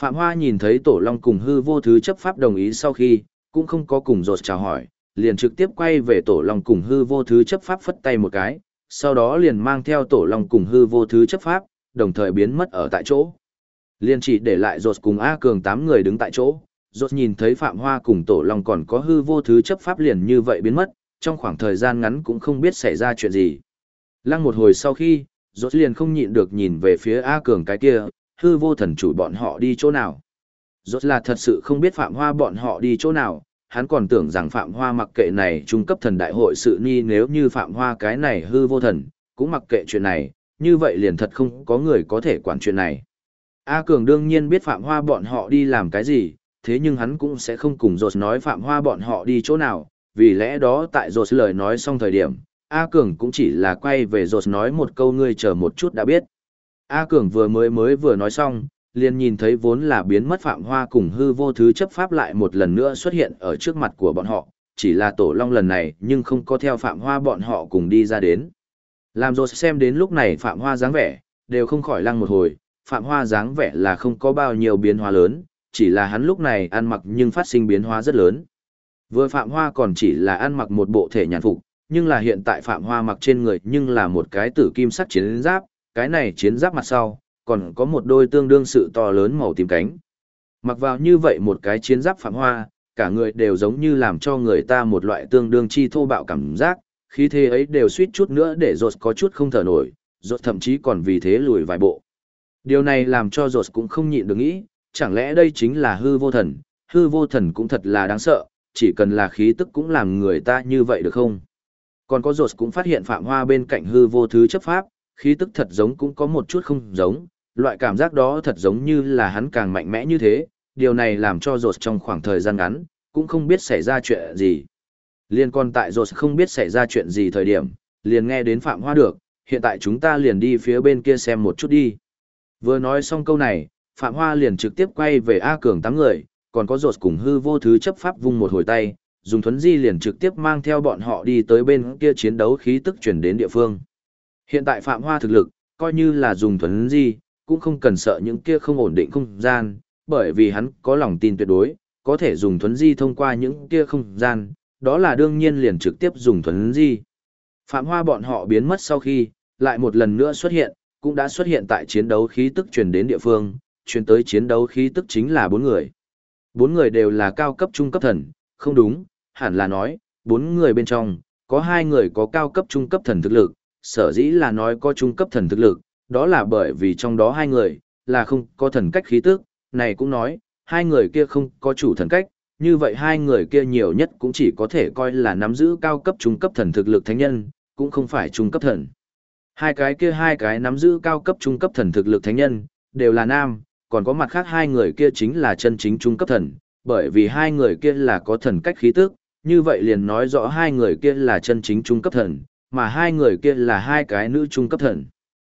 Phạm Hoa nhìn thấy Tổ Long cùng hư vô thứ chấp pháp đồng ý sau khi, cũng không có cùng rột chào hỏi, liền trực tiếp quay về Tổ Long cùng hư vô thứ chấp pháp phất tay một cái, sau đó liền mang theo Tổ Long cùng hư vô thứ chấp pháp, đồng thời biến mất ở tại chỗ. Liền chỉ để lại rột cùng A Cường 8 người đứng tại chỗ, rột nhìn thấy Phạm Hoa cùng Tổ Long còn có hư vô thứ chấp pháp liền như vậy biến mất, trong khoảng thời gian ngắn cũng không biết xảy ra chuyện gì. Lăng một hồi sau khi, rốt liền không nhịn được nhìn về phía A Cường cái kia, hư vô thần chủ bọn họ đi chỗ nào. Rốt là thật sự không biết Phạm Hoa bọn họ đi chỗ nào, hắn còn tưởng rằng Phạm Hoa mặc kệ này trung cấp thần đại hội sự ni, nếu như Phạm Hoa cái này hư vô thần, cũng mặc kệ chuyện này, như vậy liền thật không có người có thể quản chuyện này. A Cường đương nhiên biết Phạm Hoa bọn họ đi làm cái gì, thế nhưng hắn cũng sẽ không cùng Rốt nói Phạm Hoa bọn họ đi chỗ nào, vì lẽ đó tại Rốt lời nói xong thời điểm, A Cường cũng chỉ là quay về Rốt nói một câu ngươi chờ một chút đã biết. A Cường vừa nói xong, liền nhìn thấy vốn là biến mất Phạm Hoa cùng hư vô thứ chấp pháp lại một lần nữa xuất hiện ở trước mặt của bọn họ, chỉ là Tổ Long lần này nhưng không có theo Phạm Hoa bọn họ cùng đi ra đến. Làm Rốt xem đến lúc này Phạm Hoa dáng vẻ, đều không khỏi lăng một hồi, Phạm Hoa dáng vẻ là không có bao nhiêu biến hóa lớn, chỉ là hắn lúc này ăn mặc nhưng phát sinh biến hóa rất lớn. Vừa Phạm Hoa còn chỉ là ăn mặc một bộ thể nhàn phục, nhưng là hiện tại Phạm Hoa mặc trên người nhưng là một cái tử kim sắc chiến giáp, cái này chiến giáp mặt sau, còn có một đôi tương đương sự to lớn màu tím cánh. Mặc vào như vậy một cái chiến giáp Phạm Hoa, cả người đều giống như làm cho người ta một loại tương đương chi thô bạo cảm giác, khí thế ấy đều suýt chút nữa để Rốt có chút không thở nổi, Rốt thậm chí còn vì thế lùi vài bộ. Điều này làm cho Rốt cũng không nhịn được nghĩ, chẳng lẽ đây chính là hư vô thần cũng thật là đáng sợ, chỉ cần là khí tức cũng làm người ta như vậy được không? Còn có Rốt cũng phát hiện Phạm Hoa bên cạnh hư vô thứ chấp pháp, khí tức thật giống cũng có một chút không giống, loại cảm giác đó thật giống như là hắn càng mạnh mẽ như thế, điều này làm cho Rốt trong khoảng thời gian ngắn, cũng không biết xảy ra chuyện gì. Liên còn tại Rốt không biết xảy ra chuyện gì thời điểm, liền nghe đến Phạm Hoa được, hiện tại chúng ta liền đi phía bên kia xem một chút đi. Vừa nói xong câu này, Phạm Hoa liền trực tiếp quay về A Cường 8 người, còn có Rốt cùng hư vô thứ chấp pháp vung một hồi tay, dùng thuấn di liền trực tiếp mang theo bọn họ đi tới bên kia chiến đấu khí tức chuyển đến địa phương. Hiện tại Phạm Hoa thực lực, coi như là dùng thuấn di, cũng không cần sợ những kia không ổn định không gian, bởi vì hắn có lòng tin tuyệt đối, có thể dùng thuấn di thông qua những kia không gian, đó là đương nhiên liền trực tiếp dùng thuấn di. Phạm Hoa bọn họ biến mất sau khi, lại một lần nữa xuất hiện, cũng đã xuất hiện tại chiến đấu khí tức truyền đến địa phương, truyền tới chiến đấu khí tức chính là 4 người. 4 người đều là cao cấp trung cấp thần, không đúng, hẳn là nói, 4 người bên trong, có 2 người có cao cấp trung cấp thần thực lực, sở dĩ là nói có trung cấp thần thực lực, đó là bởi vì trong đó 2 người, là không có thần cách khí tức, này cũng nói, 2 người kia không có chủ thần cách, như vậy 2 người kia nhiều nhất cũng chỉ có thể coi là nắm giữ cao cấp trung cấp thần thực lực thánh nhân, cũng không phải trung cấp thần. Hai cái nắm giữ cao cấp trung cấp thần thực lực thánh nhân, đều là nam, còn có mặt khác 2 người kia chính là chân chính trung cấp thần, bởi vì 2 người kia là có thần cách khí tức, như vậy liền nói rõ 2 người kia là chân chính trung cấp thần, mà 2 người kia là 2 cái nữ trung cấp thần.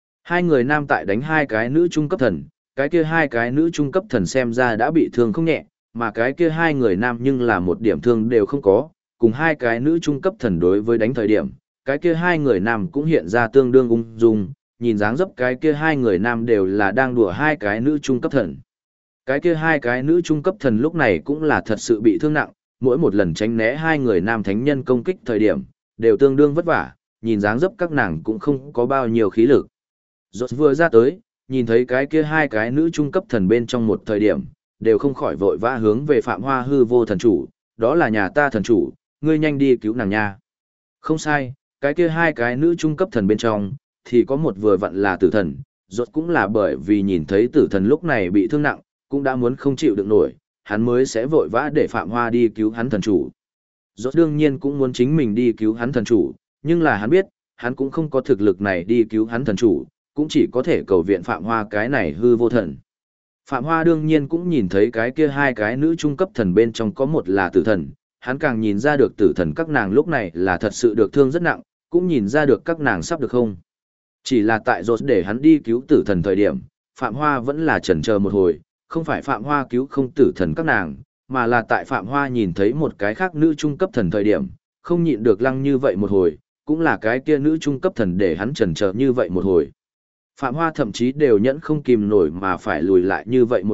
2 người nam tại đánh 2 cái nữ trung cấp thần, cái kia 2 cái nữ trung cấp thần xem ra đã bị thương không nhẹ, mà cái kia 2 người nam nhưng là một điểm thương đều không có, cùng 2 cái nữ trung cấp thần đối với đánh thời điểm, cái kia 2 người nam cũng hiện ra tương đương ung dung, nhìn dáng dấp cái kia 2 người nam đều là đang đùa 2 cái nữ trung cấp thần. Cái kia 2 cái nữ trung cấp thần lúc này cũng là thật sự bị thương nặng, mỗi một lần tránh né 2 người nam thánh nhân công kích thời điểm, đều tương đương vất vả, nhìn dáng dấp các nàng cũng không có bao nhiêu khí lực. Rốt vừa ra tới, nhìn thấy cái kia 2 cái nữ trung cấp thần bên trong một thời điểm, đều không khỏi vội vã hướng về Phạm Hoa hư vô thần chủ, đó là nhà ta thần chủ, ngươi nhanh đi cứu nàng nha. Không sai, cái kia 2 cái nữ trung cấp thần bên trong, thì có một vừa vặn là tử thần, rốt cũng là bởi vì nhìn thấy tử thần lúc này bị thương nặng, cũng đã muốn không chịu được nổi, hắn mới sẽ vội vã để Phạm Hoa đi cứu hắn thần chủ. Rốt đương nhiên cũng muốn chính mình đi cứu hắn thần chủ, nhưng là hắn biết, hắn cũng không có thực lực này đi cứu hắn thần chủ, cũng chỉ có thể cầu viện Phạm Hoa cái này hư vô thần. Phạm Hoa đương nhiên cũng nhìn thấy cái kia 2 cái nữ trung cấp thần bên trong có một là tử thần, hắn càng nhìn ra được tử thần các nàng lúc này là thật sự được thương rất nặng, cũng nhìn ra được các nàng sắp được không. Chỉ là tại Rốt để hắn đi cứu tử thần thời điểm, Phạm Hoa vẫn là chần chờ một hồi, không phải Phạm Hoa cứu không tử thần các nàng, mà là tại Phạm Hoa nhìn thấy một cái khác nữ trung cấp thần thời điểm, không nhịn được lăng như vậy một hồi, cũng là cái kia nữ trung cấp thần để hắn chần chờ như vậy một hồi. Phạm Hoa thậm chí đều nhẫn không kìm nổi mà phải lùi lại như vậy một bước,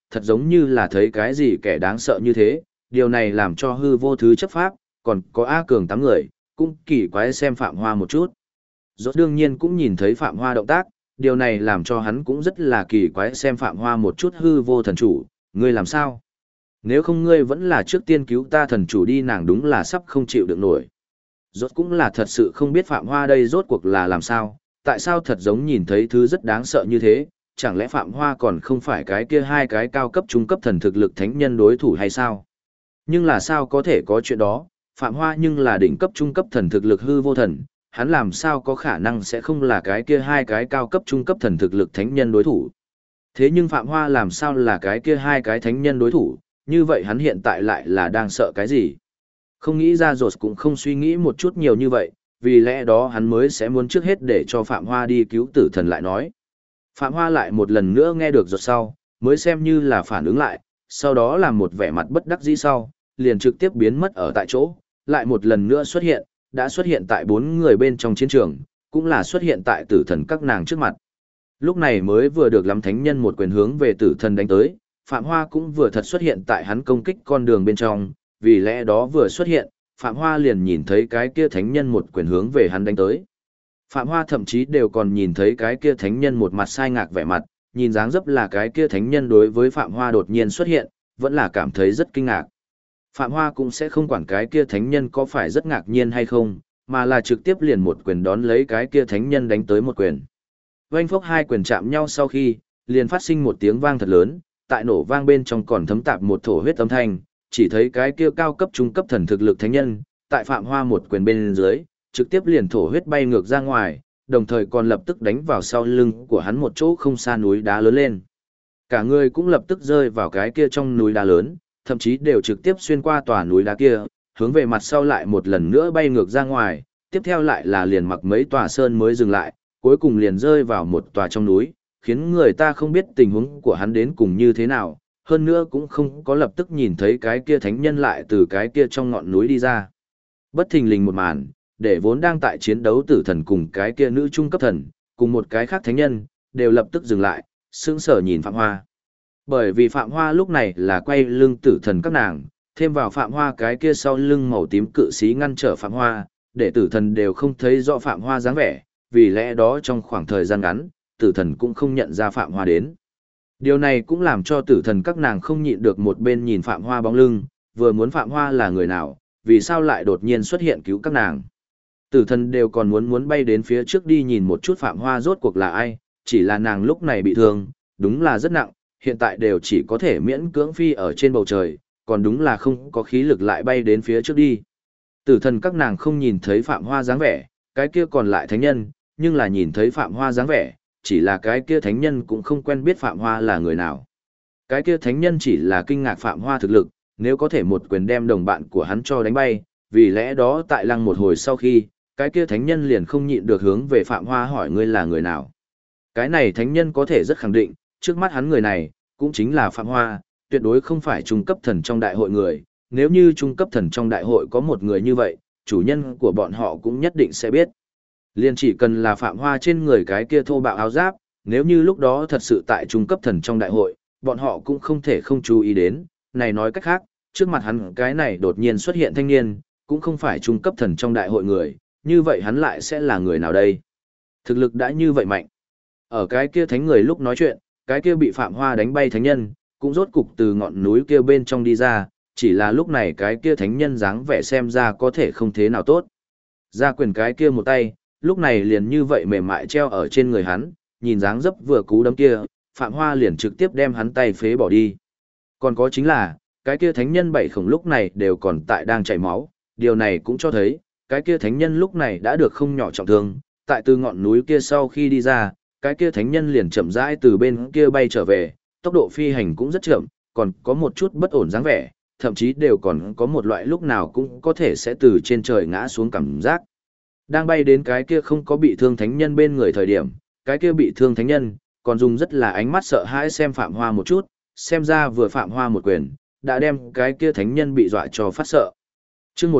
thật giống như là thấy cái gì kẻ đáng sợ như thế, điều này làm cho hư vô thứ chấp pháp, còn có A Cường 8 người, cũng kỳ quái xem Phạm Hoa một chút. Rốt đương nhiên cũng nhìn thấy Phạm Hoa động tác, điều này làm cho hắn cũng rất là kỳ quái xem Phạm Hoa một chút. Hư vô thần chủ, ngươi làm sao? Nếu không ngươi vẫn là trước tiên cứu ta thần chủ đi, nàng đúng là sắp không chịu được nổi. Rốt cũng là thật sự không biết Phạm Hoa đây rốt cuộc là làm sao, tại sao thật giống nhìn thấy thứ rất đáng sợ như thế, chẳng lẽ Phạm Hoa còn không phải cái kia hai cái cao cấp trung cấp thần thực lực thánh nhân đối thủ hay sao? Nhưng là sao có thể có chuyện đó, Phạm Hoa nhưng là đỉnh cấp trung cấp thần thực lực hư vô thần, hắn làm sao có khả năng sẽ không là cái kia hai cái cao cấp trung cấp thần thực lực thánh nhân đối thủ. Thế nhưng Phạm Hoa làm sao là cái kia hai cái thánh nhân đối thủ, như vậy hắn hiện tại lại là đang sợ cái gì? Không nghĩ ra Rốt cũng không suy nghĩ một chút nhiều như vậy, vì lẽ đó hắn mới sẽ muốn trước hết để cho Phạm Hoa đi cứu tử thần lại nói. Phạm Hoa lại một lần nữa nghe được Rốt sau, mới xem như là phản ứng lại, sau đó làm một vẻ mặt bất đắc dĩ sau, liền trực tiếp biến mất ở tại chỗ, lại một lần nữa xuất hiện, đã xuất hiện tại 4 người bên trong chiến trường, cũng là xuất hiện tại tử thần các nàng trước mặt. Lúc này mới vừa được lắm thánh nhân một quyền hướng về tử thần đánh tới, Phạm Hoa cũng vừa thật xuất hiện tại hắn công kích con đường bên trong, vì lẽ đó vừa xuất hiện, Phạm Hoa liền nhìn thấy cái kia thánh nhân một quyền hướng về hắn đánh tới. Phạm Hoa thậm chí đều còn nhìn thấy cái kia thánh nhân một mặt sai ngạc vẻ mặt, nhìn dáng dấp là cái kia thánh nhân đối với Phạm Hoa đột nhiên xuất hiện, vẫn là cảm thấy rất kinh ngạc. Phạm Hoa cũng sẽ không quản cái kia thánh nhân có phải rất ngạc nhiên hay không, mà là trực tiếp liền một quyền đón lấy cái kia thánh nhân đánh tới một quyền. Oanh phốc hai quyền chạm nhau sau khi, liền phát sinh một tiếng vang thật lớn, tại nổ vang bên trong còn thấm tạp một thổ huyết âm thanh, chỉ thấy cái kia cao cấp trung cấp thần thực lực thánh nhân, tại Phạm Hoa một quyền bên dưới, trực tiếp liền thổ huyết bay ngược ra ngoài, đồng thời còn lập tức đánh vào sau lưng của hắn một chỗ không xa núi đá lớn lên. Cả người cũng lập tức rơi vào cái kia trong núi đá lớn, thậm chí đều trực tiếp xuyên qua tòa núi đá kia, hướng về mặt sau lại một lần nữa bay ngược ra ngoài, tiếp theo lại là liền mặc mấy tòa sơn mới dừng lại, cuối cùng liền rơi vào một tòa trong núi, khiến người ta không biết tình huống của hắn đến cùng như thế nào, hơn nữa cũng không có lập tức nhìn thấy cái kia thánh nhân lại từ cái kia trong ngọn núi đi ra. Bất thình lình một màn, để vốn đang tại chiến đấu tử thần cùng cái kia nữ trung cấp thần, cùng một cái khác thánh nhân, đều lập tức dừng lại, sững sờ nhìn Phạm Hoa. Bởi vì Phạm Hoa lúc này là quay lưng tử thần các nàng, thêm vào Phạm Hoa cái kia sau lưng màu tím cự xí ngăn trở Phạm Hoa, để tử thần đều không thấy rõ Phạm Hoa dáng vẻ, vì lẽ đó trong khoảng thời gian ngắn, tử thần cũng không nhận ra Phạm Hoa đến. Điều này cũng làm cho tử thần các nàng không nhịn được một bên nhìn Phạm Hoa bóng lưng, vừa muốn Phạm Hoa là người nào, vì sao lại đột nhiên xuất hiện cứu các nàng. Tử thần đều còn muốn bay đến phía trước đi nhìn một chút Phạm Hoa rốt cuộc là ai, chỉ là nàng lúc này bị thương, đúng là rất nặng, hiện tại đều chỉ có thể miễn cưỡng phi ở trên bầu trời, còn đúng là không có khí lực lại bay đến phía trước đi. Tử thần các nàng không nhìn thấy Phạm Hoa dáng vẻ, cái kia còn lại thánh nhân, nhưng là nhìn thấy Phạm Hoa dáng vẻ, chỉ là cái kia thánh nhân cũng không quen biết Phạm Hoa là người nào. Cái kia thánh nhân chỉ là kinh ngạc Phạm Hoa thực lực, nếu có thể một quyền đem đồng bạn của hắn cho đánh bay, vì lẽ đó tại lăng một hồi sau khi, cái kia thánh nhân liền không nhịn được hướng về Phạm Hoa hỏi ngươi là người nào. Cái này thánh nhân có thể rất khẳng định, trước mắt hắn người này, cũng chính là Phạm Hoa, tuyệt đối không phải trung cấp thần trong đại hội người, nếu như trung cấp thần trong đại hội có một người như vậy, chủ nhân của bọn họ cũng nhất định sẽ biết. Liên chỉ cần là Phạm Hoa trên người cái kia thô bạo áo giáp, nếu như lúc đó thật sự tại trung cấp thần trong đại hội, bọn họ cũng không thể không chú ý đến, này nói cách khác, trước mặt hắn cái này đột nhiên xuất hiện thanh niên, cũng không phải trung cấp thần trong đại hội người, như vậy hắn lại sẽ là người nào đây? Thực lực đã như vậy mạnh. Ở cái kia thánh người lúc nói chuyện, cái kia bị Phạm Hoa đánh bay thánh nhân, cũng rốt cục từ ngọn núi kia bên trong đi ra, chỉ là lúc này cái kia thánh nhân dáng vẻ xem ra có thể không thế nào tốt. Ra quyền cái kia một tay, lúc này liền như vậy mềm mại treo ở trên người hắn, nhìn dáng dấp vừa cú đấm kia, Phạm Hoa liền trực tiếp đem hắn tay phế bỏ đi. Còn có chính là, cái kia thánh nhân bảy khổng lúc này đều còn tại đang chảy máu, điều này cũng cho thấy, cái kia thánh nhân lúc này đã được không nhỏ trọng thương, tại từ ngọn núi kia sau khi đi ra, cái kia thánh nhân liền chậm rãi từ bên kia bay trở về, tốc độ phi hành cũng rất chậm, còn có một chút bất ổn dáng vẻ, thậm chí đều còn có một loại lúc nào cũng có thể sẽ từ trên trời ngã xuống cảm giác. Đang bay đến cái kia không có bị thương thánh nhân bên người thời điểm, cái kia bị thương thánh nhân, còn dùng rất là ánh mắt sợ hãi xem Phạm Hoa một chút, xem ra vừa Phạm Hoa một quyền, đã đem cái kia thánh nhân bị dọa cho phát sợ. Chương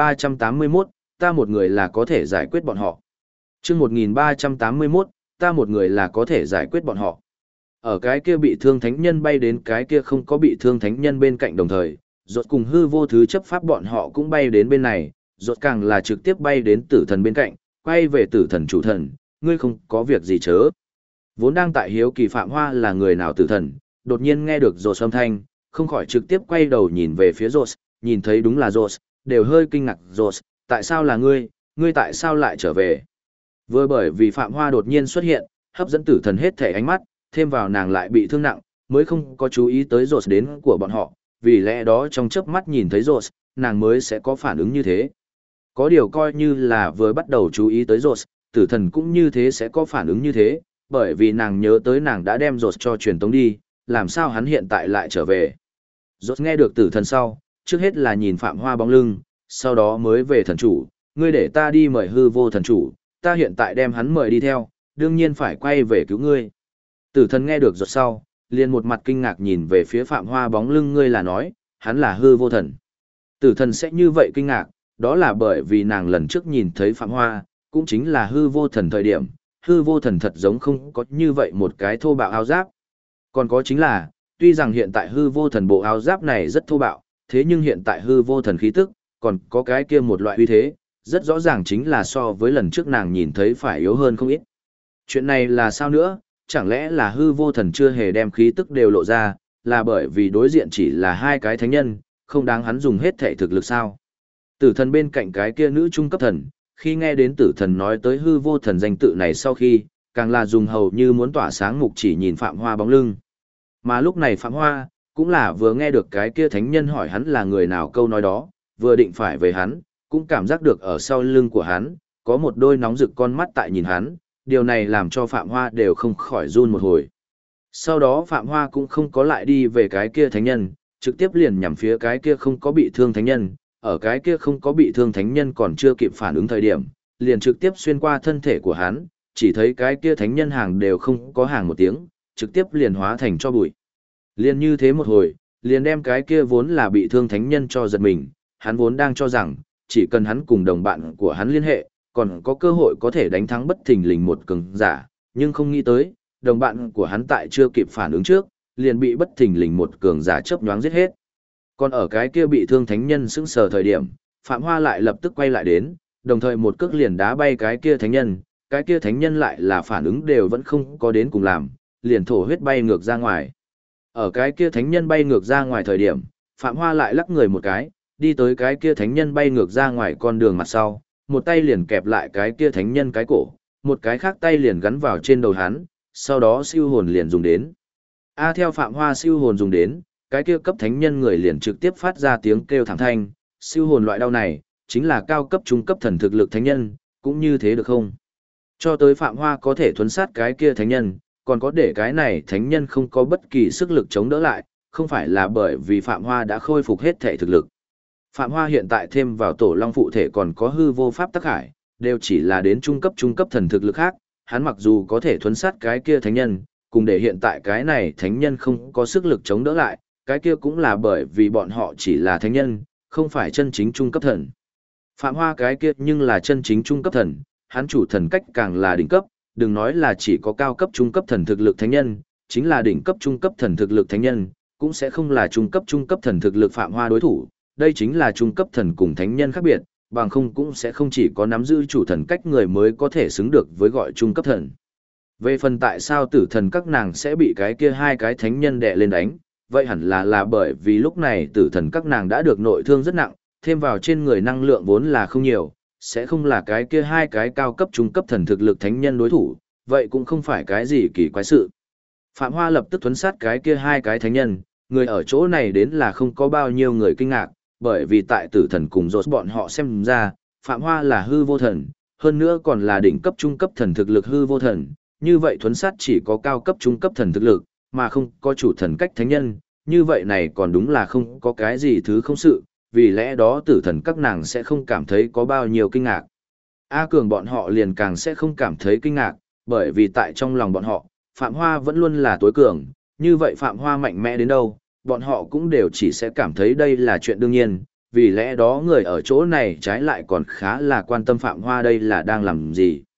1381, ta một người là có thể giải quyết bọn họ. Chương 1381, ta một người là có thể giải quyết bọn họ. Ở cái kia bị thương thánh nhân bay đến cái kia không có bị thương thánh nhân bên cạnh đồng thời, rốt cùng hư vô thứ chấp pháp bọn họ cũng bay đến bên này, rốt càng là trực tiếp bay đến tử thần bên cạnh, quay về tử thần chủ thần, ngươi không có việc gì chớ. Vốn đang tại hiếu kỳ Phạm Hoa là người nào tử thần, đột nhiên nghe được rốt âm thanh, không khỏi trực tiếp quay đầu nhìn về phía rốt, nhìn thấy đúng là rốt, đều hơi kinh ngạc. Rốt, tại sao là ngươi tại sao lại trở về? Vừa bởi vì Phạm Hoa đột nhiên xuất hiện, hấp dẫn tử thần hết thể ánh mắt, thêm vào nàng lại bị thương nặng, mới không có chú ý tới rốt đến của bọn họ, vì lẽ đó trong chớp mắt nhìn thấy rốt, nàng mới sẽ có phản ứng như thế. Có điều coi như là vừa bắt đầu chú ý tới rốt, tử thần cũng như thế sẽ có phản ứng như thế, bởi vì nàng nhớ tới nàng đã đem rốt cho truyền tống đi, làm sao hắn hiện tại lại trở về. Rốt nghe được tử thần sau, trước hết là nhìn Phạm Hoa bóng lưng, sau đó mới về thần chủ, ngươi để ta đi mời hư vô thần chủ, ta hiện tại đem hắn mời đi theo, đương nhiên phải quay về cứu ngươi. Tử thần nghe được rốt sau, liền một mặt kinh ngạc nhìn về phía Phạm Hoa bóng lưng, ngươi là nói, hắn là hư vô thần. Tử thần sẽ như vậy kinh ngạc, đó là bởi vì nàng lần trước nhìn thấy Phạm Hoa, cũng chính là hư vô thần thời điểm, hư vô thần thật giống không có như vậy một cái thô bạo áo giáp. Còn có chính là, tuy rằng hiện tại hư vô thần bộ áo giáp này rất thô bạo, thế nhưng hiện tại hư vô thần khí tức, còn có cái kia một loại uy thế, rất rõ ràng chính là so với lần trước nàng nhìn thấy phải yếu hơn không ít. Chuyện này là sao nữa, chẳng lẽ là hư vô thần chưa hề đem khí tức đều lộ ra, là bởi vì đối diện chỉ là hai cái thánh nhân, không đáng hắn dùng hết thể thực lực sao? Tử thần bên cạnh cái kia nữ trung cấp thần, khi nghe đến tử thần nói tới hư vô thần danh tự này sau khi, càng là dùng hầu như muốn tỏa sáng mục chỉ nhìn Phạm Hoa bóng lưng. Mà lúc này Phạm Hoa, cũng là vừa nghe được cái kia thánh nhân hỏi hắn là người nào câu nói đó, vừa định phải về hắn, cũng cảm giác được ở sau lưng của hắn, có một đôi nóng rực con mắt tại nhìn hắn, điều này làm cho Phạm Hoa đều không khỏi run một hồi. Sau đó Phạm Hoa cũng không có lại đi về cái kia thánh nhân, trực tiếp liền nhằm phía cái kia không có bị thương thánh nhân, ở cái kia không có bị thương thánh nhân còn chưa kịp phản ứng thời điểm, liền trực tiếp xuyên qua thân thể của hắn, chỉ thấy cái kia thánh nhân hàng đều không có hàng một tiếng, trực tiếp liền hóa thành cho bụi. Liền như thế một hồi, liền đem cái kia vốn là bị thương thánh nhân cho giật mình, hắn vốn đang cho rằng, chỉ cần hắn cùng đồng bạn của hắn liên hệ, còn có cơ hội có thể đánh thắng bất thình lình một cường giả, nhưng không nghĩ tới, đồng bạn của hắn tại chưa kịp phản ứng trước, liền bị bất thình lình một cường giả chớp nhoáng giết hết. Còn ở cái kia bị thương thánh nhân sững sờ thời điểm, Phạm Hoa lại lập tức quay lại đến, đồng thời một cước liền đá bay cái kia thánh nhân lại là phản ứng đều vẫn không có đến cùng làm, liền thổ huyết bay ngược ra ngoài. Ở cái kia thánh nhân bay ngược ra ngoài thời điểm, Phạm Hoa lại lắc người một cái, đi tới cái kia thánh nhân bay ngược ra ngoài con đường mặt sau, một tay liền kẹp lại cái kia thánh nhân cái cổ, một cái khác tay liền gắn vào trên đầu hắn, sau đó siêu hồn liền dùng đến. Theo Phạm Hoa siêu hồn dùng đến, cái kia cấp thánh nhân người liền trực tiếp phát ra tiếng kêu thảm thanh, siêu hồn loại đau này, chính là cao cấp trung cấp thần thực lực thánh nhân, cũng như thế được không? Cho tới Phạm Hoa có thể thuấn sát cái kia thánh nhân, còn có để cái này thánh nhân không có bất kỳ sức lực chống đỡ lại, không phải là bởi vì Phạm Hoa đã khôi phục hết thể thực lực. Phạm Hoa hiện tại thêm vào tổ long phụ thể còn có hư vô pháp tắc hải, đều chỉ là đến trung cấp thần thực lực khác, hắn mặc dù có thể thuấn sát cái kia thánh nhân, cùng để hiện tại cái này thánh nhân không có sức lực chống đỡ lại, cái kia cũng là bởi vì bọn họ chỉ là thánh nhân, không phải chân chính trung cấp thần. Phạm Hoa cái kia nhưng là chân chính trung cấp thần, hắn chủ thần cách càng là đỉnh cấp, đừng nói là chỉ có cao cấp trung cấp thần thực lực thánh nhân, chính là đỉnh cấp trung cấp thần thực lực thánh nhân, cũng sẽ không là trung cấp thần thực lực Phạm Hoa đối thủ, đây chính là trung cấp thần cùng thánh nhân khác biệt, bằng không cũng sẽ không chỉ có nắm giữ chủ thần cách người mới có thể xứng được với gọi trung cấp thần. Về phần tại sao tử thần các nàng sẽ bị cái kia hai cái thánh nhân đè lên đánh, vậy hẳn là bởi vì lúc này tử thần các nàng đã được nội thương rất nặng, thêm vào trên người năng lượng vốn là không nhiều, sẽ không là cái kia hai cái cao cấp trung cấp thần thực lực thánh nhân đối thủ, vậy cũng không phải cái gì kỳ quái sự. Phạm Hoa lập tức thuấn sát cái kia hai cái thánh nhân, người ở chỗ này đến là không có bao nhiêu người kinh ngạc, bởi vì tại tử thần cùng rốt bọn họ xem ra, Phạm Hoa là hư vô thần, hơn nữa còn là đỉnh cấp trung cấp thần thực lực hư vô thần, như vậy thuấn sát chỉ có cao cấp trung cấp thần thực lực, mà không có chủ thần cách thánh nhân, như vậy này còn đúng là không có cái gì thứ không sự, vì lẽ đó tử thần các nàng sẽ không cảm thấy có bao nhiêu kinh ngạc. A Cường bọn họ liền càng sẽ không cảm thấy kinh ngạc, bởi vì tại trong lòng bọn họ, Phạm Hoa vẫn luôn là tối cường, như vậy Phạm Hoa mạnh mẽ đến đâu, bọn họ cũng đều chỉ sẽ cảm thấy đây là chuyện đương nhiên, vì lẽ đó người ở chỗ này trái lại còn khá là quan tâm Phạm Hoa đây là đang làm gì.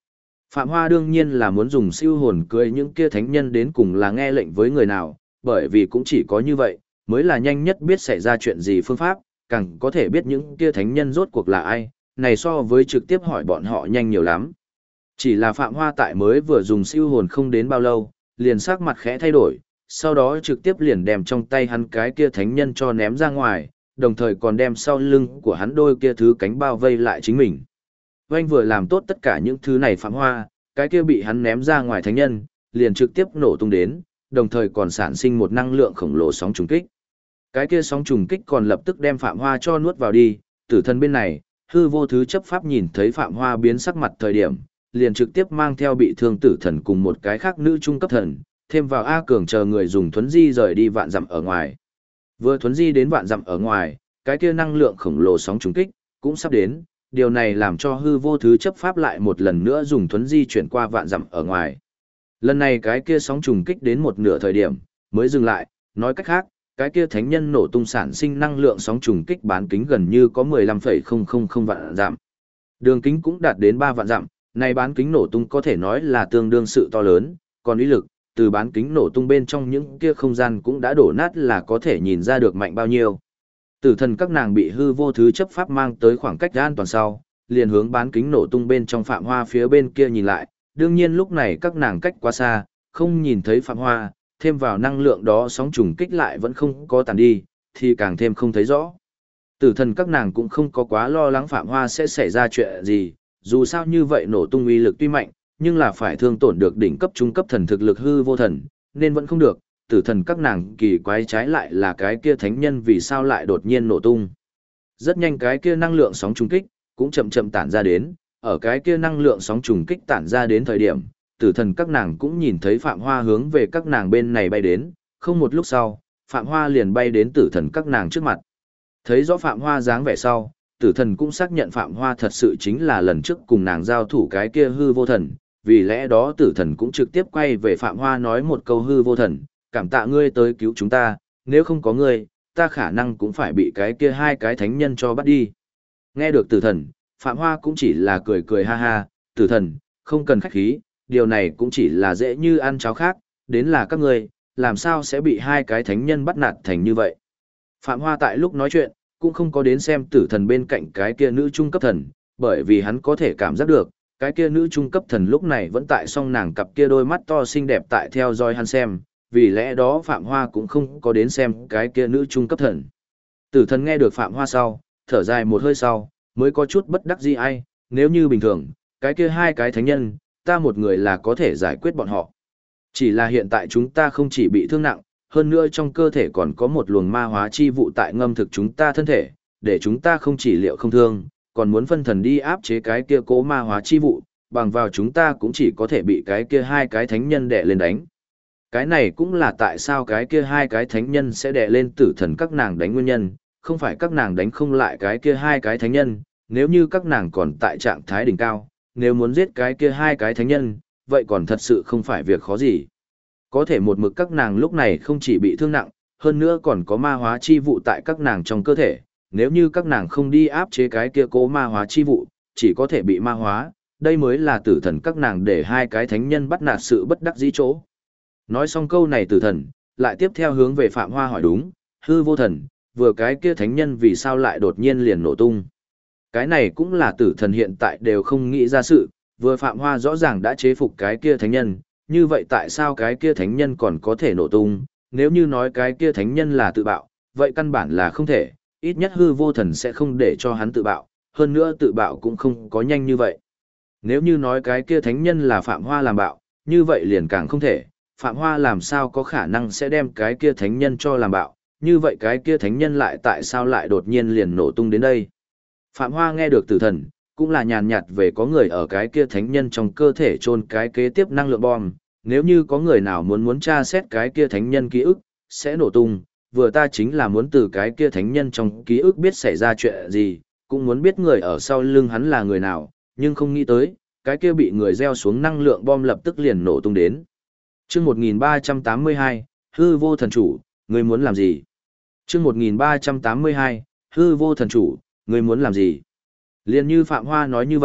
Phạm Hoa đương nhiên là muốn dùng siêu hồn cưới những kia thánh nhân đến cùng là nghe lệnh với người nào, bởi vì cũng chỉ có như vậy, mới là nhanh nhất biết xảy ra chuyện gì phương pháp, càng có thể biết những kia thánh nhân rốt cuộc là ai, này so với trực tiếp hỏi bọn họ nhanh nhiều lắm. Chỉ là Phạm Hoa tại mới vừa dùng siêu hồn không đến bao lâu, liền sắc mặt khẽ thay đổi, sau đó trực tiếp liền đem trong tay hắn cái kia thánh nhân cho ném ra ngoài, đồng thời còn đem sau lưng của hắn đôi kia thứ cánh bao vây lại chính mình. Oanh vừa làm tốt tất cả những thứ này Phạm Hoa, cái kia bị hắn ném ra ngoài thánh nhân, liền trực tiếp nổ tung đến, đồng thời còn sản sinh một năng lượng khổng lồ sóng trùng kích. Cái kia sóng trùng kích còn lập tức đem Phạm Hoa cho nuốt vào đi, tử thần bên này, hư vô thứ chấp pháp nhìn thấy Phạm Hoa biến sắc mặt thời điểm, liền trực tiếp mang theo bị thương tử thần cùng một cái khác nữ trung cấp thần, thêm vào A Cường chờ người dùng thuấn di rời đi vạn dặm ở ngoài. Vừa thuấn di đến vạn dặm ở ngoài, cái kia năng lượng khổng lồ sóng trùng kích cũng sắp đến, điều này làm cho hư vô thứ chấp pháp lại một lần nữa dùng thuấn di chuyển qua vạn dặm ở ngoài. Lần này cái kia sóng trùng kích đến một nửa thời điểm, mới dừng lại, nói cách khác, cái kia thánh nhân nổ tung sản sinh năng lượng sóng trùng kích bán kính gần như có 15,000 vạn dặm. Đường kính cũng đạt đến 3 vạn dặm, này bán kính nổ tung có thể nói là tương đương sự to lớn, còn uy lực, từ bán kính nổ tung bên trong những kia không gian cũng đã đổ nát là có thể nhìn ra được mạnh bao nhiêu. Tử thần các nàng bị hư vô thứ chấp pháp mang tới khoảng cách an toàn sau, liền hướng bán kính nổ tung bên trong Phạm Hoa phía bên kia nhìn lại, đương nhiên lúc này các nàng cách quá xa, không nhìn thấy Phạm Hoa, thêm vào năng lượng đó sóng trùng kích lại vẫn không có tàn đi, thì càng thêm không thấy rõ. Tử thần các nàng cũng không có quá lo lắng Phạm Hoa sẽ xảy ra chuyện gì, dù sao như vậy nổ tung uy lực tuy mạnh, nhưng là phải thương tổn được đỉnh cấp trung cấp thần thực lực hư vô thần, nên vẫn không được. Tử thần các nàng kỳ quái trái lại là cái kia thánh nhân vì sao lại đột nhiên nổ tung. Rất nhanh cái kia năng lượng sóng trùng kích cũng chậm chậm tản ra đến, ở cái kia năng lượng sóng trùng kích tản ra đến thời điểm, tử thần các nàng cũng nhìn thấy Phạm Hoa hướng về các nàng bên này bay đến, không một lúc sau, Phạm Hoa liền bay đến tử thần các nàng trước mặt. Thấy rõ Phạm Hoa dáng vẻ sau, tử thần cũng xác nhận Phạm Hoa thật sự chính là lần trước cùng nàng giao thủ cái kia hư vô thần, vì lẽ đó tử thần cũng trực tiếp quay về Phạm Hoa nói một câu hư vô thần, cảm tạ ngươi tới cứu chúng ta, nếu không có ngươi, ta khả năng cũng phải bị cái kia hai cái thánh nhân cho bắt đi. Nghe được tử thần, Phạm Hoa cũng chỉ là cười cười ha ha, tử thần, không cần khách khí, điều này cũng chỉ là dễ như ăn cháo khác, đến là các ngươi, làm sao sẽ bị hai cái thánh nhân bắt nạt thành như vậy. Phạm Hoa tại lúc nói chuyện, cũng không có đến xem tử thần bên cạnh cái kia nữ trung cấp thần, bởi vì hắn có thể cảm giác được, cái kia nữ trung cấp thần lúc này vẫn tại song nàng cặp kia đôi mắt to xinh đẹp tại theo dõi hắn xem, vì lẽ đó Phạm Hoa cũng không có đến xem cái kia nữ trung cấp thần. Tử thần nghe được Phạm Hoa sau, thở dài một hơi sau, mới có chút bất đắc dĩ ai, nếu như bình thường, cái kia hai cái thánh nhân, ta một người là có thể giải quyết bọn họ. Chỉ là hiện tại chúng ta không chỉ bị thương nặng, hơn nữa trong cơ thể còn có một luồng ma hóa chi vụ tại ngâm thực chúng ta thân thể, để chúng ta không chỉ liệu không thương, còn muốn phân thần đi áp chế cái kia cố ma hóa chi vụ, bằng vào chúng ta cũng chỉ có thể bị cái kia hai cái thánh nhân đè lên đánh. Cái này cũng là tại sao cái kia hai cái thánh nhân sẽ đè lên tử thần các nàng đánh nguyên nhân, không phải các nàng đánh không lại cái kia hai cái thánh nhân, nếu như các nàng còn tại trạng thái đỉnh cao, nếu muốn giết cái kia hai cái thánh nhân, vậy còn thật sự không phải việc khó gì. Có thể một mực các nàng lúc này không chỉ bị thương nặng, hơn nữa còn có ma hóa chi vụ tại các nàng trong cơ thể, nếu như các nàng không đi áp chế cái kia cố ma hóa chi vụ, chỉ có thể bị ma hóa, đây mới là tử thần các nàng để hai cái thánh nhân bắt nạt sự bất đắc dĩ chỗ. Nói xong câu này tử thần, lại tiếp theo hướng về Phạm Hoa hỏi đúng, hư vô thần, vừa cái kia thánh nhân vì sao lại đột nhiên liền nổ tung. Cái này cũng là tử thần hiện tại đều không nghĩ ra sự, vừa Phạm Hoa rõ ràng đã chế phục cái kia thánh nhân, như vậy tại sao cái kia thánh nhân còn có thể nổ tung, nếu như nói cái kia thánh nhân là tự bạo, vậy căn bản là không thể, ít nhất hư vô thần sẽ không để cho hắn tự bạo, hơn nữa tự bạo cũng không có nhanh như vậy. Nếu như nói cái kia thánh nhân là Phạm Hoa làm bạo, như vậy liền càng không thể, Phạm Hoa làm sao có khả năng sẽ đem cái kia thánh nhân cho làm bạo, như vậy cái kia thánh nhân lại tại sao lại đột nhiên liền nổ tung đến đây. Phạm Hoa nghe được tử thần, cũng là nhàn nhạt về có người ở cái kia thánh nhân trong cơ thể chôn cái kế tiếp năng lượng bom, nếu như có người nào muốn tra xét cái kia thánh nhân ký ức, sẽ nổ tung, vừa ta chính là muốn từ cái kia thánh nhân trong ký ức biết xảy ra chuyện gì, cũng muốn biết người ở sau lưng hắn là người nào, nhưng không nghĩ tới, cái kia bị người gieo xuống năng lượng bom lập tức liền nổ tung đến. Chương 1382, hư vô thần chủ, ngươi muốn làm gì? Chương 1382, hư vô thần chủ, ngươi muốn làm gì? Liên như Phạm Hoa nói như vậy,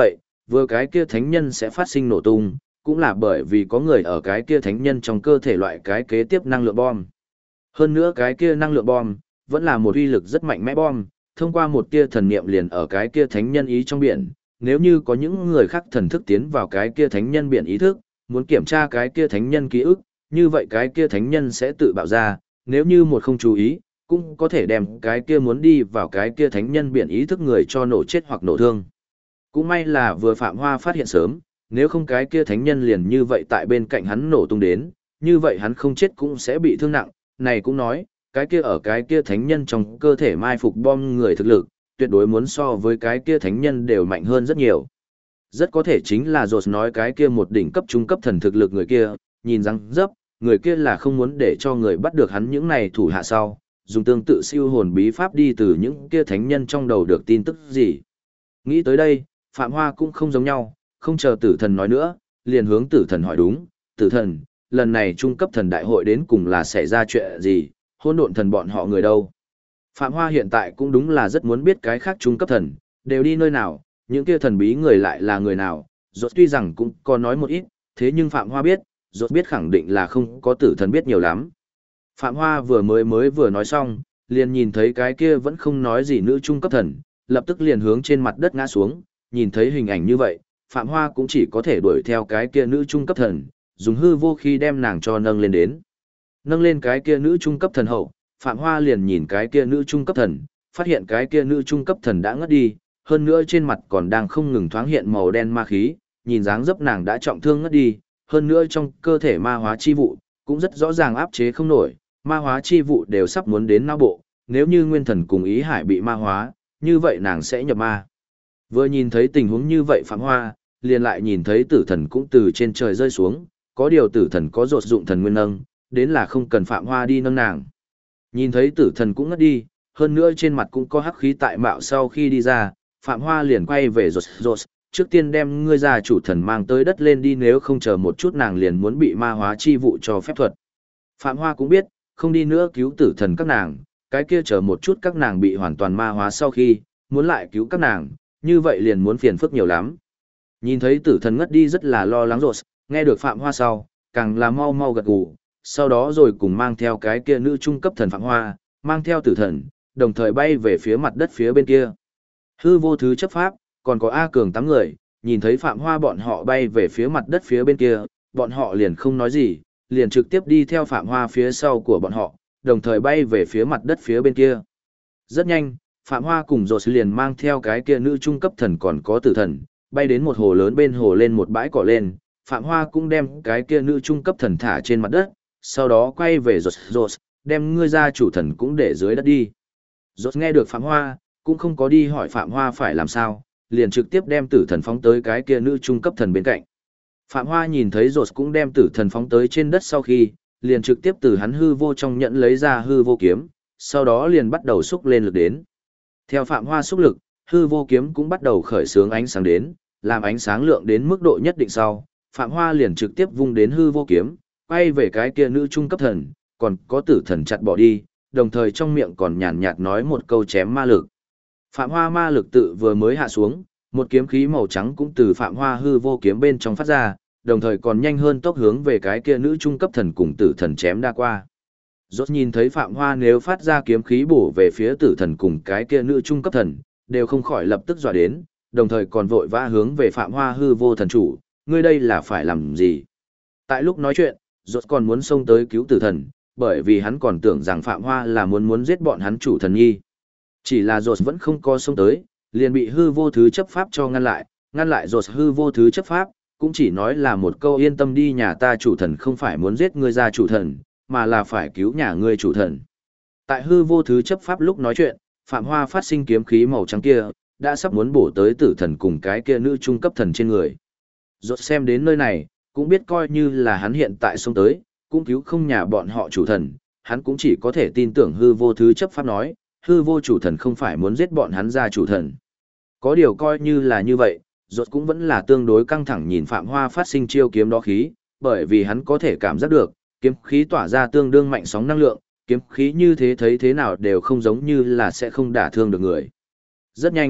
vừa cái kia thánh nhân sẽ phát sinh nổ tung, cũng là bởi vì có người ở cái kia thánh nhân trong cơ thể loại cái kế tiếp năng lượng bom. Hơn nữa cái kia năng lượng bom, vẫn là một uy lực rất mạnh mẽ bom, thông qua một tia thần niệm liền ở cái kia thánh nhân ý trong biển, nếu như có những người khác thần thức tiến vào cái kia thánh nhân biển ý thức, muốn kiểm tra cái kia thánh nhân ký ức, như vậy cái kia thánh nhân sẽ tự bạo ra, nếu như một không chú ý, cũng có thể đem cái kia muốn đi vào cái kia thánh nhân biển ý thức người cho nổ chết hoặc nổ thương. Cũng may là vừa Phạm Hoa phát hiện sớm, nếu không cái kia thánh nhân liền như vậy tại bên cạnh hắn nổ tung đến, như vậy hắn không chết cũng sẽ bị thương nặng, này cũng nói, cái kia ở cái kia thánh nhân trong cơ thể mai phục bom người thực lực, tuyệt đối muốn so với cái kia thánh nhân đều mạnh hơn rất nhiều. Rất có thể chính là Rột nói cái kia một đỉnh cấp trung cấp thần thực lực người kia, nhìn răng dấp, người kia là không muốn để cho người bắt được hắn những này thủ hạ sau, dùng tương tự siêu hồn bí pháp đi từ những kia thánh nhân trong đầu được tin tức gì. Nghĩ tới đây, Phạm Hoa cũng không giống nhau, không chờ tử thần nói nữa, liền hướng tử thần hỏi đúng, tử thần, lần này trung cấp thần đại hội đến cùng là xảy ra chuyện gì, hôn độn thần bọn họ người đâu. Phạm Hoa hiện tại cũng đúng là rất muốn biết cái khác trung cấp thần, đều đi nơi nào, những kia thần bí người lại là người nào, Rốt tuy rằng cũng có nói một ít, thế nhưng Phạm Hoa biết, Rốt biết khẳng định là không có tử thần biết nhiều lắm. Phạm Hoa vừa nói xong, liền nhìn thấy cái kia vẫn không nói gì nữ trung cấp thần, lập tức liền hướng trên mặt đất ngã xuống, nhìn thấy hình ảnh như vậy, Phạm Hoa cũng chỉ có thể đuổi theo cái kia nữ trung cấp thần, dùng hư vô khí đem nàng cho nâng lên đến. Nâng lên cái kia nữ trung cấp thần hậu, Phạm Hoa liền nhìn cái kia nữ trung cấp thần, phát hiện cái kia nữ trung cấp thần đã ngất đi, hơn nữa trên mặt còn đang không ngừng thoáng hiện màu đen ma khí, nhìn dáng dấp nàng đã trọng thương ngất đi, hơn nữa trong cơ thể ma hóa chi vụ, cũng rất rõ ràng áp chế không nổi, ma hóa chi vụ đều sắp muốn đến não bộ, nếu như nguyên thần cùng ý hải bị ma hóa, như vậy nàng sẽ nhập ma. Vừa nhìn thấy tình huống như vậy Phạm Hoa, liền lại nhìn thấy tử thần cũng từ trên trời rơi xuống, có điều tử thần có rột dụng thần nguyên nâng, đến là không cần Phạm Hoa đi nâng nàng. Nhìn thấy tử thần cũng ngất đi, hơn nữa trên mặt cũng có hắc khí tại mạo sau khi đi ra, Phạm Hoa liền quay về rột, trước tiên đem ngươi ra chủ thần mang tới đất lên đi, nếu không chờ một chút nàng liền muốn bị ma hóa chi vụ cho phép thuật. Phạm Hoa cũng biết, không đi nữa cứu tử thần các nàng, cái kia chờ một chút các nàng bị hoàn toàn ma hóa sau khi, muốn lại cứu các nàng, như vậy liền muốn phiền phức nhiều lắm. Nhìn thấy tử thần ngất đi rất là lo lắng rột, nghe được Phạm Hoa sau, càng là mau mau gật gù, sau đó rồi cùng mang theo cái kia nữ trung cấp thần Phạm Hoa, mang theo tử thần, đồng thời bay về phía mặt đất phía bên kia. Hư vô thứ chấp pháp, còn có A Cường 8 người, nhìn thấy Phạm Hoa bọn họ bay về phía mặt đất phía bên kia, bọn họ liền không nói gì, liền trực tiếp đi theo Phạm Hoa phía sau của bọn họ, đồng thời bay về phía mặt đất phía bên kia. Rất nhanh, Phạm Hoa cùng Rột liền mang theo cái kia nữ trung cấp thần còn có tử thần, bay đến một hồ lớn bên hồ lên một bãi cỏ lên, Phạm Hoa cũng đem cái kia nữ trung cấp thần thả trên mặt đất, sau đó quay về Rột, đem ngươi ra chủ thần cũng để dưới đất đi. Rột nghe được Phạm Hoa, cũng không có đi hỏi Phạm Hoa phải làm sao, liền trực tiếp đem tử thần phóng tới cái kia nữ trung cấp thần bên cạnh. Phạm Hoa nhìn thấy Rột cũng đem tử thần phóng tới trên đất sau khi, liền trực tiếp từ hắn hư vô trong nhẫn lấy ra hư vô kiếm, sau đó liền bắt đầu xúc lên lực đến. Theo Phạm Hoa xúc lực, hư vô kiếm cũng bắt đầu khởi xướng ánh sáng đến, làm ánh sáng lượng đến mức độ nhất định sau, Phạm Hoa liền trực tiếp vung đến hư vô kiếm, quay về cái kia nữ trung cấp thần, còn có tử thần chặt bỏ đi, đồng thời trong miệng còn nhàn nhạt nói một câu chém ma lực. Phạm Hoa ma lực tự vừa mới hạ xuống, một kiếm khí màu trắng cũng từ Phạm Hoa hư vô kiếm bên trong phát ra, đồng thời còn nhanh hơn tốc hướng về cái kia nữ trung cấp thần cùng tử thần chém đa qua. Rốt nhìn thấy Phạm Hoa nếu phát ra kiếm khí bổ về phía tử thần cùng cái kia nữ trung cấp thần, đều không khỏi lập tức dọa đến, đồng thời còn vội vã hướng về Phạm Hoa hư vô thần chủ, ngươi đây là phải làm gì? Tại lúc nói chuyện, Rốt còn muốn xông tới cứu tử thần, bởi vì hắn còn tưởng rằng Phạm Hoa là muốn giết bọn hắn chủ thần nhi. Chỉ là Rốt vẫn không có xông tới, liền bị hư vô thứ chấp pháp cho ngăn lại Rốt hư vô thứ chấp pháp, cũng chỉ nói là một câu yên tâm đi, nhà ta chủ thần không phải muốn giết ngươi ra chủ thần, mà là phải cứu nhà ngươi chủ thần. Tại hư vô thứ chấp pháp lúc nói chuyện, Phạm Hoa phát sinh kiếm khí màu trắng kia, đã sắp muốn bổ tới tử thần cùng cái kia nữ trung cấp thần trên người. Rốt xem đến nơi này, cũng biết coi như là hắn hiện tại xông tới, cũng cứu không nhà bọn họ chủ thần, hắn cũng chỉ có thể tin tưởng hư vô thứ chấp pháp nói, hư vô chủ thần không phải muốn giết bọn hắn ra chủ thần. Có điều coi như là như vậy, Rốt cũng vẫn là tương đối căng thẳng nhìn Phạm Hoa phát sinh chiêu kiếm đó khí, bởi vì hắn có thể cảm giác được, kiếm khí tỏa ra tương đương mạnh sóng năng lượng, kiếm khí như thế thấy thế nào đều không giống như là sẽ không đả thương được người. Rất nhanh,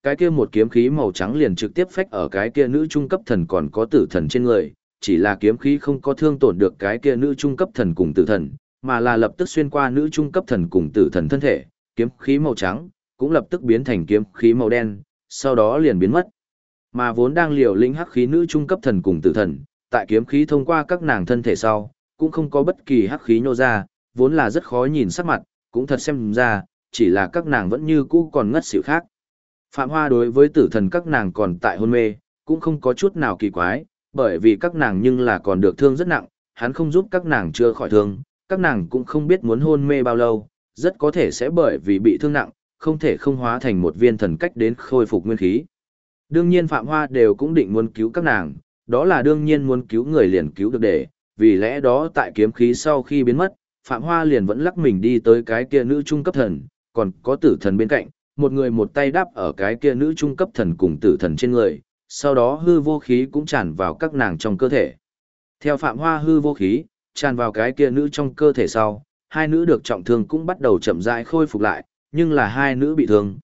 cái kia một kiếm khí màu trắng liền trực tiếp phách ở cái kia nữ trung cấp thần còn có tử thần trên người, chỉ là kiếm khí không có thương tổn được cái kia nữ trung cấp thần cùng tử thần, mà là lập tức xuyên qua nữ trung cấp thần cùng tử thần thân thể, kiếm khí màu trắng cũng lập tức biến thành kiếm khí màu đen, sau đó liền biến mất. Mà vốn đang liều lĩnh hắc khí nữ trung cấp thần cùng tử thần, tại kiếm khí thông qua các nàng thân thể sau, cũng không có bất kỳ hắc khí nhô ra, vốn là rất khó nhìn sắc mặt, cũng thật xem ra, chỉ là các nàng vẫn như cũ còn ngất xỉu khác. Phạm Hoa đối với tử thần các nàng còn tại hôn mê, cũng không có chút nào kỳ quái, bởi vì các nàng nhưng là còn được thương rất nặng, hắn không giúp các nàng chữa khỏi thương, các nàng cũng không biết muốn hôn mê bao lâu, rất có thể sẽ bởi vì bị thương nặng, không thể không hóa thành một viên thần cách đến khôi phục nguyên khí. Đương nhiên Phạm Hoa đều cũng định muốn cứu các nàng, đó là đương nhiên muốn cứu người liền cứu được để, vì lẽ đó tại kiếm khí sau khi biến mất, Phạm Hoa liền vẫn lắc mình đi tới cái kia nữ trung cấp thần, còn có tử thần bên cạnh, một người một tay đáp ở cái kia nữ trung cấp thần cùng tử thần trên người, sau đó hư vô khí cũng tràn vào các nàng trong cơ thể. Theo Phạm Hoa hư vô khí, tràn vào cái kia nữ trong cơ thể sau, hai nữ được trọng thương cũng bắt đầu chậm rãi khôi phục lại, nhưng là hai nữ bị thương,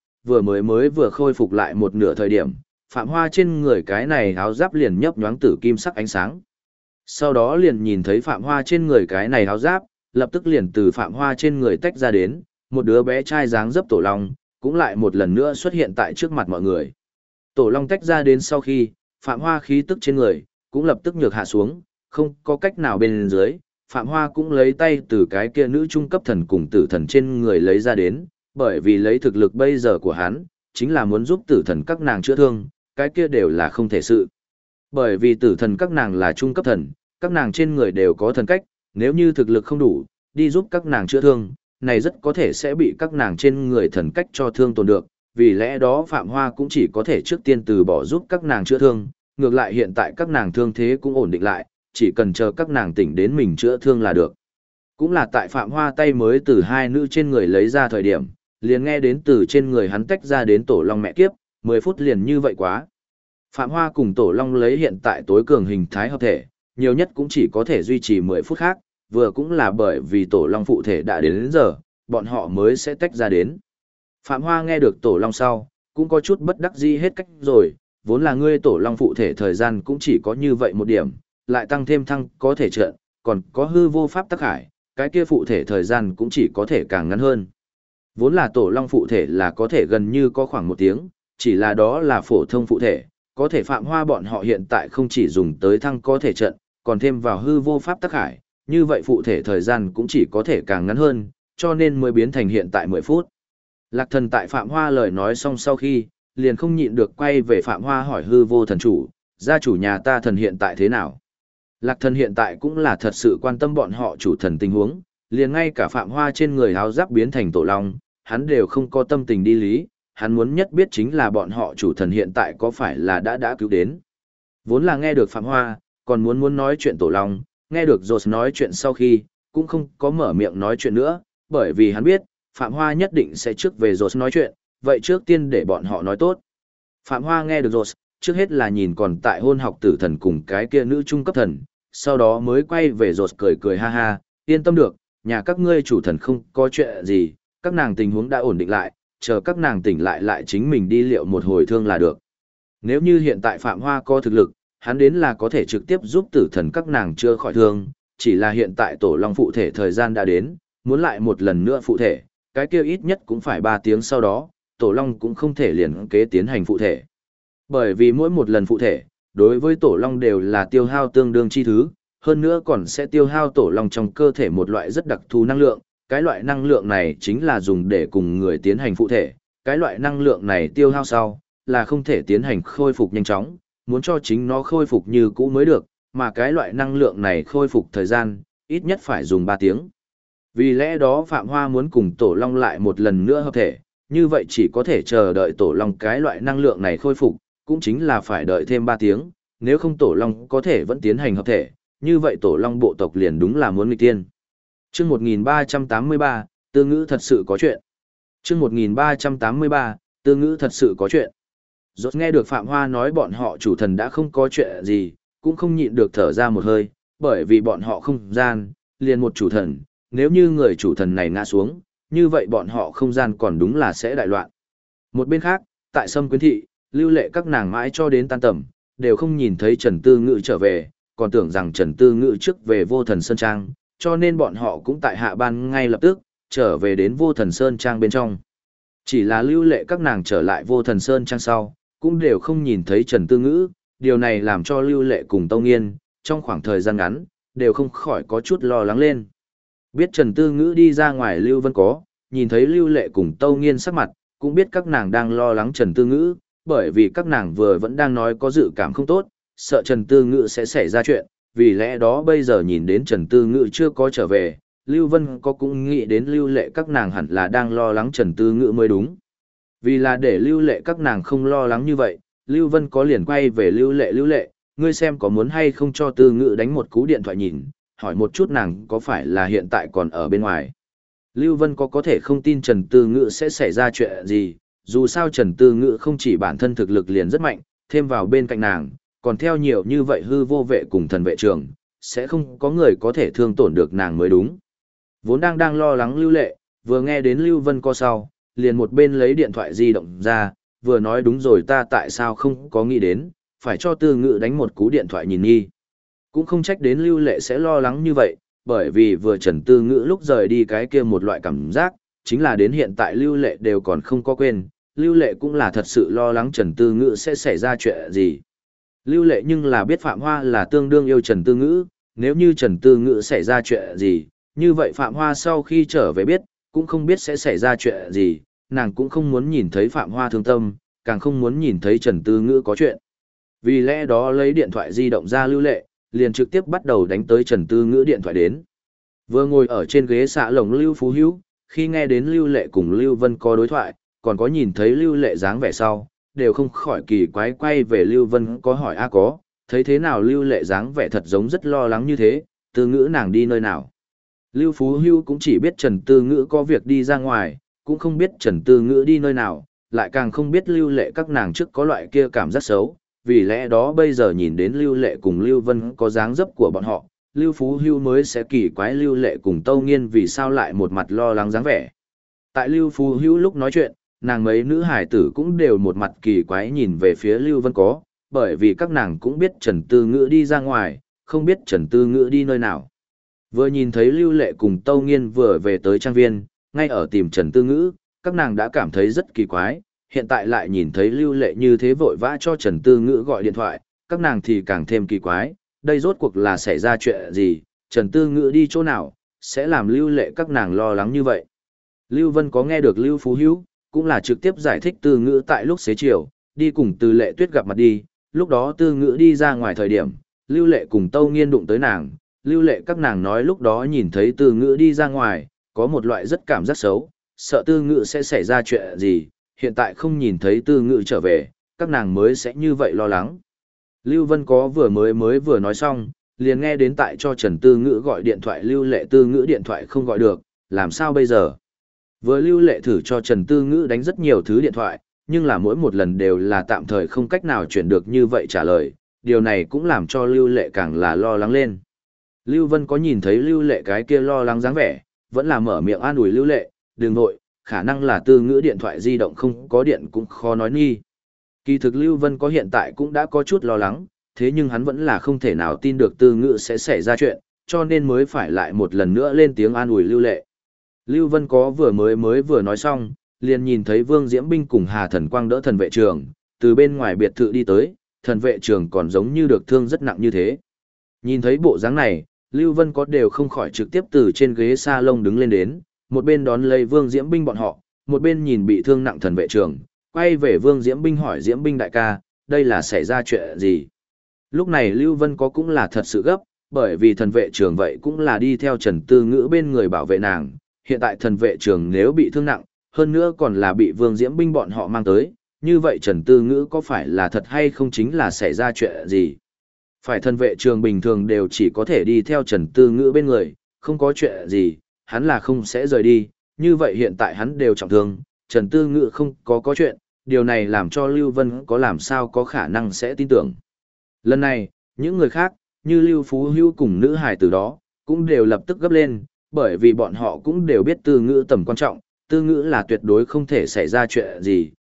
vừa khôi phục lại một nửa thời điểm, Phạm Hoa trên người cái này áo giáp liền nhấp nhoáng tử kim sắc ánh sáng. Sau đó liền nhìn thấy Phạm Hoa trên người cái này áo giáp, lập tức liền từ Phạm Hoa trên người tách ra đến, một đứa bé trai dáng dấp Tổ Long, cũng lại một lần nữa xuất hiện tại trước mặt mọi người. Tổ Long tách ra đến sau khi, Phạm Hoa khí tức trên người, cũng lập tức nhược hạ xuống, không có cách nào bên dưới, Phạm Hoa cũng lấy tay từ cái kia nữ trung cấp thần cùng tử thần trên người lấy ra đến, bởi vì lấy thực lực bây giờ của hắn, chính là muốn giúp tử thần các nàng chữa thương, cái kia đều là không thể sự. Bởi vì tử thần các nàng là trung cấp thần, các nàng trên người đều có thần cách, nếu như thực lực không đủ, đi giúp các nàng chữa thương, này rất có thể sẽ bị các nàng trên người thần cách cho thương tổn được, vì lẽ đó Phạm Hoa cũng chỉ có thể trước tiên từ bỏ giúp các nàng chữa thương, ngược lại hiện tại các nàng thương thế cũng ổn định lại, chỉ cần chờ các nàng tỉnh đến mình chữa thương là được. Cũng là tại Phạm Hoa tay mới từ hai nữ trên người lấy ra thời điểm, liền nghe đến từ trên người hắn tách ra đến Tổ Long mẹ kiếp, 10 phút liền như vậy quá. Phạm Hoa cùng Tổ Long lấy hiện tại tối cường hình thái hợp thể, nhiều nhất cũng chỉ có thể duy trì 10 phút khác, vừa cũng là bởi vì Tổ Long phụ thể đã đến giờ, bọn họ mới sẽ tách ra đến. Phạm Hoa nghe được Tổ Long sau, cũng có chút bất đắc dĩ hết cách rồi, vốn là ngươi Tổ Long phụ thể thời gian cũng chỉ có như vậy một điểm, lại tăng thêm thăng có thể trận, còn có hư vô pháp tắc hải, cái kia phụ thể thời gian cũng chỉ có thể càng ngắn hơn. Vốn là Tổ Long phụ thể là có thể gần như có khoảng 1 tiếng, chỉ là đó là phổ thông phụ thể, có thể Phạm Hoa bọn họ hiện tại không chỉ dùng tới thăng có thể trận, còn thêm vào hư vô pháp tắc hải, như vậy phụ thể thời gian cũng chỉ có thể càng ngắn hơn, cho nên mới biến thành hiện tại 10 phút. Lạc Thần tại Phạm Hoa lời nói xong sau khi, liền không nhịn được quay về Phạm Hoa hỏi hư vô thần chủ, gia chủ nhà ta thần hiện tại thế nào? Lạc Thần hiện tại cũng là thật sự quan tâm bọn họ chủ thần tình huống, liền ngay cả Phạm Hoa trên người áo giáp biến thành Tổ Long, hắn đều không có tâm tình đi lý, hắn muốn nhất biết chính là bọn họ chủ thần hiện tại có phải là đã cứu đến. Vốn là nghe được Phạm Hoa, còn muốn nói chuyện Tổ Long, nghe được Rột nói chuyện sau khi, cũng không có mở miệng nói chuyện nữa, bởi vì hắn biết, Phạm Hoa nhất định sẽ trước về Rột nói chuyện, vậy trước tiên để bọn họ nói tốt. Phạm Hoa nghe được Rột, trước hết là nhìn còn tại hôn học tử thần cùng cái kia nữ trung cấp thần, sau đó mới quay về Rột cười cười ha ha, yên tâm được, nhà các ngươi chủ thần không có chuyện gì, các nàng tình huống đã ổn định lại, chờ các nàng tỉnh lại chính mình đi liệu một hồi thương là được. Nếu như hiện tại Phạm Hoa có thực lực, hắn đến là có thể trực tiếp giúp tử thần các nàng chữa khỏi thương, chỉ là hiện tại Tổ Long phụ thể thời gian đã đến, muốn lại một lần nữa phụ thể, cái kia ít nhất cũng phải 3 tiếng sau đó, Tổ Long cũng không thể liền kế tiến hành phụ thể. Bởi vì mỗi một lần phụ thể, đối với Tổ Long đều là tiêu hao tương đương chi thứ, hơn nữa còn sẽ tiêu hao Tổ Long trong cơ thể một loại rất đặc thù năng lượng, cái loại năng lượng này chính là dùng để cùng người tiến hành phụ thể, cái loại năng lượng này tiêu hao sau, là không thể tiến hành khôi phục nhanh chóng, muốn cho chính nó khôi phục như cũ mới được, mà cái loại năng lượng này khôi phục thời gian, ít nhất phải dùng 3 tiếng. Vì lẽ đó Phạm Hoa muốn cùng Tổ Long lại một lần nữa hợp thể, như vậy chỉ có thể chờ đợi Tổ Long cái loại năng lượng này khôi phục, cũng chính là phải đợi thêm 3 tiếng, nếu không Tổ Long có thể vẫn tiến hành hợp thể, như vậy Tổ Long bộ tộc liền đúng là muốn nghịch tiên. Chương 1383, Tư Ngữ thật sự có chuyện. Chương 1383, Tư Ngữ thật sự có chuyện. Rốt nghe được Phạm Hoa nói bọn họ chủ thần đã không có chuyện gì, cũng không nhịn được thở ra một hơi, bởi vì bọn họ không gian, liền một chủ thần, nếu như người chủ thần này ngã xuống, như vậy bọn họ không gian còn đúng là sẽ đại loạn. Một bên khác, tại Sâm Quyến Thị, Lưu Lệ các nàng mãi cho đến tan tầm, đều không nhìn thấy Trần Tư Ngữ trở về, còn tưởng rằng Trần Tư Ngữ trước về Vô Thần Sơn Trang, cho nên bọn họ cũng tại hạ ban ngay lập tức, trở về đến Vô Thần Sơn Trang bên trong. Chỉ là Lưu Lệ các nàng trở lại Vô Thần Sơn Trang sau, cũng đều không nhìn thấy Trần Tư Ngữ, điều này làm cho Lưu Lệ cùng Tâu Nghiên, trong khoảng thời gian ngắn, đều không khỏi có chút lo lắng lên. Biết Trần Tư Ngữ đi ra ngoài Lưu Vân có, nhìn thấy Lưu Lệ cùng Tâu Nghiên sắc mặt, cũng biết các nàng đang lo lắng Trần Tư Ngữ, bởi vì các nàng vừa vẫn đang nói có dự cảm không tốt, sợ Trần Tư Ngữ sẽ xảy ra chuyện, vì lẽ đó bây giờ nhìn đến Trần Tư Ngữ chưa có trở về, Lưu Vân có cũng nghĩ đến Lưu Lệ các nàng hẳn là đang lo lắng Trần Tư Ngữ mới đúng. Vì là để Lưu Lệ các nàng không lo lắng như vậy, Lưu Vân có liền quay về Lưu Lệ, ngươi xem có muốn hay không cho Tư Ngữ đánh một cú điện thoại nhìn, hỏi một chút nàng có phải là hiện tại còn ở bên ngoài. Lưu Vân có thể không tin Trần Tư Ngữ sẽ xảy ra chuyện gì, dù sao Trần Tư Ngữ không chỉ bản thân thực lực liền rất mạnh, thêm vào bên cạnh nàng, còn theo nhiều như vậy hư vô vệ cùng thần vệ trường, sẽ không có người có thể thương tổn được nàng mới đúng. Vốn đang lo lắng Lưu Lệ, vừa nghe đến Lưu Vân có sau, liền một bên lấy điện thoại di động ra, vừa nói đúng rồi ta tại sao không có nghĩ đến, phải cho Tư Ngữ đánh một cú điện thoại nhìn nghi. Cũng không trách đến Lưu Lệ sẽ lo lắng như vậy, bởi vì vừa Trần Tư Ngữ lúc rời đi cái kia một loại cảm giác, chính là đến hiện tại Lưu Lệ đều còn không có quên, Lưu Lệ cũng là thật sự lo lắng Trần Tư Ngữ sẽ xảy ra chuyện gì. Lưu Lệ nhưng là biết Phạm Hoa là tương đương yêu Trần Tư Ngữ, nếu như Trần Tư Ngữ xảy ra chuyện gì, như vậy Phạm Hoa sau khi trở về biết, cũng không biết sẽ xảy ra chuyện gì, nàng cũng không muốn nhìn thấy Phạm Hoa thương tâm, càng không muốn nhìn thấy Trần Tư Ngữ có chuyện. Vì lẽ đó lấy điện thoại di động ra Lưu Lệ, liền trực tiếp bắt đầu đánh tới Trần Tư Ngữ điện thoại đến. Vừa ngồi ở trên ghế xạ lồng Lưu Phú Hữu, khi nghe đến Lưu Lệ cùng Lưu Vân có đối thoại, còn có nhìn thấy Lưu Lệ dáng vẻ sau, đều không khỏi kỳ quái quay về Lưu Vân có hỏi có, thấy thế nào Lưu Lệ dáng vẻ thật giống rất lo lắng như thế, Tư Ngữ nàng đi nơi nào. Lưu Phú Hữu cũng chỉ biết Trần Tư Ngữ có việc đi ra ngoài, cũng không biết Trần Tư Ngữ đi nơi nào, lại càng không biết Lưu Lệ các nàng trước có loại kia cảm giác xấu, vì lẽ đó bây giờ nhìn đến Lưu Lệ cùng Lưu Vân có dáng dấp của bọn họ, Lưu Phú Hữu mới sẽ kỳ quái Lưu Lệ cùng Tâu Nghiên vì sao lại một mặt lo lắng dáng vẻ. Tại Lưu Phú Hữu lúc nói chuyện, nàng mấy nữ hải tử cũng đều một mặt kỳ quái nhìn về phía Lưu Vân có, bởi vì các nàng cũng biết Trần Tư Ngữ đi ra ngoài, không biết Trần Tư Ngữ đi nơi nào. Vừa nhìn thấy Lưu Lệ cùng Tâu Nghiên vừa về tới trang viên, ngay ở tìm Trần Tư Ngữ, các nàng đã cảm thấy rất kỳ quái, hiện tại lại nhìn thấy Lưu Lệ như thế vội vã cho Trần Tư Ngữ gọi điện thoại, các nàng thì càng thêm kỳ quái, đây rốt cuộc là xảy ra chuyện gì, Trần Tư Ngữ đi chỗ nào, sẽ làm Lưu Lệ các nàng lo lắng như vậy. Lưu Vân có nghe được Lưu Phú Hữu, cũng là trực tiếp giải thích Tư Ngữ tại lúc xế chiều, đi cùng Từ Lệ Tuyết gặp mặt đi, lúc đó Tư Ngữ đi ra ngoài thời điểm, Lưu Lệ cùng Tâu Nghiên đụng tới nàng, Lưu Lệ các nàng nói lúc đó nhìn thấy Tư Ngữ đi ra ngoài, có một loại rất cảm giác xấu, sợ Tư Ngữ sẽ xảy ra chuyện gì, hiện tại không nhìn thấy Tư Ngữ trở về, các nàng mới sẽ như vậy lo lắng. Lưu Vân có vừa nói xong, liền nghe đến tại cho Trần Tư Ngữ gọi điện thoại Lưu Lệ Tư Ngữ điện thoại không gọi được, làm sao bây giờ? Vừa Lưu Lệ thử cho Trần Tư Ngữ đánh rất nhiều thứ điện thoại, nhưng là mỗi một lần đều là tạm thời không cách nào chuyển được như vậy trả lời, điều này cũng làm cho Lưu Lệ càng là lo lắng lên. Lưu Vân có nhìn thấy Lưu Lệ cái kia lo lắng dáng vẻ, vẫn là mở miệng an ủi Lưu Lệ, đừng vội, khả năng là Tư Ngữ điện thoại di động không có điện cũng khó nói nghi. Kỳ thực Lưu Vân có hiện tại cũng đã có chút lo lắng, thế nhưng hắn vẫn là không thể nào tin được Tư Ngữ sẽ xảy ra chuyện, cho nên mới phải lại một lần nữa lên tiếng an ủi Lưu Lệ. Lưu Vân có vừa nói xong, liền nhìn thấy Vương Diễm Binh cùng Hà Thần Quang đỡ thần vệ trường, từ bên ngoài biệt thự đi tới, thần vệ trường còn giống như được thương rất nặng như thế. Nhìn thấy bộ dáng này, Lưu Vân có đều không khỏi trực tiếp từ trên ghế salon đứng lên đến, một bên đón lấy Vương Diễm Binh bọn họ, một bên nhìn bị thương nặng thần vệ trường, quay về Vương Diễm Binh hỏi Diễm Binh đại ca, đây là xảy ra chuyện gì? Lúc này Lưu Vân có cũng là thật sự gấp, bởi vì thần vệ trường vậy cũng là đi theo Trần Tư Ngữ bên người bảo vệ nàng, hiện tại thần vệ trường nếu bị thương nặng, hơn nữa còn là bị Vương Diễm Binh bọn họ mang tới, như vậy Trần Tư Ngữ có phải là thật hay không chính là xảy ra chuyện gì? Phải thần vệ trường bình thường đều chỉ có thể đi theo Trần Tư Ngữ bên người, không có chuyện gì, hắn là không sẽ rời đi, như vậy hiện tại hắn đều trọng thương, Trần Tư Ngữ không có chuyện, điều này làm cho Lưu Vân có làm sao có khả năng sẽ tin tưởng. Lần này, những người khác, như Lưu Phú Hữu cùng nữ hài từ đó, cũng đều lập tức gấp lên, bởi vì bọn họ cũng đều biết Tư Ngữ tầm quan trọng, Tư Ngữ là tuyệt đối không thể xảy ra chuyện gì,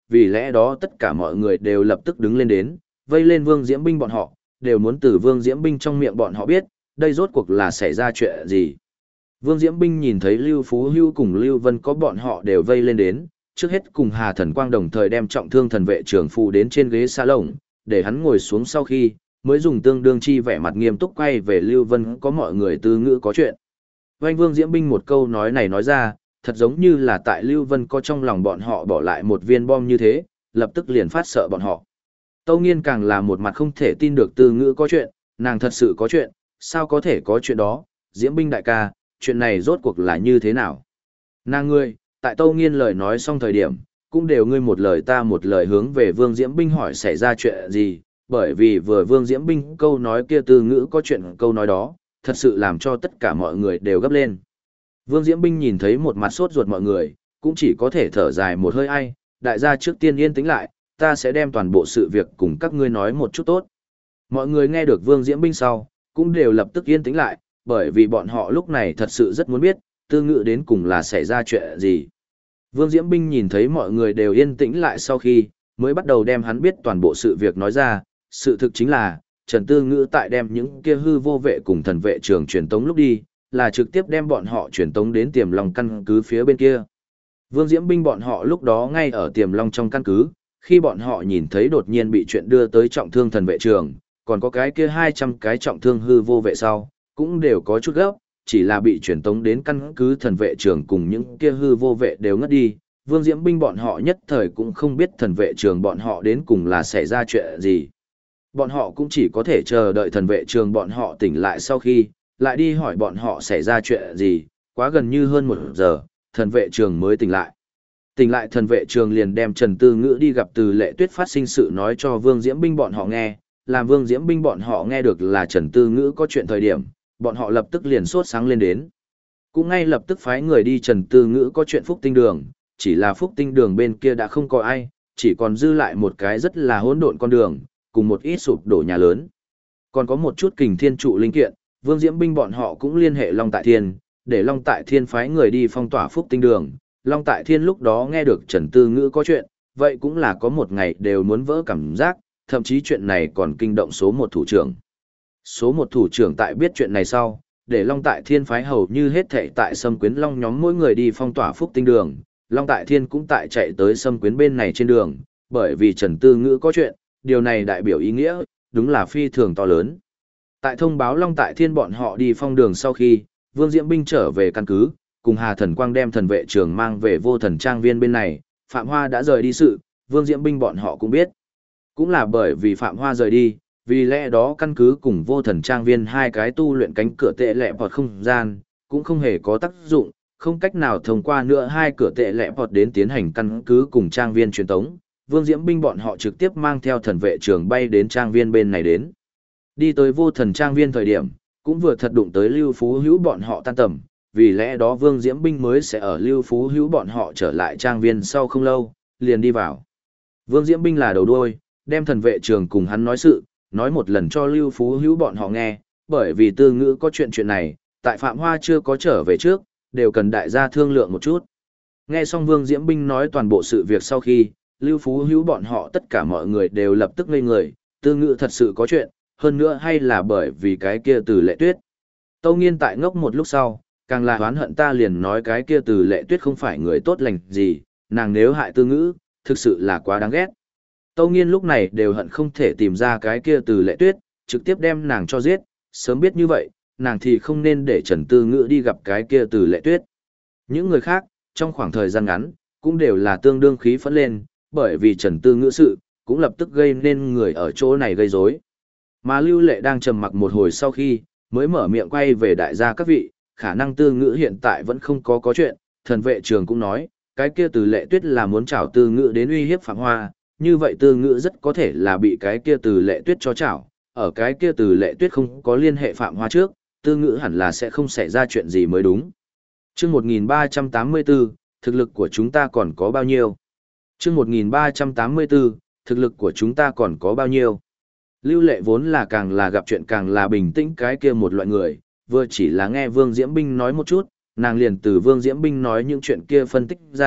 vì lẽ đó tất cả mọi người đều lập tức đứng lên đến, vây lên Vương Diễm Binh bọn họ, đều muốn từ Vương Diễm Binh trong miệng bọn họ biết, đây rốt cuộc là xảy ra chuyện gì. Vương Diễm Binh nhìn thấy Lưu Phú Hưu cùng Lưu Vân có bọn họ đều vây lên đến, trước hết cùng Hà Thần Quang đồng thời đem trọng thương thần vệ trưởng phù đến trên ghế sa lồng, để hắn ngồi xuống sau khi, mới dùng tương đương chi vẻ mặt nghiêm túc quay về Lưu Vân có mọi người tư ngữ có chuyện. Vành Vương Diễm Binh một câu nói này nói ra, thật giống như là tại Lưu Vân có trong lòng bọn họ bỏ lại một viên bom như thế, lập tức liền phát sợ bọn họ. Tâu Nghiên càng là một mặt không thể tin được tư ngữ có chuyện, nàng thật sự có chuyện, sao có thể có chuyện đó, Diễm Binh đại ca, chuyện này rốt cuộc là như thế nào? Nàng ngươi, tại Tâu Nghiên lời nói xong thời điểm, cũng đều ngươi một lời ta một lời hướng về Vương Diễm Binh hỏi xảy ra chuyện gì, bởi vì vừa Vương Diễm Binh câu nói kia từ ngữ có chuyện câu nói đó, thật sự làm cho tất cả mọi người đều gấp lên. Vương Diễm Binh nhìn thấy một mặt sốt ruột mọi người, cũng chỉ có thể thở dài một hơi ai, đại gia trước tiên yên tĩnh lại, ta sẽ đem toàn bộ sự việc cùng các ngươi nói một chút tốt. Mọi người nghe được Vương Diễm Binh sau, cũng đều lập tức yên tĩnh lại, bởi vì bọn họ lúc này thật sự rất muốn biết, tư ngữ đến cùng là xảy ra chuyện gì. Vương Diễm Binh nhìn thấy mọi người đều yên tĩnh lại sau khi, mới bắt đầu đem hắn biết toàn bộ sự việc nói ra, sự thực chính là, Trần Tư Ngữ tại đem những kia hư vô vệ cùng thần vệ trường truyền tống lúc đi, là trực tiếp đem bọn họ truyền tống đến Tiềm Long căn cứ phía bên kia. Vương Diễm Binh bọn họ lúc đó ngay ở Tiềm Long trong căn cứ, khi bọn họ nhìn thấy đột nhiên bị chuyện đưa tới trọng thương thần vệ trường, còn có cái kia 200 cái trọng thương hư vô vệ sau, cũng đều có chút gấp, chỉ là bị truyền tống đến căn cứ thần vệ trường cùng những kia hư vô vệ đều ngất đi. Vương Diễm Binh bọn họ nhất thời cũng không biết thần vệ trường bọn họ đến cùng là xảy ra chuyện gì. Bọn họ cũng chỉ có thể chờ đợi thần vệ trường bọn họ tỉnh lại sau khi, lại đi hỏi bọn họ xảy ra chuyện gì, quá gần như hơn 1 giờ, thần vệ trường mới tỉnh lại. Tỉnh lại thần vệ trường liền đem Trần Tư Ngữ đi gặp Từ Lệ Tuyết phát sinh sự nói cho Vương Diễm Binh bọn họ nghe, làm Vương Diễm Binh bọn họ nghe được là Trần Tư Ngữ có chuyện thời điểm, bọn họ lập tức liền sốt sáng lên đến. Cũng ngay lập tức phái người đi Trần Tư Ngữ có chuyện Phúc Tinh Đường, chỉ là Phúc Tinh Đường bên kia đã không có ai, chỉ còn dư lại một cái rất là hỗn độn con đường, cùng một ít sụp đổ nhà lớn. Còn có một chút kình thiên trụ linh kiện, Vương Diễm Binh bọn họ cũng liên hệ Long Tại Thiên, để Long Tại Thiên phái người đi phong tỏa Phúc Tinh Đường. Long Tại Thiên lúc đó nghe được Trần Tư Ngữ có chuyện, vậy cũng là có một ngày đều muốn vỡ cảm giác, thậm chí chuyện này còn kinh động số 1 thủ trưởng. Số 1 thủ trưởng tại biết chuyện này sau, để Long Tại Thiên phái hầu như hết thảy tại Sâm Quyến Long nhóm mỗi người đi phong tỏa Phúc Tinh Đường, Long Tại Thiên cũng tại chạy tới Sâm Quyến bên này trên đường, bởi vì Trần Tư Ngữ có chuyện, điều này đại biểu ý nghĩa, đúng là phi thường to lớn. Tại thông báo Long Tại Thiên bọn họ đi phong đường sau khi, Vương Diễm Binh trở về căn cứ, cùng Hà Thần Quang đem thần vệ trường mang về Vô Thần Trang Viên bên này, Phạm Hoa đã rời đi sự, Vương Diễm Binh bọn họ cũng biết. Cũng là bởi vì Phạm Hoa rời đi, vì lẽ đó căn cứ cùng Vô Thần Trang Viên hai cái tu luyện cánh cửa tệ lẹ bọt không gian, cũng không hề có tác dụng, không cách nào thông qua nữa hai cửa tệ lẹ bọt đến tiến hành căn cứ cùng trang viên truyền tống. Vương Diễm Binh bọn họ trực tiếp mang theo thần vệ trường bay đến trang viên bên này đến. Đi tới Vô Thần Trang Viên thời điểm, cũng vừa thật đụng tới Lưu Phú Hữu bọn họ tan tầm, vì lẽ đó Vương Diễm Binh mới sẽ ở Lưu Phú Hữu bọn họ trở lại trang viên sau không lâu, liền đi vào. Vương Diễm Binh là đầu đuôi, đem thần vệ trường cùng hắn nói sự, nói một lần cho Lưu Phú Hữu bọn họ nghe, bởi vì Tư Ngữ có chuyện này, tại Phạm Hoa chưa có trở về trước, đều cần đại gia thương lượng một chút. Nghe xong Vương Diễm Binh nói toàn bộ sự việc sau khi, Lưu Phú Hữu bọn họ tất cả mọi người đều lập tức ngây người, Tư Ngữ thật sự có chuyện, hơn nữa hay là bởi vì cái kia Từ Lệ Tuyết. Tâu Nghiên tại ngốc một lúc sau, càng là oán hận ta liền nói cái kia Từ Lệ Tuyết không phải người tốt lành gì, nàng nếu hại Tư Ngữ, thực sự là quá đáng ghét. Tâu Nghiên lúc này đều hận không thể tìm ra cái kia Từ Lệ Tuyết, trực tiếp đem nàng cho giết, sớm biết như vậy, nàng thì không nên để Trần Tư Ngữ đi gặp cái kia Từ Lệ Tuyết. Những người khác, trong khoảng thời gian ngắn, cũng đều là tương đương khí phẫn lên, bởi vì Trần Tư Ngữ sự, cũng lập tức gây nên người ở chỗ này gây rối. Mà Lưu Lệ đang trầm mặc một hồi sau khi, mới mở miệng quay về đại gia các vị, khả năng Tư Ngữ hiện tại vẫn không có chuyện, thần vệ trường cũng nói, cái kia Từ Lệ Tuyết là muốn trảo Tư Ngữ đến uy hiếp Phạm Hoa, như vậy Tư Ngữ rất có thể là bị cái kia Từ Lệ Tuyết cho trảo, ở cái kia Từ Lệ Tuyết không có liên hệ Phạm Hoa trước, Tư Ngữ hẳn là sẽ không xảy ra chuyện gì mới đúng. Chương 1384, thực lực của chúng ta còn có bao nhiêu? Chương 1384, thực lực của chúng ta còn có bao nhiêu? Lưu Lệ vốn là càng là gặp chuyện càng là bình tĩnh cái kia một loại người, vừa chỉ là nghe Vương Diễm Binh nói một chút, nàng liền từ Vương Diễm Binh nói những chuyện kia phân tích ra,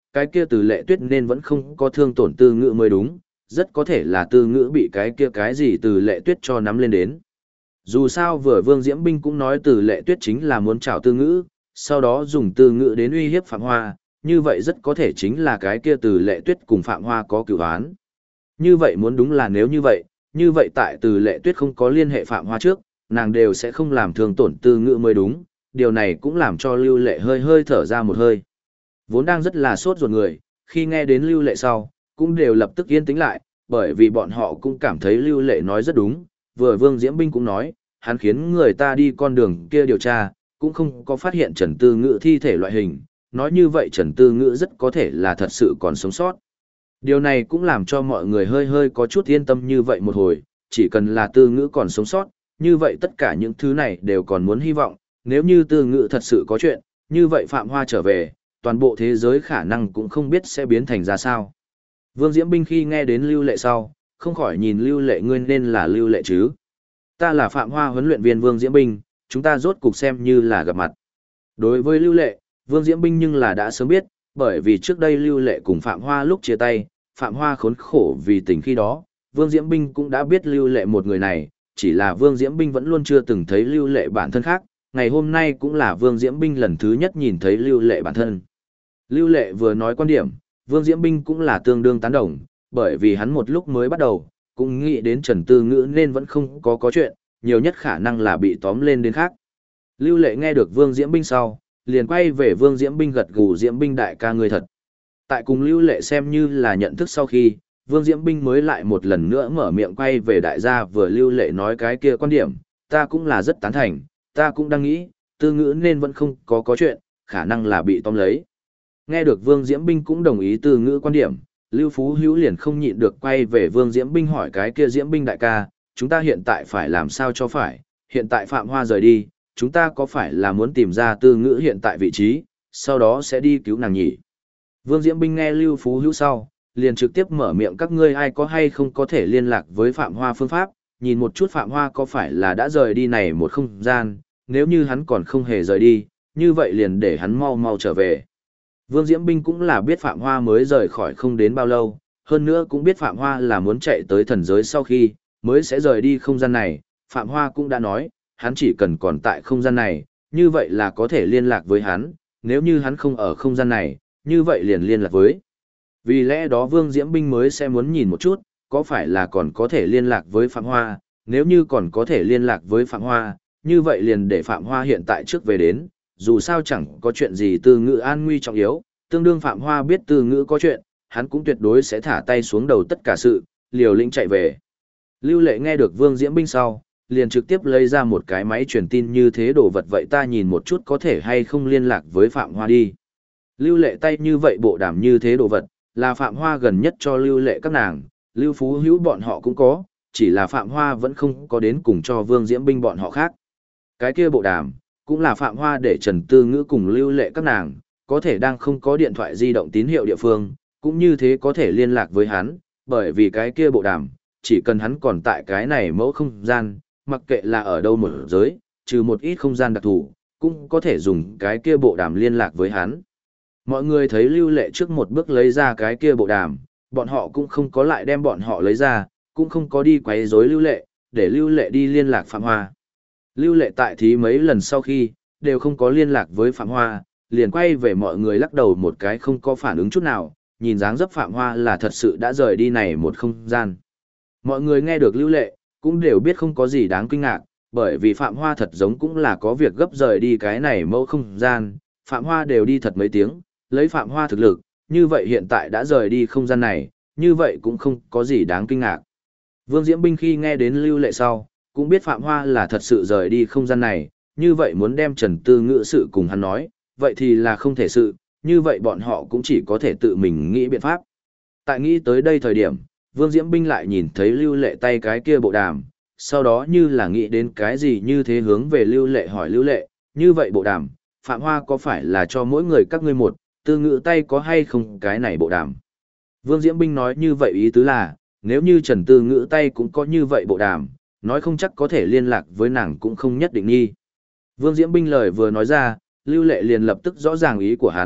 cái kia Từ Lệ Tuyết nên vẫn không có thương tổn Tư Ngữ mới đúng, rất có thể là Tư Ngữ bị cái kia cái gì Từ Lệ Tuyết cho nắm lên đến. Dù sao vừa Vương Diễm Binh cũng nói Từ Lệ Tuyết chính là muốn trảo Tư Ngữ, sau đó dùng Tư Ngữ đến uy hiếp Phạm Hoa, như vậy rất có thể chính là cái kia Từ Lệ Tuyết cùng Phạm Hoa có cửu oán. Như vậy muốn đúng là nếu như vậy tại Từ Lệ Tuyết không có liên hệ Phạm Hoa trước, nàng đều sẽ không làm thương tổn Tư Ngữ mới đúng, điều này cũng làm cho Lưu Lệ hơi hơi thở ra một hơi. Vốn đang rất là sốt ruột người, khi nghe đến Lưu Lệ sau, cũng đều lập tức yên tĩnh lại, bởi vì bọn họ cũng cảm thấy Lưu Lệ nói rất đúng, vừa Vương Diễm Binh cũng nói, hắn khiến người ta đi con đường kia điều tra, cũng không có phát hiện Trần Tư Ngữ thi thể loại hình, nói như vậy Trần Tư Ngữ rất có thể là thật sự còn sống sót. Điều này cũng làm cho mọi người hơi hơi có chút yên tâm như vậy một hồi, chỉ cần là Tư Ngữ còn sống sót, như vậy tất cả những thứ này đều còn muốn hy vọng, nếu như Tư Ngữ thật sự có chuyện, như vậy Phạm Hoa trở về, toàn bộ thế giới khả năng cũng không biết sẽ biến thành ra sao. Vương Diễm Binh khi nghe đến Lưu Lệ sau, không khỏi nhìn Lưu Lệ, ngươi nên là Lưu Lệ chứ. Ta là Phạm Hoa huấn luyện viên Vương Diễm Binh, chúng ta rốt cục xem như là gặp mặt. Đối với Lưu Lệ, Vương Diễm Binh nhưng là đã sớm biết, bởi vì trước đây Lưu Lệ cùng Phạm Hoa lúc chia tay, Phạm Hoa khốn khổ vì tình khi đó, Vương Diễm Binh cũng đã biết Lưu Lệ một người này, chỉ là Vương Diễm Binh vẫn luôn chưa từng thấy Lưu Lệ bản thân khác, ngày hôm nay cũng là Vương Diễm Binh lần thứ nhất nhìn thấy Lưu Lệ bản thân. Lưu Lệ vừa nói quan điểm, Vương Diễm Binh cũng là tương đương tán đồng, bởi vì hắn một lúc mới bắt đầu, cũng nghĩ đến Trần Tư Ngữ nên vẫn không có chuyện, nhiều nhất khả năng là bị tóm lên đến khác. Lưu Lệ nghe được Vương Diễm Binh sau, liền quay về Vương Diễm Binh gật gù, Diễm Binh đại ca ngươi thật. Tại cùng Lưu Lệ xem như là nhận thức sau khi, Vương Diễm Binh mới lại một lần nữa mở miệng quay về đại gia vừa Lưu Lệ nói cái kia quan điểm, ta cũng là rất tán thành, ta cũng đang nghĩ, Tư Ngữ nên vẫn không có chuyện, khả năng là bị tóm lấy. Nghe được Vương Diễm Binh cũng đồng ý Tư Ngữ quan điểm, Lưu Phú Hữu liền không nhịn được quay về Vương Diễm Binh hỏi cái kia Diễm Binh đại ca, chúng ta hiện tại phải làm sao cho phải, hiện tại Phạm Hoa rời đi, chúng ta có phải là muốn tìm ra Tư Ngữ hiện tại vị trí, sau đó sẽ đi cứu nàng nhỉ? Vương Diễm Binh nghe Lưu Phú Hữu sau, liền trực tiếp mở miệng, các ngươi ai có hay không có thể liên lạc với Phạm Hoa phương pháp, nhìn một chút Phạm Hoa có phải là đã rời đi này một không gian, nếu như hắn còn không hề rời đi, như vậy liền để hắn mau mau trở về. Vương Diễm Binh cũng là biết Phạm Hoa mới rời khỏi không đến bao lâu, hơn nữa cũng biết Phạm Hoa là muốn chạy tới thần giới sau khi, mới sẽ rời đi không gian này, Phạm Hoa cũng đã nói, hắn chỉ cần còn tại không gian này, như vậy là có thể liên lạc với hắn, nếu như hắn không ở không gian này, như vậy liền liên lạc với. Vì lẽ đó Vương Diễm Binh mới sẽ muốn nhìn một chút, có phải là còn có thể liên lạc với Phạm Hoa, nếu như còn có thể liên lạc với Phạm Hoa, như vậy liền để Phạm Hoa hiện tại trước về đến, dù sao chẳng có chuyện gì Tư Ngữ an nguy trọng yếu, tương đương Phạm Hoa biết Tư Ngữ có chuyện, hắn cũng tuyệt đối sẽ thả tay xuống đầu tất cả sự, liều lĩnh chạy về. Lưu Lệ nghe được Vương Diễm Binh sau, liền trực tiếp lấy ra một cái máy truyền tin như thế đồ vật, vậy ta nhìn một chút có thể hay không liên lạc với Phạm Hoa đi. Lưu Lệ tay như vậy bộ đàm như thế đồ vật, là Phạm Hoa gần nhất cho Lưu Lệ các nàng, Lưu Phú Hữu bọn họ cũng có, chỉ là Phạm Hoa vẫn không có đến cùng cho Vương Diễm Binh bọn họ khác. Cái kia bộ đàm, cũng là Phạm Hoa để Trần Tư Ngữ cùng Lưu Lệ các nàng, có thể đang không có điện thoại di động tín hiệu địa phương, cũng như thế có thể liên lạc với hắn, bởi vì cái kia bộ đàm, chỉ cần hắn còn tại cái này mẫu không gian, mặc kệ là ở đâu một giới, trừ một ít không gian đặc thù, cũng có thể dùng cái kia bộ đàm liên lạc với hắn. Mọi người thấy Lưu Lệ trước một bước lấy ra cái kia bộ đàm, bọn họ cũng không có lại đem bọn họ lấy ra, cũng không có đi quấy rối Lưu Lệ, để Lưu Lệ đi liên lạc Phạm Hoa. Lưu Lệ tại thí mấy lần sau khi, đều không có liên lạc với Phạm Hoa, liền quay về mọi người lắc đầu một cái không có phản ứng chút nào, nhìn dáng dấp Phạm Hoa là thật sự đã rời đi này một không gian. Mọi người nghe được Lưu Lệ, cũng đều biết không có gì đáng kinh ngạc, bởi vì Phạm Hoa thật giống cũng là có việc gấp rời đi cái này mẫu không gian, Phạm Hoa đều đi thật mấy tiếng, lấy Phạm Hoa thực lực, như vậy hiện tại đã rời đi không gian này, như vậy cũng không có gì đáng kinh ngạc. Vương Diễm Binh khi nghe đến Lưu Lệ sau, cũng biết Phạm Hoa là thật sự rời đi không gian này, như vậy muốn đem Trần Tư Ngữ sự cùng hắn nói, vậy thì là không thể sự, như vậy bọn họ cũng chỉ có thể tự mình nghĩ biện pháp. Tại nghĩ tới đây thời điểm, Vương Diễm Binh lại nhìn thấy Lưu Lệ tay cái kia bộ đàm, sau đó như là nghĩ đến cái gì như thế hướng về Lưu Lệ hỏi Lưu Lệ, như vậy bộ đàm, Phạm Hoa có phải là cho mỗi người các ngươi một, Tư Ngữ tay có hay không cái này bộ đàm? Vương Diễm Binh nói như vậy ý tứ là, nếu như Trần Tư Ngữ tay cũng có như vậy bộ đàm, nói không chắc có thể liên lạc với nàng cũng không nhất định nghi. Vương Diễm Binh lời vừa nói ra, Lưu Lệ liền lập tức rõ ràng ý của hắn,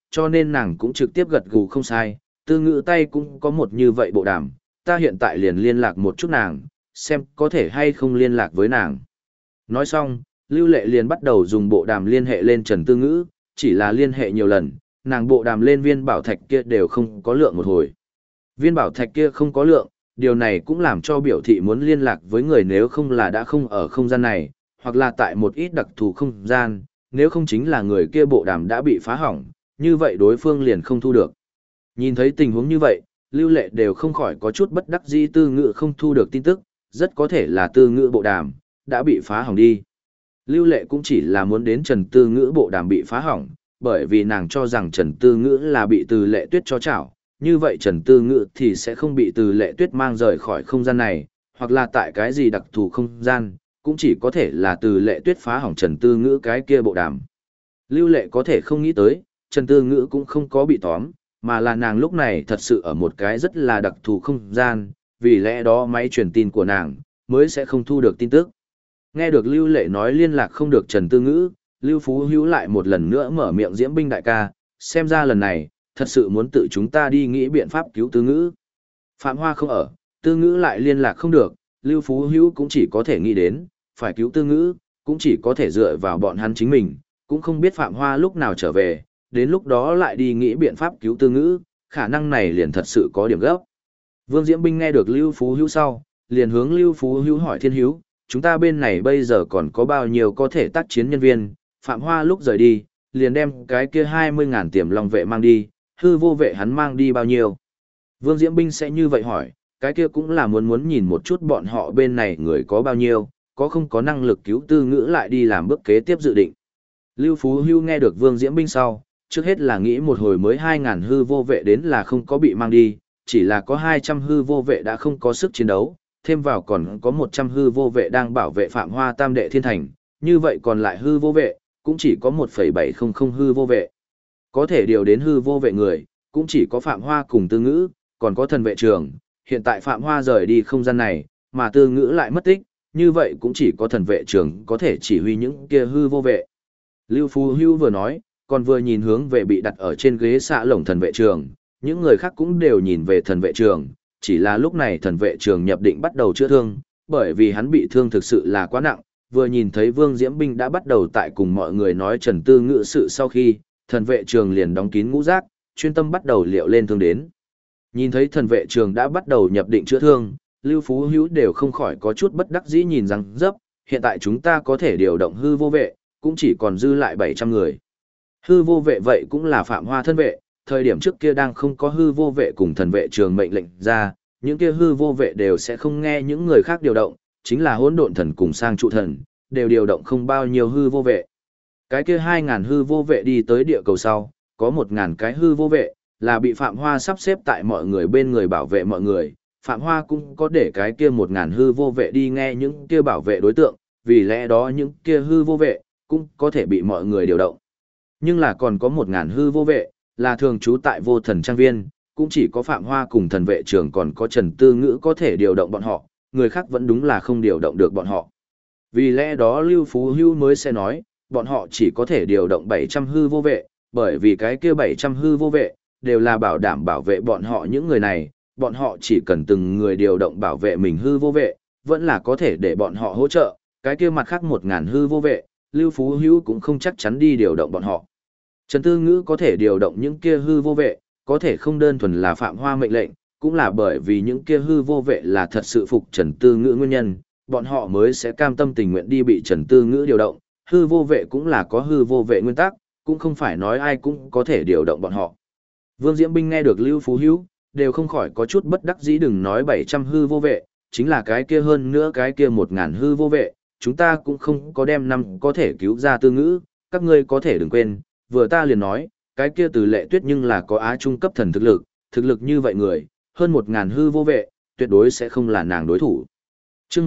cho nên nàng cũng trực tiếp gật gù không sai, Tư Ngữ tay cũng có một như vậy bộ đàm, ta hiện tại liền liên lạc một chút nàng, xem có thể hay không liên lạc với nàng. Nói xong, Lưu Lệ liền bắt đầu dùng bộ đàm liên hệ lên Trần Tư Ngữ, chỉ là liên hệ nhiều lần, nàng bộ đàm lên viên bảo thạch kia đều không có lượng một hồi. Viên bảo thạch kia không có lượng, điều này cũng làm cho biểu thị muốn liên lạc với người nếu không là đã không ở không gian này, hoặc là tại một ít đặc thù không gian, nếu không chính là người kia bộ đàm đã bị phá hỏng, như vậy đối phương liền không thu được. Nhìn thấy tình huống như vậy, Lưu Lệ đều không khỏi có chút bất đắc dĩ Tư Ngữ không thu được tin tức, rất có thể là Tư Ngữ bộ đàm đã bị phá hỏng đi. Lưu Lệ cũng chỉ là muốn đến Trần Tư Ngữ bộ đàm bị phá hỏng, bởi vì nàng cho rằng Trần Tư Ngữ là bị Từ Lệ Tuyết cho chảo, như vậy Trần Tư Ngữ thì sẽ không bị Từ Lệ Tuyết mang rời khỏi không gian này, hoặc là tại cái gì đặc thù không gian, cũng chỉ có thể là Từ Lệ Tuyết phá hỏng Trần Tư Ngữ cái kia bộ đàm. Lưu Lệ có thể không nghĩ tới, Trần Tư Ngữ cũng không có bị tóm, mà là nàng lúc này thật sự ở một cái rất là đặc thù không gian, vì lẽ đó máy truyền tin của nàng mới sẽ không thu được tin tức. Nghe được Lưu Lệ nói liên lạc không được Trần Tư Ngữ, Lưu Phú Hữu lại một lần nữa mở miệng Diễm Binh đại ca, xem ra lần này, thật sự muốn tự chúng ta đi nghĩ biện pháp cứu Tư Ngữ. Phạm Hoa không ở, Tư Ngữ lại liên lạc không được, Lưu Phú Hữu cũng chỉ có thể nghĩ đến, phải cứu Tư Ngữ, cũng chỉ có thể dựa vào bọn hắn chính mình, cũng không biết Phạm Hoa lúc nào trở về, đến lúc đó lại đi nghĩ biện pháp cứu Tư Ngữ, khả năng này liền thật sự có điểm gấp. Vương Diễm Binh nghe được Lưu Phú Hữu sau, liền hướng Lưu Phú Hữu hỏi Thiên Hữu, chúng ta bên này bây giờ còn có bao nhiêu có thể tác chiến nhân viên, Phạm Hoa lúc rời đi, liền đem cái kia 20.000 tiềm long vệ mang đi, hư vô vệ hắn mang đi bao nhiêu. Vương Diễm Binh sẽ như vậy hỏi, cái kia cũng là muốn nhìn một chút bọn họ bên này người có bao nhiêu, có không có năng lực cứu Tư Ngữ lại đi làm bước kế tiếp dự định. Lưu Phú Hữu nghe được Vương Diễm Binh sau, trước hết là nghĩ một hồi mới 2.000 hư vô vệ đến là không có bị mang đi, chỉ là có 200 hư vô vệ đã không có sức chiến đấu, thêm vào còn có 100 hư vô vệ đang bảo vệ Phạm Hoa Tam Đệ Thiên Thành, như vậy còn lại hư vô vệ, cũng chỉ có 1,700 hư vô vệ. Có thể điều đến hư vô vệ người, cũng chỉ có Phạm Hoa cùng Tư Ngữ, còn có thần vệ trường, hiện tại Phạm Hoa rời đi không gian này, mà Tư Ngữ lại mất tích, như vậy cũng chỉ có thần vệ trường có thể chỉ huy những kia hư vô vệ. Lưu Phú Hữu vừa nói, còn vừa nhìn hướng về bị đặt ở trên ghế xạ lồng thần vệ trường, những người khác cũng đều nhìn về thần vệ trường, chỉ là lúc này thần vệ trường nhập định bắt đầu chữa thương, bởi vì hắn bị thương thực sự là quá nặng, vừa nhìn thấy Vương Diễm Binh đã bắt đầu tại cùng mọi người nói Trần Tư Ngữ sự sau khi, thần vệ trường liền đóng kín ngũ giác, chuyên tâm bắt đầu liệu lên thương đến. Nhìn thấy thần vệ trường đã bắt đầu nhập định chữa thương, Lưu Phú Hữu đều không khỏi có chút bất đắc dĩ nhìn rằng dấp, hiện tại chúng ta có thể điều động hư vô vệ, cũng chỉ còn dư lại 700 người. Hư vô vệ vậy cũng là Phạm Hoa thân vệ, thời điểm trước kia đang không có hư vô vệ cùng thần vệ trường mệnh lệnh ra, những kia hư vô vệ đều sẽ không nghe những người khác điều động, chính là hỗn độn thần cùng sang trụ thần, đều điều động không bao nhiêu hư vô vệ. Cái kia 2.000 hư vô vệ đi tới địa cầu sau, có 1.000 cái hư vô vệ, là bị Phạm Hoa sắp xếp tại mọi người bên người bảo vệ mọi người. Phạm Hoa cũng có để cái kia 1.000 hư vô vệ đi nghe những kia bảo vệ đối tượng, vì lẽ đó những kia hư vô vệ, cũng có thể bị mọi người điều động. Nhưng là còn có 1.000 hư vô vệ, là thường trú tại vô thần trang viên, cũng chỉ có Phạm Hoa cùng thần vệ trưởng còn có Trần Tư Ngữ có thể điều động bọn họ, người khác vẫn đúng là không điều động được bọn họ. Vì lẽ đó Lưu Phú Hữu mới sẽ nói, bọn họ chỉ có thể điều động 700 hư vô vệ, bởi vì cái kia 700 hư vô vệ, đều là bảo đảm bảo vệ bọn họ những người này, bọn họ chỉ cần từng người điều động bảo vệ mình hư vô vệ, vẫn là có thể để bọn họ hỗ trợ, cái kia mặt khác 1.000 hư vô vệ, Lưu Phú Hữu cũng không chắc chắn đi điều động bọn họ. Trần Tư Ngữ có thể điều động những kia hư vô vệ, có thể không đơn thuần là Phạm Hoa mệnh lệnh, cũng là bởi vì những kia hư vô vệ là thật sự phục Trần Tư Ngữ nguyên nhân, bọn họ mới sẽ cam tâm tình nguyện đi bị Trần Tư Ngữ điều động. Hư vô vệ cũng là có hư vô vệ nguyên tắc, cũng không phải nói ai cũng có thể điều động bọn họ. Vương Diễm Binh nghe được Lưu Phú Hữu, đều không khỏi có chút bất đắc dĩ, đừng nói 700 hư vô vệ, chính là cái kia hơn nữa cái kia 1.000 hư vô vệ, chúng ta cũng không có đem năm có thể cứu ra Tư Ngữ, các ngươi có thể đừng quên, vừa ta liền nói, cái kia Từ Lệ Tuyết nhưng là có Á Trung cấp thần thực lực như vậy người, hơn 1.000 hư vô vệ, tuyệt đối sẽ không là nàng đối thủ. Chương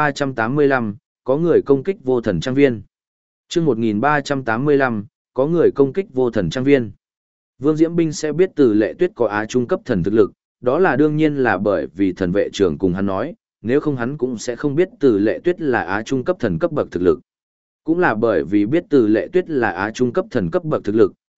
1385, có người công kích vô thần trang viên. Chương 1385, có người công kích vô thần trang viên. Vương Diễm Binh sẽ biết Từ Lệ Tuyết có Á Trung cấp thần thực lực, đó là đương nhiên là bởi vì thần vệ trưởng cùng hắn nói, nếu không hắn cũng sẽ không biết Từ Lệ Tuyết là Á Trung cấp thần cấp bậc thực lực. Cũng là bởi vì biết Từ Lệ Tuyết là Á Trung cấp thần cấp bậc thực lực,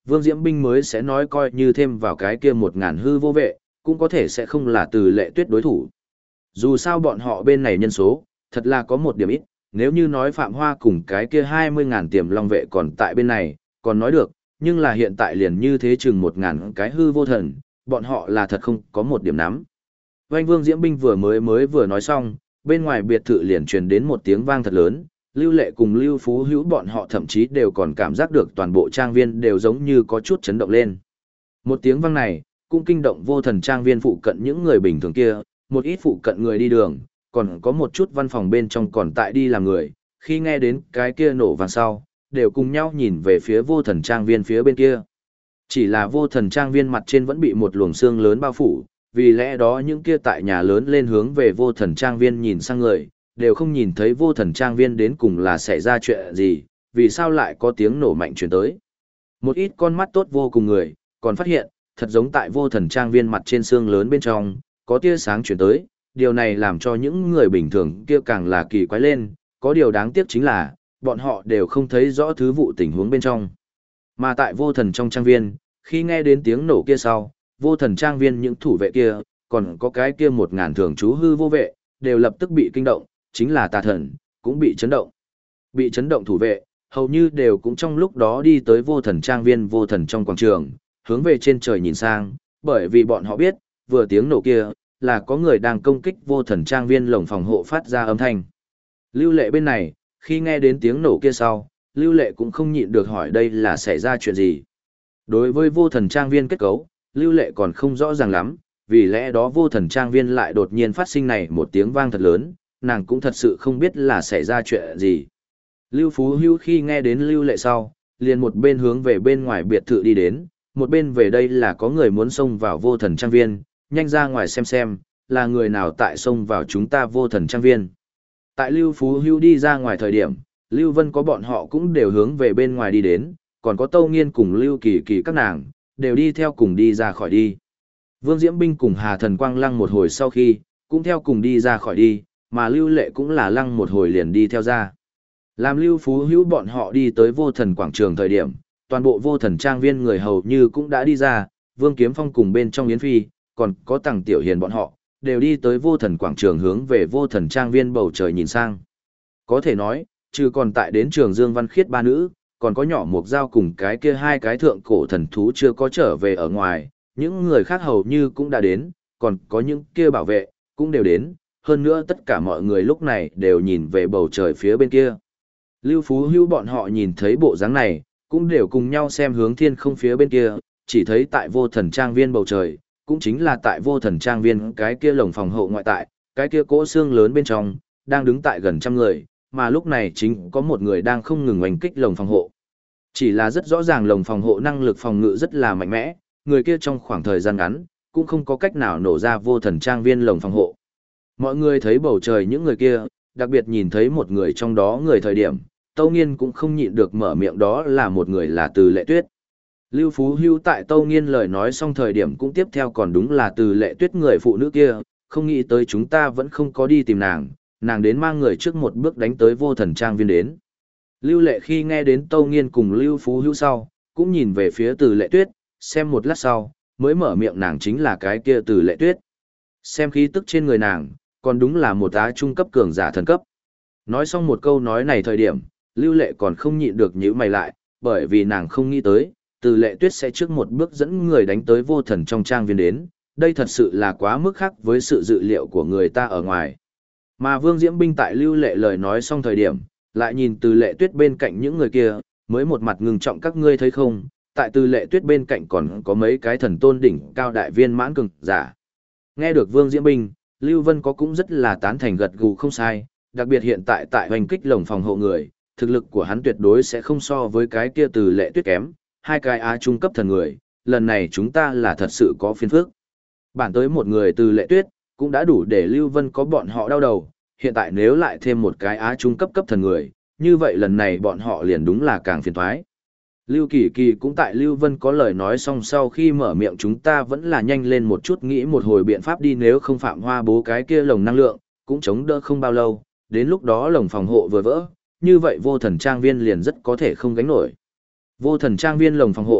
Vương Diễm Binh mới sẽ nói coi như thêm vào cái kia 1000 hư vô vệ, cũng có thể sẽ không là Từ Lệ Tuyết đối thủ. Dù sao bọn họ bên này nhân số, thật là có một điểm ít, nếu như nói Phạm Hoa cùng cái kia 20.000 tiềm long vệ còn tại bên này, còn nói được, nhưng là hiện tại liền như thế chừng 1000 cái hư vô thần, bọn họ là thật không có một điểm nắm. Oanh Vương Diễm Binh vừa nói xong, bên ngoài biệt thự liền truyền đến một tiếng vang thật lớn, Lưu Lệ cùng Lưu Phú Hữu bọn họ thậm chí đều còn cảm giác được toàn bộ trang viên đều giống như có chút chấn động lên. Một tiếng vang này, cũng kinh động Vô Thần trang viên phụ cận những người bình thường kia, một ít phụ cận người đi đường, còn có một chút văn phòng bên trong còn tại đi làm người, khi nghe đến cái kia nổ vang sau, đều cùng nhau nhìn về phía Vô Thần trang viên phía bên kia. Chỉ là Vô Thần trang viên mặt trên vẫn bị một luồng sương lớn bao phủ, vì lẽ đó những kia tại nhà lớn lên hướng về Vô Thần trang viên nhìn sang người, đều không nhìn thấy Vô Thần trang viên đến cùng là xảy ra chuyện gì, vì sao lại có tiếng nổ mạnh truyền tới. Một ít con mắt tốt vô cùng người, còn phát hiện, thật giống tại Vô Thần trang viên mặt trên sương lớn bên trong, có tia sáng truyền tới, điều này làm cho những người bình thường kia càng là kỳ quái lên, có điều đáng tiếc chính là, bọn họ đều không thấy rõ thứ vụ tình huống bên trong. Mà tại Vô Thần trong trang viên, khi nghe đến tiếng nổ kia sau, Vô Thần trang viên những thủ vệ kia, còn có cái kia 1000 thường trú hư vô vệ, đều lập tức bị kinh động, chính là Tà Thần, cũng bị chấn động. Bị chấn động thủ vệ, hầu như đều cũng trong lúc đó đi tới Vô Thần trang viên Vô Thần trong quảng trường, hướng về trên trời nhìn sang, bởi vì bọn họ biết, vừa tiếng nổ kia, là có người đang công kích Vô Thần trang viên lồng phòng hộ phát ra âm thanh. Lưu Lệ bên này, khi nghe đến tiếng nổ kia sau, Lưu Lệ cũng không nhịn được hỏi đây là xảy ra chuyện gì. Đối với Vô Thần trang viên kết cấu, Lưu Lệ còn không rõ ràng lắm, vì lẽ đó Vô Thần trang viên lại đột nhiên phát sinh này một tiếng vang thật lớn, nàng cũng thật sự không biết là xảy ra chuyện gì. Lưu Phú Hữu khi nghe đến Lưu Lệ sau, liền một bên hướng về bên ngoài biệt thự đi đến, một bên về đây là có người muốn xông vào Vô Thần trang viên, nhanh ra ngoài xem, là người nào tại xông vào chúng ta Vô Thần trang viên. Tại Lưu Phú Hữu đi ra ngoài thời điểm, Lưu Vân có bọn họ cũng đều hướng về bên ngoài đi đến, còn có Tâu Nghiên cùng Lưu Kỳ Kỳ các nàng, đều đi theo cùng đi ra khỏi đi. Vương Diễm Binh cùng Hà Thần Quang lăng một hồi sau khi, cũng theo cùng đi ra khỏi đi, mà Lưu Lệ cũng là lăng một hồi liền đi theo ra. Làm Lưu Phú Hữu bọn họ đi tới Vô Thần quảng trường thời điểm, toàn bộ Vô Thần trang viên người hầu như cũng đã đi ra, Vương Kiếm Phong cùng bên trong Yến Phi, còn có Tằng Tiểu Hiền bọn họ, đều đi tới Vô Thần quảng trường hướng về Vô Thần trang viên bầu trời nhìn sang. Có thể nói, trừ còn tại đến trường Dương Văn Khiết ba nữ, còn có nhỏ Mục Giao cùng cái kia hai cái thượng cổ thần thú chưa có trở về ở ngoài, những người khác hầu như cũng đã đến, còn có những kia bảo vệ, cũng đều đến, hơn nữa tất cả mọi người lúc này đều nhìn về bầu trời phía bên kia. Lưu Phú Hữu bọn họ nhìn thấy bộ dáng này, cũng đều cùng nhau xem hướng thiên không phía bên kia, chỉ thấy tại Vô Thần trang viên bầu trời, cũng chính là tại Vô Thần trang viên cái kia lồng phòng hộ ngoại tại, cái kia cỗ xương lớn bên trong, đang đứng tại gần trăm người, mà lúc này chính có một người đang không ngừng oanh kích lồng phòng hộ. Chỉ là rất rõ ràng lồng phòng hộ năng lực phòng ngự rất là mạnh mẽ, người kia trong khoảng thời gian ngắn, cũng không có cách nào nổ ra Vô Thần trang viên lồng phòng hộ. Mọi người thấy bầu trời những người kia, đặc biệt nhìn thấy một người trong đó người thời điểm, Tâu Nghiên cũng không nhịn được mở miệng đó là một người là Từ Lệ Tuyết. Lưu Phú Hữu tại Tâu Nghiên lời nói xong thời điểm cũng tiếp theo còn đúng là Từ Lệ Tuyết người phụ nữ kia, không nghĩ tới chúng ta vẫn không có đi tìm nàng, nàng đến mang người trước một bước đánh tới Vô Thần trang viên đến. Lưu Lệ khi nghe đến Tâu Nghiên cùng Lưu Phú Hữu sau, cũng nhìn về phía Từ Lệ Tuyết, xem một lát sau, mới mở miệng nàng chính là cái kia Từ Lệ Tuyết. Xem khí tức trên người nàng, còn đúng là một á trung cấp cường giả thần cấp. Nói xong một câu nói này thời điểm, Lưu Lệ còn không nhịn được nhíu mày lại, bởi vì nàng không nghĩ tới, Từ Lệ Tuyết sẽ trước một bước dẫn người đánh tới Vô Thần trong trang viên đến, đây thật sự là quá mức khác với sự dự liệu của người ta ở ngoài. Mà Vương Diễm Binh tại Lưu Lệ lời nói xong thời điểm, lại nhìn Từ Lệ Tuyết bên cạnh những người kia, mới một mặt ngưng trọng các ngươi thấy không, tại Từ Lệ Tuyết bên cạnh còn có mấy cái thần tôn đỉnh cao đại viên mãn cường giả. Nghe được Vương Diễm Binh, Lưu Vân có cũng rất là tán thành gật gù không sai, đặc biệt hiện tại tại hoành kích lồng phòng hộ người, thực lực của hắn tuyệt đối sẽ không so với cái kia Từ Lệ Tuyết kém, hai cái á trung cấp thần người, lần này chúng ta là thật sự có phiền phức. Bản tới một người Từ Lệ Tuyết, cũng đã đủ để Lưu Vân có bọn họ đau đầu, hiện tại nếu lại thêm một cái á trung cấp cấp thần người, như vậy lần này bọn họ liền đúng là càng phiền toái. Lưu Kỳ Kỳ cũng tại Lưu Vân có lời nói xong sau khi mở miệng chúng ta vẫn là nhanh lên một chút nghĩ một hồi biện pháp đi nếu không Phạm Hoa bố cái kia lồng năng lượng, cũng chống đỡ không bao lâu, đến lúc đó lồng phòng hộ vừa vỡ, như vậy Vô Thần trang viên liền rất có thể không gánh nổi. Vô Thần trang viên lồng phòng hộ,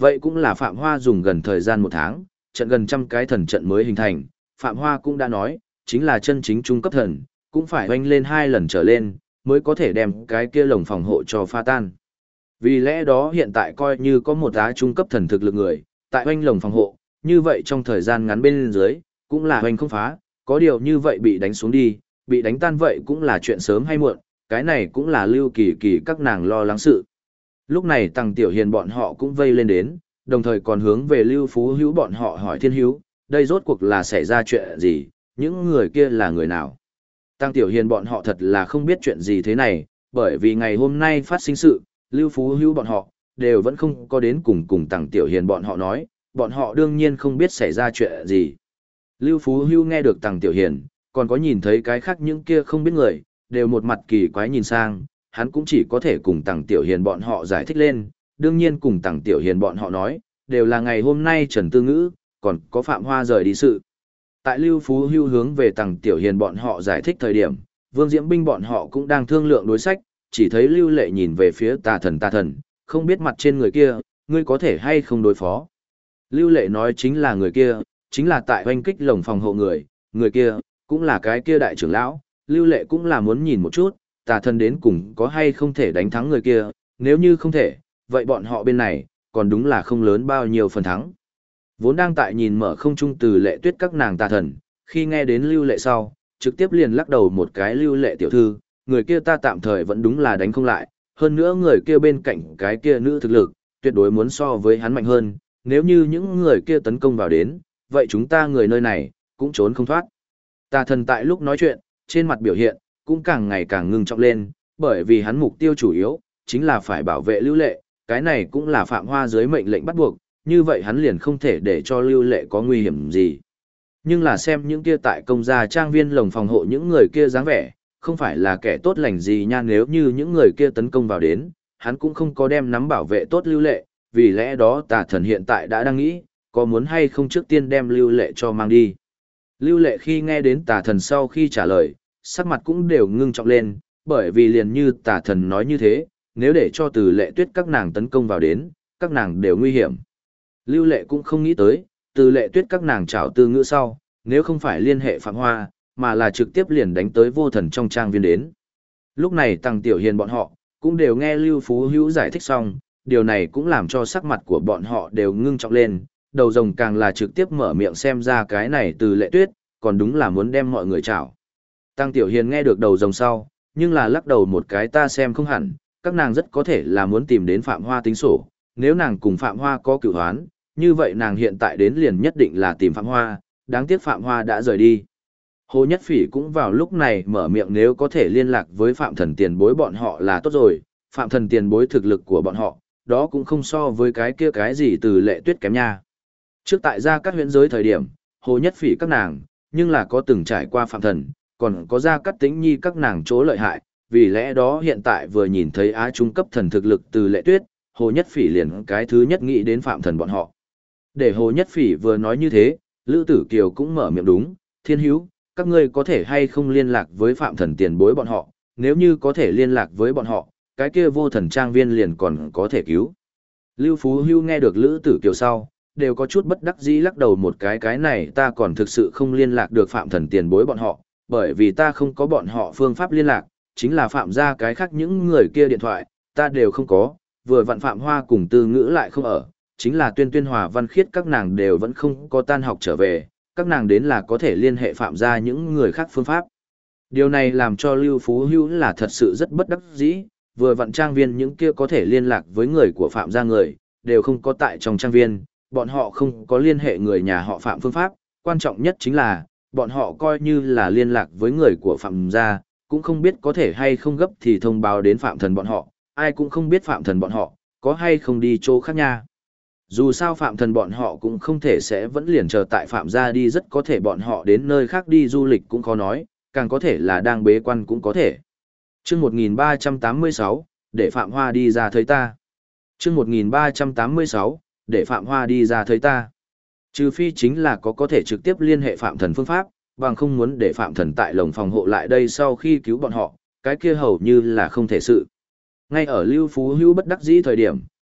Vậy cũng là Phạm Hoa dùng gần thời gian 1 tháng, trận gần trăm cái thần trận mới hình thành, Phạm Hoa cũng đã nói, chính là chân chính trung cấp thần, cũng phải oanh lên 2 lần trở lên, mới có thể đem cái kia lồng phòng hộ cho pha tan. Vì lẽ đó hiện tại coi như có một giá trung cấp thần thực lực người, tại oanh lồng phòng hộ, như vậy trong thời gian ngắn bên dưới, cũng là oanh không phá, có điều như vậy bị đánh xuống đi, bị đánh tan vậy cũng là chuyện sớm hay muộn, cái này cũng là Lưu Kỳ Kỳ các nàng lo lắng sự. Lúc này Tăng Tiểu Hiền bọn họ cũng vây lên đến, đồng thời còn hướng về Lưu Phú Hữu bọn họ hỏi Thiên Hữu, đây rốt cuộc là xảy ra chuyện gì, những người kia là người nào. Tăng Tiểu Hiền bọn họ thật là không biết chuyện gì thế này, bởi vì ngày hôm nay phát sinh sự, Lưu Phú Hữu bọn họ, đều vẫn không có đến cùng Tăng Tiểu Hiền bọn họ nói, bọn họ đương nhiên không biết xảy ra chuyện gì. Lưu Phú Hữu nghe được Tăng Tiểu Hiền, còn có nhìn thấy cái khác những kia không biết người, đều một mặt kỳ quái nhìn sang, hắn cũng chỉ có thể cùng Tăng Tiểu Hiền bọn họ giải thích lên, đương nhiên cùng Tăng Tiểu Hiền bọn họ nói, đều là ngày hôm nay Trần Tư Ngữ, còn có Phạm Hoa rời đi sự. Tại Lưu Phú Hưu hướng về Tăng Tiểu Hiền bọn họ giải thích thời điểm, Vương Diễm Binh bọn họ cũng đang thương lượng đối sách, chỉ thấy Lưu Lệ nhìn về phía tà thần, không biết mặt trên người kia, ngươi có thể hay không đối phó. Lưu Lệ nói chính là người kia, chính là tại hoanh kích lồng phòng hộ người kia, cũng là cái kia đại trưởng lão, Lưu Lệ cũng là muốn nhìn một chút, tà thần đến cùng có hay không thể đánh thắng người kia, nếu như không thể, vậy bọn họ bên này, còn đúng là không lớn bao nhiêu phần thắng. Vốn đang tại nhìn mở không trung Từ Lệ Tuyết các nàng tà thần, khi nghe đến Lưu Lệ sau, trực tiếp liền lắc đầu một cái Lưu Lệ tiểu thư, người kia ta tạm thời vẫn đúng là đánh không lại, hơn nữa người kia bên cạnh cái kia nữ thực lực, tuyệt đối muốn so với hắn mạnh hơn, nếu như những người kia tấn công vào đến, vậy chúng ta người nơi này, cũng trốn không thoát. Tà thần tại lúc nói chuyện, trên mặt biểu hiện, cũng càng ngày càng ngưng trọng lên, bởi vì hắn mục tiêu chủ yếu, chính là phải bảo vệ Lưu Lệ, cái này cũng là Phạm Hoa dưới mệnh lệnh bắt buộc, như vậy hắn liền không thể để cho Lưu Lệ có nguy hiểm gì. Nhưng là xem những kia tại công gia trang viên lồng phòng hộ những người kia dáng vẻ, không phải là kẻ tốt lành gì nha, nếu như những người kia tấn công vào đến, hắn cũng không có đem nắm bảo vệ tốt Lưu Lệ, vì lẽ đó tà thần hiện tại đã đang nghĩ, có muốn hay không trước tiên đem Lưu Lệ cho mang đi. Lưu Lệ khi nghe đến tà thần sau khi trả lời, sắc mặt cũng đều ngưng trọng lên, bởi vì liền như tà thần nói như thế, nếu để cho Từ Lệ Tuyết các nàng tấn công vào đến, các nàng đều nguy hiểm. Lưu Lệ cũng không nghĩ tới, Từ Lệ Tuyết các nàng trảo Tư Ngữ sau, nếu không phải liên hệ Phạm Hoa, mà là trực tiếp liền đánh tới vô thần trong trang viên đến. Lúc này Tăng Tiểu Hiền bọn họ, cũng đều nghe Lưu Phú Hữu giải thích xong, điều này cũng làm cho sắc mặt của bọn họ đều ngưng trọng lên, đầu rồng càng là trực tiếp mở miệng xem ra cái này Từ Lệ Tuyết, còn đúng là muốn đem mọi người trảo. Tăng Tiểu Hiền nghe được đầu rồng sau, nhưng là lắc đầu một cái ta xem không hẳn, các nàng rất có thể là muốn tìm đến Phạm Hoa tính sổ, nếu nàng cùng Phạm Hoa có cửu hoán, như vậy nàng hiện tại đến liền nhất định là tìm Phạm Hoa, đáng tiếc Phạm Hoa đã rời đi. Hồ Nhất Phỉ cũng vào lúc này mở miệng nếu có thể liên lạc với Phạm Thần tiền bối bọn họ là tốt rồi, Phạm Thần tiền bối thực lực của bọn họ, đó cũng không so với cái kia cái gì Từ Lệ Tuyết kém nha. Trước tại gia các huyễn giới thời điểm, Hồ Nhất Phỉ các nàng, nhưng là có từng trải qua Phạm Thần, còn có gia cắt Tĩnh Nhi các nàng chỗ lợi hại, vì lẽ đó hiện tại vừa nhìn thấy Á trung cấp thần thực lực Từ Lệ Tuyết, Hồ Nhất Phỉ liền cái thứ nhất nghĩ đến Phạm Thần bọn họ. Để Hồ Nhất Phỉ vừa nói như thế, Lữ Tử Kiều cũng mở miệng đúng, Thiên Hữu, các ngươi có thể hay không liên lạc với Phạm Thần tiền bối bọn họ, nếu như có thể liên lạc với bọn họ, cái kia vô thần trang viên liền còn có thể cứu. Lưu Phú Hưu nghe được Lữ Tử Kiều sau, đều có chút bất đắc dĩ lắc đầu một cái này ta còn thực sự không liên lạc được Phạm Thần tiền bối bọn họ, bởi vì ta không có bọn họ phương pháp liên lạc, chính là Phạm ra cái khác những người kia điện thoại, ta đều không có, vừa vặn Phạm Hoa cùng Tư Ngữ lại không ở, chính là Tuyên Hòa Văn Khiết các nàng đều vẫn không có tan học trở về, các nàng đến là có thể liên hệ Phạm ra những người khác phương pháp. Điều này làm cho Lưu Phú Hữu là thật sự rất bất đắc dĩ, vừa vặn trang viên những kia có thể liên lạc với người của Phạm gia người, đều không có tại trong trang viên, bọn họ không có liên hệ người nhà họ Phạm phương pháp, quan trọng nhất chính là, bọn họ coi như là liên lạc với người của Phạm gia, cũng không biết có thể hay không gấp thì thông báo đến Phạm Thần bọn họ, ai cũng không biết Phạm Thần bọn họ, có hay không đi chỗ khác nha. Dù sao Phạm Thần bọn họ cũng không thể sẽ vẫn liền chờ tại Phạm gia đi, rất có thể bọn họ đến nơi khác đi du lịch cũng khó nói, càng có thể là đang bế quan cũng có thể. Chương 1386, để Phạm Hoa đi ra thấy ta. Chương 1386, để Phạm Hoa đi ra thấy ta. Trừ phi chính là có thể trực tiếp liên hệ Phạm Thần phương pháp, bằng không muốn để Phạm Thần tại lồng phòng hộ lại đây sau khi cứu bọn họ, cái kia hầu như là không thể sự. Ngay ở Lưu Phú Hữu bất đắc dĩ thời điểm,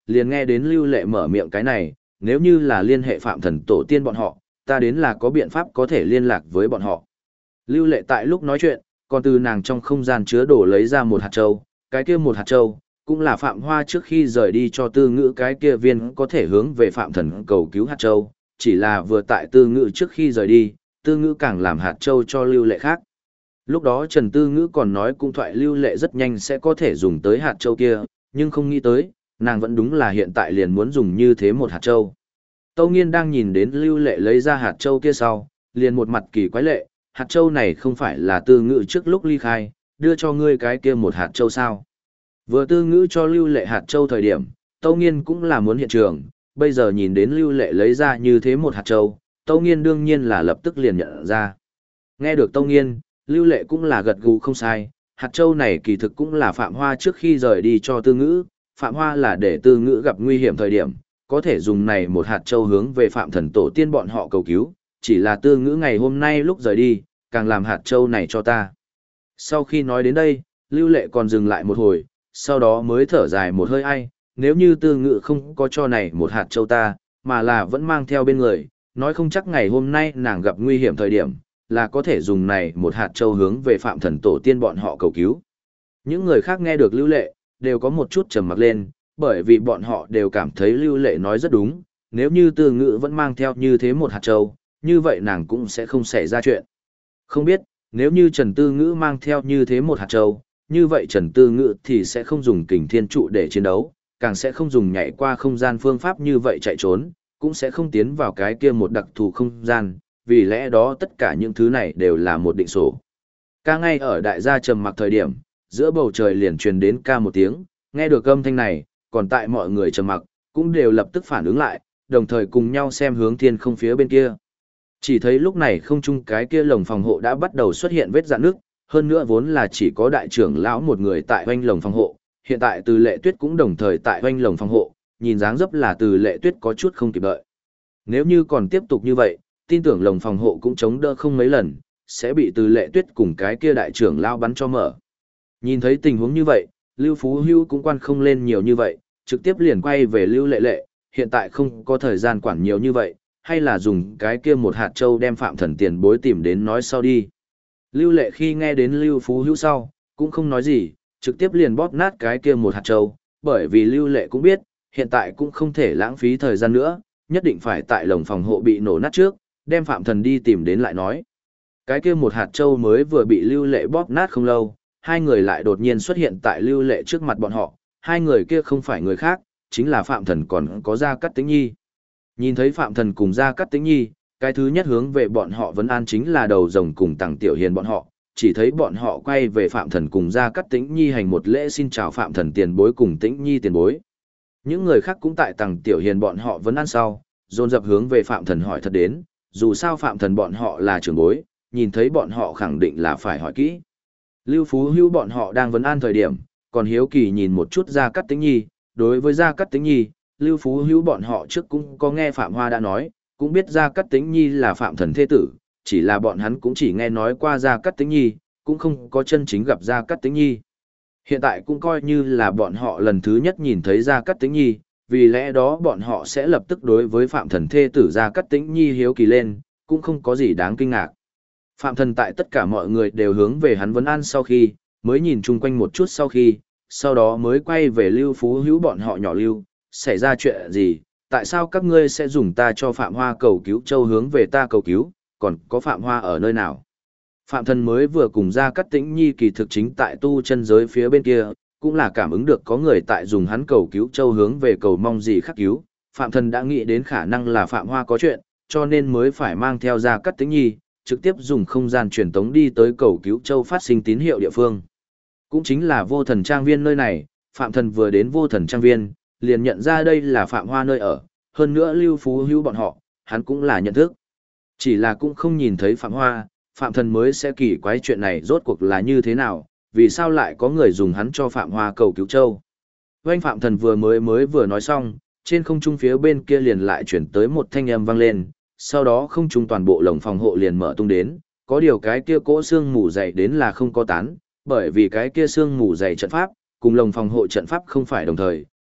liền nghe đến Lưu Lệ mở miệng cái này, nếu như là liên hệ Phạm Thần tổ tiên bọn họ, ta đến là có biện pháp có thể liên lạc với bọn họ. Lưu Lệ tại lúc nói chuyện, còn từ nàng trong không gian chứa đồ lấy ra một hạt châu, cái kia một hạt châu, cũng là Phạm Hoa trước khi rời đi cho Tư Ngữ cái kia viên có thể hướng về Phạm Thần cầu cứu hạt châu, chỉ là vừa tại Tư Ngữ trước khi rời đi, Tư Ngữ càng làm hạt châu cho Lưu Lệ khác. Lúc đó Trần Tư Ngữ còn nói cung thoại Lưu Lệ rất nhanh sẽ có thể dùng tới hạt châu kia, nhưng không nghĩ tới, nàng vẫn đúng là hiện tại liền muốn dùng như thế một hạt châu. Tâu Nghiên đang nhìn đến Lưu Lệ lấy ra hạt châu kia sau, liền một mặt kỳ quái lệ, hạt châu này không phải là Tư Ngữ trước lúc ly khai, đưa cho ngươi cái kia một hạt châu sao. Vừa Tư Ngữ cho Lưu Lệ hạt châu thời điểm, Tâu Nghiên cũng là muốn hiện trường, bây giờ nhìn đến Lưu Lệ lấy ra như thế một hạt châu, Tâu Nghiên đương nhiên là lập tức liền nhận ra. Nghe được Tâu Nghiên, Lưu Lệ cũng là gật gù không sai, hạt châu này kỳ thực cũng là Phạm Hoa trước khi rời đi cho Tư Ngữ, Phạm Hoa là để Tư Ngữ gặp nguy hiểm thời điểm, có thể dùng này một hạt châu hướng về Phạm Thần tổ tiên bọn họ cầu cứu, chỉ là Tư Ngữ ngày hôm nay lúc rời đi, càng làm hạt châu này cho ta. Sau khi nói đến đây, Lưu Lệ còn dừng lại một hồi, sau đó mới thở dài một hơi ai, nếu như Tư Ngữ không có cho này một hạt châu ta, mà là vẫn mang theo bên người, nói không chắc ngày hôm nay nàng gặp nguy hiểm thời điểm, là có thể dùng này một hạt châu hướng về Phạm Thần tổ tiên bọn họ cầu cứu. Những người khác nghe được Lưu Lệ, đều có một chút trầm mặc lên, bởi vì bọn họ đều cảm thấy Lưu Lệ nói rất đúng, nếu như Tư Ngữ vẫn mang theo như thế một hạt châu, như vậy nàng cũng sẽ không xảy ra chuyện. Không biết, nếu như Trần Tư Ngữ mang theo như thế một hạt châu, như vậy Trần Tư Ngữ thì sẽ không dùng kình thiên trụ để chiến đấu, càng sẽ không dùng nhảy qua không gian phương pháp như vậy chạy trốn, cũng sẽ không tiến vào cái kia một đặc thù không gian, vì lẽ đó tất cả những thứ này đều là một định số. Ca ngay ở đại gia trầm mặc thời điểm, giữa bầu trời liền truyền đến ca một tiếng, nghe được âm thanh này, còn tại mọi người trầm mặc, cũng đều lập tức phản ứng lại, đồng thời cùng nhau xem hướng thiên không phía bên kia. Chỉ thấy lúc này không trung cái kia lồng phòng hộ đã bắt đầu xuất hiện vết rạn nước, hơn nữa vốn là chỉ có đại trưởng lão một người tại hoanh lồng phòng hộ, hiện tại Từ Lệ Tuyết cũng đồng thời tại hoanh lồng phòng hộ, nhìn dáng dấp là Từ Lệ Tuyết có chút không kịp đợi. Nếu như còn tiếp tục như vậy, tin tưởng lồng phòng hộ cũng chống đỡ không mấy lần, sẽ bị Từ Lệ Tuyết cùng cái kia đại trưởng lão bắn cho mở. Nhìn thấy tình huống như vậy, Lưu Phú Hưu cũng quan không lên nhiều như vậy, trực tiếp liền quay về Lưu Lệ Lệ, hiện tại không có thời gian quản nhiều như vậy, hay là dùng cái kia một hạt châu đem Phạm Thần tiền bối tìm đến nói sau đi. Lưu Lệ khi nghe đến Lưu Phú Hưu sau, cũng không nói gì, trực tiếp liền bóp nát cái kia một hạt châu, bởi vì Lưu Lệ cũng biết, hiện tại cũng không thể lãng phí thời gian nữa, nhất định phải tại lồng phòng hộ bị nổ nát trước, đem Phạm Thần đi tìm đến lại nói. Cái kia một hạt châu mới vừa bị Lưu Lệ bóp nát không lâu, hai người lại đột nhiên xuất hiện tại Lưu Lệ trước mặt bọn họ, hai người kia không phải người khác, chính là Phạm Thần còn có Gia Cát Tĩnh Nhi. Nhìn thấy Phạm Thần cùng Gia Cát Tĩnh Nhi, cái thứ nhất hướng về bọn họ vấn an chính là Đầu Rồng cùng Tằng Tiểu Hiền bọn họ, chỉ thấy bọn họ quay về Phạm Thần cùng Gia Cát Tĩnh Nhi hành một lễ xin chào Phạm Thần tiền bối cùng Tĩnh Nhi tiền bối. Những người khác cũng tại Tằng Tiểu Hiền bọn họ vấn an sau, dồn dập hướng về Phạm Thần hỏi thật đến, dù sao Phạm Thần bọn họ là trưởng bối, nhìn thấy bọn họ khẳng định là phải hỏi kỹ. Lưu Phú Hưu bọn họ đang vấn an thời điểm, còn hiếu kỳ nhìn một chút Gia Cát Tĩnh Nhi, đối với Gia Cát Tĩnh Nhi, Lưu Phú Hưu bọn họ trước cũng có nghe Phạm Hoa đã nói, cũng biết Gia Cát Tĩnh Nhi là Phạm Thần thế tử, chỉ là bọn hắn cũng chỉ nghe nói qua Gia Cát Tĩnh Nhi, cũng không có chân chính gặp Gia Cát Tĩnh Nhi. Hiện tại cũng coi như là bọn họ lần thứ nhất nhìn thấy Gia Cát Tĩnh Nhi, vì lẽ đó bọn họ sẽ lập tức đối với Phạm Thần thê tử Gia Cát Tĩnh Nhi hiếu kỳ lên, cũng không có gì đáng kinh ngạc. Phạm Thần tại tất cả mọi người đều hướng về hắn vấn an sau khi, mới nhìn chung quanh một chút sau khi, sau đó mới quay về Lưu Phú Hữu bọn họ nhỏ Lưu, xảy ra chuyện gì, tại sao các ngươi sẽ dùng ta cho Phạm Hoa cầu cứu châu hướng về ta cầu cứu, còn có Phạm Hoa ở nơi nào? Phạm Thần mới vừa cùng Gia Cát Tĩnh Nhi kỳ thực chính tại tu chân giới phía bên kia, cũng là cảm ứng được có người tại dùng hắn cầu cứu châu hướng về cầu mong gì khắc cứu. Phạm Thần đã nghĩ đến khả năng là Phạm Hoa có chuyện, cho nên mới phải mang theo Gia Cát Tĩnh Nhi, trực tiếp dùng không gian truyền tống đi tới cầu cứu châu phát sinh tín hiệu địa phương. Cũng chính là Vô Thần Trang Viên nơi này, Phạm Thần vừa đến Vô Thần Trang Viên, liền nhận ra đây là Phạm Hoa nơi ở, hơn nữa Lưu Phú Hữu bọn họ, hắn cũng là nhận thức. Chỉ là cũng không nhìn thấy Phạm Hoa, Phạm Thần mới sẽ kỳ quái chuyện này rốt cuộc là như thế nào, vì sao lại có người dùng hắn cho Phạm Hoa cầu cứu châu. Oanh Phạm Thần vừa nói xong, trên không trung phía bên kia liền lại chuyển tới một thanh âm vang lên, sau đó không trung toàn bộ lồng phòng hộ liền mở tung đến, có điều cái kia cỗ xương mù dày đến là không có tán, bởi vì cái kia xương mù dày trận pháp, cùng lồng phòng hộ trận pháp không phải đồng thời,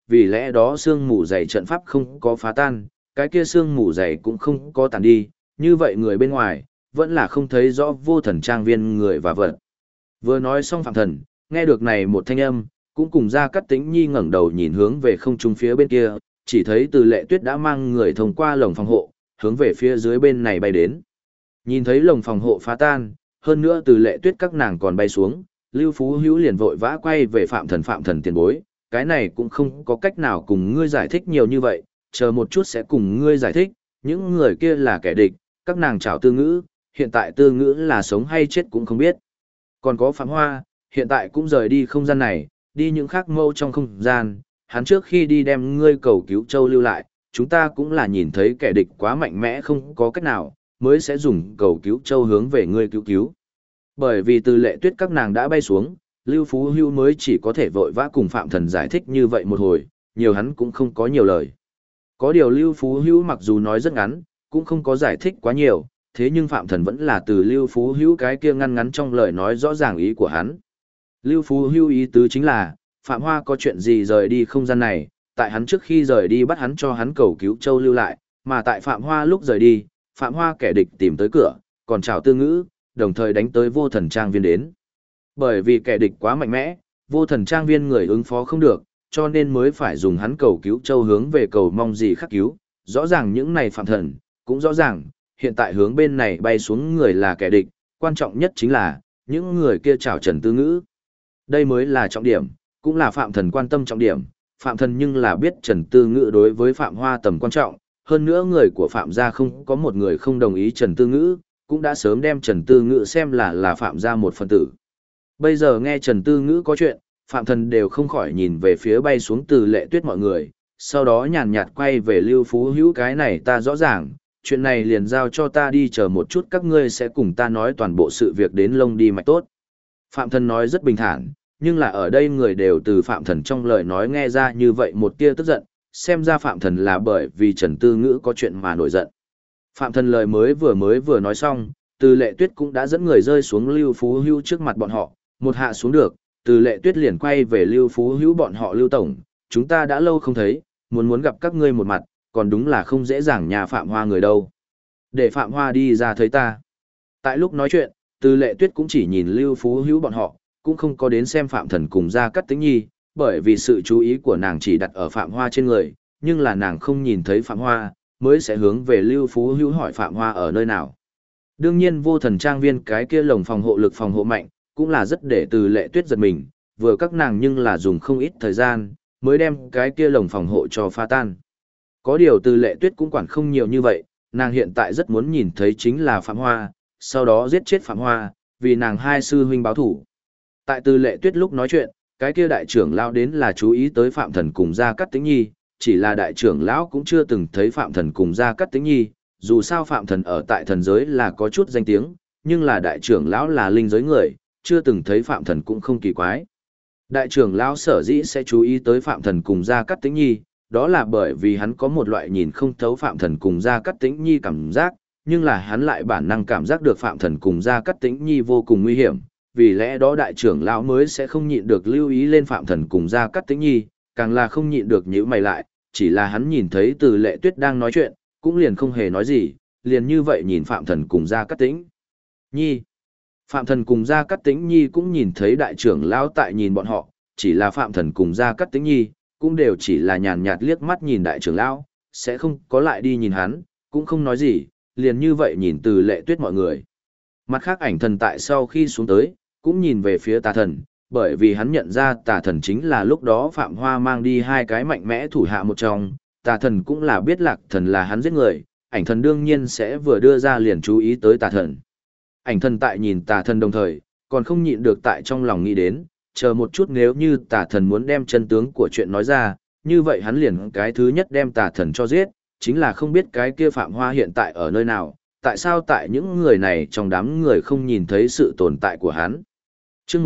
vì lẽ đó sương mù dày trận pháp không có phá tan, cái kia sương mù dày cũng không có tàn đi, như vậy người bên ngoài, vẫn là không thấy rõ vô thần trang viên người và vật. Vừa nói xong Phạm Thần, nghe được này một thanh âm, cũng cùng Gia Cát Tĩnh Nhi ngẩng đầu nhìn hướng về không trung phía bên kia, chỉ thấy Từ Lệ Tuyết đã mang người thông qua lồng phòng hộ, hướng về phía dưới bên này bay đến. Nhìn thấy lồng phòng hộ phá tan, hơn nữa Từ Lệ Tuyết các nàng còn bay xuống, Lưu Phú Hữu liền vội vã quay về Phạm Thần tiền bối, cái này cũng không có cách nào cùng ngươi giải thích nhiều như vậy, chờ một chút sẽ cùng ngươi giải thích, những người kia là kẻ địch, các nàng chảo Tư Ngữ, hiện tại Tư Ngữ là sống hay chết cũng không biết. Còn có Phạm Hoa, hiện tại cũng rời đi không gian này, đi những khác mâu trong không gian, hắn trước khi đi đem ngươi cầu cứu châu lưu lại, chúng ta cũng là nhìn thấy kẻ địch quá mạnh mẽ không có cách nào, mới sẽ dùng cầu cứu châu hướng về ngươi cứu cứu. Bởi vì Từ Lệ Tuyết các nàng đã bay xuống, Lưu Phú Hưu mới chỉ có thể vội vã cùng Phạm Thần giải thích như vậy một hồi, nhiều hắn cũng không có nhiều lời. Có điều Lưu Phú Hưu mặc dù nói rất ngắn, cũng không có giải thích quá nhiều, thế nhưng Phạm Thần vẫn là từ Lưu Phú Hưu cái kia ngăn ngắn trong lời nói rõ ràng ý của hắn. Lưu Phú Hưu ý tứ chính là, Phạm Hoa có chuyện gì rời đi không gian này, tại hắn trước khi rời đi bắt hắn cho hắn cầu cứu châu lưu lại, mà tại Phạm Hoa lúc rời đi, Phạm Hoa kẻ địch tìm tới cửa, còn chào Tư Ngữ, đồng thời đánh tới vô thần trang viên đến. Bởi vì kẻ địch quá mạnh mẽ, vô thần trang viên người ứng phó không được, cho nên mới phải dùng hắn cầu cứu châu hướng về cầu mong gì khắc cứu. Rõ ràng những này Phạm Thần, cũng rõ ràng, hiện tại hướng bên này bay xuống người là kẻ địch, quan trọng nhất chính là, những người kia chào Trần Tư Ngữ. Đây mới là trọng điểm, cũng là Phạm Thần quan tâm trọng điểm, Phạm Thần nhưng là biết Trần Tư Ngữ đối với Phạm Hoa tầm quan trọng, hơn nữa người của Phạm gia không có một người không đồng ý Trần Tư Ngữ, cũng đã sớm đem Trần Tư Ngữ xem là Phạm gia một phần tử. Bây giờ nghe Trần Tư Ngữ có chuyện, Phạm Thần đều không khỏi nhìn về phía bay xuống Từ Lệ Tuyết mọi người, sau đó nhàn nhạt quay về Lưu Phú Hữu cái này ta rõ ràng, chuyện này liền giao cho ta đi chờ một chút các ngươi sẽ cùng ta nói toàn bộ sự việc đến lông đi mạch tốt. Phạm Thần nói rất bình thản, nhưng là ở đây người đều từ Phạm Thần trong lời nói nghe ra như vậy một tia tức giận, xem ra Phạm Thần là bởi vì Trần Tư Ngữ có chuyện mà nổi giận. Phạm Thần lời mới vừa nói xong, Từ Lệ Tuyết cũng đã dẫn người rơi xuống Lưu Phú Hữu trước mặt bọn họ, một hạ xuống được, Từ Lệ Tuyết liền quay về Lưu Phú Hữu bọn họ Lưu Tổng, chúng ta đã lâu không thấy, muốn gặp các ngươi một mặt, còn đúng là không dễ dàng nhà Phạm Hoa người đâu. Để Phạm Hoa đi ra thấy ta. Tại lúc nói chuyện, Từ Lệ Tuyết cũng chỉ nhìn Lưu Phú Hữu bọn họ, cũng không có đến xem Phạm Thần cùng Gia Cát Tĩnh Nhi, bởi vì sự chú ý của nàng chỉ đặt ở Phạm Hoa trên người, nhưng là nàng không nhìn thấy Phạm Hoa, mới sẽ hướng về Lưu Phú Hữu hỏi Phạm Hoa ở nơi nào. Đương nhiên vô thần trang viên cái kia lồng phòng hộ lực phòng hộ mạnh, cũng là rất để Từ Lệ Tuyết giật mình, vừa các nàng nhưng là dùng không ít thời gian, mới đem cái kia lồng phòng hộ cho phá tan. Có điều Từ Lệ Tuyết cũng quản không nhiều như vậy, nàng hiện tại rất muốn nhìn thấy chính là Phạm Hoa, sau đó giết chết Phạm Hoa, vì nàng hai sư huynh báo thủ. Tại Từ Lệ Tuyết lúc nói chuyện, cái kia đại trưởng lão đến là chú ý tới Phạm Thần cùng Gia Cát Tĩnh Nhi, chỉ là đại trưởng lão cũng chưa từng thấy Phạm Thần cùng Gia Cát Tĩnh Nhi, dù sao Phạm Thần ở tại thần giới là có chút danh tiếng, nhưng là đại trưởng lão là linh giới người, chưa từng thấy Phạm Thần cũng không kỳ quái. Đại trưởng lão sở dĩ sẽ chú ý tới Phạm Thần cùng Gia Cát Tĩnh Nhi, đó là bởi vì hắn có một loại nhìn không thấu Phạm Thần cùng Gia Cát Tĩnh Nhi cảm giác, nhưng là hắn lại bản năng cảm giác được Phạm Thần cùng Gia Cát Tĩnh Nhi vô cùng nguy hiểm, vì lẽ đó đại trưởng lão mới sẽ không nhịn được lưu ý lên Phạm Thần cùng Gia Cát Tĩnh Nhi, càng là không nhịn được nhíu mày lại, chỉ là hắn nhìn thấy Từ Lệ Tuyết đang nói chuyện, cũng liền không hề nói gì, liền như vậy nhìn Phạm Thần cùng Gia Cát Tĩnh Nhi. Phạm Thần cùng Gia Cát Tĩnh Nhi cũng nhìn thấy đại trưởng lão tại nhìn bọn họ, chỉ là Phạm Thần cùng Gia Cát Tĩnh Nhi cũng đều chỉ là nhàn nhạt liếc mắt nhìn đại trưởng lão, sẽ không có lại đi nhìn hắn, cũng không nói gì, liền như vậy nhìn Từ Lệ Tuyết mọi người. Mặt khác Ảnh Thần tại sau khi xuống tới, cũng nhìn về phía Tà Thần, bởi vì hắn nhận ra Tà Thần chính là lúc đó Phạm Hoa mang đi hai cái mạnh mẽ thủ hạ một trong, Tà Thần cũng là biết Lạc Thần là hắn giết người, Ảnh Thần đương nhiên sẽ vừa đưa ra liền chú ý tới Tà Thần. Ảnh Thần tại nhìn Tà Thần đồng thời, còn không nhịn được tại trong lòng nghĩ đến, chờ một chút nếu như Tà Thần muốn đem chân tướng của chuyện nói ra, như vậy hắn liền cái thứ nhất đem Tà Thần cho giết, chính là không biết cái kia Phạm Hoa hiện tại ở nơi nào, tại sao tại những người này trong đám người không nhìn thấy sự tồn tại của hắn. Chương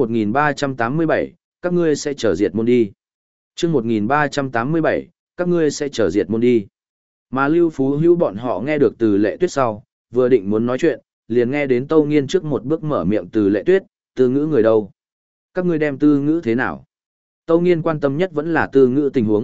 1387, các ngươi sẽ trở diệt môn đi. Chương 1387, các ngươi sẽ trở diệt môn đi. Mà Lưu Phú Hữu bọn họ nghe được Từ Lệ Tuyết sau, vừa định muốn nói chuyện, liền nghe đến Tâu Nghiên trước một bước mở miệng Từ Lệ Tuyết, Tư Ngữ người đâu? Các ngươi đem Tư Ngữ thế nào? Tâu Nghiên quan tâm nhất vẫn là Tư Ngữ tình huống,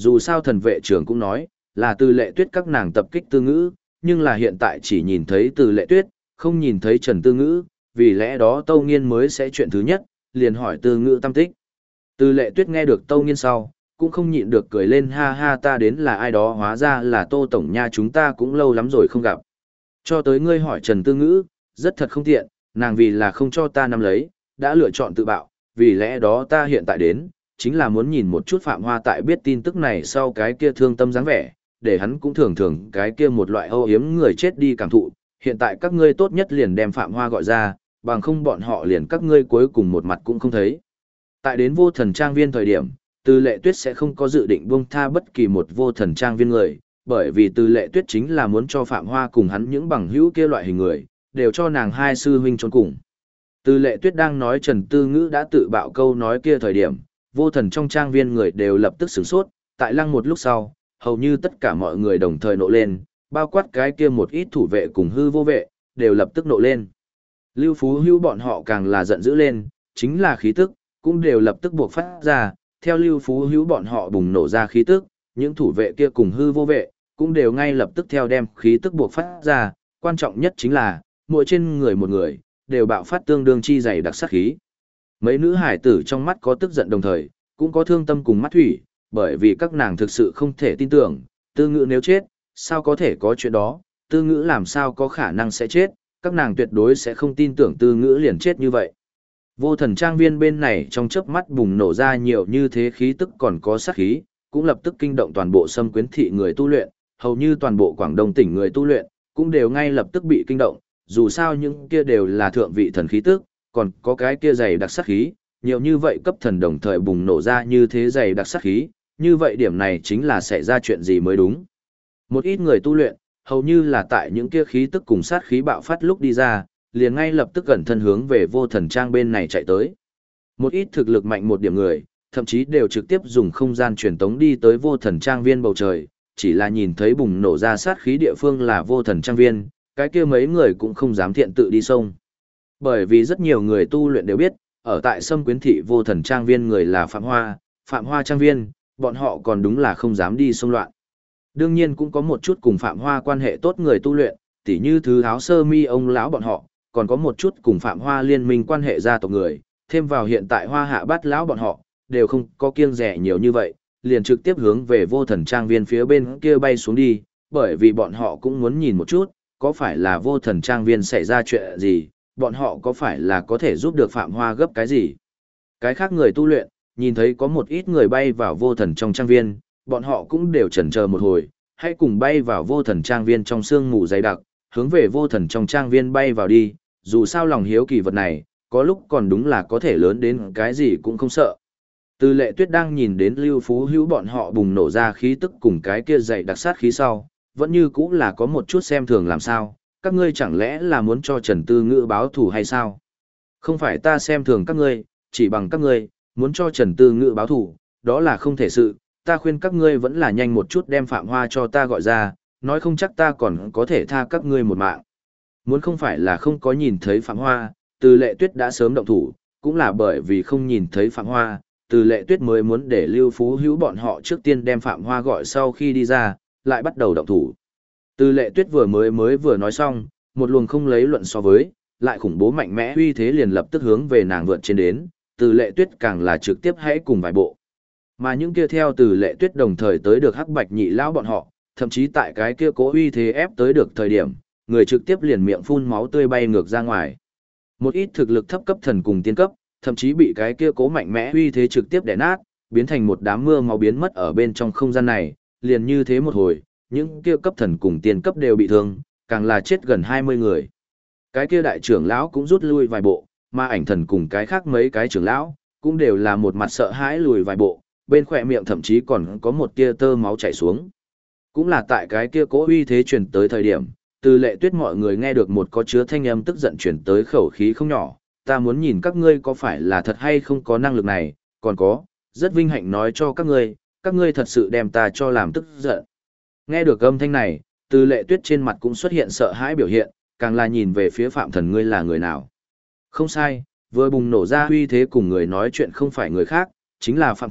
dù sao thần vệ trưởng cũng nói, là Từ Lệ Tuyết các nàng tập kích Tư Ngữ, nhưng là hiện tại chỉ nhìn thấy Từ Lệ Tuyết, không nhìn thấy Trần Tư Ngữ, vì lẽ đó Tâu Nghiên mới sẽ chuyện thứ nhất, liền hỏi Tư Ngữ tâm tích. Từ Lệ Tuyết nghe được Tâu Nghiên sau, cũng không nhịn được cười lên, ha ha, ta đến là ai đó, hóa ra là Tô Tổng nha, chúng ta cũng lâu lắm rồi không gặp. Cho tới ngươi hỏi Trần Tư Ngữ, rất thật không tiện, nàng vì là không cho ta nắm lấy, đã lựa chọn tự bạo, vì lẽ đó ta hiện tại đến, chính là muốn nhìn một chút Phạm Hoa tại biết tin tức này sau cái kia thương tâm dáng vẻ, để hắn cũng thường thường cái kia một loại âu yếm người chết đi cảm thụ, hiện tại các ngươi tốt nhất liền đem Phạm Hoa gọi ra, bằng không bọn họ liền các ngươi cuối cùng một mặt cũng không thấy. Tại đến Vô Thần Trang Viên thời điểm, Từ Lệ Tuyết sẽ không có dự định buông tha bất kỳ một Vô Thần Trang Viên người, bởi vì Từ Lệ Tuyết chính là muốn cho Phạm Hoa cùng hắn những bằng hữu kia loại hình người, đều cho nàng hai sư huynh trốn cùng. Từ Lệ Tuyết đang nói Trần Tư Ngữ đã tự bạo câu nói kia thời điểm, Vô Thần trong trang viên người đều lập tức sửng sốt, tại lăng một lúc sau, hầu như tất cả mọi người đồng thời nộ lên, bao quát cái kia một ít thủ vệ cùng hư vô vệ, đều lập tức nộ lên. Lưu Phú Hữu bọn họ càng là giận dữ lên, chính là khí tức, cũng đều lập tức buộc phát ra, theo Lưu Phú Hữu bọn họ bùng nổ ra khí tức, những thủ vệ kia cùng hư vô vệ, cũng đều ngay lập tức theo đem khí tức buộc phát ra, quan trọng nhất chính là, mỗi trên người một người, đều bạo phát tương đương chi dày đặc sát khí. Mấy nữ hải tử trong mắt có tức giận đồng thời, cũng có thương tâm cùng mắt thủy, bởi vì các nàng thực sự không thể tin tưởng, Tư Ngữ nếu chết, sao có thể có chuyện đó, Tư Ngữ làm sao có khả năng sẽ chết, các nàng tuyệt đối sẽ không tin tưởng Tư Ngữ liền chết như vậy. Vô Thần Trang Viên bên này trong chớp mắt bùng nổ ra nhiều như thế khí tức còn có sát khí, cũng lập tức kinh động toàn bộ Sâm Quyến thị người tu luyện, hầu như toàn bộ Quảng Đông tỉnh người tu luyện, cũng đều ngay lập tức bị kinh động, dù sao những kia đều là thượng vị thần khí tức, còn có cái kia dày đặc sát khí, nhiều như vậy cấp thần đồng thời bùng nổ ra như thế dày đặc sát khí, như vậy điểm này chính là xảy ra chuyện gì mới đúng. Một ít người tu luyện, hầu như là tại những kia khí tức cùng sát khí bạo phát lúc đi ra, liền ngay lập tức gần thân hướng về Vô Thần Trang bên này chạy tới. Một ít thực lực mạnh một điểm người, thậm chí đều trực tiếp dùng không gian truyền tống đi tới Vô Thần Trang viên bầu trời, chỉ là nhìn thấy bùng nổ ra sát khí địa phương là Vô Thần Trang viên, cái kia mấy người cũng không dám thiện tự đi sông. Bởi vì rất nhiều người tu luyện đều biết, ở tại Sâm Quyến thị Vô Thần Trang viên người là Phạm Hoa Trang viên, bọn họ còn đúng là không dám đi xông loạn. Đương nhiên cũng có một chút cùng Phạm Hoa quan hệ tốt người tu luyện, tỉ như Thứ Áo Sơ Mi ông lão bọn họ, còn có một chút cùng Phạm Hoa liên minh quan hệ gia tộc người, thêm vào hiện tại Hoa Hạ Bát lão bọn họ, đều không có kiêng rẻ nhiều như vậy, liền trực tiếp hướng về Vô Thần Trang viên phía bên kia bay xuống đi, bởi vì bọn họ cũng muốn nhìn một chút, có phải là Vô Thần Trang viên xảy ra chuyện gì, bọn họ có phải là có thể giúp được Phạm Hoa gấp cái gì. Cái khác người tu luyện, nhìn thấy có một ít người bay vào Vô Thần trong trang viên, bọn họ cũng đều chần chờ một hồi, hãy cùng bay vào Vô Thần trang viên trong sương mù dày đặc, hướng về Vô Thần trong trang viên bay vào đi, dù sao lòng hiếu kỳ vật này, có lúc còn đúng là có thể lớn đến cái gì cũng không sợ. Từ Lệ Tuyết đang nhìn đến Lưu Phú Hữu bọn họ bùng nổ ra khí tức cùng cái kia dày đặc sát khí sau, vẫn như cũng là có một chút xem thường làm sao, các ngươi chẳng lẽ là muốn cho Trần Tư Ngữ báo thù hay sao? Không phải ta xem thường các ngươi, chỉ bằng các ngươi, muốn cho Trần Tư Ngữ báo thù, đó là không thể sự, ta khuyên các ngươi vẫn là nhanh một chút đem Phạm Hoa cho ta gọi ra, nói không chắc ta còn có thể tha các ngươi một mạng. Muốn không phải là không có nhìn thấy Phạm Hoa, Từ Lệ Tuyết đã sớm động thủ, cũng là bởi vì không nhìn thấy Phạm Hoa, Từ Lệ Tuyết mới muốn để Lưu Phú Hữu bọn họ trước tiên đem Phạm Hoa gọi sau khi đi ra, lại bắt đầu động thủ. Từ Lệ Tuyết vừa nói xong, một luồng không lấy luận so với, lại khủng bố mạnh mẽ uy thế liền lập tức hướng về nàng vượt trên đến, Từ Lệ Tuyết càng là trực tiếp hãy cùng vài bộ. Mà những kia theo Từ Lệ Tuyết đồng thời tới được Hắc Bạch Nhị lão bọn họ, thậm chí tại cái kia cố uy thế ép tới được thời điểm, người trực tiếp liền miệng phun máu tươi bay ngược ra ngoài. Một ít thực lực thấp cấp thần cùng tiên cấp, thậm chí bị cái kia cố mạnh mẽ uy thế trực tiếp đè nát, biến thành một đám mưa máu biến mất ở bên trong không gian này, liền như thế một hồi, những kia cấp thần cùng tiên cấp đều bị thương, càng là chết gần 20 người. Cái kia đại trưởng lão cũng rút lui vài bộ, mà ảnh thần cùng cái khác mấy cái trưởng lão, cũng đều là một mặt sợ hãi lùi vài bộ, bên khỏe miệng thậm chí còn có một tia tơ máu chảy xuống. Cũng là tại cái kia cố uy thế truyền tới thời điểm, Từ Lệ Tuyết mọi người nghe được một có chứa thanh âm tức giận truyền tới khẩu khí không nhỏ, ta muốn nhìn các ngươi có phải là thật hay không có năng lực này, còn có, rất vinh hạnh nói cho các ngươi thật sự đem ta cho làm tức giận. Nghe được âm thanh này, Từ Lệ Tuyết trên mặt cũng xuất hiện sợ hãi biểu hiện, càng là nhìn về phía Phạm Thần ngươi là người nào. Không sai, vừa bùng nổ ra uy thế cùng người nói chuyện không phải người khác, chính là Phạm Thần,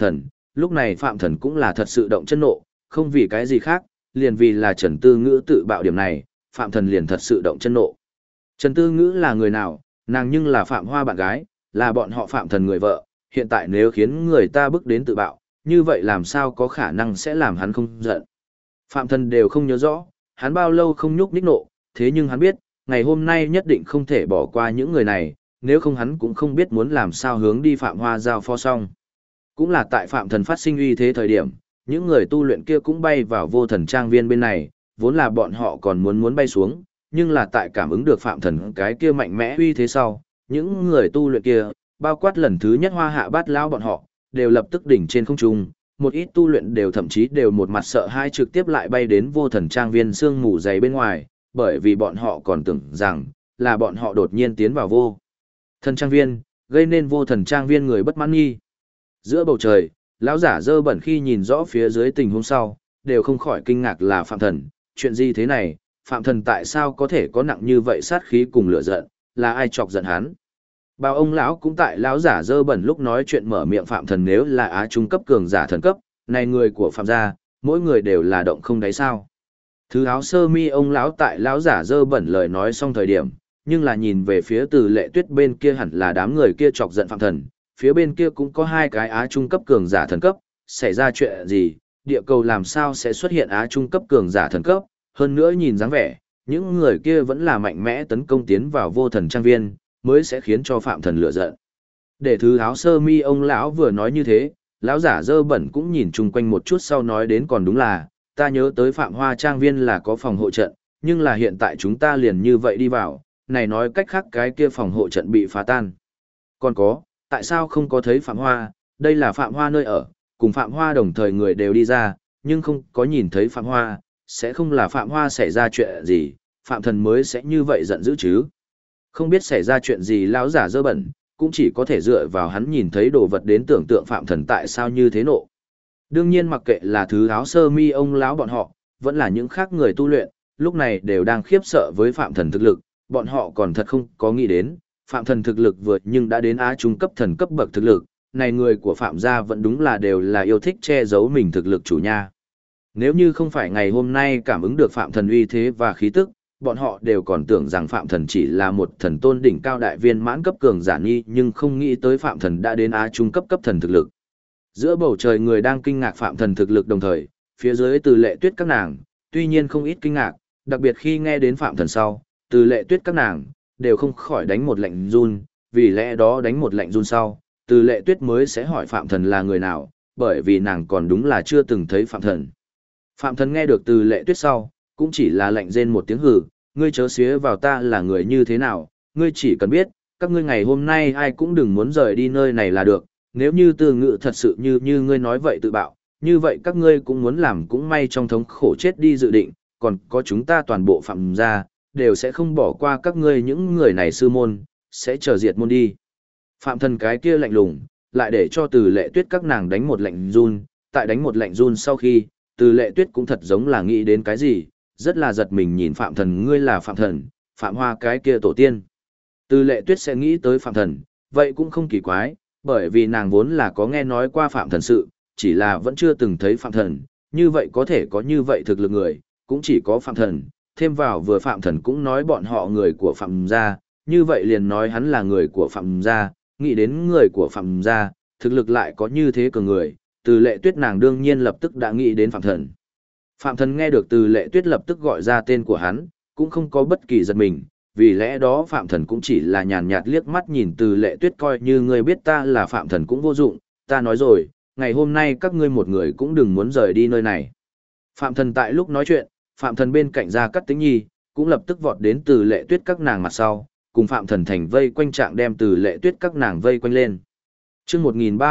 lúc này Phạm Thần cũng là thật sự động chân nộ, không vì cái gì khác, liền vì là Trần Tư Ngữ tự bạo điểm này, Phạm Thần liền thật sự động chân nộ. Trần Tư Ngữ là người nào, nàng nhưng là Phạm Hoa bạn gái, là bọn họ Phạm Thần người vợ, hiện tại nếu khiến người ta bức đến tự bạo, như vậy làm sao có khả năng sẽ làm hắn không giận. Phạm Thần đều không nhớ rõ, hắn bao lâu không nhúc nhích nộ, thế nhưng hắn biết, ngày hôm nay nhất định không thể bỏ qua những người này, nếu không hắn cũng không biết muốn làm sao hướng đi Phạm Hoa giao phó xong. Cũng là tại Phạm Thần phát sinh uy thế thời điểm, những người tu luyện kia cũng bay vào Vô Thần Trang Viên bên này, vốn là bọn họ còn muốn bay xuống, nhưng là tại cảm ứng được Phạm Thần cái kia mạnh mẽ uy thế sau, những người tu luyện kia, bao quát lần thứ nhất Hoa Hạ Bát Lão bọn họ, đều lập tức đỉnh trên không trung, một ít tu luyện đều thậm chí đều một mặt sợ hai trực tiếp lại bay đến Vô Thần Trang Viên sương mù dày bên ngoài, bởi vì bọn họ còn tưởng rằng là bọn họ đột nhiên tiến vào Vô Thần Trang Viên, gây nên Vô Thần Trang Viên người bất mãn nghi. Giữa bầu trời, lão giả dơ bẩn khi nhìn rõ phía dưới tình huống sau, đều không khỏi kinh ngạc là Phạm Thần, chuyện gì thế này, Phạm Thần tại sao có thể có nặng như vậy sát khí cùng lửa giận, là ai chọc giận hắn? Bao ông lão cũng tại lão giả dơ bẩn lúc nói chuyện mở miệng Phạm Thần nếu là á trung cấp cường giả thần cấp, này người của Phạm gia, mỗi người đều là động không đáy sao? Thứ áo sơ mi ông lão tại lão giả dơ bẩn lời nói xong thời điểm, nhưng là nhìn về phía Từ Lệ Tuyết bên kia hẳn là đám người kia chọc giận Phạm Thần, phía bên kia cũng có hai cái á trung cấp cường giả thần cấp, xảy ra chuyện gì, địa cầu làm sao sẽ xuất hiện á trung cấp cường giả thần cấp, hơn nữa nhìn dáng vẻ, những người kia vẫn là mạnh mẽ tấn công tiến vào Vô Thần Trang Viên, mới sẽ khiến cho Phạm Thần lửa giận. Để thứ áo sơ mi ông lão vừa nói như thế, lão giả dơ bẩn cũng nhìn chung quanh một chút sau nói đến còn đúng là, ta nhớ tới Phạm Hoa Trang Viên là có phòng hộ trận, nhưng là hiện tại chúng ta liền như vậy đi vào, này nói cách khác cái kia phòng hộ trận bị phá tan. Còn có, tại sao không có thấy Phạm Hoa, đây là Phạm Hoa nơi ở, cùng Phạm Hoa đồng thời người đều đi ra, nhưng không có nhìn thấy Phạm Hoa, sẽ không là Phạm Hoa xảy ra chuyện gì, Phạm Thần mới sẽ như vậy giận dữ chứ. Không biết xảy ra chuyện gì lão giả dơ bẩn, cũng chỉ có thể dựa vào hắn nhìn thấy đồ vật đến tưởng tượng Phạm Thần tại sao như thế nộ. Đương nhiên mặc kệ là thứ áo sơ mi ông lão bọn họ, vẫn là những khác người tu luyện, lúc này đều đang khiếp sợ với Phạm Thần thực lực, bọn họ còn thật không có nghĩ đến, Phạm Thần thực lực vượt nhưng đã đến á trung cấp thần cấp bậc thực lực, này người của Phạm gia vẫn đúng là đều là yêu thích che giấu mình thực lực chủ nha. Nếu như không phải ngày hôm nay cảm ứng được Phạm Thần uy thế và khí tức, bọn họ đều còn tưởng rằng Phạm Thần chỉ là một thần tôn đỉnh cao đại viên mãn cấp cường giả nghi, nhưng không nghĩ tới Phạm Thần đã đến á trung cấp cấp thần thực lực. Giữa bầu trời người đang kinh ngạc Phạm Thần thực lực đồng thời, phía dưới Từ Lệ Tuyết các nàng, tuy nhiên không ít kinh ngạc, đặc biệt khi nghe đến Phạm Thần sau, Từ Lệ Tuyết các nàng đều không khỏi đánh một lạnh run, vì lẽ đó đánh một lạnh run sau, Từ Lệ Tuyết mới sẽ hỏi Phạm Thần là người nào, bởi vì nàng còn đúng là chưa từng thấy Phạm Thần. Phạm Thần nghe được Từ Lệ Tuyết sau, cũng chỉ là lạnh rên một tiếng hừ, ngươi chớ xía vào ta là người như thế nào, ngươi chỉ cần biết, các ngươi ngày hôm nay ai cũng đừng muốn rời đi nơi này là được, nếu như Từ Ngự thật sự như ngươi nói vậy tự bạo, như vậy các ngươi cũng muốn làm cũng may trong thống khổ chết đi dự định, còn có chúng ta toàn bộ Phạm gia, đều sẽ không bỏ qua các ngươi những người này sư môn, sẽ chờ diệt môn đi. Phạm Thần cái kia lạnh lùng, lại để cho Từ Lệ Tuyết các nàng đánh một lạnh run, tại đánh một lạnh run sau khi, Từ Lệ Tuyết cũng thật giống là nghĩ đến cái gì, rất là giật mình nhìn Phạm Thần, ngươi là Phạm Thần, Phạm Hoa cái kia tổ tiên. Từ Lệ Tuyết sẽ nghĩ tới Phạm Thần, vậy cũng không kỳ quái, bởi vì nàng vốn là có nghe nói qua Phạm Thần sự, chỉ là vẫn chưa từng thấy Phạm Thần, như vậy có thể có như vậy thực lực người, cũng chỉ có Phạm Thần, thêm vào vừa Phạm Thần cũng nói bọn họ người của Phạm gia, như vậy liền nói hắn là người của Phạm gia, nghĩ đến người của Phạm gia, thực lực lại có như thế cường người, Từ Lệ Tuyết nàng đương nhiên lập tức đã nghĩ đến Phạm Thần. Phạm Thần nghe được Từ Lệ Tuyết lập tức gọi ra tên của hắn, cũng không có bất kỳ giật mình, vì lẽ đó Phạm Thần cũng chỉ là nhàn nhạt liếc mắt nhìn Từ Lệ Tuyết coi như ngươi biết ta là Phạm Thần cũng vô dụng, ta nói rồi, ngày hôm nay các ngươi một người cũng đừng muốn rời đi nơi này. Phạm Thần tại lúc nói chuyện, Phạm Thần bên cạnh Gia Cát Tĩnh Nhi, cũng lập tức vọt đến Từ Lệ Tuyết các nàng mặt sau, cùng Phạm Thần thành vây quanh trạng đem Từ Lệ Tuyết các nàng vây quanh lên. Chương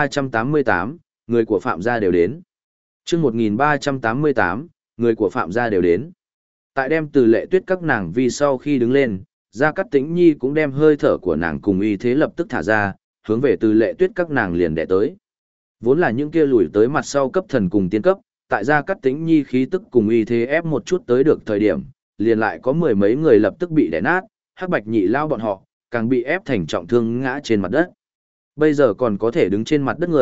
1388, người của Phạm gia đều đến. Chương 1388, người của Phạm gia đều đến. Tại đem Từ Lệ Tuyết các nàng vì sau khi đứng lên, Gia Cát Tĩnh Nhi cũng đem hơi thở của nàng cùng uy thế lập tức thả ra, hướng về Từ Lệ Tuyết các nàng liền đè tới. Vốn là những kia lùi tới mặt sau cấp thần cùng tiên cấp, tại Gia Cát Tĩnh Nhi khí tức cùng uy thế ép một chút tới được thời điểm, liền lại có mười mấy người lập tức bị đè nát, Hắc Bạch Nhị lao bọn họ, càng bị ép thành trọng thương ngã trên mặt đất. Bây giờ còn có thể đứng trên mặt đất người,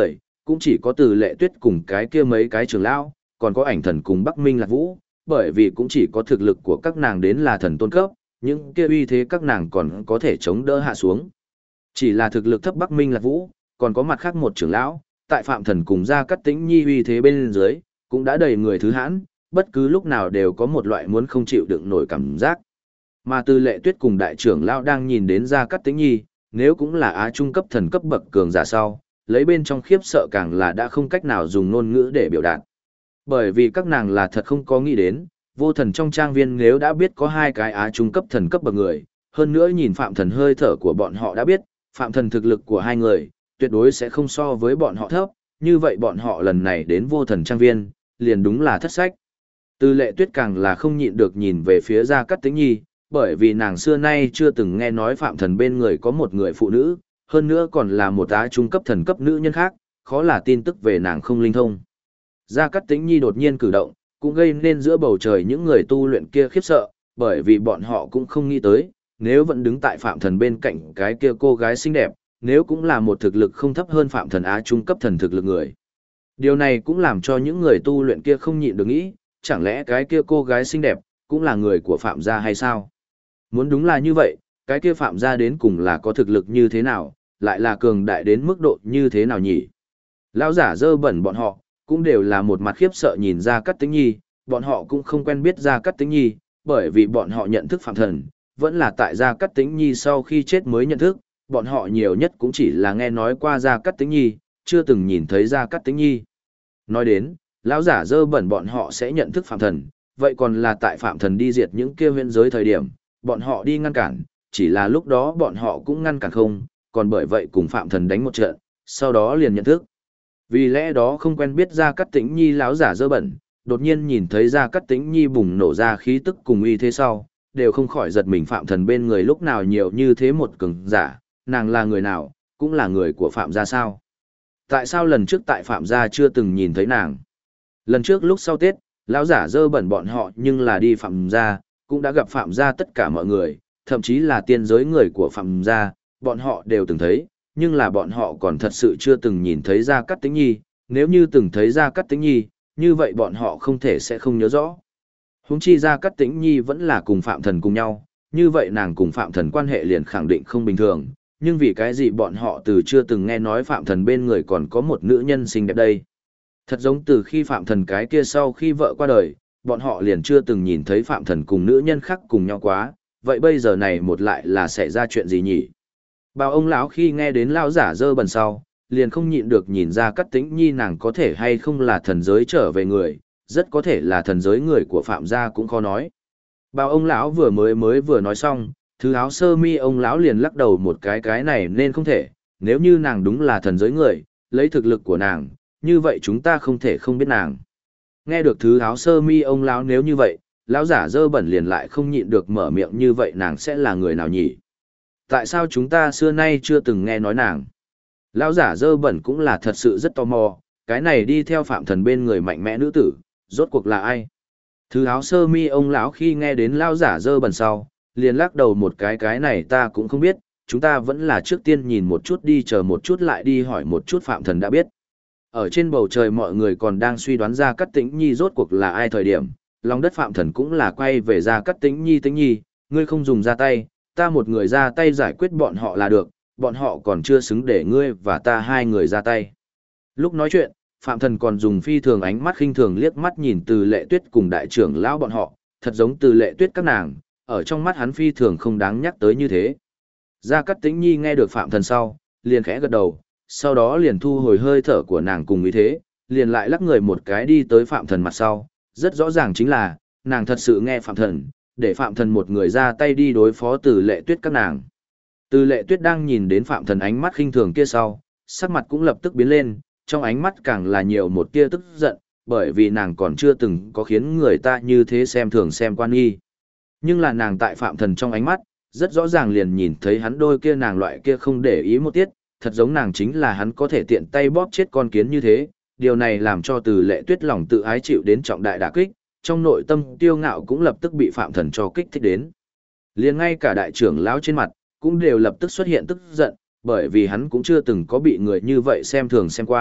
cũng chỉ có Từ Lệ Tuyết cùng cái kia mấy cái trưởng lão, còn có Ảnh Thần cùng Bắc Minh Lạc Vũ, bởi vì cũng chỉ có thực lực của các nàng đến là thần tôn cấp, những kia uy thế các nàng còn có thể chống đỡ hạ xuống. Chỉ là thực lực thấp Bắc Minh Lạc Vũ, còn có mặt khác một trưởng lão, tại Phạm Thần cùng Gia Cát Tĩnh Nhi uy thế bên dưới, cũng đã đầy người thứ hãn, bất cứ lúc nào đều có một loại muốn không chịu đựng nổi cảm giác. Mà Từ Lệ Tuyết cùng đại trưởng lão đang nhìn đến Gia Cát Tĩnh Nhi, nếu cũng là Á Trung cấp thần cấp bậc cường giả sau, lấy bên trong khiếp sợ càng là đã không cách nào dùng ngôn ngữ để biểu đạt. Bởi vì các nàng là thật không có nghĩ đến, vô thần trong trang viên nếu đã biết có hai cái Á Trung cấp thần cấp bậc người, hơn nữa nhìn Phạm Thần hơi thở của bọn họ đã biết, Phạm Thần thực lực của hai người, tuyệt đối sẽ không so với bọn họ thấp, như vậy bọn họ lần này đến vô thần trang viên, liền đúng là thất sách. Từ Lệ Tuyết càng là không nhịn được nhìn về phía Gia Cát Tĩnh Nhi, bởi vì nàng xưa nay chưa từng nghe nói Phạm Thần bên người có một người phụ nữ, hơn nữa còn là một Á Trung cấp thần cấp nữ nhân khác, khó là tin tức về nàng không linh thông. Gia Cát Tĩnh Nhi đột nhiên cử động, cũng gây nên giữa bầu trời những người tu luyện kia khiếp sợ, bởi vì bọn họ cũng không nghĩ tới, nếu vẫn đứng tại Phạm Thần bên cạnh cái kia cô gái xinh đẹp, nếu cũng là một thực lực không thấp hơn Phạm Thần Á Trung cấp thần thực lực người. Điều này cũng làm cho những người tu luyện kia không nhịn được nghĩ, chẳng lẽ cái kia cô gái xinh đẹp, cũng là người của Phạm gia hay sao? Muốn đúng là như vậy, cái kia Phạm gia đến cùng là có thực lực như thế nào, lại là cường đại đến mức độ như thế nào nhỉ? Lão giả dơ bẩn bọn họ, cũng đều là một mặt khiếp sợ nhìn Gia Cát Tĩnh Nhi, bọn họ cũng không quen biết Gia Cát Tĩnh Nhi, bởi vì bọn họ nhận thức Phạm Thần, vẫn là tại Gia Cát Tĩnh Nhi sau khi chết mới nhận thức, bọn họ nhiều nhất cũng chỉ là nghe nói qua Gia Cát Tĩnh Nhi, chưa từng nhìn thấy Gia Cát Tĩnh Nhi. Nói đến, lão giả dơ bẩn bọn họ sẽ nhận thức Phạm Thần, vậy còn là tại Phạm Thần đi diệt những kia huyễn giới thời điểm, bọn họ đi ngăn cản, chỉ là lúc đó bọn họ cũng ngăn cản không, còn bởi vậy cùng Phạm Thần đánh một trận, sau đó liền nhận thức. Vì lẽ đó không quen biết Gia Cát Tĩnh Nhi lão giả dơ bẩn, đột nhiên nhìn thấy Gia Cát Tĩnh Nhi bùng nổ ra khí tức cùng uy thế sau, đều không khỏi giật mình Phạm Thần bên người lúc nào nhiều như thế một cường giả, nàng là người nào, cũng là người của Phạm gia sao. Tại sao lần trước tại Phạm gia chưa từng nhìn thấy nàng? Lần trước lúc sau Tết, lão giả dơ bẩn bọn họ nhưng là đi Phạm gia, cũng đã gặp Phạm gia tất cả mọi người, thậm chí là tiên giới người của Phạm gia, bọn họ đều từng thấy, nhưng là bọn họ còn thật sự chưa từng nhìn thấy Gia Cát Tĩnh Nhi, nếu như từng thấy Gia Cát Tĩnh Nhi, như vậy bọn họ không thể sẽ không nhớ rõ. Huống chi Gia Cát Tĩnh Nhi vẫn là cùng Phạm Thần cùng nhau, như vậy nàng cùng Phạm Thần quan hệ liền khẳng định không bình thường, nhưng vì cái gì bọn họ từ chưa từng nghe nói Phạm Thần bên người còn có một nữ nhân xinh đẹp đây. Thật giống từ khi Phạm Thần cái kia sau khi vợ qua đời, bọn họ liền chưa từng nhìn thấy Phạm Thần cùng nữ nhân khác cùng nhau quá, vậy bây giờ này một lại là xảy ra chuyện gì nhỉ? Bao ông lão khi nghe đến lão giả dơ bẩn sau, liền không nhịn được nhìn ra Cát Tĩnh Nhi nàng có thể hay không là thần giới trở về người, rất có thể là thần giới người của Phạm gia cũng khó nói. Bao ông lão vừa vừa nói xong, thứ áo sơ mi ông lão liền lắc đầu một cái này nên không thể, nếu như nàng đúng là thần giới người, lấy thực lực của nàng, như vậy chúng ta không thể không biết nàng. Nghe được thứ áo sơ mi ông lão nếu như vậy, lão giả dơ bẩn liền lại không nhịn được mở miệng như vậy nàng sẽ là người nào nhỉ? Tại sao chúng ta xưa nay chưa từng nghe nói nàng? Lão giả dơ bẩn cũng là thật sự rất tò mò, cái này đi theo Phạm Thần bên người mạnh mẽ nữ tử, rốt cuộc là ai? Thứ áo sơ mi ông lão khi nghe đến lão giả dơ bẩn sau, liền lắc đầu một cái này ta cũng không biết, chúng ta vẫn là trước tiên nhìn một chút đi chờ một chút lại đi hỏi một chút Phạm Thần đã biết. Ở trên bầu trời mọi người còn đang suy đoán ra Cát Tĩnh Nhi rốt cuộc là ai thời điểm, lòng đất Phạm Thần cũng là quay về ra Cát Tĩnh Nhi, ngươi không dùng ra tay, ta một người ra tay giải quyết bọn họ là được, bọn họ còn chưa xứng để ngươi và ta hai người ra tay. Lúc nói chuyện, Phạm Thần còn dùng phi thường ánh mắt khinh thường liếc mắt nhìn Từ Lệ Tuyết cùng đại trưởng lão bọn họ, thật giống Từ Lệ Tuyết các nàng, ở trong mắt hắn phi thường không đáng nhắc tới như thế. Gia Cát Tĩnh Nhi nghe được Phạm Thần sau, liền khẽ gật đầu, sau đó liền thu hồi hơi thở của nàng cùng ý thế, liền lại lắc người một cái đi tới Phạm Thần mặt sau, rất rõ ràng chính là, nàng thật sự nghe Phạm Thần, để Phạm Thần một người ra tay đi đối phó Từ Lệ Tuyết các nàng. Từ Lệ Tuyết đang nhìn đến Phạm Thần ánh mắt khinh thường kia sau, sắc mặt cũng lập tức biến lên, trong ánh mắt càng là nhiều một tia tức giận, bởi vì nàng còn chưa từng có khiến người ta như thế xem thường xem quan nghi. Nhưng là nàng tại Phạm Thần trong ánh mắt, rất rõ ràng liền nhìn thấy hắn đôi kia nàng loại kia không để ý một tiết, thật giống nàng chính là hắn có thể tiện tay bóp chết con kiến như thế, điều này làm cho Từ Lệ Tuyết lòng tự ái chịu đến trọng đại đả kích, trong nội tâm tiêu ngạo cũng lập tức bị Phạm Thần cho kích thích đến. Liền ngay cả đại trưởng lão trên mặt, cũng đều lập tức xuất hiện tức giận, bởi vì hắn cũng chưa từng có bị người như vậy xem thường xem qua,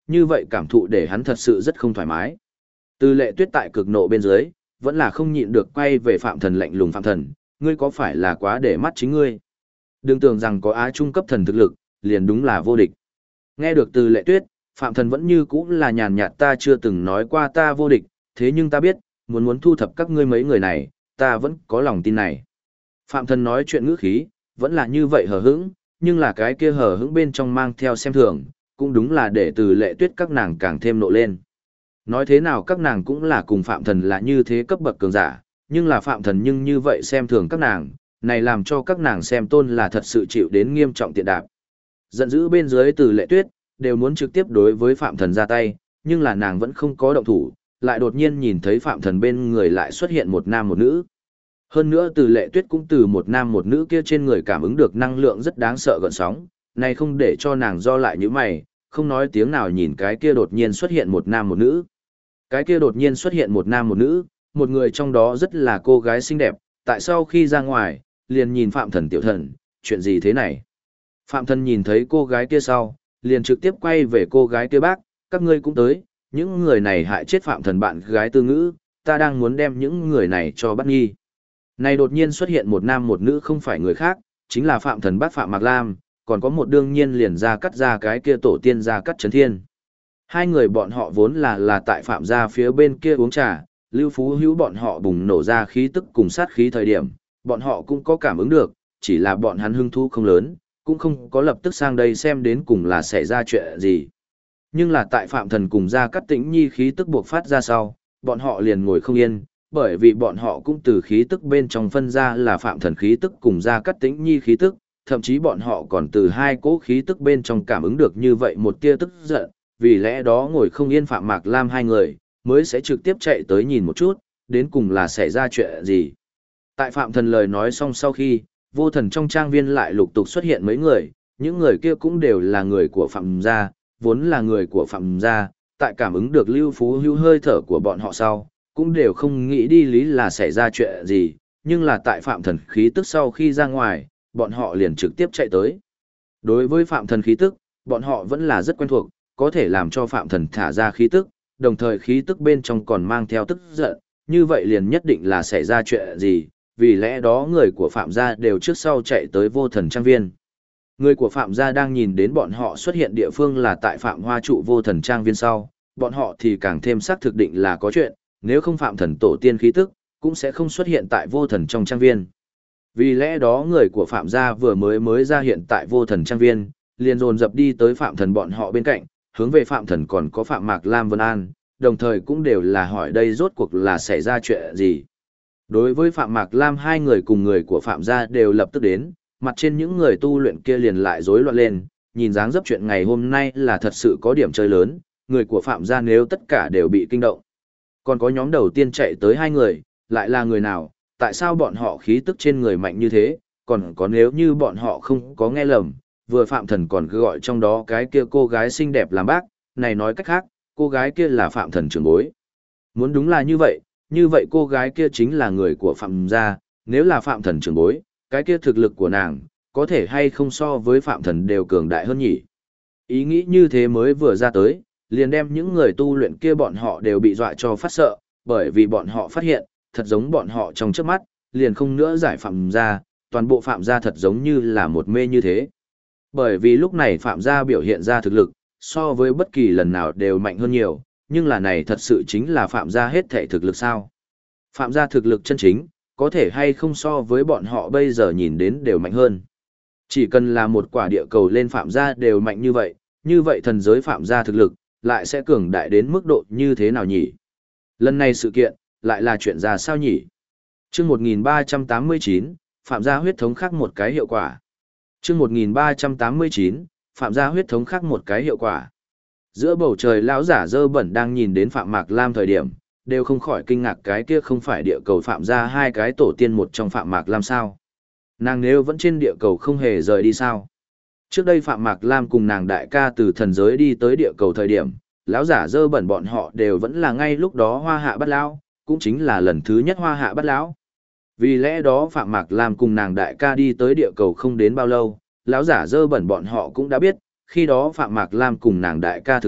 như vậy cảm thụ để hắn thật sự rất không thoải mái. Từ Lệ Tuyết tại cực nộ bên dưới, vẫn là không nhịn được quay về Phạm Thần lạnh lùng: Phạm Thần, ngươi có phải là quá để mắt chính ngươi? Đừng tưởng rằng có Á Trung cấp thần thực lực, liền đúng là vô địch. Nghe được Từ Lệ Tuyết, Phạm Thần vẫn như cũ là nhàn nhạt: ta chưa từng nói qua ta vô địch, thế nhưng ta biết, muốn thu thập các ngươi mấy người này, ta vẫn có lòng tin này. Phạm Thần nói chuyện ngữ khí, vẫn là như vậy hờ hững, nhưng là cái kia hờ hững bên trong mang theo xem thường, cũng đúng là để Từ Lệ Tuyết các nàng càng thêm nộ lên. Nói thế nào các nàng cũng là cùng Phạm Thần là như thế cấp bậc cường giả, nhưng là Phạm Thần nhưng như vậy xem thường các nàng, này làm cho các nàng xem tôn là thật sự chịu đến nghiêm trọng tiện đạp. Giận dữ bên dưới Từ Lệ Tuyết, đều muốn trực tiếp đối với Phạm Thần ra tay, nhưng là nàng vẫn không có động thủ, lại đột nhiên nhìn thấy Phạm Thần bên người lại xuất hiện một nam một nữ. Hơn nữa Từ Lệ Tuyết cũng từ một nam một nữ kia trên người cảm ứng được năng lượng rất đáng sợ gợn sóng, này không để cho nàng do lại như mày, không nói tiếng nào nhìn cái kia đột nhiên xuất hiện một nam một nữ. Cái kia đột nhiên xuất hiện một nam một nữ, một người trong đó rất là cô gái xinh đẹp, tại sao khi ra ngoài, liền nhìn Phạm Thần tiểu thần, chuyện gì thế này? Phạm Thần nhìn thấy cô gái kia sau, liền trực tiếp quay về cô gái kia: bác, các ngươi cũng tới, những người này hại chết Phạm Thần bạn gái Tư Ngữ, ta đang muốn đem những người này cho bắt nghi. Này đột nhiên xuất hiện một nam một nữ không phải người khác, chính là Phạm Thần bác Phạm Mạc Lam, còn có một đương nhiên liền ra cắt ra cái kia tổ tiên ra cắt Trấn Thiên. Hai người bọn họ vốn là tại Phạm gia phía bên kia uống trà, Lưu Phú Hữu bọn họ bùng nổ ra khí tức cùng sát khí thời điểm, bọn họ cũng có cảm ứng được, chỉ là bọn hắn hứng thú không lớn, cũng không có lập tức sang đây xem đến cùng là xảy ra chuyện gì. Nhưng là tại Phạm Thần cùng Gia Cát Tĩnh Nhi khí tức buộc phát ra sau, bọn họ liền ngồi không yên, bởi vì bọn họ cũng từ khí tức bên trong phân ra là Phạm Thần khí tức cùng Gia Cát Tĩnh Nhi khí tức, thậm chí bọn họ còn từ hai cỗ khí tức bên trong cảm ứng được như vậy một tia tức giận, vì lẽ đó ngồi không yên Phạm Mạc Lam hai người, mới sẽ trực tiếp chạy tới nhìn một chút, đến cùng là xảy ra chuyện gì. Tại Phạm Thần lời nói xong sau khi, vô thần trong trang viên lại lục tục xuất hiện mấy người, những người kia cũng đều là người của Phạm gia, vốn là người của Phạm gia, tại cảm ứng được Lưu Phú Hữu hơi thở của bọn họ sau, cũng đều không nghĩ đi lý là xảy ra chuyện gì, nhưng là tại Phạm Thần khí tức sau khi ra ngoài, bọn họ liền trực tiếp chạy tới. Đối với Phạm Thần khí tức, bọn họ vẫn là rất quen thuộc, có thể làm cho Phạm Thần thả ra khí tức, đồng thời khí tức bên trong còn mang theo tức giận, như vậy liền nhất định là xảy ra chuyện gì, vì lẽ đó người của Phạm gia đều trước sau chạy tới vô thần trang viên. Người của Phạm gia đang nhìn đến bọn họ xuất hiện địa phương là tại Phạm Hoa trụ vô thần trang viên sau, bọn họ thì càng thêm xác thực định là có chuyện, nếu không Phạm Thần tổ tiên khí tức, cũng sẽ không xuất hiện tại vô thần trong trang viên. Vì lẽ đó người của Phạm gia vừa mới ra hiện tại vô thần trang viên, liền dồn dập đi tới Phạm Thần bọn họ bên cạnh, hướng về Phạm Thần còn có Phạm Mạc Lam Vân An, đồng thời cũng đều là hỏi đây rốt cuộc là xảy ra chuyện gì. Đối với Phạm Mạc Lam hai người cùng người của Phạm gia đều lập tức đến, mặt trên những người tu luyện kia liền lại rối loạn lên, nhìn dáng dấp chuyện ngày hôm nay là thật sự có điểm chơi lớn, người của Phạm gia nếu tất cả đều bị kinh động. Còn có nhóm đầu tiên chạy tới hai người, lại là người nào, tại sao bọn họ khí tức trên người mạnh như thế, còn có nếu như bọn họ không có nghe lầm, vừa Phạm Thần còn cứ gọi trong đó cái kia cô gái xinh đẹp làm bác, này nói cách khác, cô gái kia là Phạm Thần trưởng bối. Muốn đúng là như vậy cô gái kia chính là người của Phạm gia, nếu là Phạm Thần trưởng bối, cái kia thực lực của nàng, có thể hay không so với Phạm Thần đều cường đại hơn nhỉ. Ý nghĩ như thế mới vừa ra tới, liền đem những người tu luyện kia bọn họ đều bị dọa cho phát sợ, bởi vì bọn họ phát hiện, thật giống bọn họ trong trước mắt, liền không nữa giải Phạm gia, toàn bộ Phạm gia thật giống như là một mê như thế. Bởi vì lúc này Phạm gia biểu hiện ra thực lực, so với bất kỳ lần nào đều mạnh hơn nhiều, nhưng là này thật sự chính là Phạm gia hết thảy thực lực sao? Phạm gia thực lực chân chính, có thể hay không so với bọn họ bây giờ nhìn đến đều mạnh hơn. Chỉ cần là một quả địa cầu lên Phạm gia đều mạnh như vậy thần giới Phạm gia thực lực, lại sẽ cường đại đến mức độ như thế nào nhỉ? Lần này sự kiện, lại là chuyện ra sao nhỉ? Chương 1389, Phạm gia huyết thống khác một cái hiệu quả. Chương 1389, Phạm gia huyết thống khác một cái hiệu quả. Giữa bầu trời lão giả dơ bẩn đang nhìn đến Phạm Mạc Lam thời điểm, đều không khỏi kinh ngạc cái kia không phải địa cầu Phạm gia hai cái tổ tiên một trong Phạm Mạc Lam sao? Nàng nếu vẫn trên địa cầu không hề rời đi sao? Trước đây Phạm Mạc Lam cùng nàng đại ca từ thần giới đi tới địa cầu thời điểm, lão giả dơ bẩn bọn họ đều vẫn là ngay lúc đó hoa hạ bắt lão, cũng chính là lần thứ nhất hoa hạ bắt lão. Vì lẽ đó Phạm Mạc Lam cùng nàng đại ca đi tới địa cầu không đến bao lâu, lão giả dơ bẩn bọn họ cũng đã biết, khi đó Phạm Mạc Lam cùng nàng đại ca thực lực,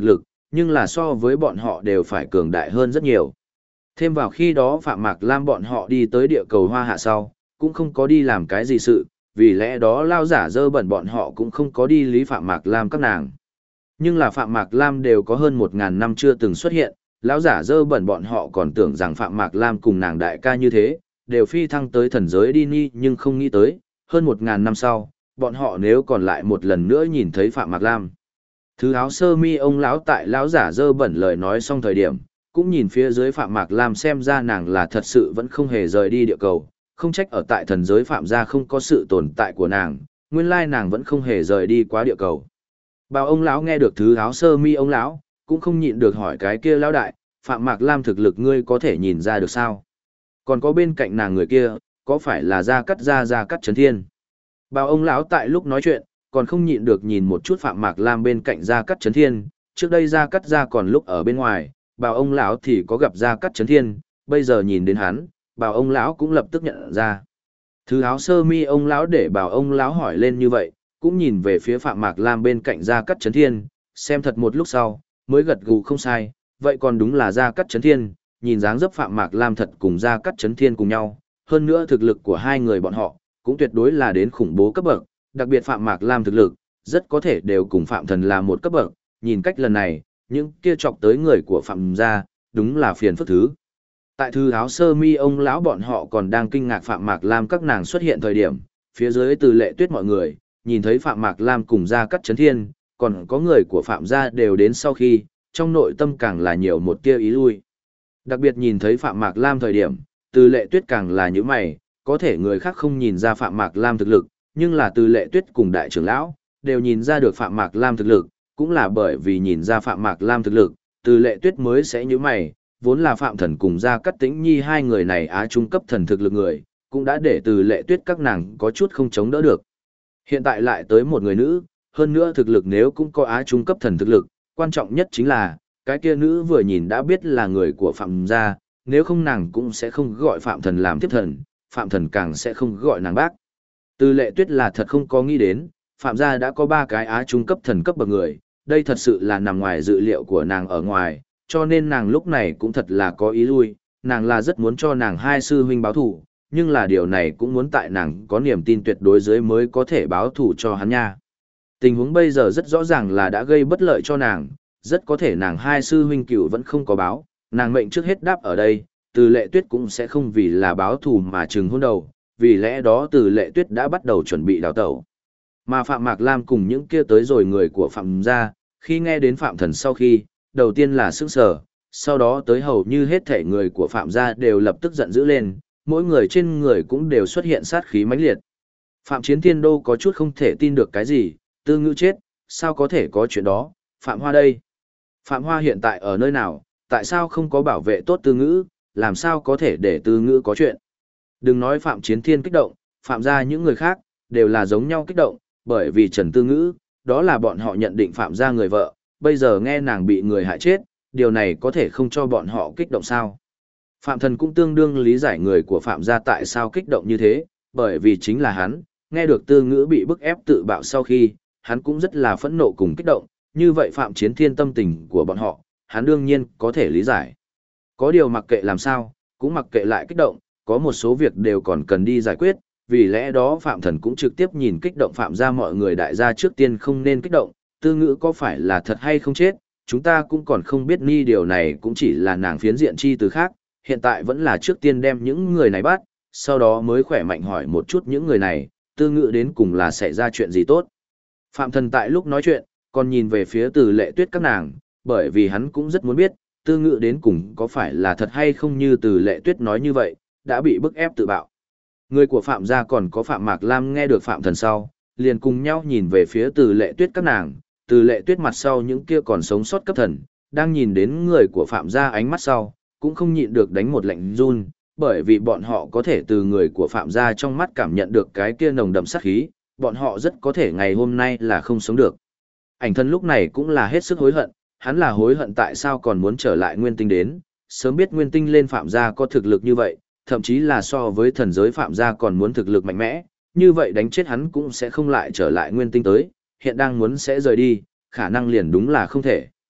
nhưng là so với bọn họ đều phải cường đại hơn rất nhiều. Thêm vào khi đó Phạm Mạc Lam bọn họ đi tới địa cầu Hoa Hạ sau, cũng không có đi làm cái gì sự, vì lẽ đó lao giả dơ bẩn bọn họ cũng không có đi lý Phạm Mạc Lam các nàng. Nhưng là Phạm Mạc Lam đều có hơn 1.000 năm chưa từng xuất hiện, lão giả dơ bẩn bọn họ còn tưởng rằng Phạm Mạc Lam cùng nàng đại ca như thế, đều phi thăng tới thần giới đi ni, nhưng không nghĩ tới, hơn 1.000 năm sau, bọn họ nếu còn lại một lần nữa nhìn thấy Phạm Mạc Lam. Thứ áo sơ mi ông lão tại lão giả dơ bẩn lời nói xong thời điểm, cũng nhìn phía dưới Phạm Mạc Lam xem ra nàng là thật sự vẫn không hề rời đi địa cầu, không trách ở tại thần giới Phạm gia không có sự tồn tại của nàng, nguyên lai nàng vẫn không hề rời đi quá địa cầu. Bao ông lão nghe được thứ áo sơ mi ông lão, cũng không nhịn được hỏi cái kia lão đại, Phạm Mạc Lam thực lực ngươi có thể nhìn ra được sao? Còn có bên cạnh nàng người kia, có phải là Gia Cát Chấn Thiên? Bao ông lão tại lúc nói chuyện, còn không nhịn được nhìn một chút Phạm Mạc Lam bên cạnh Gia Cát Chấn Thiên, trước đây Gia Cát gia còn lúc ở bên ngoài, bảo ông lão thì có gặp Gia Cát Chấn Thiên, bây giờ nhìn đến hắn, bảo ông lão cũng lập tức nhận ra. Thứ áo sơ mi ông lão để bảo ông lão hỏi lên như vậy, cũng nhìn về phía Phạm Mạc Lam bên cạnh Gia Cát Chấn Thiên, xem thật một lúc sau, mới gật gù không sai, vậy còn đúng là Gia Cát Chấn Thiên, nhìn dáng dấp Phạm Mạc Lam thật cùng Gia Cát Chấn Thiên cùng nhau, hơn nữa thực lực của hai người bọn họ, cũng tuyệt đối là đến khủng bố cấp bậc, đặc biệt Phạm Mạc Lam thực lực, rất có thể đều cùng Phạm Thần là một cấp bậc, nhìn cách lần này, những kia chọc tới người của Phạm gia, đúng là phiền phức thứ. Tại thư áo sơ mi ông lão bọn họ còn đang kinh ngạc Phạm Mạc Lam các nàng xuất hiện thời điểm, phía dưới Từ Lệ Tuyết mọi người, nhìn thấy Phạm Mạc Lam cùng Gia Cát Chấn Thiên, còn có người của Phạm gia đều đến sau khi, trong nội tâm càng là nhiều một tia ý lui. Đặc biệt nhìn thấy Phạm Mạc Lam thời điểm, Từ Lệ Tuyết càng là như mày, có thể người khác không nhìn ra Phạm Mạc Lam thực lực, nhưng là Từ Lệ Tuyết cùng đại trưởng lão, đều nhìn ra được Phạm Mạc Lam thực lực, cũng là bởi vì nhìn ra Phạm Mạc Lam thực lực, Từ Lệ Tuyết mới sẽ như mày, vốn là Phạm Thần cùng Gia Cát Tĩnh Nhi hai người này á trung cấp thần thực lực người, cũng đã để Từ Lệ Tuyết các nàng có chút không chống đỡ được. Hiện tại lại tới một người nữ, hơn nữa thực lực nếu cũng có á trung cấp thần thực lực, quan trọng nhất chính là, cái kia nữ vừa nhìn đã biết là người của Phạm gia, nếu không nàng cũng sẽ không gọi Phạm Thần làm tiếp thần, Phạm Thần càng sẽ không gọi nàng bác. Từ Lệ Tuyết là thật không có nghĩ đến, Phạm gia đã có 3 cái á trung cấp thần cấp bậc người, đây thật sự là nằm ngoài dự liệu của nàng ở ngoài, cho nên nàng lúc này cũng thật là có ý lui, nàng là rất muốn cho nàng hai sư huynh báo thù, nhưng là điều này cũng muốn tại nàng có niềm tin tuyệt đối dưới mới có thể báo thù cho hắn nha. Tình huống bây giờ rất rõ ràng là đã gây bất lợi cho nàng, rất có thể nàng hai sư huynh cửu vẫn không có báo, nàng mệnh trước hết đáp ở đây, Từ Lệ Tuyết cũng sẽ không vì là báo thù mà trừng hôn đầu, vì lẽ đó Từ Lệ Tuyết đã bắt đầu chuẩn bị đào tẩu. Mà Phạm Mạc Lam cùng những kia tới rồi người của Phạm gia, khi nghe đến Phạm Thần sau khi, đầu tiên là sững sờ, sau đó tới hầu như hết thể người của Phạm gia đều lập tức giận dữ lên, mỗi người trên người cũng đều xuất hiện sát khí mãnh liệt. Phạm Chiến Thiên Đô có chút không thể tin được cái gì, Tư Ngữ chết, sao có thể có chuyện đó, Phạm Hoa đây. Phạm Hoa hiện tại ở nơi nào, tại sao không có bảo vệ tốt Tư Ngữ, làm sao có thể để Tư Ngữ có chuyện. Đừng nói Phạm Chiến Thiên kích động, Phạm gia những người khác, đều là giống nhau kích động, bởi vì Trần Tư Ngữ, đó là bọn họ nhận định Phạm gia người vợ, bây giờ nghe nàng bị người hại chết, điều này có thể không cho bọn họ kích động sao. Phạm Thần cũng tương đương lý giải người của Phạm gia tại sao kích động như thế, bởi vì chính là hắn, nghe được Tư Ngữ bị bức ép tự bạo sau khi, hắn cũng rất là phẫn nộ cùng kích động, như vậy Phạm Chiến Thiên tâm tình của bọn họ, hắn đương nhiên có thể lý giải. Có điều mặc kệ làm sao, cũng mặc kệ lại kích động, có một số việc đều còn cần đi giải quyết, vì lẽ đó Phạm Thần cũng trực tiếp nhìn kích động Phạm gia mọi người đại gia trước tiên không nên kích động, Tư Ngữ có phải là thật hay không chết, chúng ta cũng còn không biết ni điều này cũng chỉ là nàng phiến diện chi từ khác, hiện tại vẫn là trước tiên đem những người này bắt, sau đó mới khỏe mạnh hỏi một chút những người này, Tư Ngữ đến cùng là xảy ra chuyện gì tốt. Phạm Thần tại lúc nói chuyện, còn nhìn về phía Từ Lệ Tuyết các nàng, bởi vì hắn cũng rất muốn biết, Tư Ngữ đến cùng có phải là thật hay không như Từ Lệ Tuyết nói như vậy, đã bị bức ép tự bạo. Người của Phạm gia còn có Phạm Mạc Lam nghe được Phạm Thần sau, liền cùng nhau nhìn về phía Từ Lệ Tuyết các nàng, Từ Lệ Tuyết mặt sau những kia còn sống sót cấp thần, đang nhìn đến người của Phạm gia ánh mắt sau, cũng không nhịn được đánh một lạnh run, bởi vì bọn họ có thể từ người của Phạm gia trong mắt cảm nhận được cái kia nồng đậm sát khí, bọn họ rất có thể ngày hôm nay là không sống được. Ảnh Thần lúc này cũng là hết sức hối hận, hắn là hối hận tại sao còn muốn trở lại Nguyên Tinh đến, sớm biết Nguyên Tinh lên Phạm gia có thực lực như vậy, thậm chí là so với thần giới Phạm gia còn muốn thực lực mạnh mẽ, như vậy đánh chết hắn cũng sẽ không lại trở lại Nguyên Tinh tới, hiện đang muốn sẽ rời đi, khả năng liền đúng là không thể.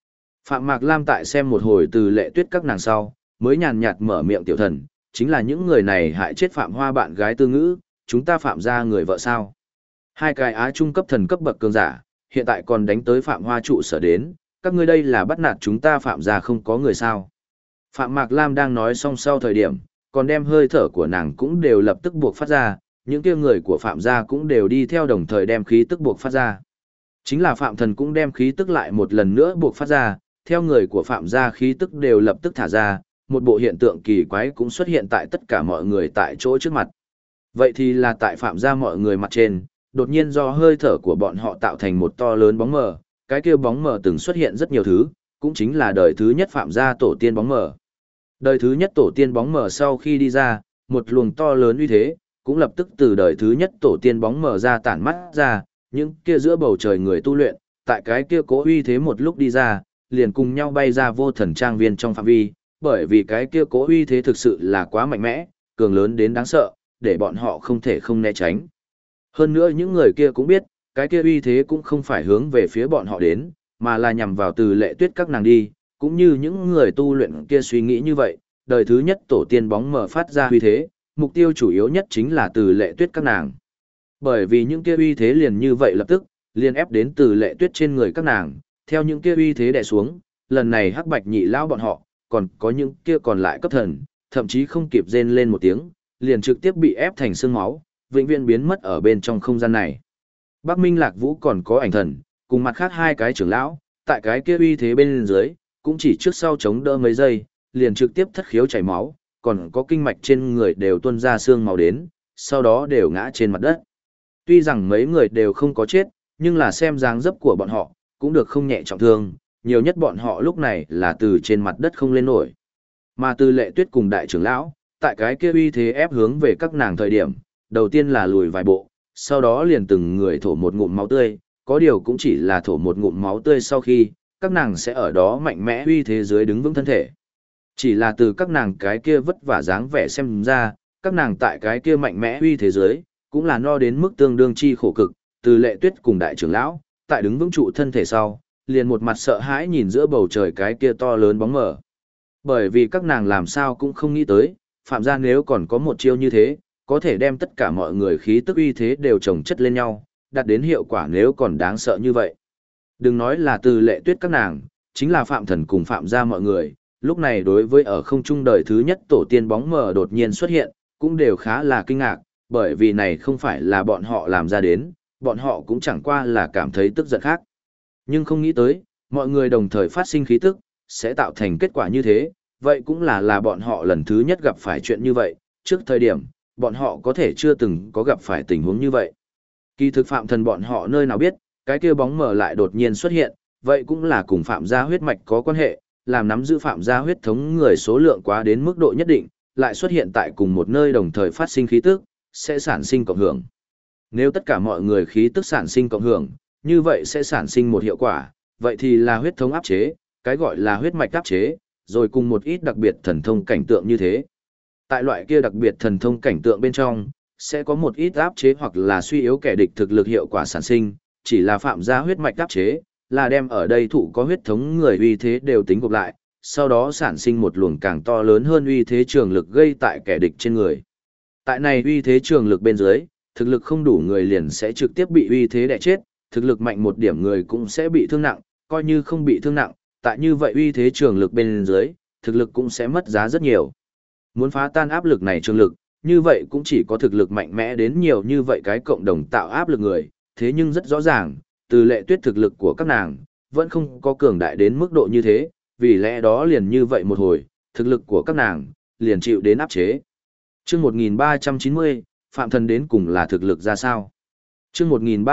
Phạm Mạc Lam tại xem một hồi Từ Lệ Tuyết các nàng sau, mới nhàn nhạt mở miệng tiểu thần, chính là những người này hại chết Phạm Hoa bạn gái Tư Ngữ, chúng ta phạm ra người vợ sao. Hai cái á trung cấp thần cấp bậc cường giả, hiện tại còn đánh tới Phạm Hoa trụ sở đến, các ngươi đây là bắt nạt chúng ta Phạm ra không có người sao. Phạm Mạc Lam đang nói xong sau thời điểm, còn đem hơi thở của nàng cũng đều lập tức buộc phát ra, những kia người của Phạm gia cũng đều đi theo đồng thời đem khí tức buộc phát ra. Chính là Phạm Thần cũng đem khí tức lại một lần nữa buộc phát ra, theo người của Phạm gia khí tức đều lập tức thả ra, một bộ hiện tượng kỳ quái cũng xuất hiện tại tất cả mọi người tại chỗ trước mặt. Vậy thì là tại Phạm gia mọi người mặt trên, đột nhiên do hơi thở của bọn họ tạo thành một to lớn bóng mờ, cái kia bóng mờ từng xuất hiện rất nhiều thứ, cũng chính là đời thứ nhất Phạm gia tổ tiên bóng mờ. Đời thứ nhất tổ tiên bóng mờ sau khi đi ra, một luồng to lớn uy thế, cũng lập tức từ đời thứ nhất tổ tiên bóng mờ ra tản mắt ra, những kia giữa bầu trời người tu luyện, tại cái kia cố uy thế một lúc đi ra, liền cùng nhau bay ra vô thần trang viên trong phạm vi, bởi vì cái kia cố uy thế thực sự là quá mạnh mẽ, cường lớn đến đáng sợ, để bọn họ không thể không né tránh. Hơn nữa những người kia cũng biết, cái kia uy thế cũng không phải hướng về phía bọn họ đến, mà là nhằm vào Từ Lệ Tuyết các nàng đi, cũng như những người tu luyện kia suy nghĩ như vậy, đời thứ nhất tổ tiên bóng mờ phát ra uy thế, mục tiêu chủ yếu nhất chính là Từ Lệ Tuyết các nàng. Bởi vì những kia uy thế liền như vậy lập tức, liền ép đến Từ Lệ Tuyết trên người các nàng, theo những kia uy thế đè xuống, lần này Hắc Bạch Nhị lão bọn họ, còn có những kia còn lại cấp thần, thậm chí không kịp rên lên một tiếng, liền trực tiếp bị ép thành xương máu, vĩnh viễn biến mất ở bên trong không gian này. Bắc Minh Lạc Vũ còn có ảnh thần, cùng mặt khác hai cái trưởng lão, tại cái kia uy thế bên dưới, cũng chỉ trước sau chống đỡ mấy giây, liền trực tiếp thất khiếu chảy máu, còn có kinh mạch trên người đều tuôn ra xương máu đến, sau đó đều ngã trên mặt đất. Tuy rằng mấy người đều không có chết, nhưng là xem dáng dấp của bọn họ, cũng được không nhẹ trọng thương, nhiều nhất bọn họ lúc này là từ trên mặt đất không lên nổi. Mà Từ Lệ Tuyết cùng đại trưởng lão, tại cái kia uy thế ép hướng về các nàng thời điểm, đầu tiên là lùi vài bộ, sau đó liền từng người thổ một ngụm máu tươi, có điều cũng chỉ là thổ một ngụm máu tươi sau khi, các nàng sẽ ở đó mạnh mẽ uy thế dưới đứng vững thân thể. Chỉ là từ các nàng cái kia vất vả dáng vẻ xem ra, các nàng tại cái kia mạnh mẽ uy thế dưới, cũng là no đến mức tương đương chi khổ cực, Từ Lệ Tuyết cùng đại trưởng lão, tại đứng vững trụ thân thể sau, liền một mặt sợ hãi nhìn giữa bầu trời cái kia to lớn bóng mờ. Bởi vì các nàng làm sao cũng không nghĩ tới, Phạm gia nếu còn có một chiêu như thế, có thể đem tất cả mọi người khí tức uy thế đều chồng chất lên nhau, đạt đến hiệu quả nếu còn đáng sợ như vậy. Đừng nói là Từ Lệ Tuyết các nàng, chính là Phạm Thần cùng Phạm gia mọi người, lúc này đối với ở không trung đời thứ nhất tổ tiên bóng mờ đột nhiên xuất hiện, cũng đều khá là kinh ngạc, bởi vì này không phải là bọn họ làm ra đến, bọn họ cũng chẳng qua là cảm thấy tức giận khác. Nhưng không nghĩ tới, mọi người đồng thời phát sinh khí tức, sẽ tạo thành kết quả như thế, vậy cũng là bọn họ lần thứ nhất gặp phải chuyện như vậy, trước thời điểm, bọn họ có thể chưa từng có gặp phải tình huống như vậy. Kỳ thực Phạm Thần bọn họ nơi nào biết, cái kia bóng mờ lại đột nhiên xuất hiện, vậy cũng là cùng Phạm gia huyết mạch có quan hệ, làm nắm giữ Phạm gia huyết thống người số lượng quá đến mức độ nhất định, lại xuất hiện tại cùng một nơi đồng thời phát sinh khí tức, sẽ sản sinh cộng hưởng. Nếu tất cả mọi người khí tức sản sinh cộng hưởng, như vậy sẽ sản sinh một hiệu quả, vậy thì là huyết thống áp chế, cái gọi là huyết mạch áp chế, rồi cùng một ít đặc biệt thần thông cảnh tượng như thế. Tại loại kia đặc biệt thần thông cảnh tượng bên trong, sẽ có một ít áp chế hoặc là suy yếu kẻ địch thực lực hiệu quả sản sinh, chỉ là Phạm gia huyết mạch áp chế, là đem ở đây thụ có huyết thống người uy thế đều tính gộp lại, sau đó sản sinh một luồng càng to lớn hơn uy thế trường lực gây tại kẻ địch trên người. Tại này uy thế trường lực bên dưới, thực lực không đủ người liền sẽ trực tiếp bị uy thế đè chết, thực lực mạnh một điểm người cũng sẽ bị thương nặng, coi như không bị thương nặng, tại như vậy uy thế trường lực bên dưới, thực lực cũng sẽ mất giá rất nhiều. Muốn phá tan áp lực này trường lực, như vậy cũng chỉ có thực lực mạnh mẽ đến nhiều như vậy cái cộng đồng tạo áp lực người, thế nhưng rất rõ ràng, Từ Lệ Tuyết thực lực của các nàng, vẫn không có cường đại đến mức độ như thế, vì lẽ đó liền như vậy một hồi, thực lực của các nàng, liền chịu đến áp chế. Chương 1390, Phạm Thần đến cùng là thực lực ra sao? Chương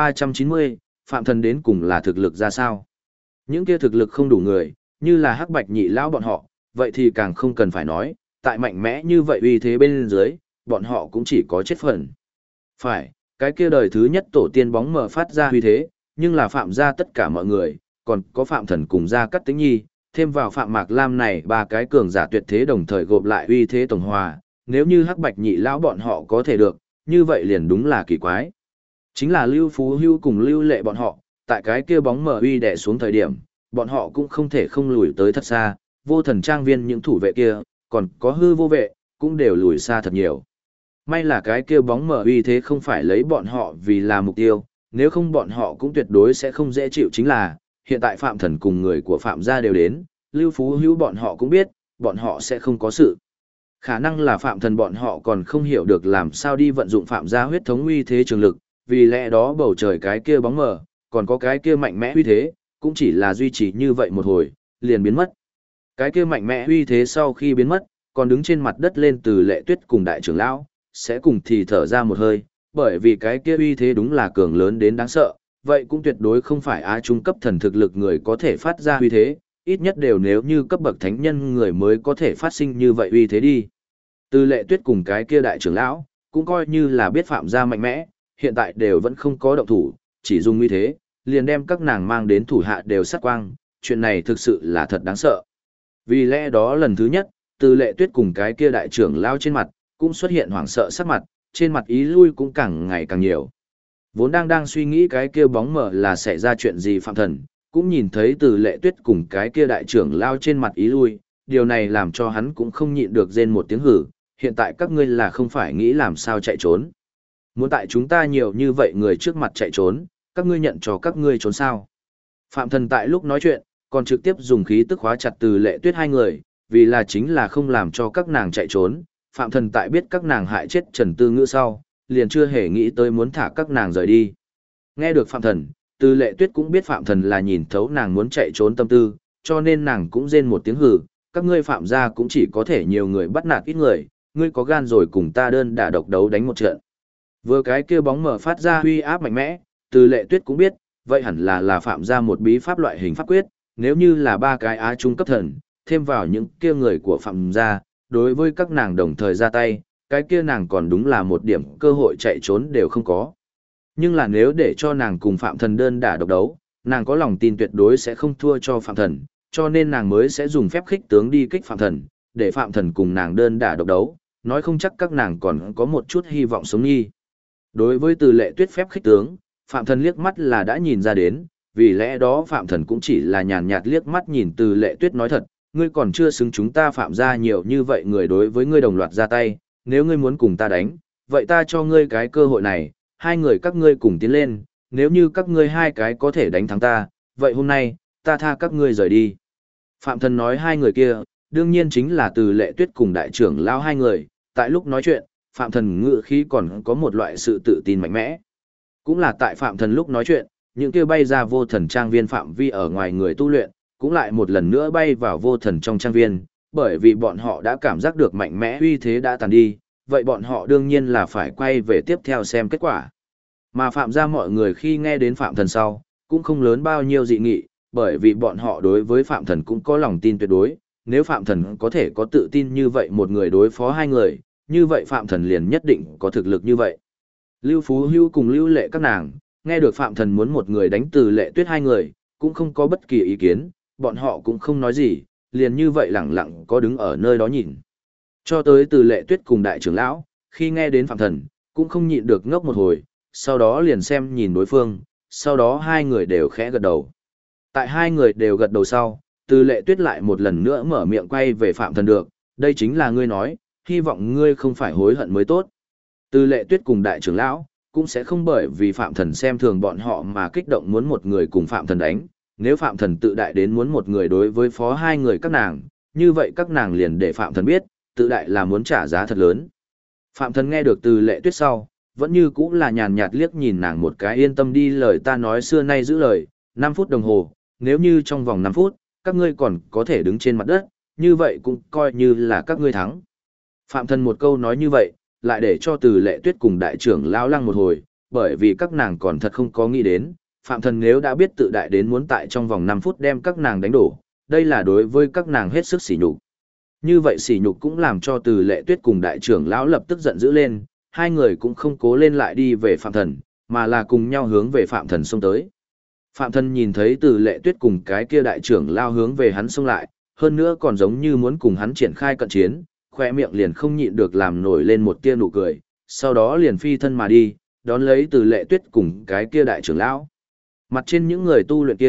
1390, Phạm Thần đến cùng là thực lực ra sao? Những kia thực lực không đủ người, như là Hắc Bạch Nhị lão bọn họ, vậy thì càng không cần phải nói, tại mạnh mẽ như vậy uy thế bên dưới, bọn họ cũng chỉ có chết phần. Phải, cái kia đời thứ nhất tổ tiên bóng mờ phát ra uy thế, nhưng là Phạm gia tất cả mọi người, còn có Phạm Thần cùng Gia Cát Tĩnh Nhi, thêm vào Phạm Mạc Lam này ba cái cường giả tuyệt thế đồng thời gộp lại uy thế tổng hòa, nếu như Hắc Bạch Nhị lão bọn họ có thể được, như vậy liền đúng là kỳ quái. Chính là Lưu Phú Hưu cùng Lưu Lệ bọn họ, tại cái kia bóng mờ uy đè xuống thời điểm, bọn họ cũng không thể không lùi tới thật xa, vô thần trang viên những thủ vệ kia, còn có hư vô vệ, cũng đều lùi xa thật nhiều. May là cái kia bóng mờ uy thế không phải lấy bọn họ vì là mục tiêu, nếu không bọn họ cũng tuyệt đối sẽ không dễ chịu. Chính là, hiện tại Phạm Thần cùng người của Phạm gia đều đến, Lưu Phú Hữu bọn họ cũng biết, bọn họ sẽ không có sự. Khả năng là Phạm Thần bọn họ còn không hiểu được làm sao đi vận dụng Phạm gia huyết thống uy thế trường lực, vì lẽ đó bầu trời cái kia bóng mờ, còn có cái kia mạnh mẽ uy thế, cũng chỉ là duy trì như vậy một hồi, liền biến mất. Cái kia mạnh mẽ uy thế sau khi biến mất, còn đứng trên mặt đất lên Từ Lệ Tuyết cùng đại trưởng lão, sẽ cùng thì thở ra một hơi, bởi vì cái kia uy thế đúng là cường lớn đến đáng sợ, vậy cũng tuyệt đối không phải á trung cấp thần thực lực người có thể phát ra uy thế, ít nhất đều nếu như cấp bậc thánh nhân người mới có thể phát sinh như vậy uy thế đi. Từ Lệ Tuyết cùng cái kia đại trưởng lão, cũng coi như là biết Phạm gia mạnh mẽ, hiện tại đều vẫn không có động thủ, chỉ dùng uy thế, liền đem các nàng mang đến thủ hạ đều sát quang, chuyện này thực sự là thật đáng sợ. Vì lẽ đó lần thứ nhất, Từ Lệ Tuyết cùng cái kia đại trưởng lão trên mặt, cũng xuất hiện hoảng sợ sắc mặt, trên mặt ý lui cũng càng ngày càng nhiều. Vốn đang suy nghĩ cái kia bóng mờ là xảy ra chuyện gì Phạm Thần, cũng nhìn thấy Từ Lệ Tuyết cùng cái kia đại trưởng lão trên mặt ý lui, điều này làm cho hắn cũng không nhịn được rên một tiếng hử, hiện tại các ngươi là không phải nghĩ làm sao chạy trốn. Muốn tại chúng ta nhiều như vậy người trước mặt chạy trốn, các ngươi nhận cho các ngươi trốn sao. Phạm Thần tại lúc nói chuyện, còn trực tiếp dùng khí tức khóa chặt Từ Lệ Tuyết hai người, vì là chính là không làm cho các nàng chạy trốn. Phạm Thần tại biết các nàng hại chết Trần Tư Ngữ sau, liền chưa hề nghĩ tới muốn thả các nàng rời đi. Nghe được Phạm Thần, Từ Lệ Tuyết cũng biết Phạm Thần là nhìn thấu nàng muốn chạy trốn tâm tư, cho nên nàng cũng rên một tiếng hử, các ngươi Phạm gia cũng chỉ có thể nhiều người bắt nạt ít người, ngươi có gan rồi cùng ta đơn đả độc đấu đánh một trận. Vừa cái kia bóng mở phát ra uy áp mạnh mẽ, Từ Lệ Tuyết cũng biết, vậy hẳn là Phạm gia một bí pháp loại hình pháp quyết, nếu như là ba cái á trung cấp thần, thêm vào những kia người của Phạm gia, đối với các nàng đồng thời ra tay, cái kia nàng còn đúng là một điểm cơ hội chạy trốn đều không có. Nhưng là nếu để cho nàng cùng Phạm Thần đơn đả độc đấu, nàng có lòng tin tuyệt đối sẽ không thua cho Phạm Thần, cho nên nàng mới sẽ dùng phép khích tướng đi kích Phạm Thần, để Phạm Thần cùng nàng đơn đả độc đấu, nói không chắc các nàng còn có một chút hy vọng sống nhi. Đối với Từ Lệ Tuyết phép khích tướng, Phạm Thần liếc mắt là đã nhìn ra đến, vì lẽ đó Phạm Thần cũng chỉ là nhàn nhạt liếc mắt nhìn Từ Lệ Tuyết nói thật, ngươi còn chưa xứng chúng ta Phạm gia nhiều như vậy người đối với ngươi đồng loạt ra tay, nếu ngươi muốn cùng ta đánh, vậy ta cho ngươi cái cơ hội này, hai người các ngươi cùng tiến lên, nếu như các ngươi hai cái có thể đánh thắng ta, vậy hôm nay, ta tha các ngươi rời đi. Phạm Thần nói hai người kia, đương nhiên chính là Từ Lệ Tuyết cùng đại trưởng lão hai người, tại lúc nói chuyện, Phạm Thần ngự khí còn có một loại sự tự tin mạnh mẽ. Cũng là tại Phạm Thần lúc nói chuyện, những kia bay ra vô thần trang viên phạm vi ở ngoài người tu luyện, cũng lại một lần nữa bay vào vô thần trong trang viên, bởi vì bọn họ đã cảm giác được mạnh mẽ uy thế đã tàn đi, vậy bọn họ đương nhiên là phải quay về tiếp theo xem kết quả. Mà Phạm gia mọi người khi nghe đến Phạm Thần sau, cũng không lớn bao nhiêu dị nghị, bởi vì bọn họ đối với Phạm Thần cũng có lòng tin tuyệt đối, nếu Phạm Thần có thể có tự tin như vậy một người đối phó hai người, như vậy Phạm Thần liền nhất định có thực lực như vậy. Lưu Phú Hưu cùng Lưu Lệ các nàng, nghe được Phạm Thần muốn một người đánh Từ Lệ Tuyết hai người, cũng không có bất kỳ ý kiến, bọn họ cũng không nói gì, liền như vậy lẳng lặng có đứng ở nơi đó nhìn. Cho tới Từ Lệ Tuyết cùng đại trưởng lão, khi nghe đến Phạm Thần, cũng không nhịn được ngốc một hồi, sau đó liền xem nhìn đối phương, sau đó hai người đều khẽ gật đầu. Tại hai người đều gật đầu sau, Từ Lệ Tuyết lại một lần nữa mở miệng quay về Phạm Thần được, đây chính là ngươi nói, hy vọng ngươi không phải hối hận mới tốt. Từ Lệ Tuyết cùng đại trưởng lão, cũng sẽ không bởi vì Phạm Thần xem thường bọn họ mà kích động muốn một người cùng Phạm Thần đánh, nếu Phạm Thần tự đại đến muốn một người đối với phó hai người các nàng, như vậy các nàng liền để Phạm Thần biết, tự đại là muốn trả giá thật lớn. Phạm Thần nghe được Từ Lệ Tuyết sau, vẫn như cũng là nhàn nhạt liếc nhìn nàng một cái yên tâm đi, lời ta nói xưa nay giữ lời, 5 phút đồng hồ, nếu như trong vòng 5 phút, các ngươi còn có thể đứng trên mặt đất, như vậy cũng coi như là các ngươi thắng. Phạm Thần một câu nói như vậy, lại để cho Từ Lệ Tuyết cùng đại trưởng lao lăng một hồi, bởi vì các nàng còn thật không có nghĩ đến, Phạm Thần nếu đã biết tự đại đến muốn tại trong vòng 5 phút đem các nàng đánh đổ, đây là đối với các nàng hết sức sỉ nhục. Như vậy sỉ nhục cũng làm cho Từ Lệ Tuyết cùng đại trưởng lão lập tức giận dữ lên, hai người cũng không cố lên lại đi về Phạm Thần, mà là cùng nhau hướng về Phạm Thần xông tới. Phạm Thần nhìn thấy Từ Lệ Tuyết cùng cái kia đại trưởng lao hướng về hắn xông lại, hơn nữa còn giống như muốn cùng hắn triển khai cận chiến, khoe miệng liền không nhịn được làm nổi lên một tia nụ cười, sau đó liền phi thân mà đi, đón lấy Từ Lệ Tuyết cùng cái kia đại trưởng lão. Mặt trên những người tu luyện kia,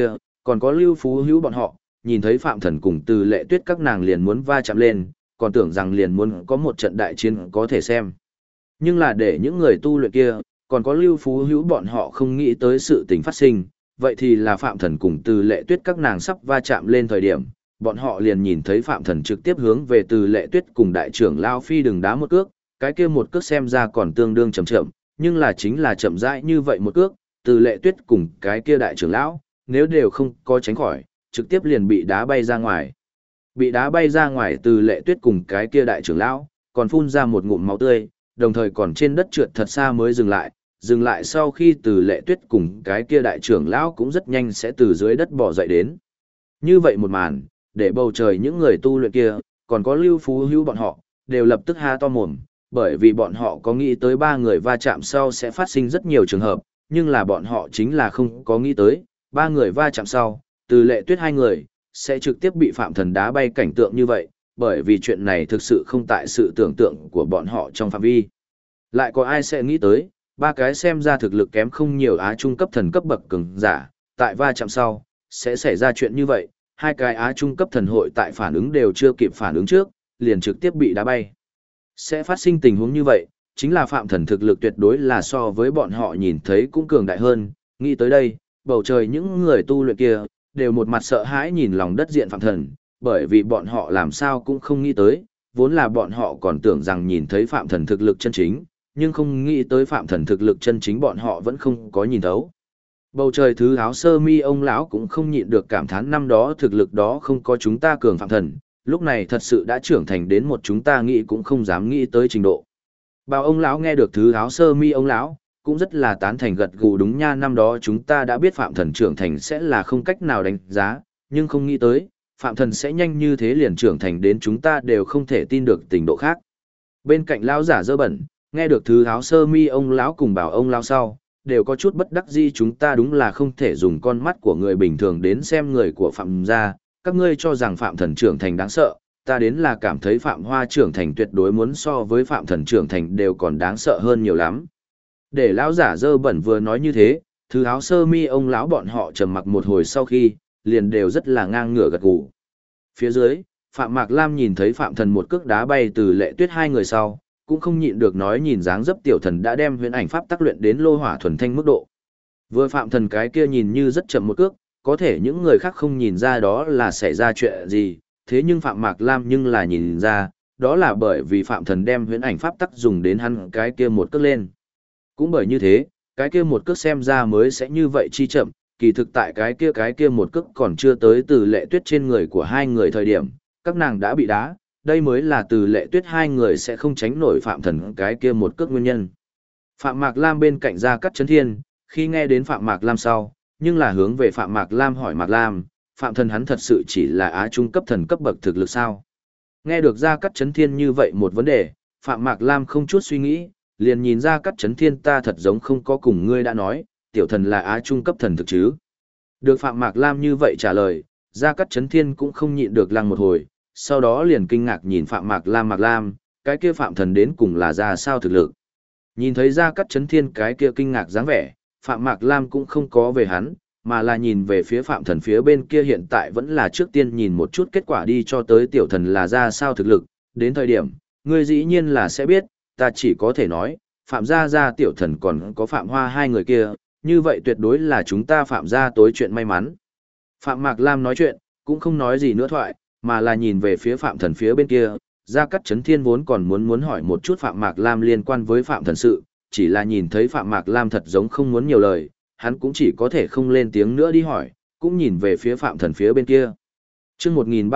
còn có Lưu Phú Hữu bọn họ, nhìn thấy Phạm Thần cùng Từ Lệ Tuyết các nàng liền muốn va chạm lên, còn tưởng rằng liền muốn có một trận đại chiến có thể xem. Nhưng là để những người tu luyện kia, còn có Lưu Phú Hữu bọn họ không nghĩ tới sự tình phát sinh, vậy thì là Phạm Thần cùng Từ Lệ Tuyết các nàng sắp va chạm lên thời điểm, bọn họ liền nhìn thấy Phạm Thần trực tiếp hướng về Từ Lệ Tuyết cùng đại trưởng lão Phi Đừng đá một cước, cái kia một cước xem ra còn tương đương chậm chậm, nhưng là chính là chậm rãi như vậy một cước, Từ Lệ Tuyết cùng cái kia đại trưởng lão, nếu đều không có tránh khỏi, trực tiếp liền bị đá bay ra ngoài. Bị đá bay ra ngoài, Từ Lệ Tuyết cùng cái kia đại trưởng lão, còn phun ra một ngụm máu tươi, đồng thời còn trên đất trượt thật xa mới dừng lại sau khi Từ Lệ Tuyết cùng cái kia đại trưởng lão cũng rất nhanh sẽ từ dưới đất bò dậy đến. Như vậy một màn, để bầu trời những người tu luyện kia, còn có Lưu Phú Hữu bọn họ, đều lập tức ha to mồm, bởi vì bọn họ có nghĩ tới ba người va chạm sau sẽ phát sinh rất nhiều trường hợp, nhưng là bọn họ chính là không có nghĩ tới, ba người va chạm sau, Từ Lệ Tuyết hai người, sẽ trực tiếp bị Phạm Thần đá bay cảnh tượng như vậy, bởi vì chuyện này thực sự không tại sự tưởng tượng của bọn họ trong phạm vi. Lại có ai sẽ nghĩ tới, ba cái xem ra thực lực kém không nhiều Á Trung cấp thần cấp bậc cường giả, tại va chạm sau, sẽ xảy ra chuyện như vậy, hai cái Á Trung cấp thần hội tại phản ứng đều chưa kịp phản ứng trước, liền trực tiếp bị đá bay. Sẽ phát sinh tình huống như vậy, chính là Phạm Thần thực lực tuyệt đối là so với bọn họ nhìn thấy cũng cường đại hơn, nghĩ tới đây, bầu trời những người tu luyện kia, đều một mặt sợ hãi nhìn lòng đất diện Phạm Thần, bởi vì bọn họ làm sao cũng không nghĩ tới, vốn là bọn họ còn tưởng rằng nhìn thấy Phạm Thần thực lực chân chính, nhưng không nghĩ tới Phạm Thần thực lực chân chính bọn họ vẫn không có nhìn thấu. Bầu trời thứ áo sơ mi ông lão cũng không nhịn được cảm thán năm đó thực lực đó không có chúng ta cường Phạm Thần, lúc này thật sự đã trưởng thành đến một chúng ta nghĩ cũng không dám nghĩ tới trình độ. Bao ông lão nghe được thứ áo sơ mi ông lão, cũng rất là tán thành gật gù đúng nha, năm đó chúng ta đã biết Phạm Thần trưởng thành sẽ là không cách nào đánh giá, nhưng không nghĩ tới, Phạm Thần sẽ nhanh như thế liền trưởng thành đến chúng ta đều không thể tin được trình độ khác. Bên cạnh lão giả dơ bẩn, nghe được thứ áo sơ mi ông lão cùng bảo ông lão sau, đều có chút bất đắc dĩ, chúng ta đúng là không thể dùng con mắt của người bình thường đến xem người của Phạm gia, các ngươi cho rằng Phạm Thần trưởng thành đáng sợ, ta đến là cảm thấy Phạm Hoa trưởng thành tuyệt đối muốn so với Phạm Thần trưởng thành đều còn đáng sợ hơn nhiều lắm. Để lão giả dơ bẩn vừa nói như thế, thứ áo sơ mi ông lão bọn họ trầm mặc một hồi sau khi, liền đều rất là ngang ngửa gật gù. Phía dưới, Phạm Mạc Lam nhìn thấy Phạm Thần một cước đá bay Từ Lệ Tuyết hai người sau, cũng không nhịn được nói nhìn dáng dấp tiểu thần đã đem huyền ảnh pháp tác luyện đến lô hỏa thuần thanh mức độ. Vừa Phạm Thần cái kia nhìn như rất chậm một cước, có thể những người khác không nhìn ra đó là xảy ra chuyện gì, thế nhưng Phạm Mạc Lam nhưng là nhìn ra, đó là bởi vì Phạm Thần đem huyền ảnh pháp tắc dùng đến hắn cái kia một cước lên. Cũng bởi như thế, cái kia một cước xem ra mới sẽ như vậy chi chậm, kỳ thực tại cái kia một cước còn chưa tới Từ Lệ Tuyết trên người của hai người thời điểm, các nàng đã bị đá, đây mới là Từ Lệ Tuyết hai người sẽ không tránh nổi Phạm Thần cái kia một cước nguyên nhân. Phạm Mạc Lam bên cạnh Gia Cát Chấn Thiên, khi nghe đến Phạm Mạc Lam sau, nhưng là hướng về Phạm Mạc Lam hỏi Mạc Lam, Phạm Thần hắn thật sự chỉ là Á Trung cấp thần cấp bậc thực lực sao? Nghe được Gia Cát Chấn Thiên như vậy một vấn đề, Phạm Mạc Lam không chút suy nghĩ, liền nhìn Gia Cát Chấn Thiên, ta thật giống không có cùng ngươi đã nói, tiểu thần là Á Trung cấp thần thực chứ. Được Phạm Mạc Lam như vậy trả lời, Gia Cát Chấn Thiên cũng không nhịn được lăng một hồi, sau đó liền kinh ngạc nhìn Phạm Mạc Lam, cái kia Phạm Thần đến cùng là ra sao thực lực. Nhìn thấy Gia Cát Chấn Thiên cái kia kinh ngạc dáng vẻ, Phạm Mạc Lam cũng không có về hắn, mà là nhìn về phía Phạm Thần phía bên kia, hiện tại vẫn là trước tiên nhìn một chút kết quả đi cho tới tiểu thần là ra sao thực lực, đến thời điểm, ngươi dĩ nhiên là sẽ biết, ta chỉ có thể nói, Phạm gia tiểu thần còn có Phạm Hoa hai người kia, như vậy tuyệt đối là chúng ta Phạm gia tối chuyện may mắn. Phạm Mạc Lam nói chuyện, cũng không nói gì nữa thoại, mà là nhìn về phía Phạm Thần phía bên kia, Gia Cát Chấn Thiên vốn còn muốn hỏi một chút Phạm Mạc Lam liên quan với Phạm Thần sự, chỉ là nhìn thấy Phạm Mạc Lam thật giống không muốn nhiều lời, hắn cũng chỉ có thể không lên tiếng nữa đi hỏi, cũng nhìn về phía Phạm Thần phía bên kia. Chương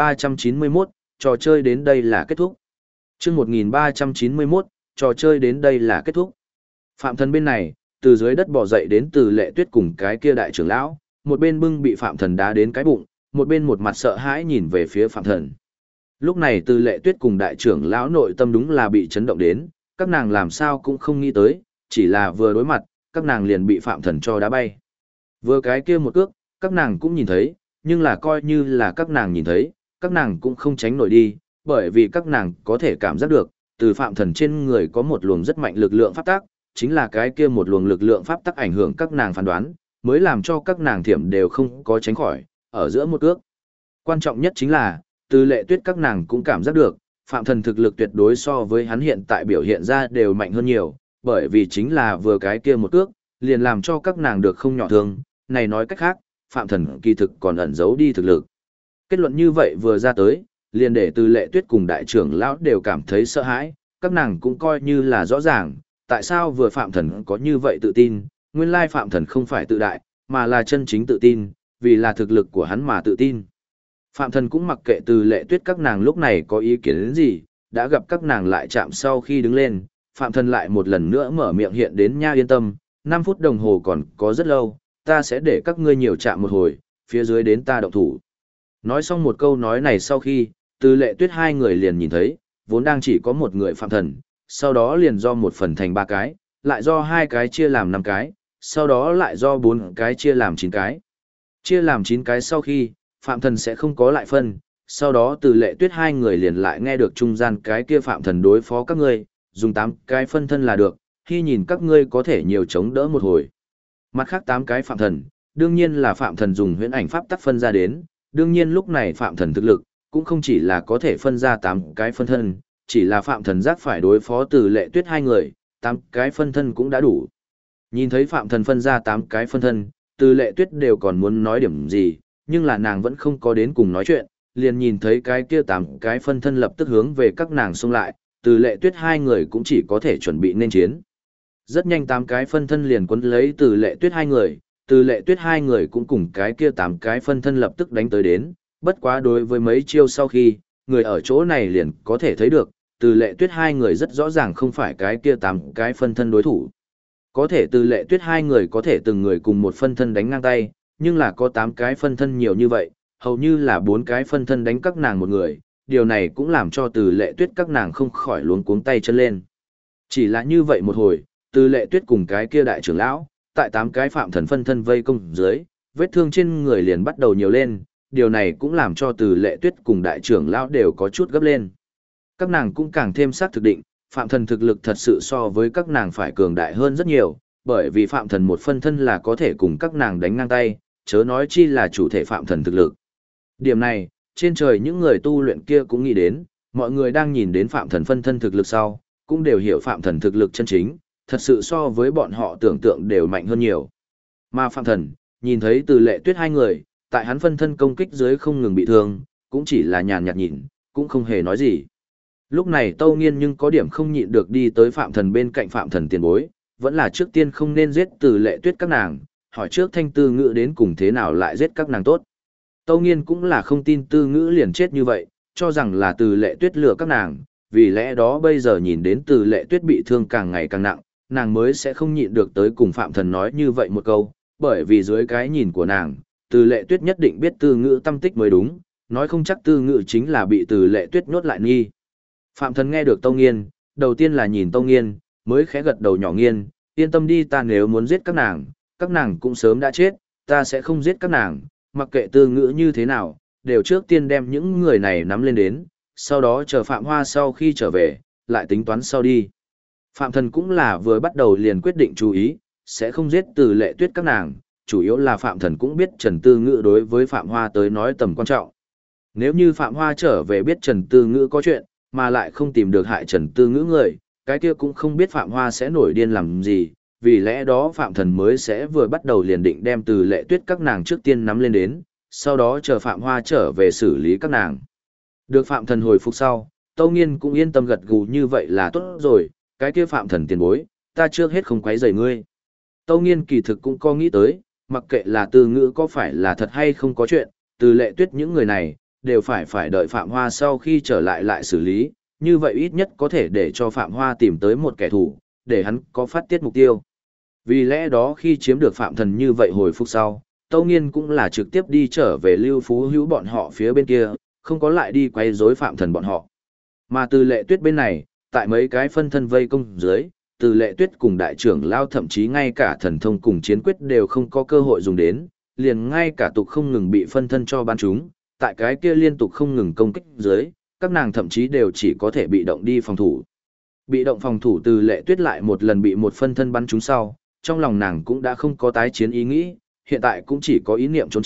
1391, trò chơi đến đây là kết thúc. Chương 1391, trò chơi đến đây là kết thúc. Phạm Thần bên này, từ dưới đất bò dậy đến Từ Lệ Tuyết cùng cái kia đại trưởng lão, một bên bưng bị Phạm Thần đá đến cái bụng, một bên một mặt sợ hãi nhìn về phía Phạm Thần. Lúc này Từ Lệ Tuyết cùng đại trưởng lão nội tâm đúng là bị chấn động đến, các nàng làm sao cũng không nghĩ tới, chỉ là vừa đối mặt, các nàng liền bị Phạm Thần cho đá bay. Vừa cái kia một cước, các nàng cũng nhìn thấy, nhưng là coi như là các nàng nhìn thấy, các nàng cũng không tránh nổi đi, bởi vì các nàng có thể cảm giác được, từ Phạm Thần trên người có một luồng rất mạnh lực lượng pháp tắc, chính là cái kia một luồng lực lượng pháp tắc ảnh hưởng các nàng phán đoán, mới làm cho các nàng thiểm đều không có tránh khỏi, ở giữa một cước. Quan trọng nhất chính là, Từ Lệ Tuyết các nàng cũng cảm giác được, Phạm Thần thực lực tuyệt đối so với hắn hiện tại biểu hiện ra đều mạnh hơn nhiều, bởi vì chính là vừa cái kia một cước, liền làm cho các nàng được không nhỏ thương, này nói cách khác, Phạm Thần kỳ thực còn ẩn giấu đi thực lực. Kết luận như vậy vừa ra tới, liền để Từ Lệ Tuyết cùng đại trưởng lão đều cảm thấy sợ hãi, các nàng cũng coi như là rõ ràng, tại sao vừa Phạm Thần có như vậy tự tin, nguyên lai Phạm Thần không phải tự đại, mà là chân chính tự tin, vì là thực lực của hắn mà tự tin. Phạm Thần cũng mặc kệ Từ Lệ Tuyết các nàng lúc này có ý kiến đến gì, đã gặp các nàng lại chạm sau khi đứng lên, Phạm Thần lại một lần nữa mở miệng hiện đến nha yên tâm, 5 phút đồng hồ còn có rất lâu, ta sẽ để các ngươi nhiều chạm một hồi, phía dưới đến ta động thủ. Nói xong một câu nói này sau khi, Từ Lệ Tuyết hai người liền nhìn thấy, vốn đang chỉ có một người Phạm Thần, sau đó liền do một phần thành 3 cái, lại do 2 cái chia làm 5 cái, sau đó lại do 4 cái chia làm 9 cái. Chia làm 9 cái sau khi, Phạm Thần sẽ không có lại phân, sau đó Từ Lệ Tuyết hai người liền lại nghe được trung gian cái kia Phạm Thần đối phó các ngươi, dùng 8 cái phân thân là được, khi nhìn các ngươi có thể nhiều chống đỡ một hồi. Mặt khác 8 cái Phạm Thần, đương nhiên là Phạm Thần dùng huyễn ảnh pháp tắc phân ra đến, đương nhiên lúc này Phạm Thần thực lực, cũng không chỉ là có thể phân ra 8 cái phân thân, chỉ là Phạm Thần giác phải đối phó Từ Lệ Tuyết hai người, 8 cái phân thân cũng đã đủ. Nhìn thấy Phạm Thần phân ra 8 cái phân thân, Từ Lệ Tuyết đều còn muốn nói điểm gì, nhưng là nàng vẫn không có đến cùng nói chuyện, liền nhìn thấy cái kia 8 cái phân thân lập tức hướng về các nàng xông lại, Từ Lệ Tuyết hai người cũng chỉ có thể chuẩn bị nên chiến. Rất nhanh 8 cái phân thân liền quấn lấy Từ Lệ Tuyết hai người, Từ Lệ Tuyết hai người cũng cùng cái kia 8 cái phân thân lập tức đánh tới đến, bất quá đối với mấy chiêu sau khi, người ở chỗ này liền có thể thấy được, Từ Lệ Tuyết hai người rất rõ ràng không phải cái kia 8 cái phân thân đối thủ. Có thể Từ Lệ Tuyết hai người có thể từng người cùng một phân thân đánh ngang tay, nhưng là có 8 cái phân thân nhiều như vậy, hầu như là 4 cái phân thân đánh các nàng một người, điều này cũng làm cho Từ Lệ Tuyết các nàng không khỏi luống cuống tay chân lên. Chỉ là như vậy một hồi, Từ Lệ Tuyết cùng cái kia đại trưởng lão, tại 8 cái Phạm Thần phân thân vây công dưới, vết thương trên người liền bắt đầu nhiều lên, điều này cũng làm cho Từ Lệ Tuyết cùng đại trưởng lão đều có chút gấp lên. Các nàng cũng càng thêm xác thực định, Phạm Thần thực lực thật sự so với các nàng phải cường đại hơn rất nhiều, bởi vì Phạm Thần một phân thân là có thể cùng các nàng đánh ngang tay, chớ nói chi là chủ thể Phạm Thần thực lực. Điểm này, trên trời những người tu luyện kia cũng nghĩ đến, mọi người đang nhìn đến Phạm Thần phân thân thực lực sau, cũng đều hiểu Phạm Thần thực lực chân chính, thật sự so với bọn họ tưởng tượng đều mạnh hơn nhiều. Mà Phạm Thần, nhìn thấy Từ Lệ Tuyết hai người, tại hắn phân thân công kích dưới không ngừng bị thương, cũng chỉ là nhàn nhạt nhìn, cũng không hề nói gì. Lúc này Tâu Nghiên nhưng có điểm không nhịn được đi tới Phạm Thần bên cạnh Phạm Thần tiền bối, vẫn là trước tiên không nên giết Từ Lệ Tuyết các nàng, hỏi trước Thanh Tư Ngữ đến cùng thế nào lại giết các nàng tốt. Tâu Nghiên cũng là không tin Tư Ngữ liền chết như vậy, cho rằng là Từ Lệ Tuyết lừa các nàng, vì lẽ đó bây giờ nhìn đến Từ Lệ Tuyết bị thương càng ngày càng nặng, nàng mới sẽ không nhịn được tới cùng Phạm Thần nói như vậy một câu, bởi vì dưới cái nhìn của nàng, Từ Lệ Tuyết nhất định biết Tư Ngữ tâm tích mới đúng, nói không chắc Tư Ngữ chính là bị Từ Lệ Tuyết nhốt lại nghi. Phạm Thần nghe được Tâu Nghiên, đầu tiên là nhìn Tâu Nghiên, mới khẽ gật đầu nhỏ Nghiên, yên tâm đi, ta nếu muốn giết các nàng cũng sớm đã chết, ta sẽ không giết các nàng, mặc kệ Tư Ngữ như thế nào, đều trước tiên đem những người này nắm lên đến, sau đó chờ Phạm Hoa sau khi trở về, lại tính toán sau đi. Phạm Thần cũng là vừa bắt đầu liền quyết định chú ý, sẽ không giết Từ Lệ Tuyết các nàng, chủ yếu là Phạm Thần cũng biết Trần Tư Ngữ đối với Phạm Hoa tới nói tầm quan trọng. Nếu như Phạm Hoa trở về biết Trần Tư Ngữ có chuyện, mà lại không tìm được hại Trần Tư Ngữ người, cái kia cũng không biết Phạm Hoa sẽ nổi điên làm gì, vì lẽ đó Phạm Thần mới sẽ vừa bắt đầu liền định đem Từ Lệ Tuyết các nàng trước tiên nắm lên đến, sau đó chờ Phạm Hoa trở về xử lý các nàng. Được Phạm Thần hồi phục sau, Tâu Nghiên cũng yên tâm gật gù như vậy là tốt rồi, cái kia Phạm Thần tiền bối, ta trước hết không quấy rầy ngươi. Tâu Nghiên kỳ thực cũng có nghĩ tới, mặc kệ là Tư Ngữ có phải là thật hay không có chuyện, Từ Lệ Tuyết những người này, đều phải đợi Phạm Hoa sau khi trở lại xử lý, như vậy ít nhất có thể để cho Phạm Hoa tìm tới một kẻ thù, để hắn có phát tiết mục tiêu. Vì lẽ đó khi chiếm được Phạm Thần như vậy hồi phục sau, Tâu Nghiên cũng là trực tiếp đi trở về Lưu Phú Hữu bọn họ phía bên kia, không có lại đi quay rối Phạm Thần bọn họ. Mà Từ Lệ Tuyết bên này, tại mấy cái phân thân vây công dưới, Từ Lệ Tuyết cùng đại trưởng lao thậm chí ngay cả thần thông cùng chiến quyết đều không có cơ hội dùng đến, liền ngay cả tục không ngừng bị phân thân cho ban chúng, tại cái kia liên tục không ngừng công kích dưới, các nàng thậm chí đều chỉ có thể bị động đi phòng thủ. Bị động phòng thủ Từ Lệ Tuyết lại một lần bị một phân thân bắn trúng sau, trong lòng nàng cũng đã không có tái chiến ý nghĩ, hiện tại cũng chỉ có ý niệm trốn chạy,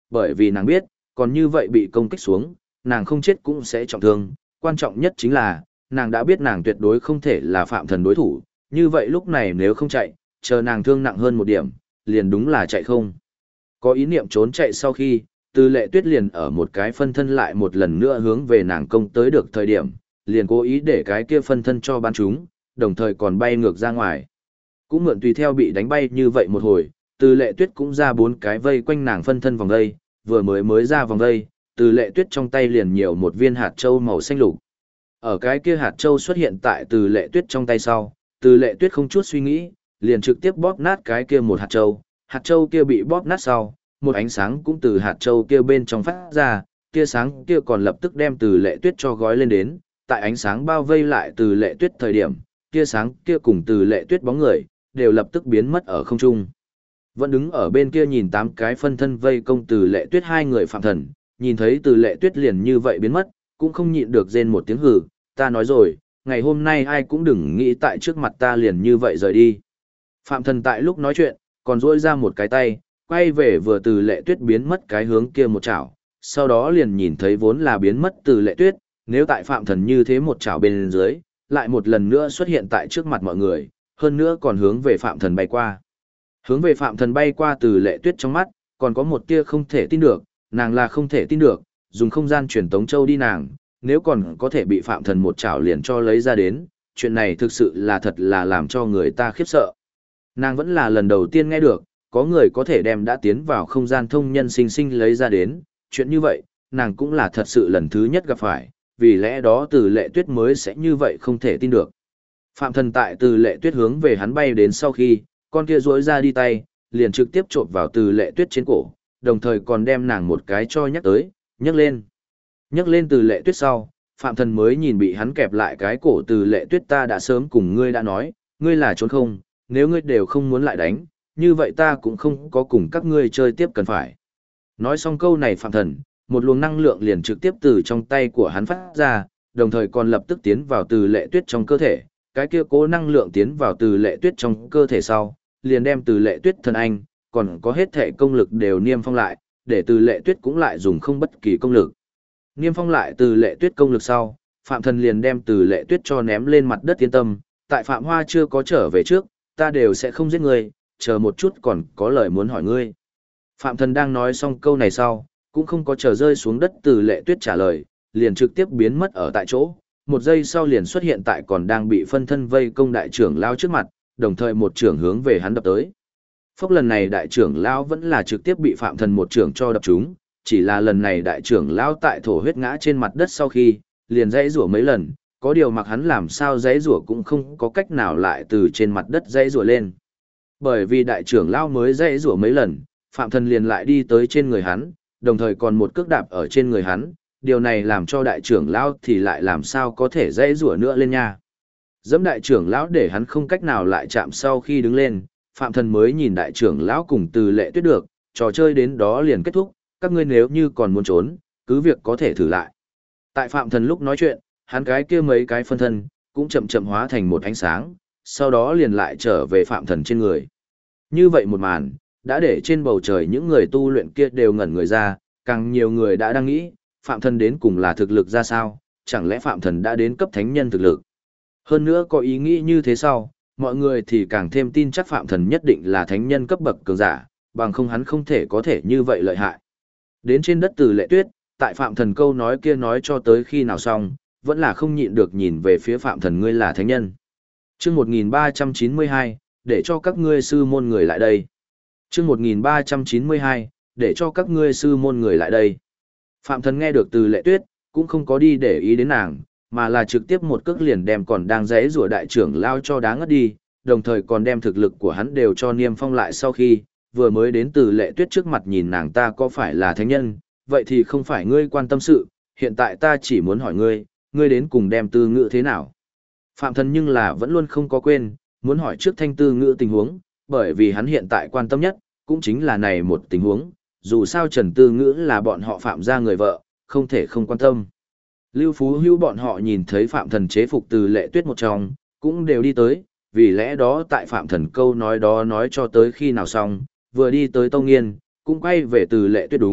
bởi vì nàng biết, còn như vậy bị công kích xuống, nàng không chết cũng sẽ trọng thương, quan trọng nhất chính là, nàng đã biết nàng tuyệt đối không thể là Phạm Thần đối thủ, như vậy lúc này nếu không chạy, chờ nàng thương nặng hơn một điểm, liền đúng là chạy không. Có ý niệm trốn chạy sau khi, Từ Lệ Tuyết liền ở một cái phân thân lại một lần nữa hướng về nàng công tới được thời điểm, liền cố ý để cái kia phân thân cho bắn chúng, đồng thời còn bay ngược ra ngoài. Cũng mượn tùy theo bị đánh bay như vậy một hồi, Từ Lệ Tuyết cũng ra 4 cái vây quanh nàng phân thân vòng vây, vừa mới ra vòng vây, Từ Lệ Tuyết trong tay liền nhiều một viên hạt châu màu xanh lục. Ở cái kia hạt châu xuất hiện tại Từ Lệ Tuyết trong tay sau, Từ Lệ Tuyết không chút suy nghĩ, liền trực tiếp bóp nát cái kia một hạt châu kia bị bóp nát sau, một ánh sáng cũng từ hạt châu kia bên trong phát ra, tia sáng kia còn lập tức đem Từ Lệ Tuyết cho gói lên đến, tại ánh sáng bao vây lại Từ Lệ Tuyết thời điểm, tia sáng kia cùng Từ Lệ Tuyết bóng người đều lập tức biến mất ở không trung. Vẫn đứng ở bên kia nhìn 8 cái phân thân vây công Từ Lệ Tuyết hai người Phạm Thần, nhìn thấy Từ Lệ Tuyết liền như vậy biến mất, cũng không nhịn được rên một tiếng hừ, ta nói rồi, ngày hôm nay ai cũng đừng nghĩ tại trước mặt ta liền như vậy rời đi. Phạm Thần tại lúc nói chuyện, còn duỗi ra một cái tay, quay về vừa Từ Lệ Tuyết biến mất cái hướng kia một chảo, sau đó liền nhìn thấy vốn là biến mất Từ Lệ Tuyết, nếu tại Phạm Thần như thế một chảo bên dưới, lại một lần nữa xuất hiện tại trước mặt mọi người, hơn nữa còn hướng về Phạm Thần bay qua. Hướng về Phạm Thần bay qua Từ Lệ Tuyết trong mắt, còn có một tia không thể tin được, nàng là không thể tin được, dùng không gian truyền tống châu đi nàng, nếu còn có thể bị Phạm Thần một chảo liền cho lấy ra đến, chuyện này thực sự là thật là làm cho người ta khiếp sợ. Nàng vẫn là lần đầu tiên nghe được, có người có thể đem đã tiến vào không gian thông nhân sinh sinh lấy ra đến, chuyện như vậy, nàng cũng là thật sự lần thứ nhất gặp phải, vì lẽ đó Từ Lệ Tuyết mới sẽ như vậy không thể tin được. Phạm Thần tại Từ Lệ Tuyết hướng về hắn bay đến sau khi, con kia duỗi ra đi tay, liền trực tiếp chộp vào Từ Lệ Tuyết trên cổ, đồng thời còn đem nàng một cái cho nhắc tới, nhấc lên. Nhấc lên Từ Lệ Tuyết sau, Phạm Thần mới nhìn bị hắn kẹp lại cái cổ Từ Lệ Tuyết, ta đã sớm cùng ngươi đã nói, ngươi là trốn không, nếu ngươi đều không muốn lại đánh, như vậy ta cũng không có cùng các ngươi chơi tiếp cần phải. Nói xong câu này Phạm Thần, một luồng năng lượng liền trực tiếp từ trong tay của hắn phát ra, đồng thời còn lập tức tiến vào Từ Lệ Tuyết trong cơ thể, cái kia cố năng lượng tiến vào Từ Lệ Tuyết trong cơ thể sau, liền đem Từ Lệ Tuyết thần anh, còn có hết thể công lực đều niêm phong lại, để Từ Lệ Tuyết cũng lại dùng không bất kỳ công lực. Niêm phong lại Từ Lệ Tuyết công lực sau, Phạm Thần liền đem Từ Lệ Tuyết cho ném lên mặt đất, yên tâm, tại Phạm Hoa chưa có trở về trước, ta đều sẽ không giết ngươi, chờ một chút còn có lời muốn hỏi ngươi. Phạm Thần đang nói xong câu này sau, cũng không có chờ rơi xuống đất Từ Lệ Tuyết trả lời, liền trực tiếp biến mất ở tại chỗ, một giây sau liền xuất hiện tại còn đang bị phân thân vây công đại trưởng lao trước mặt, đồng thời một trưởng hướng về hắn đập tới. Phốc, lần này đại trưởng lao vẫn là trực tiếp bị Phạm Thần một trưởng cho đập trúng, chỉ là lần này đại trưởng lao tại thổ huyết ngã trên mặt đất sau khi, liền dãy rủa mấy lần, có điều mặc hắn làm sao dãy rủa cũng không có cách nào lại từ trên mặt đất dãy rủa lên. Bởi vì đại trưởng lao mới dãy rủa mấy lần, Phạm Thần liền lại đi tới trên người hắn, đồng thời còn một cước đạp ở trên người hắn, điều này làm cho đại trưởng lão thì lại làm sao có thể dãy rủa nữa lên nha. Dẫm đại trưởng lão để hắn không cách nào lại chạm, sau khi đứng lên, Phạm Thần mới nhìn đại trưởng lão cùng Từ Lệ Tuyết được, trò chơi đến đó liền kết thúc, các ngươi nếu như còn muốn trốn, cứ việc có thể thử lại. Tại Phạm Thần lúc nói chuyện, hắn cái kia mấy cái phân thân, cũng chậm chậm hóa thành một ánh sáng, sau đó liền lại trở về Phạm Thần trên người. Như vậy một màn, đã để trên bầu trời những người tu luyện kia đều ngẩn người ra, càng nhiều người đã đang nghĩ, Phạm Thần đến cùng là thực lực ra sao, chẳng lẽ Phạm Thần đã đến cấp thánh nhân thực lực. Hơn nữa có ý nghĩ như thế sau, mọi người thì càng thêm tin chắc Phạm Thần nhất định là thánh nhân cấp bậc cường giả, bằng không hắn không thể có thể như vậy lợi hại. Đến trên đất Từ Lệ Tuyết, tại Phạm Thần câu nói kia nói cho tới khi nào xong, vẫn là không nhịn được nhìn về phía Phạm Thần, ngươi là thánh nhân. Chương 1392, để cho các ngươi sư môn người lại đây. Chương 1392, để cho các ngươi sư môn người lại đây. Phạm Thần nghe được Từ Lệ Tuyết, cũng không có đi để ý đến nàng, mà là trực tiếp một cước liền đem còn đang giãy giụa đại trưởng lao cho đá ngất đi, đồng thời còn đem thực lực của hắn đều cho niêm phong lại. Sau khi vừa mới đến Từ Lệ Tuyết trước mặt nhìn nàng, ta có phải là thánh nhân, vậy thì không phải ngươi quan tâm sự, hiện tại ta chỉ muốn hỏi ngươi, ngươi đến cùng đem Tư Ngữ thế nào. Phạm Thần nhưng là vẫn luôn không có quên, muốn hỏi trước Thanh Tư Ngữ tình huống, bởi vì hắn hiện tại quan tâm nhất, cũng chính là này một tình huống, dù sao Trần Tư Ngữ là bọn họ Phạm gia người vợ, không thể không quan tâm. Lưu Phú Hữu bọn họ nhìn thấy Phạm Thần chế phục Từ Lệ Tuyết một trong, cũng đều đi tới, vì lẽ đó tại Phạm Thần câu nói đó nói cho tới khi nào xong, vừa đi tới Tâu Nghiên, cũng quay về Từ Lệ Tuyết, đúng,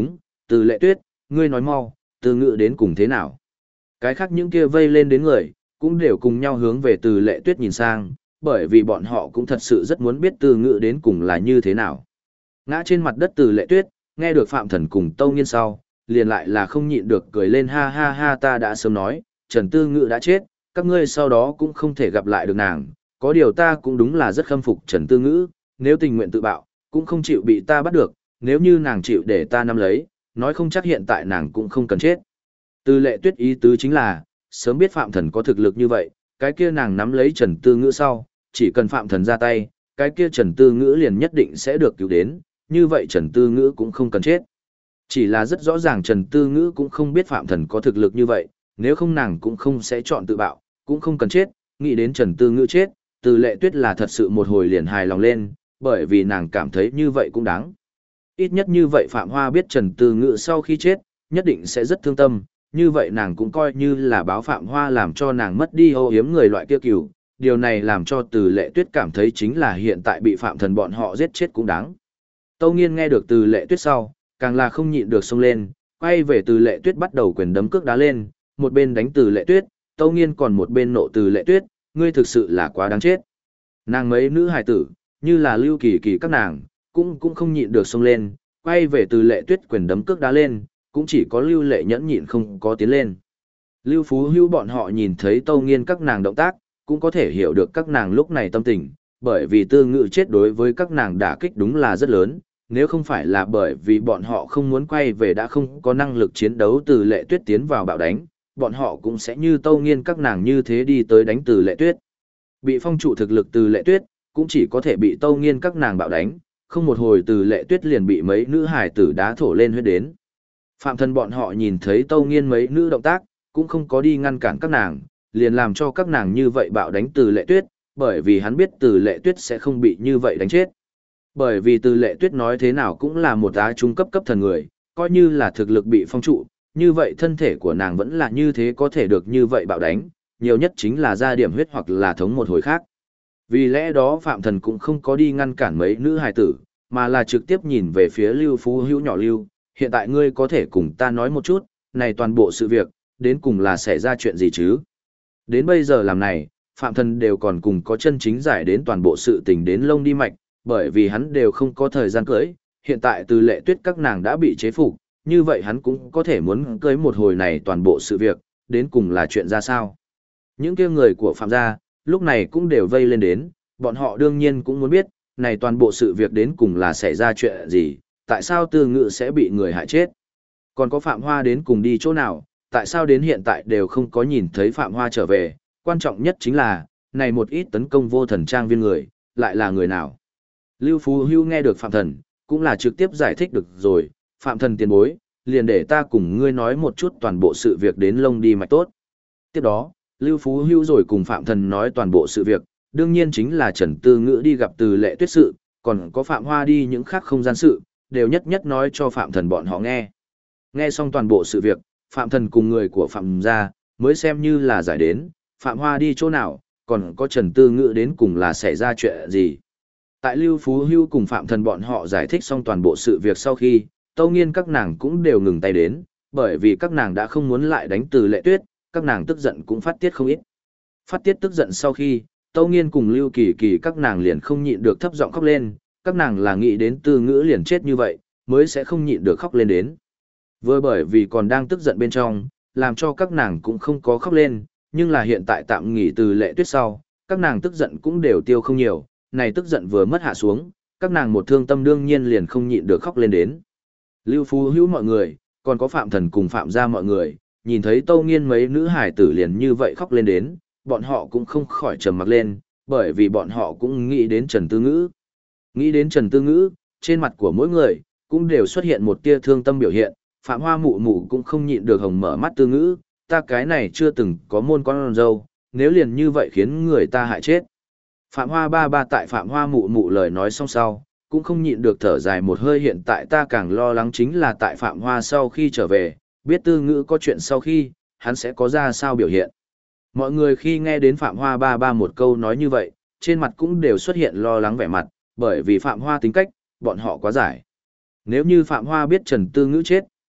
Từ Lệ Tuyết, ngươi nói mau, Từ Ngữ đến cùng thế nào? Cái khác những kia vây lên đến người, cũng đều cùng nhau hướng về Từ Lệ Tuyết nhìn sang, bởi vì bọn họ cũng thật sự rất muốn biết Từ Ngữ đến cùng là như thế nào. Ngã trên mặt đất Từ Lệ Tuyết, nghe được Phạm Thần cùng Tâu Nghiên sau, liền lại là không nhịn được cười lên ha ha ha, ta đã sớm nói, Trần Tư Ngữ đã chết, các ngươi sau đó cũng không thể gặp lại được nàng, có điều ta cũng đúng là rất khâm phục Trần Tư Ngữ, nếu tình nguyện tự bạo, cũng không chịu bị ta bắt được, nếu như nàng chịu để ta nắm lấy, nói không chắc hiện tại nàng cũng không cần chết. Từ Lệ Tuyết ý tứ chính là, sớm biết Phạm Thần có thực lực như vậy, cái kia nàng nắm lấy Trần Tư Ngữ sau, chỉ cần Phạm Thần ra tay, cái kia Trần Tư Ngữ liền nhất định sẽ được cứu đến, như vậy Trần Tư Ngữ cũng không cần chết. Chỉ là rất rõ ràng Trần Tư Ngữ cũng không biết Phạm Thần có thực lực như vậy, nếu không nàng cũng không sẽ chọn tự bạo, cũng không cần chết, nghĩ đến Trần Tư Ngữ chết, Từ Lệ Tuyết là thật sự một hồi liền hài lòng lên, bởi vì nàng cảm thấy như vậy cũng đáng. Ít nhất như vậy Phạm Hoa biết Trần Tư Ngữ sau khi chết, nhất định sẽ rất thương tâm, như vậy nàng cũng coi như là báo Phạm Hoa làm cho nàng mất đi âu yếm người loại kia cừu, điều này làm cho Từ Lệ Tuyết cảm thấy chính là hiện tại bị Phạm Thần bọn họ giết chết cũng đáng. Tâu Nghiên nghe được Từ Lệ Tuyết sau, càng là không nhịn được xông lên, quay về Từ Lệ Tuyết bắt đầu quyền đấm cước đá lên, một bên đánh Từ Lệ Tuyết, Tâu Nghiên còn một bên nộ Từ Lệ Tuyết, ngươi thực sự là quá đáng chết. Nàng mấy nữ hài tử, như là Lưu Kỳ Kỳ các nàng, cũng không nhịn được xông lên, quay về Từ Lệ Tuyết quyền đấm cước đá lên, cũng chỉ có Lưu Lệ nhẫn nhịn không có tiến lên. Lưu Phú Hưu bọn họ nhìn thấy Tâu Nghiên các nàng động tác, cũng có thể hiểu được các nàng lúc này tâm tình, bởi vì Tư Ngữ chết đối với các nàng đả kích đúng là rất lớn, nếu không phải là bởi vì bọn họ không muốn quay về đã không có năng lực chiến đấu Từ Lệ Tuyết tiến vào bạo đánh, bọn họ cũng sẽ như Tâu Nghiên các nàng như thế đi tới đánh Từ Lệ Tuyết. Bị phong trụ thực lực Từ Lệ Tuyết, cũng chỉ có thể bị Tâu Nghiên các nàng bạo đánh, không một hồi Từ Lệ Tuyết liền bị mấy nữ hài tử đá thổ lên huyết đến. Phạm Thần bọn họ nhìn thấy Tâu Nghiên mấy nữ động tác, cũng không có đi ngăn cản các nàng, liền làm cho các nàng như vậy bạo đánh Từ Lệ Tuyết, bởi vì hắn biết Từ Lệ Tuyết sẽ không bị như vậy đánh chết. Bởi vì Từ Lệ Tuyết nói thế nào cũng là một á trung cấp cấp thần người, coi như là thực lực bị phong trụ, như vậy thân thể của nàng vẫn là như thế có thể được như vậy bạo đánh, nhiều nhất chính là ra điểm huyết hoặc là thống một hồi khác. Vì lẽ đó Phạm Thần cũng không có đi ngăn cản mấy nữ hài tử, mà là trực tiếp nhìn về phía Lưu Phú Hữu nhỏ Lưu, hiện tại ngươi có thể cùng ta nói một chút, này toàn bộ sự việc, đến cùng là xảy ra chuyện gì chứ? Đến bây giờ làm này, Phạm Thần đều còn cùng có chân chính giải đến toàn bộ sự tình đến lông đi mạch, bởi vì hắn đều không có thời gian cưới, hiện tại Từ Lệ Tuyết các nàng đã bị chế phục, như vậy hắn cũng có thể muốn cưới một hồi này toàn bộ sự việc, đến cùng là chuyện ra sao. Những kia người của Phạm gia, lúc này cũng đều vây lên đến, bọn họ đương nhiên cũng muốn biết, này toàn bộ sự việc đến cùng là xảy ra chuyện gì, tại sao Tư Ngữ sẽ bị người hại chết. Còn có Phạm Hoa đến cùng đi chỗ nào, tại sao đến hiện tại đều không có nhìn thấy Phạm Hoa trở về, quan trọng nhất chính là, này một ít tấn công vô thần trang viên người, lại là người nào. Lưu Phú Hưu nghe được Phạm Thần, cũng là trực tiếp giải thích được rồi, Phạm Thần tiền bối, liền để ta cùng ngươi nói một chút toàn bộ sự việc đến lông đi mạch tốt. Tiếp đó, Lưu Phú Hưu rồi cùng Phạm Thần nói toàn bộ sự việc, đương nhiên chính là Trần Tư Ngữ đi gặp Từ Lệ Tuyết sự, còn có Phạm Hoa đi những khác không gian sự, đều nhất nhất nói cho Phạm Thần bọn họ nghe. Nghe xong toàn bộ sự việc, Phạm Thần cùng người của Phạm gia mới xem như là giải đến, Phạm Hoa đi chỗ nào, còn có Trần Tư Ngữ đến cùng là xảy ra chuyện gì. Tại Lưu Phú Hưu cùng Phạm Thần bọn họ giải thích xong toàn bộ sự việc sau khi, Tâu Nghiên các nàng cũng đều ngừng tay đến, bởi vì các nàng đã không muốn lại đánh Từ Lệ Tuyết, các nàng tức giận cũng phát tiết không ít. Phát tiết tức giận sau khi, Tâu Nghiên cùng Lưu Kỳ Kỳ các nàng liền không nhịn được thấp giọng khóc lên, các nàng là nghĩ đến Tư Ngữ liền chết như vậy, mới sẽ không nhịn được khóc lên đến. Vừa bởi vì còn đang tức giận bên trong, làm cho các nàng cũng không có khóc lên, nhưng là hiện tại tạm nghỉ Từ Lệ Tuyết sau, các nàng tức giận cũng đều tiêu không nhiều, này tức giận vừa mất hạ xuống, các nàng một thương tâm đương nhiên liền không nhịn được khóc lên đến. Lưu Phú Hữu mọi người, còn có Phạm Thần cùng Phạm gia mọi người, nhìn thấy Tâu Nghiên mấy nữ hải tử liền như vậy khóc lên đến, bọn họ cũng không khỏi trầm mặc lên, bởi vì bọn họ cũng nghĩ đến Trần Tư Ngữ. Nghĩ đến Trần Tư Ngữ, trên mặt của mỗi người, cũng đều xuất hiện một tia thương tâm biểu hiện, Phạm Hoa mụ mụ cũng không nhịn được hồng mở mắt Tư Ngữ, ta cái này chưa từng có môn con dâu, nếu liền như vậy khiến người ta hại chết. Phạm Hoa ba ba tại Phạm Hoa mụ mụ lời nói xong sau, cũng không nhịn được thở dài một hơi, hiện tại ta càng lo lắng chính là tại Phạm Hoa sau khi trở về, biết Tư Ngữ có chuyện sau khi, hắn sẽ có ra sao biểu hiện. Mọi người khi nghe đến Phạm Hoa ba ba một câu nói như vậy, trên mặt cũng đều xuất hiện lo lắng vẻ mặt, bởi vì Phạm Hoa tính cách, bọn họ quá giải. Nếu như Phạm Hoa biết Trần Tư Ngữ chết,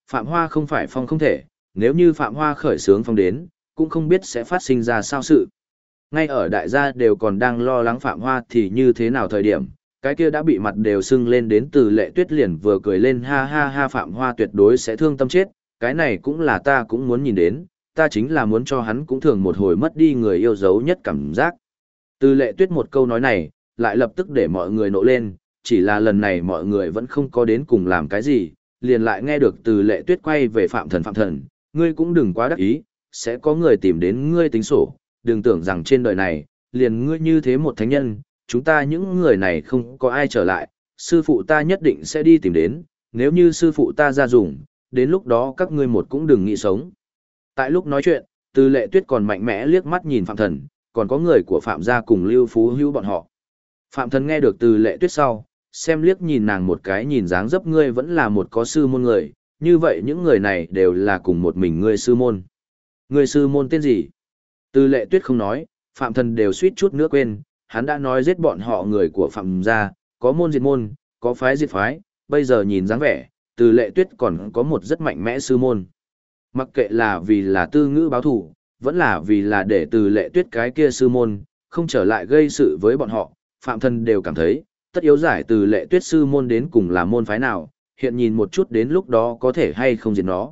Phạm Hoa không phải phong không thể, nếu như Phạm Hoa khởi sướng phong đến, cũng không biết sẽ phát sinh ra sao sự. Ngay ở đại gia đều còn đang lo lắng Phạm Hoa thì như thế nào thời điểm, cái kia đã bị mặt đều sưng lên đến Từ Lệ Tuyết liền vừa cười lên ha ha ha, Phạm Hoa tuyệt đối sẽ thương tâm chết, cái này cũng là ta cũng muốn nhìn đến, ta chính là muốn cho hắn cũng thường một hồi mất đi người yêu dấu nhất cảm giác. Từ Lệ Tuyết một câu nói này, lại lập tức để mọi người nộ lên, chỉ là lần này mọi người vẫn không có đến cùng làm cái gì, liền lại nghe được Từ Lệ Tuyết quay về Phạm Thần, ngươi cũng đừng quá đắc ý, sẽ có người tìm đến ngươi tính sổ, đừng tưởng rằng trên đời này, liền ngươi như thế một thánh nhân, chúng ta những người này không có ai trở lại, sư phụ ta nhất định sẽ đi tìm đến, nếu như sư phụ ta ra dùng, đến lúc đó các ngươi một cũng đừng nghĩ sống. Tại lúc nói chuyện, Từ Lệ Tuyết còn mạnh mẽ liếc mắt nhìn Phạm Thần, còn có người của Phạm gia cùng Lưu Phú Hữu bọn họ. Phạm Thần nghe được Từ Lệ Tuyết sau, xem liếc nhìn nàng một cái, nhìn dáng dấp ngươi vẫn là một có sư môn người, như vậy những người này đều là cùng một mình ngươi sư môn. Ngươi sư môn tên gì? Từ Lệ Tuyết không nói, Phạm Thần đều suýt chút nữa quên, hắn đã nói giết bọn họ người của Phạm gia, có môn diệt môn, có phái diệt phái, bây giờ nhìn dáng vẻ, Từ Lệ Tuyết còn có một rất mạnh mẽ sư môn. Mặc kệ là vì là Tư Ngữ báo thù, vẫn là vì là để Từ Lệ Tuyết cái kia sư môn, không trở lại gây sự với bọn họ, Phạm Thần đều cảm thấy, tất yếu giải Từ Lệ Tuyết sư môn đến cùng là môn phái nào, hiện nhìn một chút đến lúc đó có thể hay không diệt nó.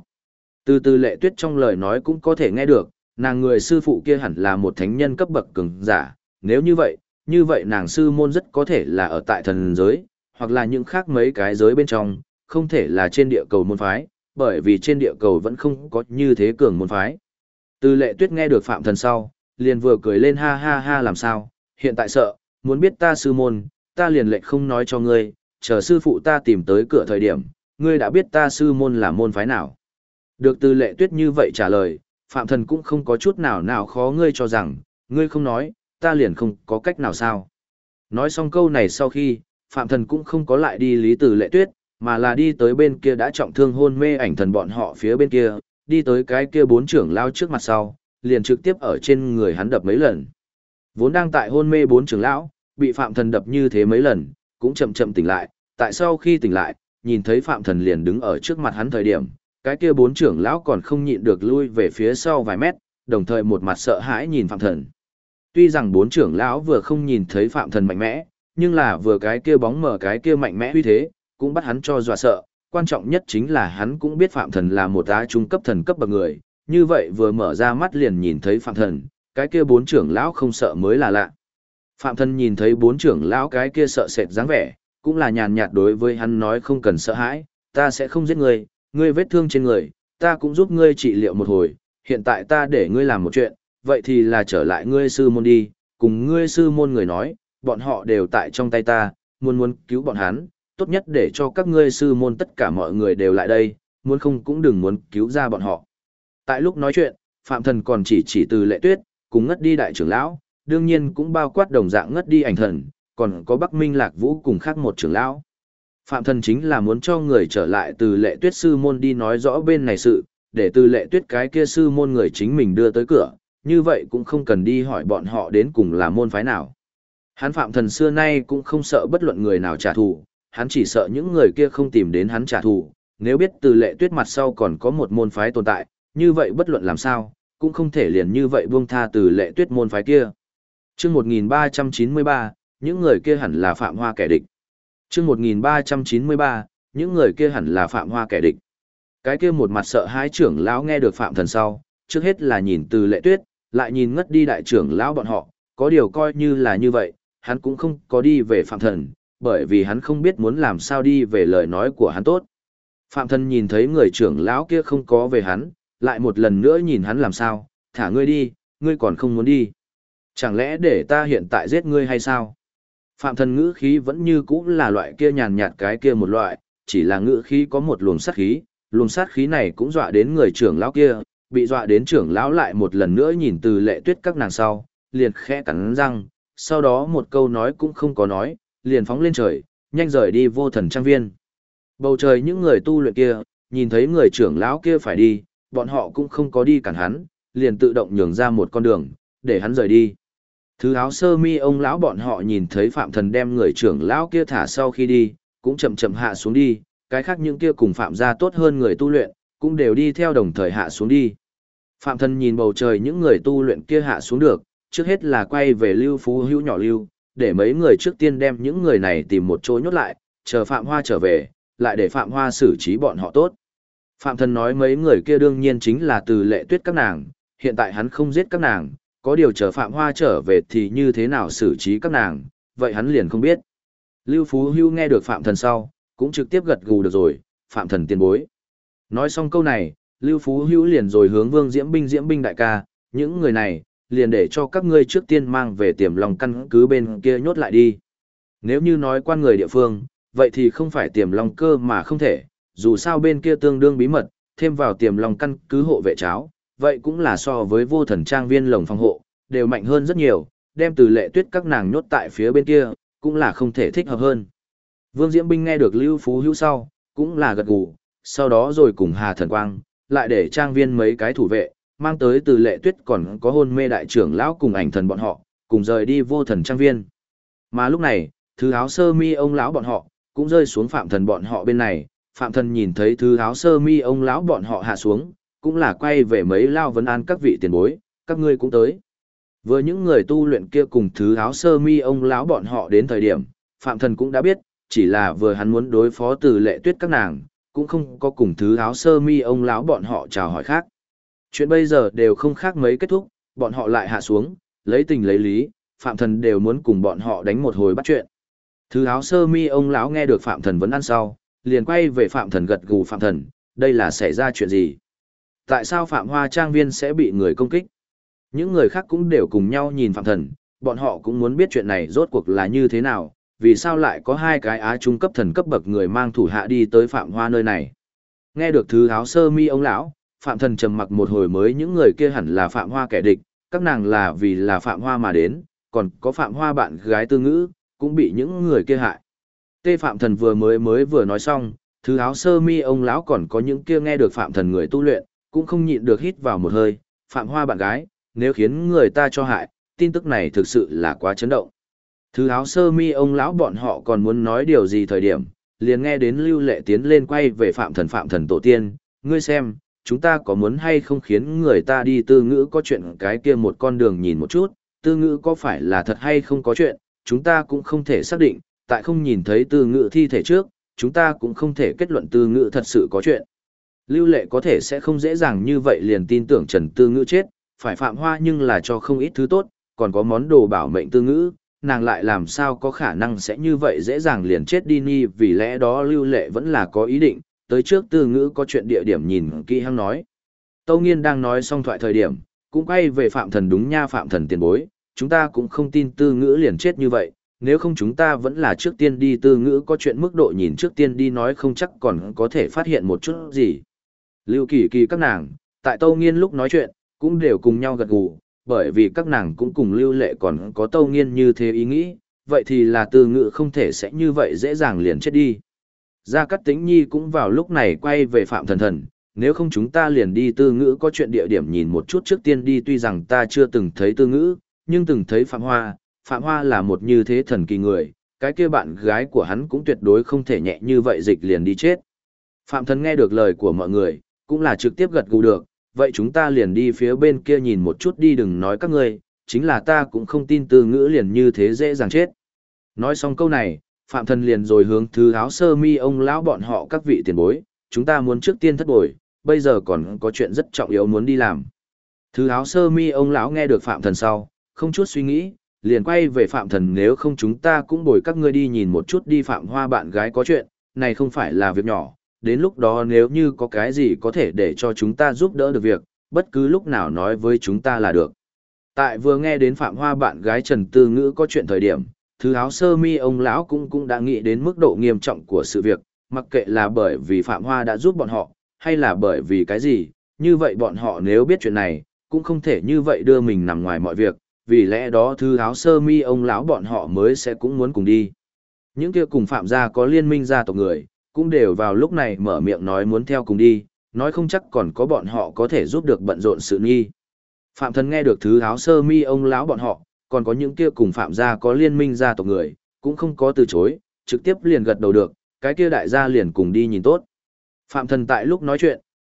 Từ Lệ Tuyết trong lời nói cũng có thể nghe được, nàng người sư phụ kia hẳn là một thánh nhân cấp bậc cường giả, nếu như vậy nàng sư môn rất có thể là ở tại thần giới, hoặc là những khác mấy cái giới bên trong, không thể là trên địa cầu môn phái, bởi vì trên địa cầu vẫn không có như thế cường môn phái. Từ Lệ Tuyết nghe được Phạm Thần sau, liền vừa cười lên ha ha ha, làm sao, hiện tại sợ, muốn biết ta sư môn, ta liền lệnh không nói cho ngươi, chờ sư phụ ta tìm tới cửa thời điểm, ngươi đã biết ta sư môn là môn phái nào. Được Từ Lệ Tuyết như vậy trả lời, Phạm Thần cũng không có chút nào khó, ngươi cho rằng, ngươi không nói, ta liền không có cách nào sao. Nói xong câu này sau khi, Phạm Thần cũng không có lại đi lý Từ Lệ Tuyết, mà là đi tới bên kia đã trọng thương hôn mê Ảnh Thần bọn họ phía bên kia, đi tới cái kia 4 trưởng lão trước mặt sau, liền trực tiếp ở trên người hắn đập mấy lần. Vốn đang tại hôn mê 4 trưởng lão, bị Phạm Thần đập như thế mấy lần, cũng chậm chậm tỉnh lại, tại sau khi tỉnh lại, nhìn thấy Phạm Thần liền đứng ở trước mặt hắn thời điểm, cái kia 4 trưởng lão còn không nhịn được lui về phía sau vài mét, đồng thời một mặt sợ hãi nhìn Phạm Thần. Tuy rằng 4 trưởng lão vừa không nhìn thấy Phạm Thần mạnh mẽ, nhưng là vừa cái kia bóng mở cái kia mạnh mẽ uy thế, cũng bắt hắn cho dọa sợ, quan trọng nhất chính là hắn cũng biết Phạm Thần là một á trung cấp thần cấp bậc người, như vậy vừa mở ra mắt liền nhìn thấy Phạm Thần, cái kia 4 trưởng lão không sợ mới là lạ. Phạm Thần nhìn thấy 4 trưởng lão cái kia sợ sệt dáng vẻ, cũng là nhàn nhạt đối với hắn nói không cần sợ hãi, ta sẽ không giết ngươi, ngươi vết thương trên người, ta cũng giúp ngươi trị liệu một hồi, hiện tại ta để ngươi làm một chuyện, vậy thì là trở lại ngươi sư môn đi, cùng ngươi sư môn người nói, bọn họ đều tại trong tay ta, muốn cứu bọn hắn, tốt nhất để cho các ngươi sư môn tất cả mọi người đều lại đây, muốn không cũng đừng muốn cứu ra bọn họ. Tại lúc nói chuyện, Phạm Thần còn chỉ Từ Lệ Tuyết, cùng ngất đi đại trưởng lão, đương nhiên cũng bao quát đồng dạng ngất đi Ảnh Thần, còn có Bắc Minh Lạc Vũ cùng khác một trưởng lão. Phạm Thần chính là muốn cho người trở lại Từ Lệ Tuyết sư môn đi nói rõ bên này sự, để Từ Lệ Tuyết cái kia sư môn người chính mình đưa tới cửa, như vậy cũng không cần đi hỏi bọn họ đến cùng là môn phái nào. Hắn Phạm Thần xưa nay cũng không sợ bất luận người nào trả thù, hắn chỉ sợ những người kia không tìm đến hắn trả thù, nếu biết Từ Lệ Tuyết mặt sau còn có một môn phái tồn tại, như vậy bất luận làm sao, cũng không thể liền như vậy buông tha Từ Lệ Tuyết môn phái kia. Chương 1393, những người kia hẳn là Phạm Hoa kẻ địch. Chương 1393, những người kia hẳn là Phạm Hoa kẻ địch. Cái kia một mặt sợ hãi trưởng lão nghe được Phạm Thần sau, trước hết là nhìn Từ Lệ Tuyết, lại nhìn ngất đi đại trưởng lão bọn họ, có điều coi như là như vậy, hắn cũng không có đi về Phạm Thần, bởi vì hắn không biết muốn làm sao đi về lời nói của hắn tốt. Phạm Thần nhìn thấy người trưởng lão kia không có về hắn, lại một lần nữa nhìn hắn làm sao, thả ngươi đi, ngươi còn không muốn đi. Chẳng lẽ để ta hiện tại giết ngươi hay sao? Phạm Thần ngữ khí vẫn như cũ là loại kia nhàn nhạt cái kia một loại, chỉ là ngữ khí có một luồng sát khí này cũng dọa đến người trưởng lão kia, bị dọa đến trưởng lão lại một lần nữa nhìn Từ Lệ Tuyết các nàng sau, liền khẽ cắn răng, sau đó một câu nói cũng không có nói, liền phóng lên trời, nhanh rời đi Vô Thần Trang Viên. Bầu trời những người tu luyện kia, nhìn thấy người trưởng lão kia phải đi, bọn họ cũng không có đi cản hắn, liền tự động nhường ra một con đường, để hắn rời đi. Thứ áo sơ mi ông lão bọn họ nhìn thấy Phạm Thần đem người trưởng lão kia thả sau khi đi, cũng chậm chậm hạ xuống đi, cái khác những kia cùng Phạm gia tốt hơn người tu luyện, cũng đều đi theo đồng thời hạ xuống đi. Phạm Thần nhìn bầu trời những người tu luyện kia hạ xuống được, trước hết là quay về Lưu Phú Hữu nhỏ Lưu, để mấy người trước tiên đem những người này tìm một chỗ nhốt lại, chờ Phạm Hoa trở về, lại để Phạm Hoa xử trí bọn họ tốt. Phạm Thần nói mấy người kia đương nhiên chính là Từ Lệ Tuyết các nàng, hiện tại hắn không giết các nàng, có điều chờ Phạm Hoa trở về thì như thế nào xử trí các nàng, vậy hắn liền không biết. Lưu Phú Hưu nghe được Phạm Thần sau, cũng trực tiếp gật gù được rồi, Phạm Thần tiền bối. Nói xong câu này, Lưu Phú Hưu liền rồi hướng Vương Diễm Binh đại ca, những người này, liền để cho các ngươi trước tiên mang về Tiềm Long căn cứ bên kia nhốt lại đi. Nếu như nói quan người địa phương, vậy thì không phải Tiềm Long cơ mà không thể, dù sao bên kia tương đương bí mật, thêm vào Tiềm Long căn cứ hộ vệ cháo, vậy cũng là so với Vô Thần trang viên lồng phòng hộ, đều mạnh hơn rất nhiều, đem Từ Lệ Tuyết các nàng nhốt tại phía bên kia, cũng là không thể thích hợp hơn. Vương Diễm Binh nghe được Lưu Phú Hữu sau, cũng là gật gù, sau đó rồi cùng Hà Thần Quang, lại để trang viên mấy cái thủ vệ, mang tới Từ Lệ Tuyết còn có Hôn Mê đại trưởng lão cùng Ảnh Thần bọn họ, cùng rời đi Vô Thần trang viên. Mà lúc này, thứ áo sơ mi ông lão bọn họ, cũng rơi xuống Phạm Thần bọn họ bên này, Phạm Thần nhìn thấy thứ áo sơ mi ông lão bọn họ hạ xuống, cũng là quay về mấy lao vấn an các vị tiền bối, các ngươi cũng tới. Với những người tu luyện kia cùng thứ áo sơ mi ông lão bọn họ đến thời điểm, Phạm Thần cũng đã biết, chỉ là vừa hắn muốn đối phó Từ Lệ Tuyết các nàng, cũng không có cùng thứ áo sơ mi ông lão bọn họ chào hỏi khác. Chuyện bây giờ đều không khác mấy kết thúc, bọn họ lại hạ xuống, lấy tình lấy lý, Phạm Thần đều muốn cùng bọn họ đánh một hồi bắt chuyện. Thứ áo sơ mi ông lão nghe được Phạm Thần vấn ăn sau, liền quay về Phạm Thần gật gù. Phạm Thần, đây là xảy ra chuyện gì? Tại sao Phạm Hoa trang viên sẽ bị người công kích? Những người khác cũng đều cùng nhau nhìn Phạm Thần, bọn họ cũng muốn biết chuyện này rốt cuộc là như thế nào, vì sao lại có hai cái á trung cấp thần cấp bậc người mang thủ hạ đi tới Phạm Hoa nơi này. Nghe được thứ áo sơ mi ông lão, Phạm Thần trầm mặc một hồi mới những người kia hẳn là Phạm Hoa kẻ địch, các nàng là vì là Phạm Hoa mà đến, còn có Phạm Hoa bạn gái Tư Ngữ, cũng bị những người kia hại. Tê Phạm Thần vừa nói xong, thứ áo sơ mi ông lão còn có những kia nghe được Phạm Thần người tu luyện, cũng không nhịn được hít vào một hơi, Phạm Hoa bạn gái, nếu khiến người ta cho hại, tin tức này thực sự là quá chấn động. Thứ áo sơ mi ông lão bọn họ còn muốn nói điều gì thời điểm, liền nghe đến Lưu Lệ tiến lên quay về Phạm Thần tổ tiên, ngươi xem, chúng ta có muốn hay không khiến người ta đi Tư Ngữ có chuyện cái kia một con đường nhìn một chút, Tư Ngữ có phải là thật hay không có chuyện, chúng ta cũng không thể xác định, tại không nhìn thấy Tư Ngữ thi thể trước, chúng ta cũng không thể kết luận Tư Ngữ thật sự có chuyện. Lưu Lệ có thể sẽ không dễ dàng như vậy liền tin tưởng Trần Tư Ngữ chết, phải Phạm Hoa nhưng là cho không ít thứ tốt, còn có món đồ bảo mệnh Tư Ngữ, nàng lại làm sao có khả năng sẽ như vậy dễ dàng liền chết đi ni, vì lẽ đó Lưu Lệ vẫn là có ý định, tới trước Tư Ngữ có chuyện địa điểm nhìn kỹ hăng nói. Tâu Nghiên đang nói xong thoại thời điểm, cũng quay về Phạm Thần, đúng nha Phạm Thần tiền bối, chúng ta cũng không tin Tư Ngữ liền chết như vậy, nếu không chúng ta vẫn là trước tiên đi Tư Ngữ có chuyện mức độ nhìn trước tiên đi nói không chắc còn có thể phát hiện một chút gì. Lưu Kỳ Kỳ các nàng, tại Tâu Nghiên lúc nói chuyện, cũng đều cùng nhau gật gù, bởi vì các nàng cũng cùng Lưu Lệ còn có Tâu Nghiên như thế ý nghĩ, vậy thì là Tư Ngữ không thể sẽ như vậy dễ dàng liền chết đi. Gia Cát Tĩnh Nhi cũng vào lúc này quay về Phạm Thần, nếu không chúng ta liền đi Tư Ngữ có chuyện địa điểm nhìn một chút trước tiên đi, tuy rằng ta chưa từng thấy Tư Ngữ, nhưng từng thấy Phạm Hoa là một như thế thần kỳ người, cái kia bạn gái của hắn cũng tuyệt đối không thể nhẹ như vậy dịch liền đi chết. Phạm Thần nghe được lời của mọi người, cũng là trực tiếp gật gù được, vậy chúng ta liền đi phía bên kia nhìn một chút đi, đừng nói các ngươi, chính là ta cũng không tin Tư Ngữ liền như thế dễ dàng chết. Nói xong câu này, Phạm Thần liền rồi hướng thứ áo sơ mi ông lão bọn họ các vị tiền bối, chúng ta muốn trước tiên thất bồi, bây giờ còn có chuyện rất trọng yếu muốn đi làm. Thứ áo sơ mi ông lão nghe được Phạm Thần sau, không chút suy nghĩ, liền quay về Phạm Thần, nếu không chúng ta cũng bồi các ngươi đi nhìn một chút đi, Phạm Hoa bạn gái có chuyện, này không phải là việc nhỏ, đến lúc đó nếu như có cái gì có thể để cho chúng ta giúp đỡ được việc, bất cứ lúc nào nói với chúng ta là được. Tại vừa nghe đến Phạm Hoa bạn gái Trần Tư Ngữ có chuyện thời điểm, thứ áo sơ mi ông lão cũng đã nghĩ đến mức độ nghiêm trọng của sự việc, mặc kệ là bởi vì Phạm Hoa đã giúp bọn họ, hay là bởi vì cái gì, như vậy bọn họ nếu biết chuyện này, cũng không thể như vậy đưa mình nằm ngoài mọi việc, vì lẽ đó thứ áo sơ mi ông lão bọn họ mới sẽ cũng muốn cùng đi. Những kia cùng Phạm gia có liên minh gia tộc người, cũng đều vào lúc này mở miệng nói muốn theo cùng đi, nói không chắc còn có bọn họ có thể giúp được bận rộn sự nghi. Phạm Thần nghe được thứ áo sơ mi ông lão bọn họ, còn có những kia cùng Phạm gia có liên minh gia tộc người, cũng không có từ chối, trực tiếp liền gật đầu được, cái kia đại gia liền cùng đi nhìn tốt. Phạm Thần tại lúc nói chuyện,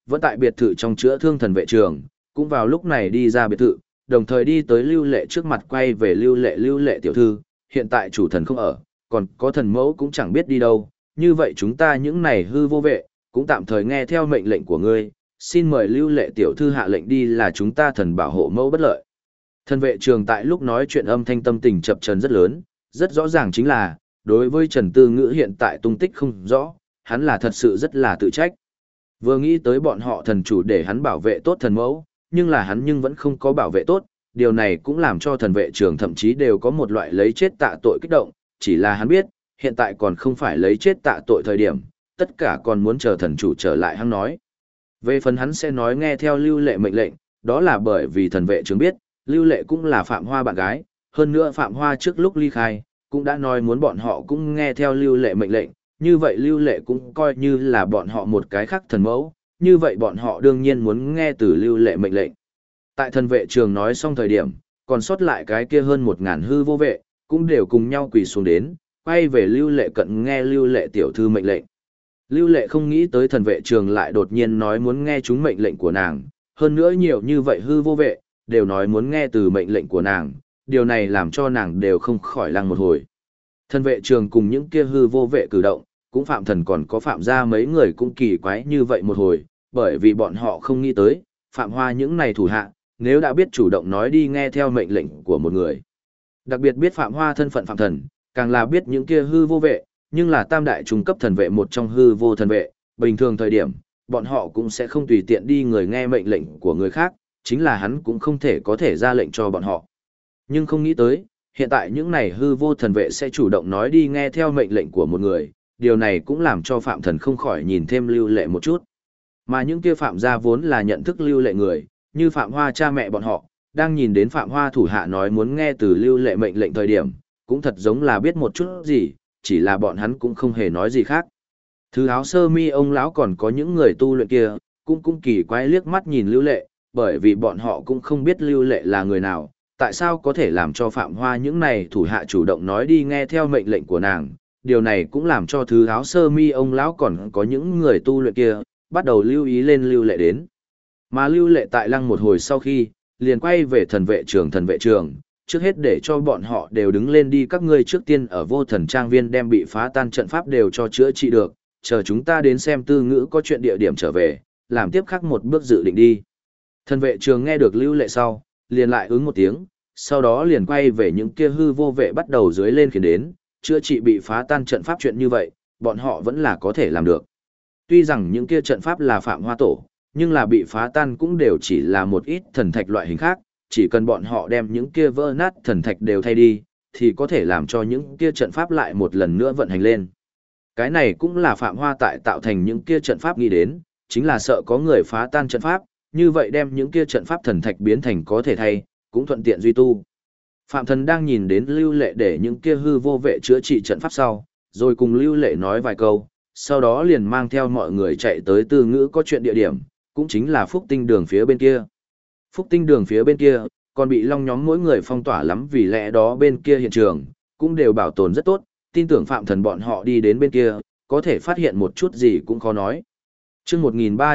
vẫn tại biệt thự trong chữa thương thần vệ trường, cũng vào lúc này đi ra biệt thự, đồng thời đi tới Lưu Lệ trước mặt quay về Lưu Lệ tiểu thư, hiện tại chủ thần không ở, còn có thần mẫu cũng chẳng biết đi đâu, như vậy chúng ta những này hư vô vệ, cũng tạm thời nghe theo mệnh lệnh của ngươi, xin mời Lưu Lệ tiểu thư hạ lệnh đi là chúng ta thần bảo hộ mẫu bất lợi. Thần vệ trường tại lúc nói chuyện âm thanh tâm tình chập chờn rất lớn, rất rõ ràng chính là, đối với Trần Tư Ngữ hiện tại tung tích không rõ, hắn là thật sự rất là tự trách. Vừa nghĩ tới bọn họ thần chủ để hắn bảo vệ tốt thần mẫu, nhưng là hắn nhưng vẫn không có bảo vệ tốt, điều này cũng làm cho thần vệ trường thậm chí đều có một loại lấy chết tạ tội kích động, chỉ là hắn biết, hiện tại còn không phải lấy chết tạ tội thời điểm, tất cả còn muốn chờ thần chủ trở lại hắn nói. Về phần hắn sẽ nói nghe theo Lưu Lệ mệnh lệnh, đó là bởi vì thần vệ trường biết, Lưu Lệ cũng là Phạm Hoa bạn gái, hơn nữa Phạm Hoa trước lúc ly khai, cũng đã nói muốn bọn họ cũng nghe theo Lưu Lệ mệnh lệnh, như vậy Lưu Lệ cũng coi như là bọn họ một cái khác thần mẫu, như vậy bọn họ đương nhiên muốn nghe từ Lưu Lệ mệnh lệnh. Tại thần vệ trường nói xong thời điểm, còn sót lại cái kia hơn 1000 hư vô vệ, cũng đều cùng nhau quỳ xuống đến, quay về Lưu Lệ cận nghe Lưu Lệ tiểu thư mệnh lệnh. Lưu Lệ không nghĩ tới thần vệ trường lại đột nhiên nói muốn nghe chúng mệnh lệnh của nàng, hơn nữa nhiều như vậy hư vô vệ, đều nói muốn nghe từ mệnh lệnh của nàng, điều này làm cho nàng đều không khỏi lăng một hồi. Thần vệ trường cùng những kia hư vô vệ cử động, cũng phạm thần còn có phạm ra mấy người cũng kỳ quái như vậy một hồi, bởi vì bọn họ không nghĩ tới, phạm hoa những này thủ hạ, nếu đã biết chủ động nói đi nghe theo mệnh lệnh của một người. Đặc biệt biết phạm hoa thân phận phạm thần, càng là biết những kia hư vô vệ, nhưng là tam đại trung cấp thần vệ một trong hư vô thần vệ, bình thường thời điểm, bọn họ cũng sẽ không tùy tiện đi người nghe mệnh lệnh của người khác, chính là hắn cũng không thể có thể ra lệnh cho bọn họ. Nhưng không nghĩ tới, hiện tại những này hư vô thần vệ sẽ chủ động nói đi nghe theo mệnh lệnh của một người, điều này cũng làm cho Phạm Thần không khỏi nhìn thêm Lưu Lệ một chút. Mà những kia Phạm gia vốn là nhận thức Lưu Lệ người, như Phạm Hoa cha mẹ bọn họ, đang nhìn đến Phạm Hoa thủ hạ nói muốn nghe từ Lưu Lệ mệnh lệnh thời điểm, cũng thật giống là biết một chút gì, chỉ là bọn hắn cũng không hề nói gì khác. Thứ áo sơ mi ông lão còn có những người tu luyện kia, cũng kỳ quái liếc mắt nhìn Lưu Lệ, bởi vì bọn họ cũng không biết Lưu Lệ là người nào, tại sao có thể làm cho Phạm Hoa những này thủ hạ chủ động nói đi nghe theo mệnh lệnh của nàng. Điều này cũng làm cho thứ áo sơ mi ông lão còn có những người tu luyện kia, bắt đầu lưu ý lên Lưu Lệ đến. Mà Lưu Lệ tại lăng một hồi sau khi, liền quay về thần vệ trường, trước hết để cho bọn họ đều đứng lên đi, các ngươi trước tiên ở vô thần trang viên đem bị phá tan trận pháp đều cho chữa trị được, chờ chúng ta đến xem Tư Ngữ có chuyện địa điểm trở về, làm tiếp khắc một bước dự định đi. Thần vệ trường nghe được Lưu Lệ sau, liền lại ứng một tiếng, sau đó liền quay về những kia hư vô vệ bắt đầu dưới lên khiến đến, chữa trị bị phá tan trận pháp, chuyện như vậy, bọn họ vẫn là có thể làm được. Tuy rằng những kia trận pháp là Phạm Hoa tổ, nhưng là bị phá tan cũng đều chỉ là một ít thần thạch loại hình khác, chỉ cần bọn họ đem những kia vỡ nát thần thạch đều thay đi, thì có thể làm cho những kia trận pháp lại một lần nữa vận hành lên. Cái này cũng là Phạm Hoa tại tạo thành những kia trận pháp nghĩ đến, chính là sợ có người phá tan trận pháp, như vậy đem những kia trận pháp thần thạch biến thành có thể thay, cũng thuận tiện duy tu. Phạm Thần đang nhìn đến Lưu Lệ để những kia hư vô vệ chữa trị trận pháp sau, rồi cùng Lưu Lệ nói vài câu, sau đó liền mang theo mọi người chạy tới Tư Ngữ có chuyện địa điểm, cũng chính là Phúc Tinh đường phía bên kia. Phúc Tinh đường phía bên kia, còn bị Long nhóm mỗi người phong tỏa lắm, vì lẽ đó bên kia hiện trường, cũng đều bảo tồn rất tốt, tin tưởng Phạm Thần bọn họ đi đến bên kia, có thể phát hiện một chút gì cũng khó nói. Chương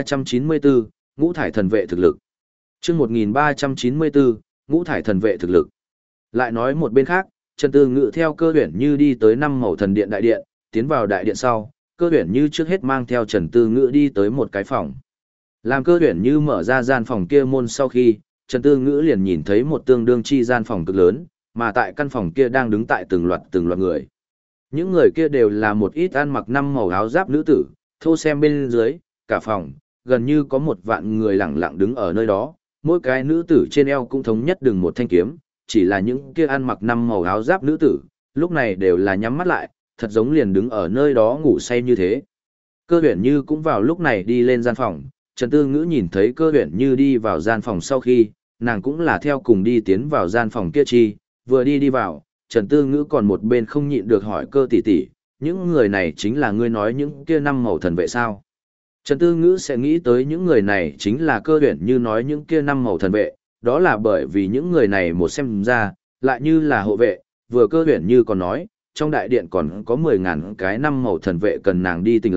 1394, Ngũ thải thần vệ thực lực. Chương 1394, Ngũ thải thần vệ thực lực. Lại nói một bên khác, Trần Tư Ngữ theo Cơ Uyển Như đi tới năm màu thần điện đại điện, tiến vào đại điện sau, Cơ Uyển Như trước hết mang theo Trần Tư Ngữ đi tới một cái phòng. Làm Cơ Uyển Như mở ra gian phòng kia môn sau khi, Trần Tư Ngữ liền nhìn thấy một tương đương chi gian phòng cực lớn, mà tại căn phòng kia đang đứng tại từng loạt người. Những người kia đều là một ít ăn mặc năm màu áo giáp nữ tử, thô xem bên dưới, cả phòng, gần như có 1 vạn người lặng lặng đứng ở nơi đó, mỗi cái nữ tử trên eo cũng thống nhất đừng một thanh kiếm, chỉ là những kia ăn mặc năm màu áo giáp nữ tử, lúc này đều là nhắm mắt lại, thật giống liền đứng ở nơi đó ngủ say như thế. Cơ Uyển Như cũng vào lúc này đi lên gian phòng, Trần Tư Ngữ nhìn thấy Cơ Uyển Như đi vào gian phòng sau khi, nàng cũng là theo cùng đi tiến vào gian phòng kia chi, vừa đi vào, Trần Tư Ngữ còn một bên không nhịn được hỏi Cơ tỷ tỷ, những người này chính là ngươi nói những kia năm màu thần vệ sao? Trần Tư Ngữ sẽ nghĩ tới những người này chính là Cơ Uyển Như nói những kia năm màu thần vệ, đó là bởi vì những người này một xem ra, lại như là hộ vệ, vừa Cơ Uyển Như còn nói, trong đại điện còn có 10.000 cái năm màu thần vệ cần nàng đi tỉnh lại,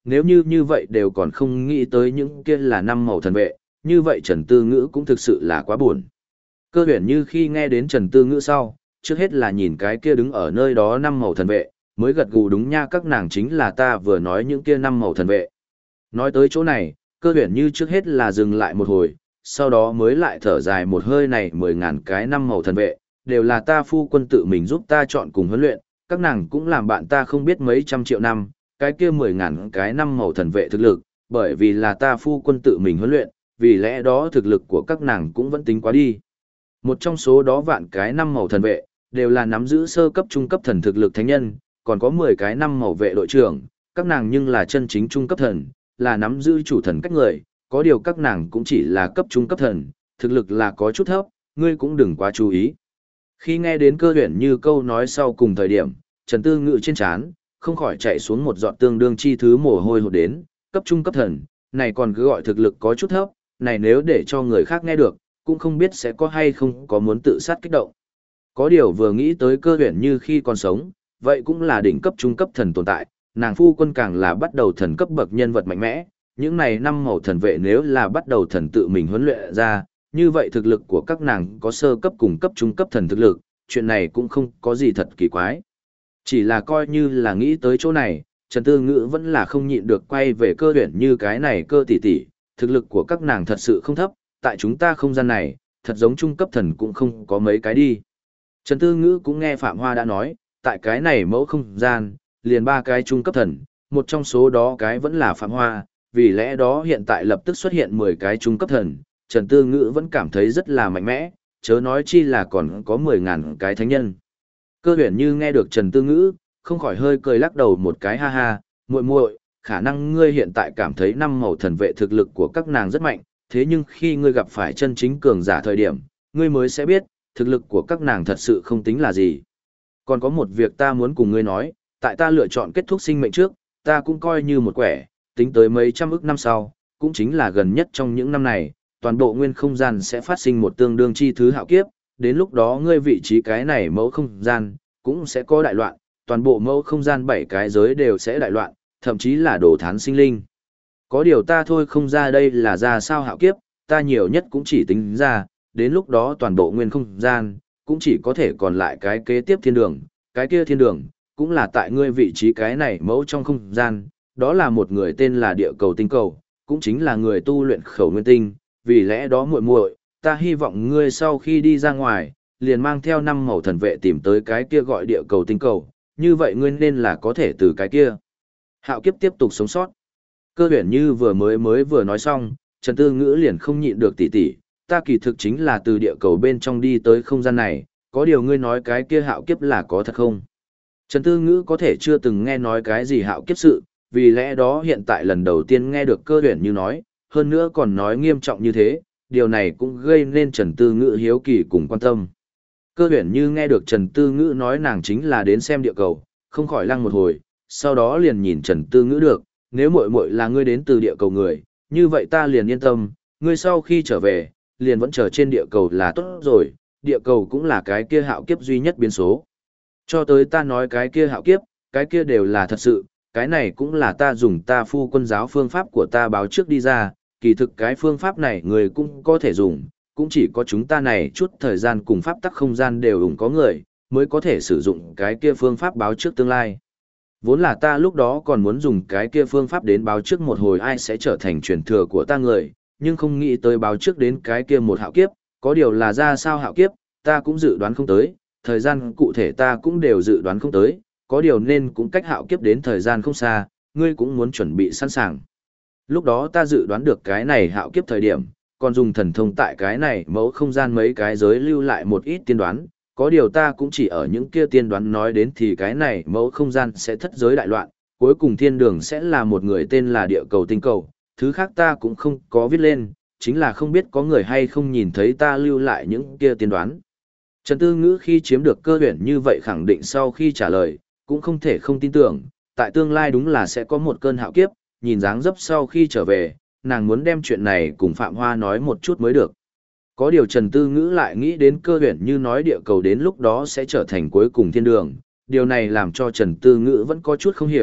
nếu như vậy đều còn không nghĩ tới những kia là năm màu thần vệ, như vậy Trần Tư Ngữ cũng thực sự là quá buồn. Cơ huyền như khi nghe đến Trần Tư Ngữ sau, trước hết là nhìn cái kia đứng ở nơi đó năm màu thần vệ, mới gật gù đúng nha, các nàng chính là ta vừa nói những kia năm màu thần vệ. Nói tới chỗ này, cơ huyền như trước hết là dừng lại một hồi, sau đó mới lại thở dài một hơi, này 10.000 cái năm màu thần vệ, đều là ta phu quân tự mình giúp ta chọn cùng huấn luyện, các nàng cũng làm bạn ta không biết mấy trăm triệu năm, cái kia 10.000 cái năm màu thần vệ thực lực, bởi vì là ta phu quân tự mình huấn luyện, vì lẽ đó thực lực của các nàng cũng vẫn tính quá đi. Một trong số đó vạn cái năm màu thần vệ, đều là nắm giữ sơ cấp trung cấp thần thực lực thánh nhân, còn có 10 cái năm màu vệ đội trưởng, các nàng nhưng là chân chính trung cấp thần, là nắm giữ chủ thần cách người, có điều các nàng cũng chỉ là cấp trung cấp thần, thực lực là có chút thấp, ngươi cũng đừng quá chú ý. Khi nghe đến cơ huyền như câu nói sau cùng thời điểm, Trần Tư Ngữ trên trán không khỏi chạy xuống một giọt tương đương chi thứ mồ hôi hột đến, cấp trung cấp thần, này còn cứ gọi thực lực có chút thấp, này nếu để cho người khác nghe được, cũng không biết sẽ có hay không có muốn tự sát kích động. Có điều vừa nghĩ tới cơ huyền như khi còn sống, vậy cũng là đỉnh cấp trung cấp thần tồn tại, nàng phu quân càng là bắt đầu thần cấp bậc nhân vật mạnh mẽ, những này năm màu thần vệ nếu là bắt đầu thần tự mình huấn luyện ra, như vậy thực lực của các nàng có sơ cấp cùng cấp trung cấp thần thực lực, chuyện này cũng không có gì thật kỳ quái. Chỉ là coi như là nghĩ tới chỗ này, Trần Tư Ngữ vẫn là không nhịn được quay về cơ huyền như cái này cơ tỷ tỷ, thực lực của các nàng thật sự không thấp, tại chúng ta không gian này, thật giống trung cấp thần cũng không có mấy cái đi. Trần Tư Ngữ cũng nghe Phạm Hoa đã nói, tại cái này mẫu không gian, liền 3 cái trung cấp thần, một trong số đó cái vẫn là Phạm Hoa, vì lẽ đó hiện tại lập tức xuất hiện 10 cái trung cấp thần, Trần Tư Ngữ vẫn cảm thấy rất là mạnh mẽ, chớ nói chi là còn có 10.000 cái thánh nhân. Cơ huyền như nghe được Trần Tư Ngữ, không khỏi hơi cười lắc đầu một cái, ha ha, muội muội, khả năng ngươi hiện tại cảm thấy năm màu thần vệ thực lực của các nàng rất mạnh, thế nhưng khi ngươi gặp phải chân chính cường giả thời điểm, ngươi mới sẽ biết, thực lực của các nàng thật sự không tính là gì. Còn có một việc ta muốn cùng ngươi nói, tại ta lựa chọn kết thúc sinh mệnh trước, ta cũng coi như một quẻ, tính tới mấy trăm ức năm sau, cũng chính là gần nhất trong những năm này, toàn bộ nguyên không gian sẽ phát sinh một tương đương chi thứ hạo kiếp, đến lúc đó ngươi vị trí cái này mẫu không gian, cũng sẽ có đại loạn, toàn bộ mẫu không gian 7 cái giới đều sẽ đại loạn, thậm chí là đổ thán sinh linh. Có điều ta thôi không ra đây là ra sao hạo kiếp, ta nhiều nhất cũng chỉ tính ra, đến lúc đó toàn bộ nguyên không gian, cũng chỉ có thể còn lại cái kế tiếp thiên đường, cái kia thiên đường, cũng là tại ngươi vị trí cái này mẫu trong không gian, đó là một người tên là địa cầu tinh cầu, cũng chính là người tu luyện khẩu nguyên tinh, vì lẽ đó muội muội, ta hy vọng ngươi sau khi đi ra ngoài, liền mang theo 5 màu thần vệ tìm tới cái kia gọi địa cầu tinh cầu, như vậy ngươi nên là có thể từ cái kia hạo kiếp tiếp tục sống sót. Cơ huyền như vừa nói xong, Trần Tư Ngữ liền không nhịn được tỉ tỉ, ta kỳ thực chính là từ địa cầu bên trong đi tới không gian này, có điều ngươi nói cái kia hạo kiếp là có thật không? Trần Tư Ngữ có thể chưa từng nghe nói cái gì hạo kiếp sự, vì lẽ đó hiện tại lần đầu tiên nghe được cơ huyền như nói, hơn nữa còn nói nghiêm trọng như thế, điều này cũng gây nên Trần Tư Ngữ hiếu kỳ cùng quan tâm. Cơ huyền như nghe được Trần Tư Ngữ nói nàng chính là đến xem địa cầu, không khỏi lăng một hồi, sau đó liền nhìn Trần Tư Ngữ được, nếu muội muội là ngươi đến từ địa cầu người, như vậy ta liền yên tâm, ngươi sau khi trở về, liền vẫn chờ trên địa cầu là tốt rồi, địa cầu cũng là cái kia hạo kiếp duy nhất biến số. Cho tới ta nói cái kia hạo kiếp, cái kia đều là thật sự, cái này cũng là ta dùng ta phu quân giáo phương pháp của ta báo trước đi ra, kỳ thực cái phương pháp này người cũng có thể dùng, cũng chỉ có chúng ta này chút thời gian cùng pháp tắc không gian đều ủng có người, mới có thể sử dụng cái kia phương pháp báo trước tương lai. Vốn là ta lúc đó còn muốn dùng cái kia phương pháp đến báo trước một hồi ai sẽ trở thành truyền thừa của ta người, nhưng không nghĩ tới báo trước đến cái kia một hạo kiếp, có điều là ra sao hạo kiếp, ta cũng dự đoán không tới, thời gian cụ thể ta cũng đều dự đoán không tới, có điều nên cũng cách hạo kiếp đến thời gian không xa, ngươi cũng muốn chuẩn bị sẵn sàng. Lúc đó ta dự đoán được cái này hạo kiếp thời điểm, còn dùng thần thông tại cái này mẫu không gian mấy cái giới lưu lại một ít tiên đoán, có điều ta cũng chỉ ở những kia tiên đoán nói đến thì cái này mẫu không gian sẽ thất giới đại loạn, cuối cùng thiên đường sẽ là một người tên là địa cầu tinh cầu, thứ khác ta cũng không có viết lên, chính là không biết có người hay không nhìn thấy ta lưu lại những kia tiên đoán. Trần Tư Ngữ khi chiếm được cơ huyền như vậy khẳng định sau khi trả lời, cũng không thể không tin tưởng, tại tương lai đúng là sẽ có một cơn hạo kiếp, nhìn dáng dấp sau khi trở về, nàng muốn đem chuyện này cùng Phạm Hoa nói một chút mới được. Có điều Trần Tư Ngữ lại nghĩ đến cơ huyền như nói địa cầu đến lúc đó sẽ trở thành cuối cùng thiên đường, điều này làm cho Trần Tư Ngữ vẫn có chút không hiểu,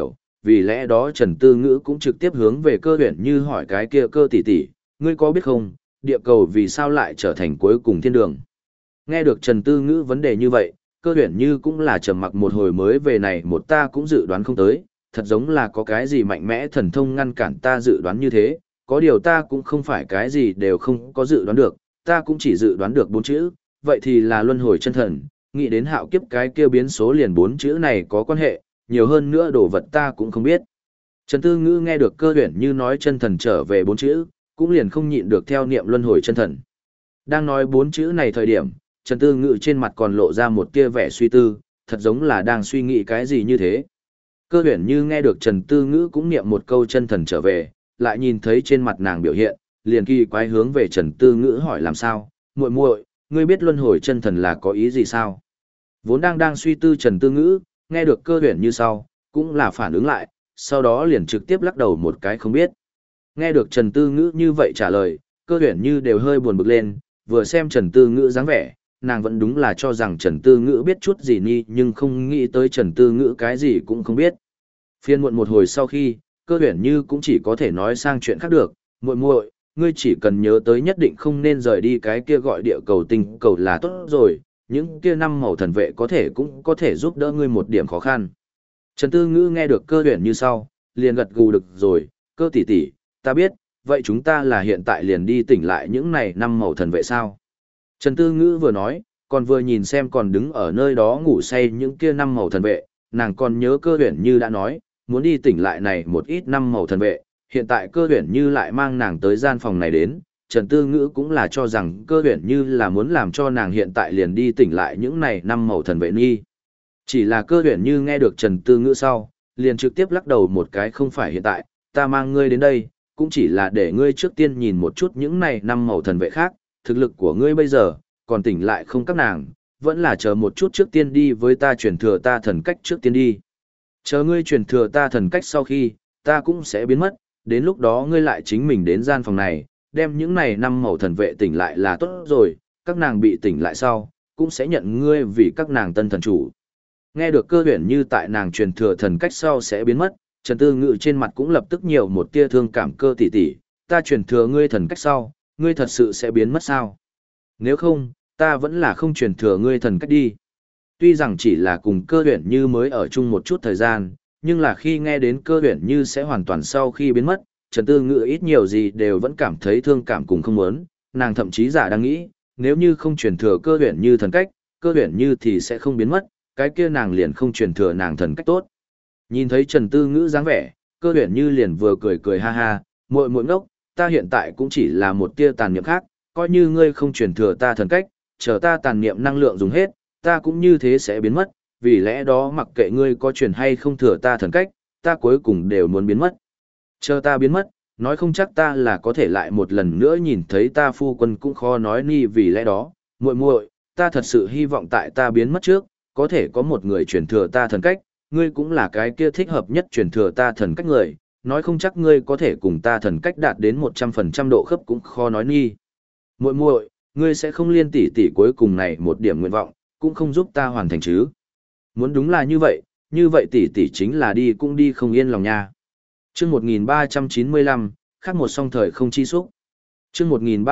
vì lẽ đó Trần Tư Ngữ cũng trực tiếp hướng về Cơ Huyền Như hỏi cái kia Cơ tỷ tỷ, ngươi có biết không, địa cầu vì sao lại trở thành cuối cùng thiên đường? Nghe được Trần Tư Ngữ vấn đề như vậy, Cơ Huyền Như cũng là trầm mặc một hồi mới về này một ta cũng dự đoán không tới, thật giống là có cái gì mạnh mẽ thần thông ngăn cản ta dự đoán như thế, có điều ta cũng không phải cái gì đều không có dự đoán được, ta cũng chỉ dự đoán được 4 chữ, vậy thì là luân hồi chân thần, nghĩ đến hạo kiếp cái kia biến số liền 4 chữ này có quan hệ, nhiều hơn nữa đồ vật ta cũng không biết. Trần Tư Ngữ nghe được Cơ Huyền Như nói chân thần trở về 4 chữ, cũng liền không nhịn được theo niệm luân hồi chân thần. Đang nói 4 chữ này thời điểm, Trần Tư Ngữ trên mặt còn lộ ra một tia vẻ suy tư, thật giống là đang suy nghĩ cái gì như thế. Cơ Huyền Như nghe được Trần Tư Ngữ cũng niệm một câu chân thần trở về, lại nhìn thấy trên mặt nàng biểu hiện, liền kỳ quái hướng về Trần Tư Ngữ hỏi làm sao, muội muội, ngươi biết luân hồi chân thần là có ý gì sao? Vốn đang suy tư Trần Tư Ngữ, nghe được Cơ Huyền Như sau, cũng là phản ứng lại, sau đó liền trực tiếp lắc đầu một cái không biết. Nghe được Trần Tư Ngữ như vậy trả lời, Cơ Huyền Như đều hơi buồn bực lên, vừa xem Trần Tư Ngữ dáng vẻ, nàng vẫn đúng là cho rằng Trần Tư Ngữ biết chút gì nhi nhưng không nghĩ tới Trần Tư Ngữ cái gì cũng không biết. Phiên muộn một hồi sau khi, Cơ Huyền Như cũng chỉ có thể nói sang chuyện khác được, muội muội, ngươi chỉ cần nhớ tới nhất định không nên rời đi cái kia gọi địa cầu tinh cầu là tốt rồi, những kia 5 màu thần vệ có thể cũng có thể giúp đỡ ngươi một điểm khó khăn. Trần Tư Ngữ nghe được Cơ Huyền Như sau, liền gật gù được rồi, Cơ tỷ tỷ, ta biết, vậy chúng ta là hiện tại liền đi tỉnh lại những này 5 màu thần vệ sao? Trần Tư Ngữ vừa nói, còn vừa nhìn xem còn đứng ở nơi đó ngủ say những kia 5 màu thần vệ, nàng còn nhớ Cơ Huyền Như đã nói, muốn đi tỉnh lại này một ít 5 màu thần vệ, hiện tại Cơ Huyền Như lại mang nàng tới gian phòng này đến, Trần Tư Ngữ cũng là cho rằng Cơ Huyền Như là muốn làm cho nàng hiện tại liền đi tỉnh lại những này 5 màu thần vệ nghi. Chỉ là Cơ Huyền Như nghe được Trần Tư Ngữ sau, liền trực tiếp lắc đầu một cái không phải hiện tại, ta mang ngươi đến đây, cũng chỉ là để ngươi trước tiên nhìn một chút những này 5 màu thần vệ khác, thực lực của ngươi bây giờ, còn tỉnh lại không các nàng, vẫn là chờ một chút trước tiên đi với ta truyền thừa ta thần cách trước tiên đi. Chờ ngươi truyền thừa ta thần cách sau khi, ta cũng sẽ biến mất, đến lúc đó ngươi lại chính mình đến gian phòng này, đem những này 5 màu thần vệ tỉnh lại là tốt rồi, các nàng bị tỉnh lại sau, cũng sẽ nhận ngươi vì các nàng tân thần chủ. Nghe được Cơ Huyền Như tại nàng truyền thừa thần cách sau sẽ biến mất, Trần Tư Ngữ trên mặt cũng lập tức nhiều một tia thương cảm. Cơ tỷ tỷ, ta truyền thừa ngươi thần cách sau, ngươi thật sự sẽ biến mất sao? Nếu không, ta vẫn là không truyền thừa ngươi thần cách đi. Tuy rằng chỉ là cùng Cơ Huyền Như mới ở chung một chút thời gian, nhưng là khi nghe đến Cơ Huyền Như sẽ hoàn toàn sau khi biến mất, Trần Tư Ngữ ít nhiều gì đều vẫn cảm thấy thương cảm cùng không muốn, nàng thậm chí giả đang nghĩ, nếu như không truyền thừa Cơ Huyền Như thần cách, Cơ Huyền Như thì sẽ không biến mất, cái kia nàng liền không truyền thừa nàng thần cách tốt. Nhìn thấy Trần Tư Ngữ dáng vẻ, Cơ Huyền Như liền vừa cười cười ha ha, muội muội ngốc, ta hiện tại cũng chỉ là một tia tàn niệm khác, coi như ngươi không truyền thừa ta thần cách, chờ ta tàn niệm năng lượng dùng hết, ta cũng như thế sẽ biến mất, vì lẽ đó mặc kệ ngươi có truyền hay không thừa ta thần cách, ta cuối cùng đều muốn biến mất. Chờ ta biến mất, nói không chắc ta là có thể lại một lần nữa nhìn thấy ta phu quân cũng khó nói ni, vì lẽ đó, muội muội, ta thật sự hy vọng tại ta biến mất trước, có thể có một người truyền thừa ta thần cách, ngươi cũng là cái kia thích hợp nhất truyền thừa ta thần cách người, nói không chắc ngươi có thể cùng ta thần cách đạt đến 100% độ khớp cũng khó nói ni. Muội muội, ngươi sẽ không liên tỷ tỷ cuối cùng này một điểm nguyện vọng, cũng không giúp ta hoàn thành chứ? Muốn đúng là như vậy tỷ tỷ chính là đi cũng đi không yên lòng nha. Chương 1395, khác một song thời không chi xúc. Chương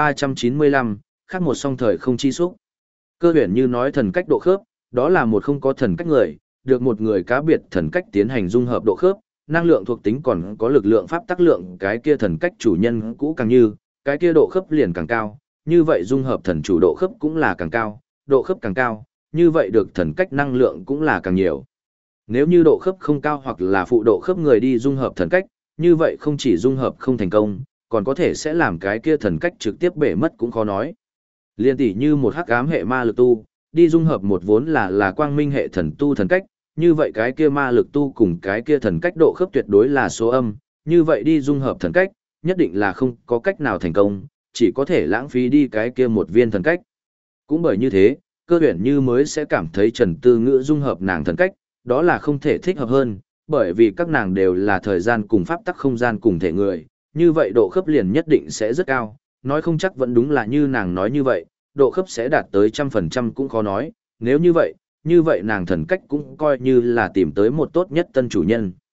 1395, khác một song thời không chi xúc. Cơ Huyền Như nói thần cách độ khớp, đó là một không có thần cách người, được một người cá biệt thần cách tiến hành dung hợp độ khớp, năng lượng thuộc tính còn có lực lượng pháp tắc lượng, cái kia thần cách chủ nhân cũ càng như, cái kia độ khớp liền càng cao, như vậy dung hợp thần chủ độ khớp cũng là càng cao, độ khớp càng cao, như vậy được thần cách năng lượng cũng là càng nhiều. Nếu như độ khớp không cao hoặc là phụ độ khớp người đi dung hợp thần cách, như vậy không chỉ dung hợp không thành công, còn có thể sẽ làm cái kia thần cách trực tiếp bể mất cũng khó nói. Liên tỷ như một hắc ám hệ ma lực tu, đi dung hợp một vốn là quang minh hệ thần tu thần cách, như vậy cái kia ma lực tu cùng cái kia thần cách độ khớp tuyệt đối là số âm, như vậy đi dung hợp thần cách, nhất định là không có cách nào thành công, chỉ có thể lãng phí đi cái kia một viên thần cách. Cũng bởi như thế, Cơ Huyền Như mới sẽ cảm thấy Trần Tư Ngữ dung hợp nàng thần cách, đó là không thể thích hợp hơn, bởi vì các nàng đều là thời gian cùng pháp tắc không gian cùng thể người, như vậy độ khớp liền nhất định sẽ rất cao, nói không chắc vẫn đúng là như nàng nói như vậy, độ khớp sẽ đạt tới 100% cũng khó nói, nếu như vậy nàng thần cách cũng coi như là tìm tới một tốt nhất tân chủ nhân.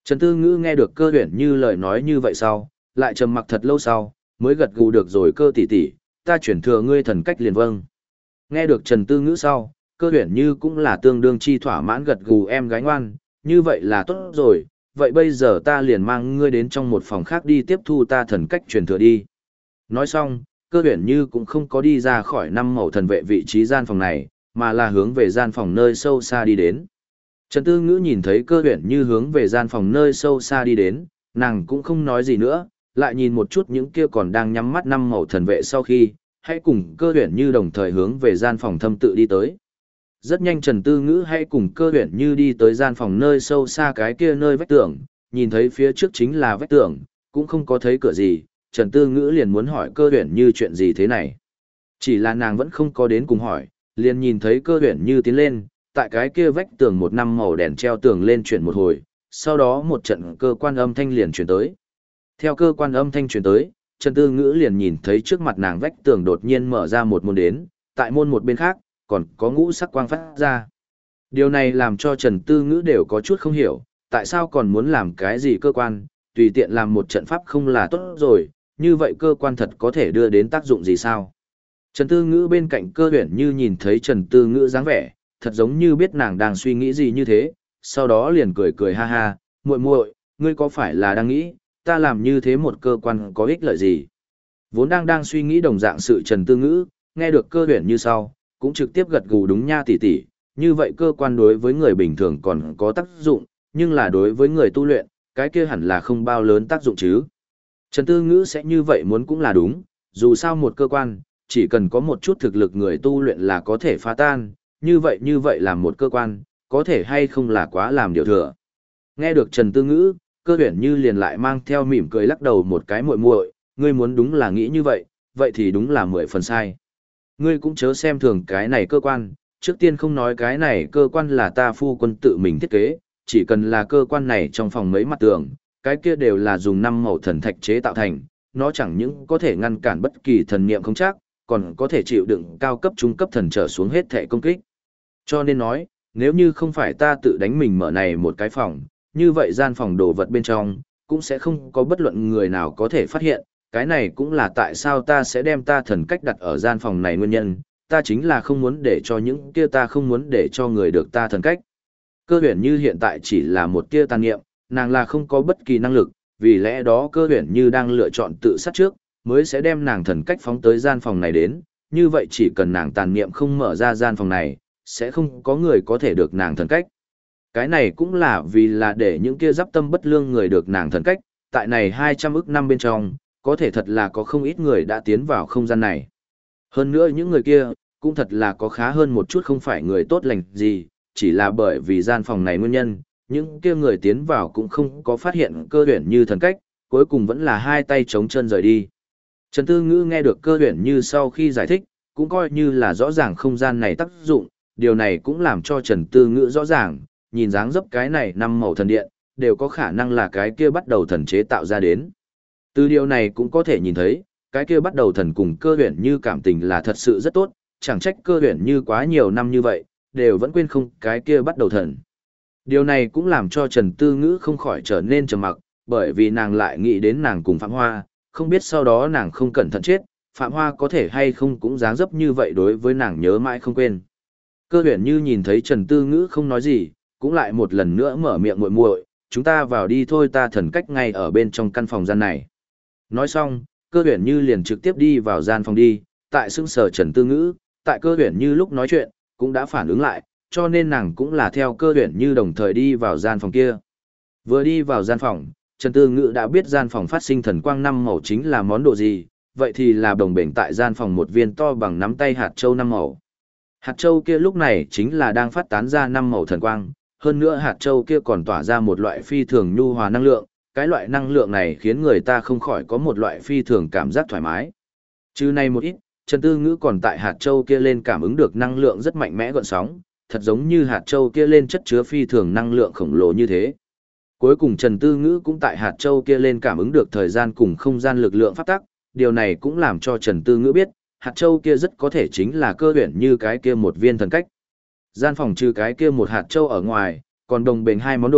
Trần Tư Ngữ nghe được Cơ Huyền Như lời nói như vậy sau, lại trầm mặc thật lâu sau, mới gật gù được rồi. Cơ tỷ tỷ, ta chuyển thừa ngươi thần cách liền vâng. Nghe được Trần Tư Ngữ sau, Cơ Huyền Như cũng là tương đương chi thỏa mãn gật gù em gái ngoan, như vậy là tốt rồi, vậy bây giờ ta liền mang ngươi đến trong một phòng khác đi tiếp thu ta thần cách truyền thừa đi. Nói xong, Cơ Huyền Như cũng không có đi ra khỏi năm màu thần vệ vị trí gian phòng này, mà là hướng về gian phòng nơi sâu xa đi đến. Trần Tư Ngữ nhìn thấy Cơ Huyền Như hướng về gian phòng nơi sâu xa đi đến, nàng cũng không nói gì nữa, lại nhìn một chút những kia còn đang nhắm mắt năm màu thần vệ sau khi, hãy cùng Cơ Huyền Như đồng thời hướng về gian phòng thâm tự đi tới. Rất nhanh Trần Tư Ngữ hãy cùng Cơ Huyền Như đi tới gian phòng nơi sâu xa cái kia nơi vách tường, nhìn thấy phía trước chính là vách tường, cũng không có thấy cửa gì, Trần Tư Ngữ liền muốn hỏi Cơ Huyền Như chuyện gì thế này. Chỉ là nàng vẫn không có đến cùng hỏi, liền nhìn thấy Cơ Huyền Như tiến lên, tại cái kia vách tường một năm màu đèn treo tường lên chuyển một hồi, sau đó một trận cơ quan âm thanh liền chuyển tới. Theo cơ quan âm thanh chuyển tới, Trần Tư Ngữ liền nhìn thấy trước mặt nàng vách tường đột nhiên mở ra một môn đến, tại môn một bên khác, còn có ngũ sắc quang phát ra. Điều này làm cho Trần Tư Ngữ đều có chút không hiểu, tại sao còn muốn làm cái gì cơ quan, tùy tiện làm một trận pháp không là tốt rồi, như vậy cơ quan thật có thể đưa đến tác dụng gì sao? Trần Tư Ngữ bên cạnh Cơ Huyền Như nhìn thấy Trần Tư Ngữ dáng vẻ, thật giống như biết nàng đang suy nghĩ gì như thế, sau đó liền cười cười ha ha, muội muội, ngươi có phải là đang nghĩ, ta làm như thế một cơ quan có ích lợi gì? Vốn đang suy nghĩ đồng dạng sự Trần Tư Ngữ, nghe được Cơ Huyền Như sau, cũng trực tiếp gật gù đúng nha tỷ tỷ, như vậy cơ quan đối với người bình thường còn có tác dụng, nhưng là đối với người tu luyện, cái kia hẳn là không bao lớn tác dụng chứ. Trần Tư Ngữ sẽ như vậy muốn cũng là đúng, dù sao một cơ quan, chỉ cần có một chút thực lực người tu luyện là có thể phá tan, như vậy làm một cơ quan, có thể hay không là quá làm điều thừa. Nghe được Trần Tư Ngữ, Cơ Huyền Như liền lại mang theo mỉm cười lắc đầu một cái muội muội, ngươi muốn đúng là nghĩ như vậy, vậy thì đúng là 10 phần sai. Ngươi cũng chớ xem thường cái này cơ quan, trước tiên không nói cái này cơ quan là ta phu quân tự mình thiết kế, chỉ cần là cơ quan này trong phòng mấy mặt tường, cái kia đều là dùng 5 màu thần thạch chế tạo thành, nó chẳng những có thể ngăn cản bất kỳ thần niệm không chắc, còn có thể chịu đựng cao cấp trung cấp thần trở xuống hết thể công kích. Cho nên nói, nếu như không phải ta tự đánh mình mở này một cái phòng, như vậy gian phòng đồ vật bên trong, cũng sẽ không có bất luận người nào có thể phát hiện, cái này cũng là tại sao ta sẽ đem ta thần cách đặt ở gian phòng này nguyên nhân, ta chính là không muốn để cho những kia ta không muốn để cho người được ta thần cách. Cơ Huyền Như hiện tại chỉ là một tia tàn niệm, nàng là không có bất kỳ năng lực, vì lẽ đó Cơ Huyền Như đang lựa chọn tự sát trước, mới sẽ đem nàng thần cách phóng tới gian phòng này đến, như vậy chỉ cần nàng tàn niệm không mở ra gian phòng này, sẽ không có người có thể được nàng thần cách. Cái này cũng là vì là để những kia giáp tâm bất lương người được nàng thần cách, tại này 200 ức năm bên trong, có thể thật là có không ít người đã tiến vào không gian này. Hơn nữa những người kia, cũng thật là có khá hơn một chút không phải người tốt lành gì, chỉ là bởi vì gian phòng này nguyên nhân, những kia người tiến vào cũng không có phát hiện Cơ Huyền Như thần cách, cuối cùng vẫn là hai tay chống chân rời đi. Trần Tư Ngữ nghe được Cơ Huyền Như sau khi giải thích, cũng coi như là rõ ràng không gian này tác dụng, điều này cũng làm cho Trần Tư Ngữ rõ ràng, nhìn dáng dấp cái này 5 màu thần điện, đều có khả năng là cái kia bắt đầu thần chế tạo ra đến. Từ điều này cũng có thể nhìn thấy, cái kia bắt đầu thần cùng Cơ Huyền Như cảm tình là thật sự rất tốt, chẳng trách Cơ Huyền Như quá nhiều năm như vậy, đều vẫn quên không cái kia bắt đầu thần. Điều này cũng làm cho Trần Tư Ngữ không khỏi trở nên trầm mặc, bởi vì nàng lại nghĩ đến nàng cùng Phạm Hoa, không biết sau đó nàng không cẩn thận chết, Phạm Hoa có thể hay không cũng dáng dấp như vậy đối với nàng nhớ mãi không quên. Cơ Huyền Như nhìn thấy Trần Tư Ngữ không nói gì, cũng lại một lần nữa mở miệng muội muội, chúng ta vào đi thôi, ta thần cách ngay ở bên trong căn phòng gian này. Nói xong, Cơ Huyền Như liền trực tiếp đi vào gian phòng đi, tại sững sờ Trần Tư Ngữ, tại Cơ Huyền Như lúc nói chuyện, cũng đã phản ứng lại, cho nên nàng cũng là theo Cơ Huyền Như đồng thời đi vào gian phòng kia. Vừa đi vào gian phòng, Trần Tư Ngữ đã biết gian phòng phát sinh thần quang 5 màu chính là món đồ gì, vậy thì là đồng bền tại gian phòng một viên to bằng nắm tay hạt châu 5 màu. Hạt châu kia lúc này chính là đang phát tán ra 5 màu thần quang, hơn nữa hạt châu kia còn tỏa ra một loại phi thường nhu hòa năng lượng, cái loại năng lượng này khiến người ta không khỏi có một loại phi thường cảm giác thoải mái. Chứ này một ít, Trần Tư Ngữ còn tại hạt châu kia lên cảm ứng được năng lượng rất mạnh mẽ gợn sóng, thật giống như hạt châu kia lên chất chứa phi thường năng lượng khổng lồ như thế. Cuối cùng Trần Tư Ngữ cũng tại hạt châu kia lên cảm ứng được thời gian cùng không gian lực lượng pháp tắc, điều này cũng làm cho Trần Tư Ngữ biết, hạt châu kia rất có thể chính là Cơ Huyền Như cái kia một viên thần cách. Gian phòng trừ cái kia một hạt châu ở ngoài, còn đồng bền hai món đồ,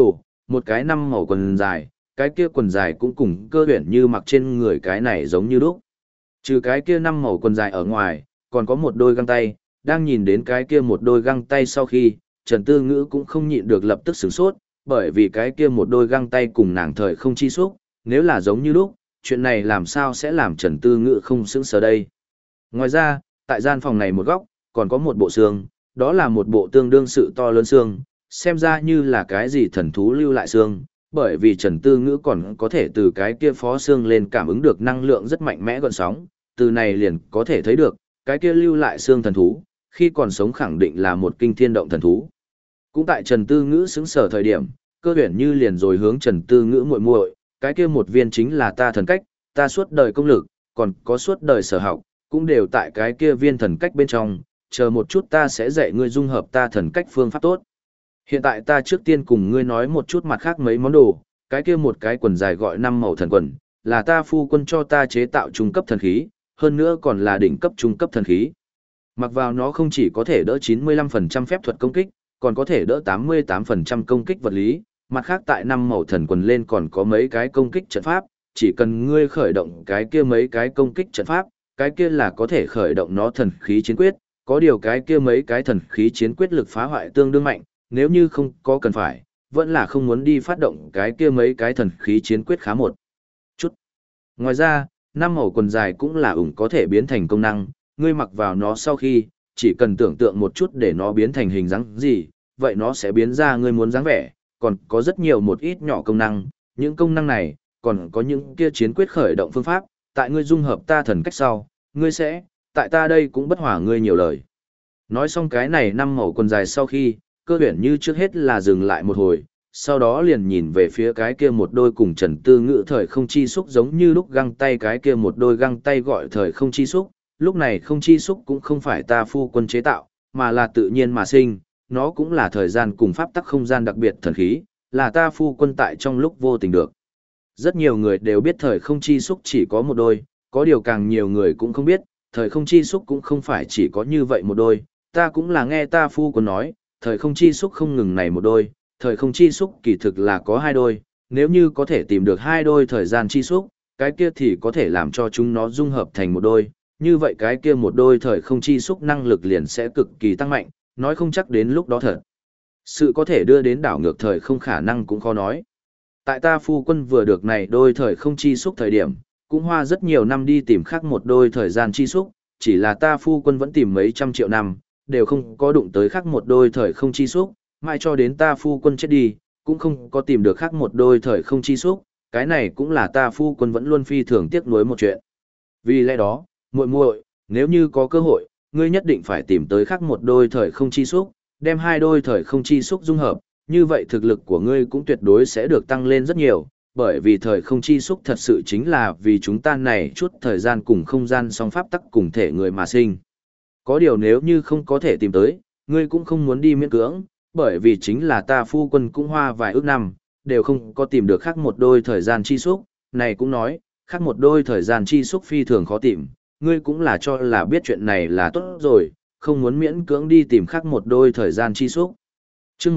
một cái năm màu quần dài, cái kia quần dài cũng cùng Cơ Huyền Như mặc trên người cái này giống như lúc. Trừ cái kia năm màu quần dài ở ngoài, còn có một đôi găng tay, đang nhìn đến cái kia một đôi găng tay sau khi, Trần Tư Ngữ cũng không nhịn được lập tức sửng sốt, bởi vì cái kia một đôi găng tay cùng nàng thời không chi xúc, nếu là giống như lúc, chuyện này làm sao sẽ làm Trần Tư Ngữ không sững sờ đây. Ngoài ra, tại gian phòng này một góc, còn có một bộ xương, đó là một bộ tương đương sự to lớn xương, xem ra như là cái gì thần thú lưu lại xương, bởi vì Trần Tư Ngữ còn có thể từ cái kia phó xương lên cảm ứng được năng lượng rất mạnh mẽ gợn sóng, từ này liền có thể thấy được, cái kia lưu lại xương thần thú, khi còn sống khẳng định là một kinh thiên động thần thú. Cũng tại Trần Tư Ngữ xứng sở thời điểm, Cơ Huyền Như liền rồi hướng Trần Tư Ngữ muội muội, cái kia một viên chính là ta thần cách, ta suốt đời công lực, còn có suốt đời sở học, cũng đều tại cái kia viên thần cách bên trong, chờ một chút ta sẽ dạy ngươi dung hợp ta thần cách phương pháp tốt. Hiện tại ta trước tiên cùng ngươi nói một chút mặt khác mấy món đồ, cái kia một cái quần dài gọi năm màu thần quần, là ta phu quân cho ta chế tạo trung cấp thần khí, hơn nữa còn là đỉnh cấp trung cấp thần khí. Mặc vào nó không chỉ có thể đỡ 95% phép thuật công kích, còn có thể đỡ 88% công kích vật lý, mặt khác tại năm màu thần quần lên còn có mấy cái công kích trận pháp, chỉ cần ngươi khởi động cái kia mấy cái công kích trận pháp, cái kia là có thể khởi động nó thần khí chiến quyết, có điều cái kia mấy cái thần khí chiến quyết lực phá hoại tương đương mạnh, nếu như không có cần phải, vẫn là không muốn đi phát động cái kia mấy cái thần khí chiến quyết khá một chút. Ngoài ra, năm màu quần dài cũng là có thể biến thành công năng, ngươi mặc vào nó sau khi, chỉ cần tưởng tượng một chút để nó biến thành hình dáng gì, vậy nó sẽ biến ra ngươi muốn dáng vẻ, còn có rất nhiều một ít nhỏ công năng, những công năng này, còn có những kia chiến quyết khởi động phương pháp, tại ngươi dung hợp ta thần cách sau, ngươi sẽ, tại ta đây cũng bất hòa ngươi nhiều lời. Nói xong cái này năm màu quần dài sau khi, Cơ Huyền Như trước hết là dừng lại một hồi, sau đó liền nhìn về phía cái kia một đôi cùng Trần Tư Ngữ thời không chi xúc giống như lúc găng tay, cái kia một đôi găng tay gọi thời không chi xúc, lúc này không chi xúc cũng không phải ta phu quân chế tạo, mà là tự nhiên mà sinh, nó cũng là thời gian cùng pháp tắc không gian đặc biệt thần khí, là ta phu quân tại trong lúc vô tình được. Rất nhiều người đều biết thời không chi xúc chỉ có một đôi, có điều càng nhiều người cũng không biết, thời không chi xúc cũng không phải chỉ có như vậy một đôi, ta cũng là nghe ta phu quân nói, thời không chi xúc không ngừng này một đôi, thời không chi xúc kỳ thực là có hai đôi, nếu như có thể tìm được hai đôi thời gian chi xúc, cái kia thì có thể làm cho chúng nó dung hợp thành một đôi, như vậy cái kia một đôi thời không chi xúc năng lực liền sẽ cực kỳ tăng mạnh, nói không chắc đến lúc đó thật. Sự có thể đưa đến đảo ngược thời không khả năng cũng khó nói. Tại ta phu quân vừa được này đôi thời không chi xúc thời điểm, cũng hoa rất nhiều năm đi tìm khác một đôi thời gian chi xúc, chỉ là ta phu quân vẫn tìm mấy trăm triệu năm, đều không có đụng tới khác một đôi thời không chi xúc, mãi cho đến ta phu quân chết đi, cũng không có tìm được khác một đôi thời không chi xúc, cái này cũng là ta phu quân vẫn luôn phi thường tiếc nuối một chuyện. Vì lẽ đó, muội muội, nếu như có cơ hội, ngươi nhất định phải tìm tới khác một đôi thời không chi xúc, đem hai đôi thời không chi xúc dung hợp, như vậy thực lực của ngươi cũng tuyệt đối sẽ được tăng lên rất nhiều, bởi vì thời không chi xúc thật sự chính là vì chúng ta này chút thời gian cùng không gian song pháp tắc cùng thể người mà sinh. Có điều nếu như không có thể tìm tới, ngươi cũng không muốn đi miễn cưỡng, bởi vì chính là ta phu quân cũng hoa vài ước năm, đều không có tìm được khác một đôi thời gian chi xúc, này cũng nói, khác một đôi thời gian chi xúc phi thường khó tìm, ngươi cũng là cho là biết chuyện này là tốt rồi, không muốn miễn cưỡng đi tìm khác một đôi thời gian chi xúc. Chương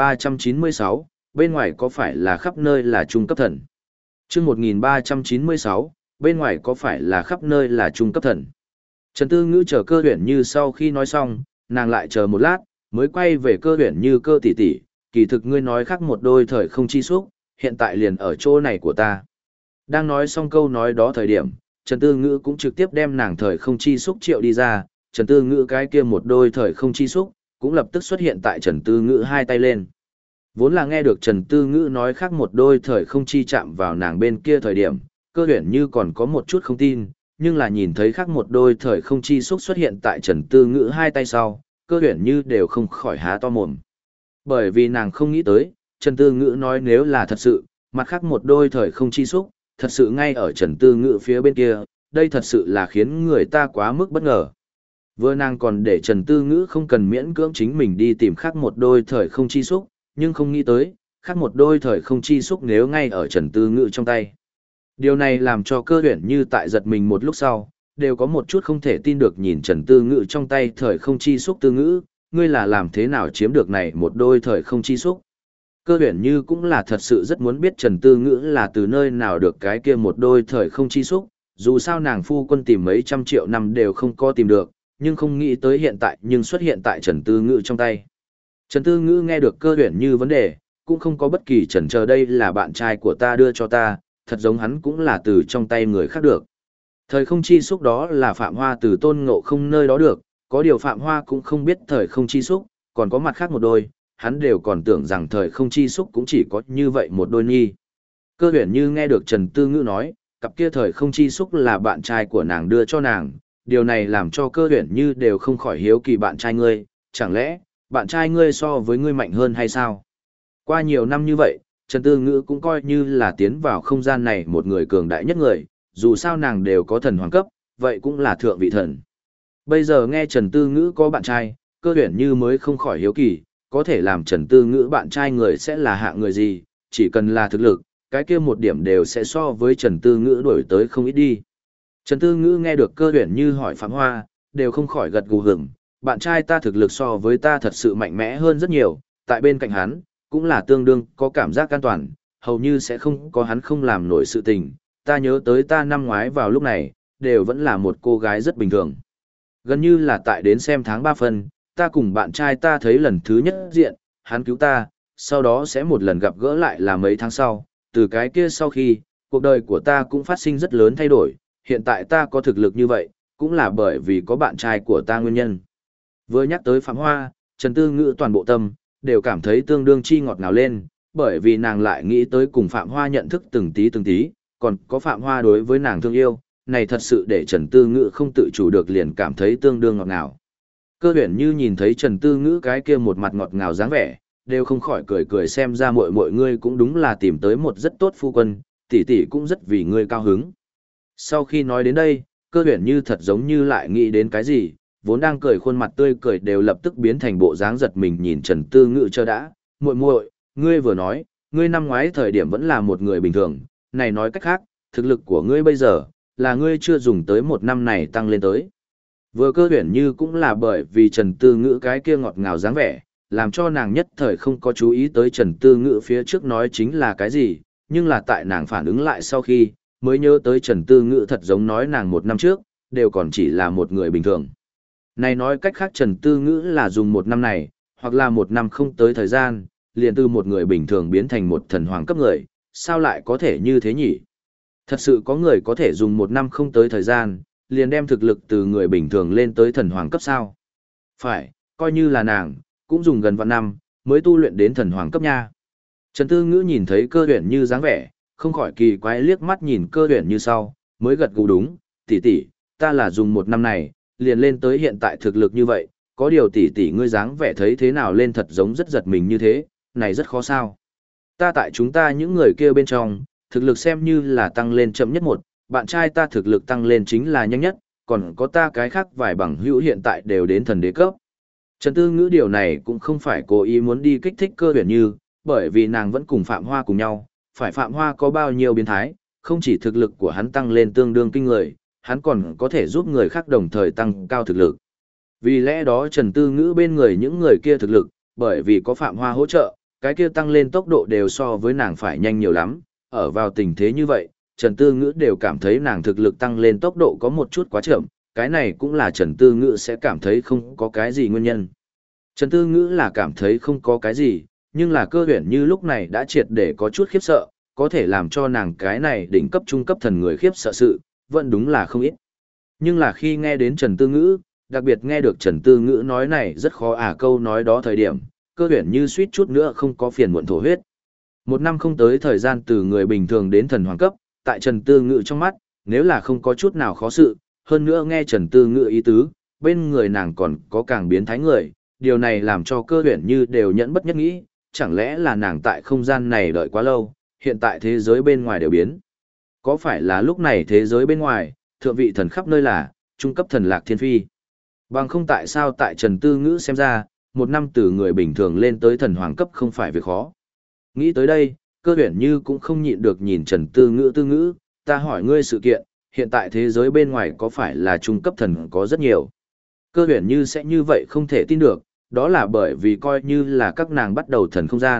1396, bên ngoài có phải là khắp nơi là trung cấp thần? Chương 1396, bên ngoài có phải là khắp nơi là trung cấp thần? Trần Tư Ngữ chờ Cơ Huyền Như sau khi nói xong, nàng lại chờ một lát, mới quay về Cơ Huyền Như cơ tỷ tỷ, kỳ thực ngươi nói khác một đôi thời không chi xúc, hiện tại liền ở chỗ này của ta. Đang nói xong câu nói đó thời điểm, Trần Tư Ngữ cũng trực tiếp đem nàng thời không chi xúc triệu đi ra, Trần Tư Ngữ cái kia một đôi thời không chi xúc, cũng lập tức xuất hiện tại Trần Tư Ngữ hai tay lên. Vốn là nghe được Trần Tư Ngữ nói khác một đôi thời không chi chạm vào nàng bên kia thời điểm, Cơ Huyền Như còn có một chút không tin, nhưng là nhìn thấy khác một đôi thời không chi xúc xuất hiện tại Trần Tư Ngữ hai tay sau, Cơ Huyền Như đều không khỏi há to mồm. Bởi vì nàng không nghĩ tới, Trần Tư Ngữ nói nếu là thật sự, mặt khác một đôi thời không chi xúc, thật sự ngay ở Trần Tư Ngữ phía bên kia, đây thật sự là khiến người ta quá mức bất ngờ. Vừa nàng còn để Trần Tư Ngữ không cần miễn cưỡng chính mình đi tìm khác một đôi thời không chi xúc, nhưng không nghĩ tới, khác một đôi thời không chi xúc nếu ngay ở Trần Tư Ngữ trong tay. Điều này làm cho Cơ Huyền Như tại giật mình một lúc sau, đều có một chút không thể tin được nhìn Trần Tư Ngữ trong tay thời không chi xúc. Tư Ngữ, ngươi là làm thế nào chiếm được này một đôi thời không chi xúc? Cơ huyền như cũng là thật sự rất muốn biết Trần Tư Ngữ là từ nơi nào được cái kia một đôi thời không chi xúc, dù sao nàng phu quân tìm mấy trăm triệu năm đều không có tìm được, nhưng không nghĩ tới hiện tại nhưng xuất hiện tại Trần Tư Ngữ trong tay. Trần Tư Ngữ nghe được cơ huyền như vấn đề, cũng không có bất kỳ chần chờ, đây là bạn trai của ta đưa cho ta, thật giống hắn cũng là từ trong tay người khác được. Thời không chi xúc đó là Phạm Hoa từ Tôn Ngộ Không nơi đó được, có điều Phạm Hoa cũng không biết thời không chi xúc, còn có mặt khác một đôi, hắn đều còn tưởng rằng thời không chi xúc cũng chỉ có như vậy một đôi nhi. Cơ huyền như nghe được Trần Tư Ngữ nói, cặp kia thời không chi xúc là bạn trai của nàng đưa cho nàng, điều này làm cho cơ huyền như đều không khỏi hiếu kỳ bạn trai ngươi, chẳng lẽ, bạn trai ngươi so với ngươi mạnh hơn hay sao? Qua nhiều năm như vậy, Trần Tư Ngữ cũng coi như là tiến vào không gian này một người cường đại nhất người, dù sao nàng đều có thần hoàng cấp, vậy cũng là thượng vị thần. Bây giờ nghe Trần Tư Ngữ có bạn trai, cơ huyền như mới không khỏi hiếu kỳ, có thể làm Trần Tư Ngữ bạn trai người sẽ là hạng người gì, chỉ cần là thực lực, cái kia một điểm đều sẽ so với Trần Tư Ngữ đổi tới không ít đi. Trần Tư Ngữ nghe được cơ huyền như hỏi Phạm Hoa, đều không khỏi gật gù hửng, bạn trai ta thực lực so với ta thật sự mạnh mẽ hơn rất nhiều, tại bên cạnh hắn, cũng là tương đương có cảm giác an toàn, hầu như sẽ không có hắn không làm nổi sự tình. Ta nhớ tới ta năm ngoái vào lúc này, đều vẫn là một cô gái rất bình thường. Gần như là tại đến xem tháng 3 phân, ta cùng bạn trai ta thấy lần thứ nhất diện, hắn cứu ta, sau đó sẽ một lần gặp gỡ lại là mấy tháng sau, từ cái kia sau khi, cuộc đời của ta cũng phát sinh rất lớn thay đổi, hiện tại ta có thực lực như vậy, cũng là bởi vì có bạn trai của ta nguyên nhân. Vừa nhắc tới Phạm Hoa, Trần Tư Ngữ toàn bộ tâm, đều cảm thấy tương đương chi ngọt ngào lên, bởi vì nàng lại nghĩ tới cùng Phạm Hoa nhận thức từng tí, còn có Phạm Hoa đối với nàng thương yêu, này thật sự để Trần Tư Ngữ không tự chủ được liền cảm thấy tương đương ngọt ngào. Cơ huyền như nhìn thấy Trần Tư Ngữ cái kia một mặt ngọt ngào dáng vẻ, đều không khỏi cười cười xem ra mọi người cũng đúng là tìm tới một rất tốt phu quân, tỷ tỷ cũng rất vì ngươi cao hứng. Sau khi nói đến đây, cơ huyền như thật giống như lại nghĩ đến cái gì, vốn đang cười khuôn mặt tươi cười đều lập tức biến thành bộ dáng giật mình nhìn Trần Tư Ngữ cho đã, muội, ngươi vừa nói, ngươi năm ngoái thời điểm vẫn là một người bình thường, này nói cách khác, thực lực của ngươi bây giờ, là ngươi chưa dùng tới một năm này tăng lên tới. Vừa cơ huyền như cũng là bởi vì Trần Tư Ngữ cái kia ngọt ngào dáng vẻ, làm cho nàng nhất thời không có chú ý tới Trần Tư Ngữ phía trước nói chính là cái gì, nhưng là tại nàng phản ứng lại sau khi, mới nhớ tới Trần Tư Ngữ thật giống nói nàng một năm trước, đều còn chỉ là một người bình thường. Này nói cách khác Trần Tư Ngữ là dùng một năm này, hoặc là một năm không tới thời gian, liền từ một người bình thường biến thành một thần hoàng cấp người, sao lại có thể như thế nhỉ? Thật sự có người có thể dùng một năm không tới thời gian, liền đem thực lực từ người bình thường lên tới thần hoàng cấp sao? Phải, coi như là nàng, cũng dùng gần vạn năm, mới tu luyện đến thần hoàng cấp nha. Trần Tư Ngữ nhìn thấy cơ huyền như dáng vẻ, không khỏi kỳ quái liếc mắt nhìn cơ huyền như sau, mới gật gù đúng, tỷ, ta là dùng một năm này, liền lên tới hiện tại thực lực như vậy, có điều tỷ ngươi dáng vẻ thấy thế nào lên thật giống rất giật mình như thế, này rất khó sao. Ta tại chúng ta những người kia bên trong, thực lực xem như là tăng lên chậm nhất một, bạn trai ta thực lực tăng lên chính là nhanh nhất, còn có ta cái khác vài bằng hữu hiện tại đều đến thần đế cấp. Trần Tư Ngữ điều này cũng không phải cố ý muốn đi kích thích cơ huyền như, bởi vì nàng vẫn cùng Phạm Hoa cùng nhau, phải Phạm Hoa có bao nhiêu biến thái, không chỉ thực lực của hắn tăng lên tương đương kinh người, hắn còn có thể giúp người khác đồng thời tăng cao thực lực. Vì lẽ đó Trần Tư Ngữ bên người những người kia thực lực, bởi vì có Phạm Hoa hỗ trợ, cái kia tăng lên tốc độ đều so với nàng phải nhanh nhiều lắm, ở vào tình thế như vậy, Trần Tư Ngữ đều cảm thấy nàng thực lực tăng lên tốc độ có một chút quá chậm, cái này cũng là Trần Tư Ngữ sẽ cảm thấy không có cái gì nguyên nhân. Trần Tư Ngữ là cảm thấy không có cái gì, nhưng là cơ huyền như lúc này đã triệt để có chút khiếp sợ, có thể làm cho nàng cái này đỉnh cấp trung cấp thần người khiếp sợ sự, vẫn đúng là không ít. Nhưng là khi nghe đến Trần Tư Ngữ, đặc biệt nghe được Trần Tư Ngữ nói này rất khó câu nói đó thời điểm, cơ huyền như suýt chút nữa không có phiền muộn thổ huyết. Một năm không tới thời gian từ người bình thường đến thần hoàng cấp, tại Trần Tư Ngữ trong mắt, nếu là không có chút nào khó sự, hơn nữa nghe Trần Tư Ngữ ý tứ, bên người nàng còn có càng biến thái người, điều này làm cho cơ huyền như đều nhẫn bất nhất nghĩ, chẳng lẽ là nàng tại không gian này đợi quá lâu, hiện tại thế giới bên ngoài đều biến. Có phải là lúc này thế giới bên ngoài, thượng vị thần khắp nơi là, trung cấp thần Lạc Thiên Phi. Bằng không tại sao tại Trần Tư Ngữ xem ra, một năm từ người bình thường lên tới thần hoàng cấp không phải việc khó. Nghĩ tới đây, cơ huyền như cũng không nhịn được nhìn Trần Tư Ngữ, ta hỏi ngươi sự kiện, hiện tại thế giới bên ngoài có phải là trung cấp thần có rất nhiều. Cơ huyền như sẽ như vậy không thể tin được, đó là bởi vì coi như là các nàng bắt đầu thần không gian,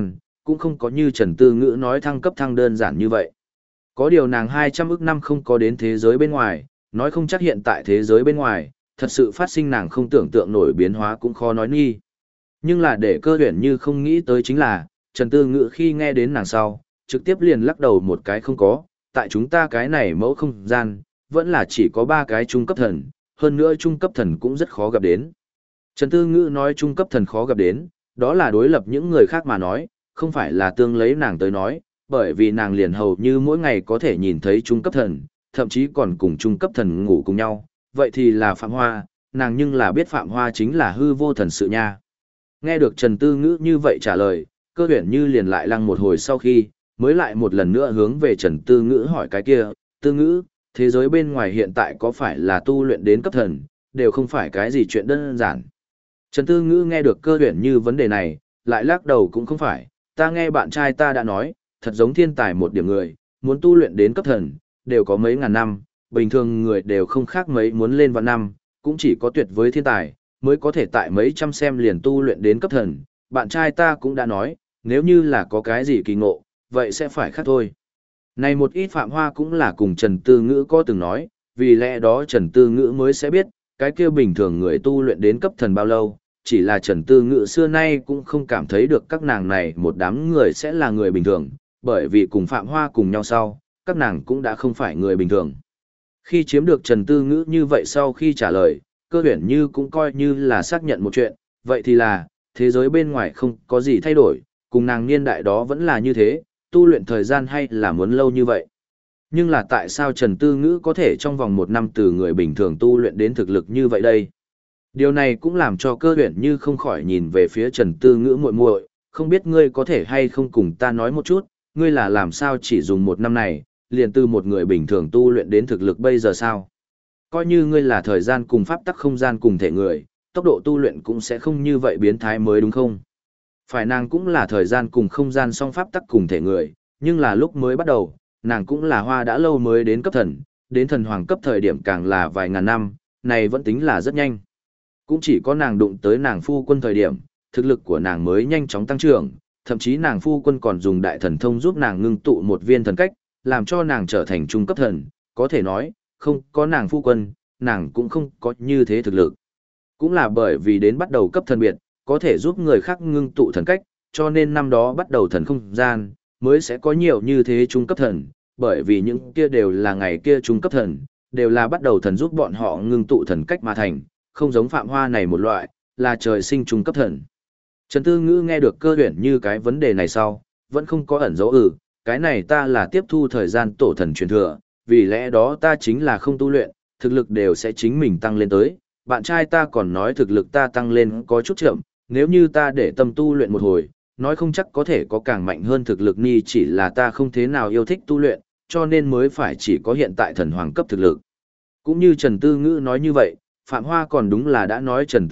cũng không có như Trần Tư Ngữ nói thăng cấp thăng đơn giản như vậy. Có điều nàng 200 ức năm không có đến thế giới bên ngoài, nói không chắc hiện tại thế giới bên ngoài, thật sự phát sinh nàng không tưởng tượng nổi biến hóa cũng khó nói nghi. Nhưng là để Cơ Huyền Như không nghĩ tới chính là, Trần Tư Ngữ khi nghe đến nàng sau, trực tiếp liền lắc đầu một cái không có, tại chúng ta cái này mẫu không gian, vẫn là chỉ có 3 cái trung cấp thần, hơn nữa trung cấp thần cũng rất khó gặp đến. Trần Tư Ngữ nói trung cấp thần khó gặp đến, đó là đối lập những người khác mà nói, không phải là tương lấy nàng tới nói, bởi vì nàng liền hầu như mỗi ngày có thể nhìn thấy trung cấp thần, thậm chí còn cùng trung cấp thần ngủ cùng nhau, vậy thì là Phạm Hoa, nàng nhưng là biết Phạm Hoa chính là hư vô thần sự nha. Nghe được Trần Tư Ngữ như vậy trả lời, Cơ Huyền Như liền lại lăng một hồi sau khi, mới lại một lần nữa hướng về Trần Tư Ngữ hỏi cái kia, Tư Ngữ, thế giới bên ngoài hiện tại có phải là tu luyện đến cấp thần, đều không phải cái gì chuyện đơn giản. Trần Tư Ngữ nghe được Cơ Huyền Như vấn đề này, lại lắc đầu cũng không phải, ta nghe bạn trai ta đã nói, thật giống thiên tài một điểm người, muốn tu luyện đến cấp thần, đều có mấy ngàn năm, bình thường người đều không khác mấy muốn lên vạn năm, cũng chỉ có tuyệt với thiên tài, mới có thể tại mấy trăm xem liền tu luyện đến cấp thần, bạn trai ta cũng đã nói, nếu như là có cái gì kỳ ngộ, vậy sẽ phải khác thôi. Này một ít Phạm Hoa cũng là cùng Trần Tư Ngữ có từng nói, vì lẽ đó Trần Tư Ngữ mới sẽ biết, cái kia bình thường người tu luyện đến cấp thần bao lâu, chỉ là Trần Tư Ngữ xưa nay cũng không cảm thấy được các nàng này một đám người sẽ là người bình thường, bởi vì cùng Phạm Hoa cùng nhau sau, các nàng cũng đã không phải người bình thường. Khi chiếm được Trần Tư Ngữ như vậy sau khi trả lời, Cơ Huyền Như cũng coi như là xác nhận một chuyện, vậy thì là, thế giới bên ngoài không có gì thay đổi, cùng nàng niên đại đó vẫn là như thế, tu luyện thời gian hay là muốn lâu như vậy. Nhưng là tại sao Trần Tư Ngữ có thể trong vòng 1 năm từ người bình thường tu luyện đến thực lực như vậy đây? Điều này cũng làm cho Cơ Huyền Như không khỏi nhìn về phía Trần Tư Ngữ muội muội, không biết ngươi có thể hay không cùng ta nói một chút, ngươi là làm sao chỉ dùng 1 năm này, liền từ một người bình thường tu luyện đến thực lực bây giờ sao? Coi như ngươi là thời gian cùng pháp tắc không gian cùng thể người, tốc độ tu luyện cũng sẽ không như vậy biến thái mới đúng không? Phải, nàng cũng là thời gian cùng không gian song pháp tắc cùng thể người, nhưng là lúc mới bắt đầu, nàng cũng là hoa đã lâu mới đến cấp thần, đến thần hoàng cấp thời điểm càng là vài ngàn năm, này vẫn tính là rất nhanh. Cũng chỉ có nàng đụng tới nàng phu quân thời điểm, thực lực của nàng mới nhanh chóng tăng trưởng, thậm chí nàng phu quân còn dùng đại thần thông giúp nàng ngưng tụ một viên thần cách, làm cho nàng trở thành trung cấp thần, có thể nói, không có nàng phu quân, nàng cũng không có như thế thực lực. Cũng là bởi vì đến bắt đầu cấp thần biệt, có thể giúp người khác ngưng tụ thần cách, cho nên năm đó bắt đầu thần không gian, mới sẽ có nhiều như thế trung cấp thần, bởi vì những kia đều là ngày kia trung cấp thần, đều là bắt đầu thần giúp bọn họ ngưng tụ thần cách mà thành, không giống Phạm Hoa này một loại, là trời sinh trung cấp thần. Trần Tư Ngữ nghe được Cơ Huyền Như cái vấn đề này sau, vẫn không có ẩn dấu cái này ta là tiếp thu thời gian tổ thần truyền thừa, vì lẽ đó ta chính là không tu luyện, thực lực đều sẽ chính mình tăng lên tới. Bạn trai ta còn nói thực lực ta tăng lên có chút chậm, nếu như ta để tâm tu luyện một hồi, nói không chắc có thể có càng mạnh hơn thực lực ni, chỉ là ta không thế nào yêu thích tu luyện, cho nên mới phải chỉ có hiện tại thần hoàng cấp thực lực. Cũng như Trần Tư Ngữ nói như vậy, Phạm Hoa còn đúng là đã nói Trần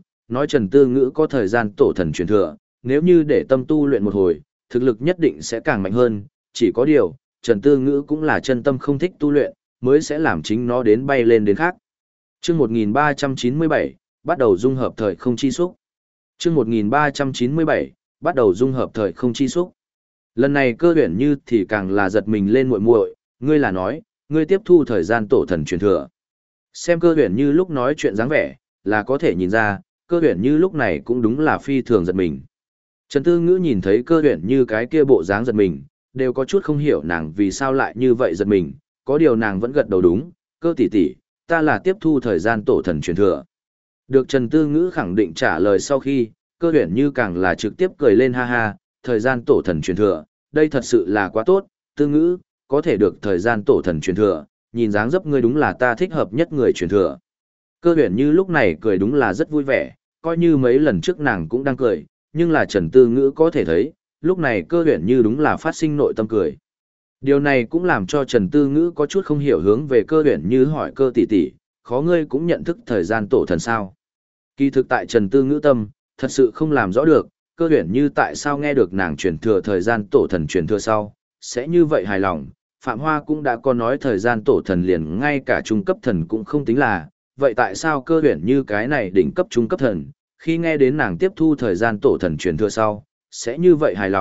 Tư Ngữ có thời gian tổ thần truyền thừa, nếu như để tâm tu luyện một hồi, thực lực nhất định sẽ càng mạnh hơn, chỉ có điều, Trần Tư Ngữ cũng là chân tâm không thích tu luyện, mới sẽ làm chính nó đến bay lên đến khác. Chương 1397, bắt đầu dung hợp thời không chi xúc. Chương 1397, bắt đầu dung hợp thời không chi xúc. Lần này Cơ Huyền Như thì càng là giật mình lên muội muội, ngươi là nói, ngươi tiếp thu thời gian tổ thần truyền thừa. Xem Cơ Huyền Như lúc nói chuyện dáng vẻ, là có thể nhìn ra, Cơ Huyền Như lúc này cũng đúng là phi thường giật mình. Trần Tư Ngữ nhìn thấy Cơ Huyền Như cái kia bộ dáng giật mình, đều có chút không hiểu nàng vì sao lại như vậy giật mình, có điều nàng vẫn gật đầu đúng, Cơ tỷ tỷ, ta là tiếp thu thời gian tổ thần truyền thừa. Được Trần Tư Ngữ khẳng định trả lời sau khi, Cơ Huyền Như càng là trực tiếp cười lên ha ha, thời gian tổ thần truyền thừa, đây thật sự là quá tốt, Tư Ngữ, có thể được thời gian tổ thần truyền thừa, nhìn dáng dấp ngươi đúng là ta thích hợp nhất người truyền thừa. Cơ Huyền Như lúc này cười đúng là rất vui vẻ, coi như mấy lần trước nàng cũng đang cười, nhưng là Trần Tư Ngữ có thể thấy, lúc này Cơ Huyền Như đúng là phát sinh nội tâm cười. Điều này cũng làm cho Trần Tư Ngữ có chút không hiểu hướng về Cơ Huyền Như hỏi Cơ tỷ tỷ, khó ngươi cũng nhận thức thời gian tổ thần sao? Kỳ thực tại Trần Tư Ngữ tâm, thật sự không làm rõ được, Cơ Huyền Như tại sao nghe được nàng truyền thừa thời gian tổ thần truyền thừa sau, sẽ như vậy hài lòng. Phạm Hoa cũng đã có nói thời gian tổ thần liền ngay cả trung cấp thần cũng không tính là, vậy tại sao Cơ Huyền Như cái này đỉnh cấp trung cấp thần, khi nghe đến nàng tiếp thu thời gian tổ thần truyền thừa sau, sẽ như vậy hài lòng,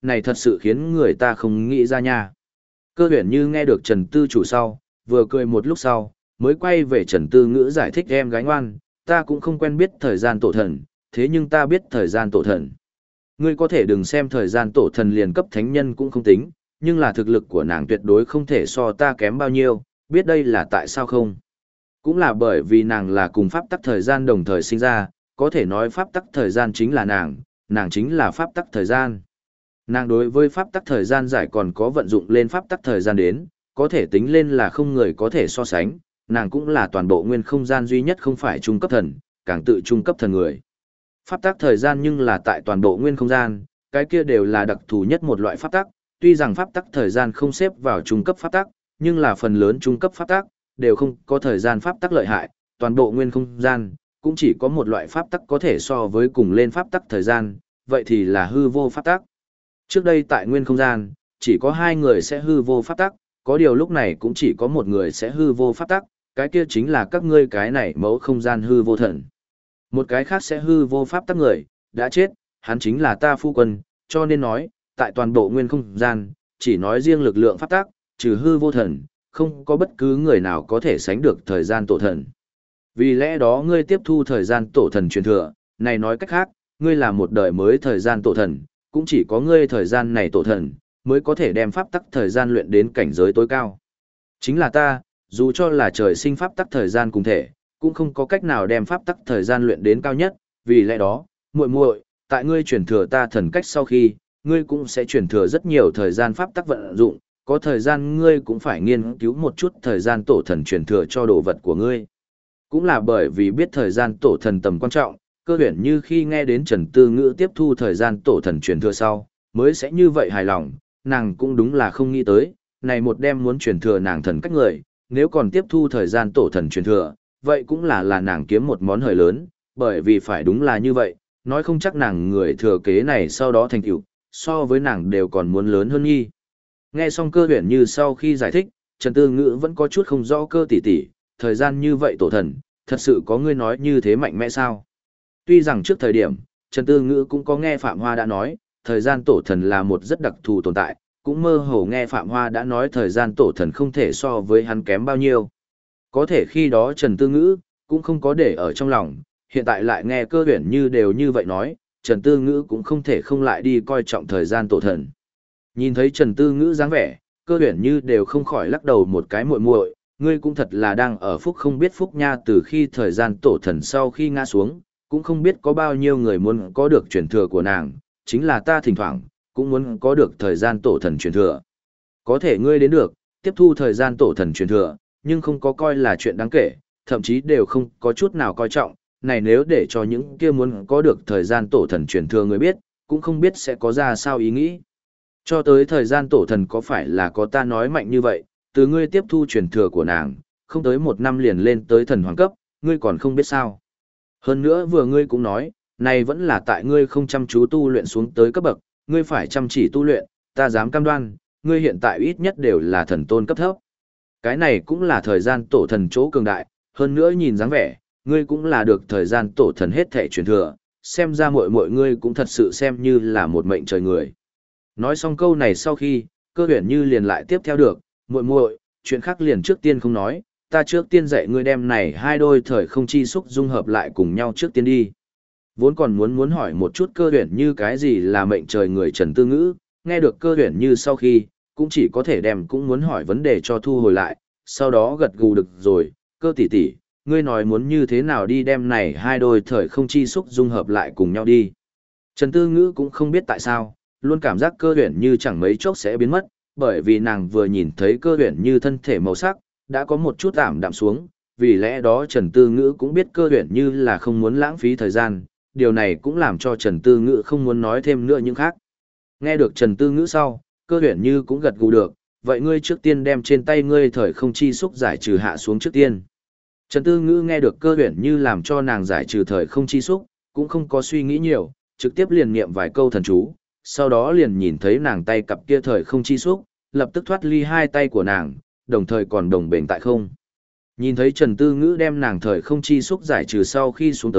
này thật sự khiến người ta không nghĩ ra nha. Cơ huyền như nghe được Trần Tư chủ sau, vừa cười một lúc sau, mới quay về Trần Tư Ngữ giải thích em gái ngoan, ta cũng không quen biết thời gian tổ thần, thế nhưng ta biết thời gian tổ thần. Ngươi có thể đừng xem thời gian tổ thần liền cấp thánh nhân cũng không tính, nhưng là thực lực của nàng tuyệt đối không thể so ta kém bao nhiêu, biết đây là tại sao không? Cũng là bởi vì nàng là cùng pháp tắc thời gian đồng thời sinh ra, có thể nói pháp tắc thời gian chính là nàng chính là pháp tắc thời gian. Nàng đối với pháp tắc thời gian giải còn có vận dụng lên pháp tắc thời gian đến, có thể tính lên là không người có thể so sánh, nàng cũng là toàn bộ nguyên không gian duy nhất không phải trung cấp thần, càng tự trung cấp thần người. Pháp tắc thời gian nhưng là tại toàn bộ nguyên không gian, cái kia đều là đặc thù nhất một loại pháp tắc, tuy rằng pháp tắc thời gian không xếp vào trung cấp pháp tắc, nhưng là phần lớn trung cấp pháp tắc đều không có thời gian pháp tắc lợi hại, toàn bộ nguyên không gian cũng chỉ có một loại pháp tắc có thể so với cùng lên pháp tắc thời gian, vậy thì là hư vô pháp tắc. Trước đây tại nguyên không gian, chỉ có hai người sẽ hư vô pháp tắc, có điều lúc này cũng chỉ có một người sẽ hư vô pháp tắc, cái kia chính là các ngươi cái này mẫu không gian hư vô thần. Một cái khác sẽ hư vô pháp tắc người, đã chết, hắn chính là ta phu quân, cho nên nói, tại toàn bộ nguyên không gian, chỉ nói riêng lực lượng pháp tắc, trừ hư vô thần, không có bất cứ người nào có thể sánh được thời gian tổ thần. Vì lẽ đó ngươi tiếp thu thời gian tổ thần truyền thừa, này nói cách khác, ngươi là một đời mới thời gian tổ thần, cũng chỉ có ngươi thời gian này tổ thần, mới có thể đem pháp tắc thời gian luyện đến cảnh giới tối cao. Chính là ta, dù cho là trời sinh pháp tắc thời gian cùng thể, cũng không có cách nào đem pháp tắc thời gian luyện đến cao nhất, vì lẽ đó, muội muội, tại ngươi truyền thừa ta thần cách sau khi, ngươi cũng sẽ truyền thừa rất nhiều thời gian pháp tắc vận dụng, có thời gian ngươi cũng phải nghiên cứu một chút thời gian tổ thần truyền thừa cho đồ vật của ngươi. Cũng là bởi vì biết thời gian tổ thần tầm quan trọng, Cơ Huyền Như khi nghe đến Trần Tư Ngữ tiếp thu thời gian tổ thần truyền thừa sau, mới sẽ như vậy hài lòng, nàng cũng đúng là không nghĩ tới, này một đêm muốn truyền thừa nàng thần cách người, nếu còn tiếp thu thời gian tổ thần truyền thừa, vậy cũng là nàng kiếm một món hời lớn, bởi vì phải đúng là như vậy, nói không chắc nàng người thừa kế này sau đó thành tựu, so với nàng đều còn muốn lớn hơn nghi. Nghe xong Cơ Huyền Như sau khi giải thích, Trần Tư Ngữ vẫn có chút không rõ Cơ tỷ tỷ, thời gian như vậy tổ thần, thật sự có ngươi nói như thế mạnh mẽ sao? Tuy rằng trước thời điểm, Trần Tư Ngữ cũng có nghe Phạm Hoa đã nói, thời gian tổ thần là một rất đặc thù tồn tại, cũng mơ hồ nghe Phạm Hoa đã nói thời gian tổ thần không thể so với hắn kém bao nhiêu. Có thể khi đó Trần Tư Ngữ cũng không có để ở trong lòng, hiện tại lại nghe Cơ Huyền Như đều như vậy nói, Trần Tư Ngữ cũng không thể không lại đi coi trọng thời gian tổ thần. Nhìn thấy Trần Tư Ngữ dáng vẻ, Cơ Huyền Như đều không khỏi lắc đầu một cái muội muội, ngươi cũng thật là đang ở phúc không biết phúc nha, từ khi thời gian tổ thần sau khi ngã xuống, cũng không biết có bao nhiêu người muốn có được truyền thừa của nàng, chính là ta thỉnh thoảng cũng muốn có được thời gian tổ thần truyền thừa. Có thể ngươi đến được, tiếp thu thời gian tổ thần truyền thừa, nhưng không có coi là chuyện đáng kể, thậm chí đều không có chút nào coi trọng, này nếu để cho những kia muốn có được thời gian tổ thần truyền thừa người biết, cũng không biết sẽ có ra sao ý nghĩ. Cho tới thời gian tổ thần có phải là có ta nói mạnh như vậy, từ ngươi tiếp thu truyền thừa của nàng, không tới 1 năm liền lên tới thần hoàng cấp, ngươi còn không biết sao. Hơn nữa vừa ngươi cũng nói, này vẫn là tại ngươi không chăm chú tu luyện xuống tới cấp bậc, ngươi phải chăm chỉ tu luyện, ta dám cam đoan, ngươi hiện tại ít nhất đều là thần tôn cấp thấp. Cái này cũng là thời gian tổ thần chỗ cường đại, hơn nữa nhìn dáng vẻ, ngươi cũng là được thời gian tổ thần hết thể truyền thừa, xem ra mọi ngươi cũng thật sự xem như là một mệnh trời người. Nói xong câu này sau khi, Cơ Huyền Như liền lại tiếp theo được, muội, chuyện khác liền trước tiên không nói, ta trước tiên dạy ngươi đem này hai đôi thời không chi xúc dung hợp lại cùng nhau trước tiên đi. Vốn còn muốn hỏi một chút Cơ Huyền Như cái gì là mệnh trời người Trần Tư Ngữ, nghe được Cơ Huyền Như sau khi, cũng chỉ có thể đem cũng muốn hỏi vấn đề cho thu hồi lại, sau đó gật gù được rồi, Cơ tỷ tỷ, ngươi nói muốn như thế nào đi đem này hai đôi thời không chi xúc dung hợp lại cùng nhau đi. Trần Tư Ngữ cũng không biết tại sao, luôn cảm giác Cơ Huyền Như chẳng mấy chốc sẽ biến mất, bởi vì nàng vừa nhìn thấy Cơ Huyền Như thân thể màu sắc, đã có một chút ảm đạm xuống, vì lẽ đó Trần Tư Ngữ cũng biết Cơ Huyền Như là không muốn lãng phí thời gian, điều này cũng làm cho Trần Tư Ngữ không muốn nói thêm nữa những khác. Nghe được Trần Tư Ngữ sau, Cơ Huyền Như cũng gật gù được, vậy ngươi trước tiên đem trên tay ngươi thời không chi xúc giải trừ hạ xuống trước tiên. Trần Tư Ngữ nghe được Cơ Huyền Như làm cho nàng giải trừ thời không chi xúc, cũng không có suy nghĩ nhiều, trực tiếp liền niệm vài câu thần chú, sau đó liền nhìn thấy nàng tay cặp kia thời không chi xúc, lập tức thoát ly hai tay của nàng, đồng thời còn đồng bền tại không. Nhìn thấy Trần Tư Ngữ đem nàng thời không chi xúc giải trừ sau khi xuống tới,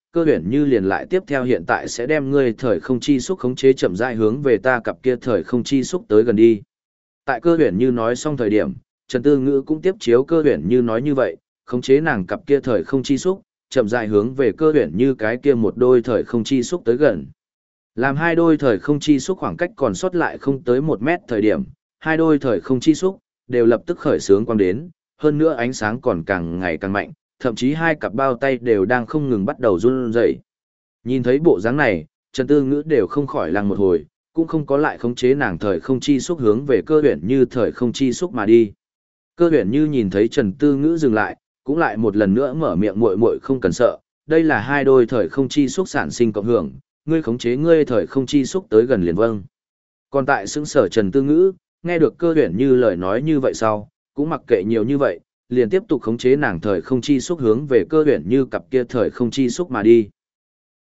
cơ huyền như liền lại tiếp theo hiện tại sẽ đem ngươi thời không chi xúc khống chế chậm rãi hướng về ta cặp kia thời không chi xúc tới gần đi. Tại cơ huyền như nói xong thời điểm, Trần Tư Ngữ cũng tiếp chiếu cơ huyền như nói như vậy, khống chế nàng cặp kia thời không chi xúc, chậm rãi hướng về cơ huyền như cái kia một đôi thời không chi xúc tới gần. Làm hai đôi thời không chi xúc khoảng cách còn sót lại không tới 1 mét thời điểm, hai đôi thời không chi xúc đều lập tức khởi xướng quang đến, hơn nữa ánh sáng còn càng ngày càng mạnh, thậm chí hai cặp bao tay đều đang không ngừng bắt đầu run rẩy. Nhìn thấy bộ dáng này, Trần Tư Ngữ đều không khỏi lăng một hồi, cũng không có lại khống chế nàng thời không chi xúc hướng về cơ huyền như thời không chi xúc mà đi. Cơ huyền như nhìn thấy Trần Tư Ngữ dừng lại, cũng lại một lần nữa mở miệng muội muội không cần sợ, đây là hai đôi thời không chi xúc sản sinh cộng hưởng, ngươi khống chế ngươi thời không chi xúc tới gần liền vâng. Còn tại xứng sở Trần Tư Ngữ, nghe được cơ huyền như lời nói như vậy sau, cũng mặc kệ nhiều như vậy, liền tiếp tục khống chế nàng thời không chi xúc hướng về cơ huyền như cặp kia thời không chi xúc mà đi.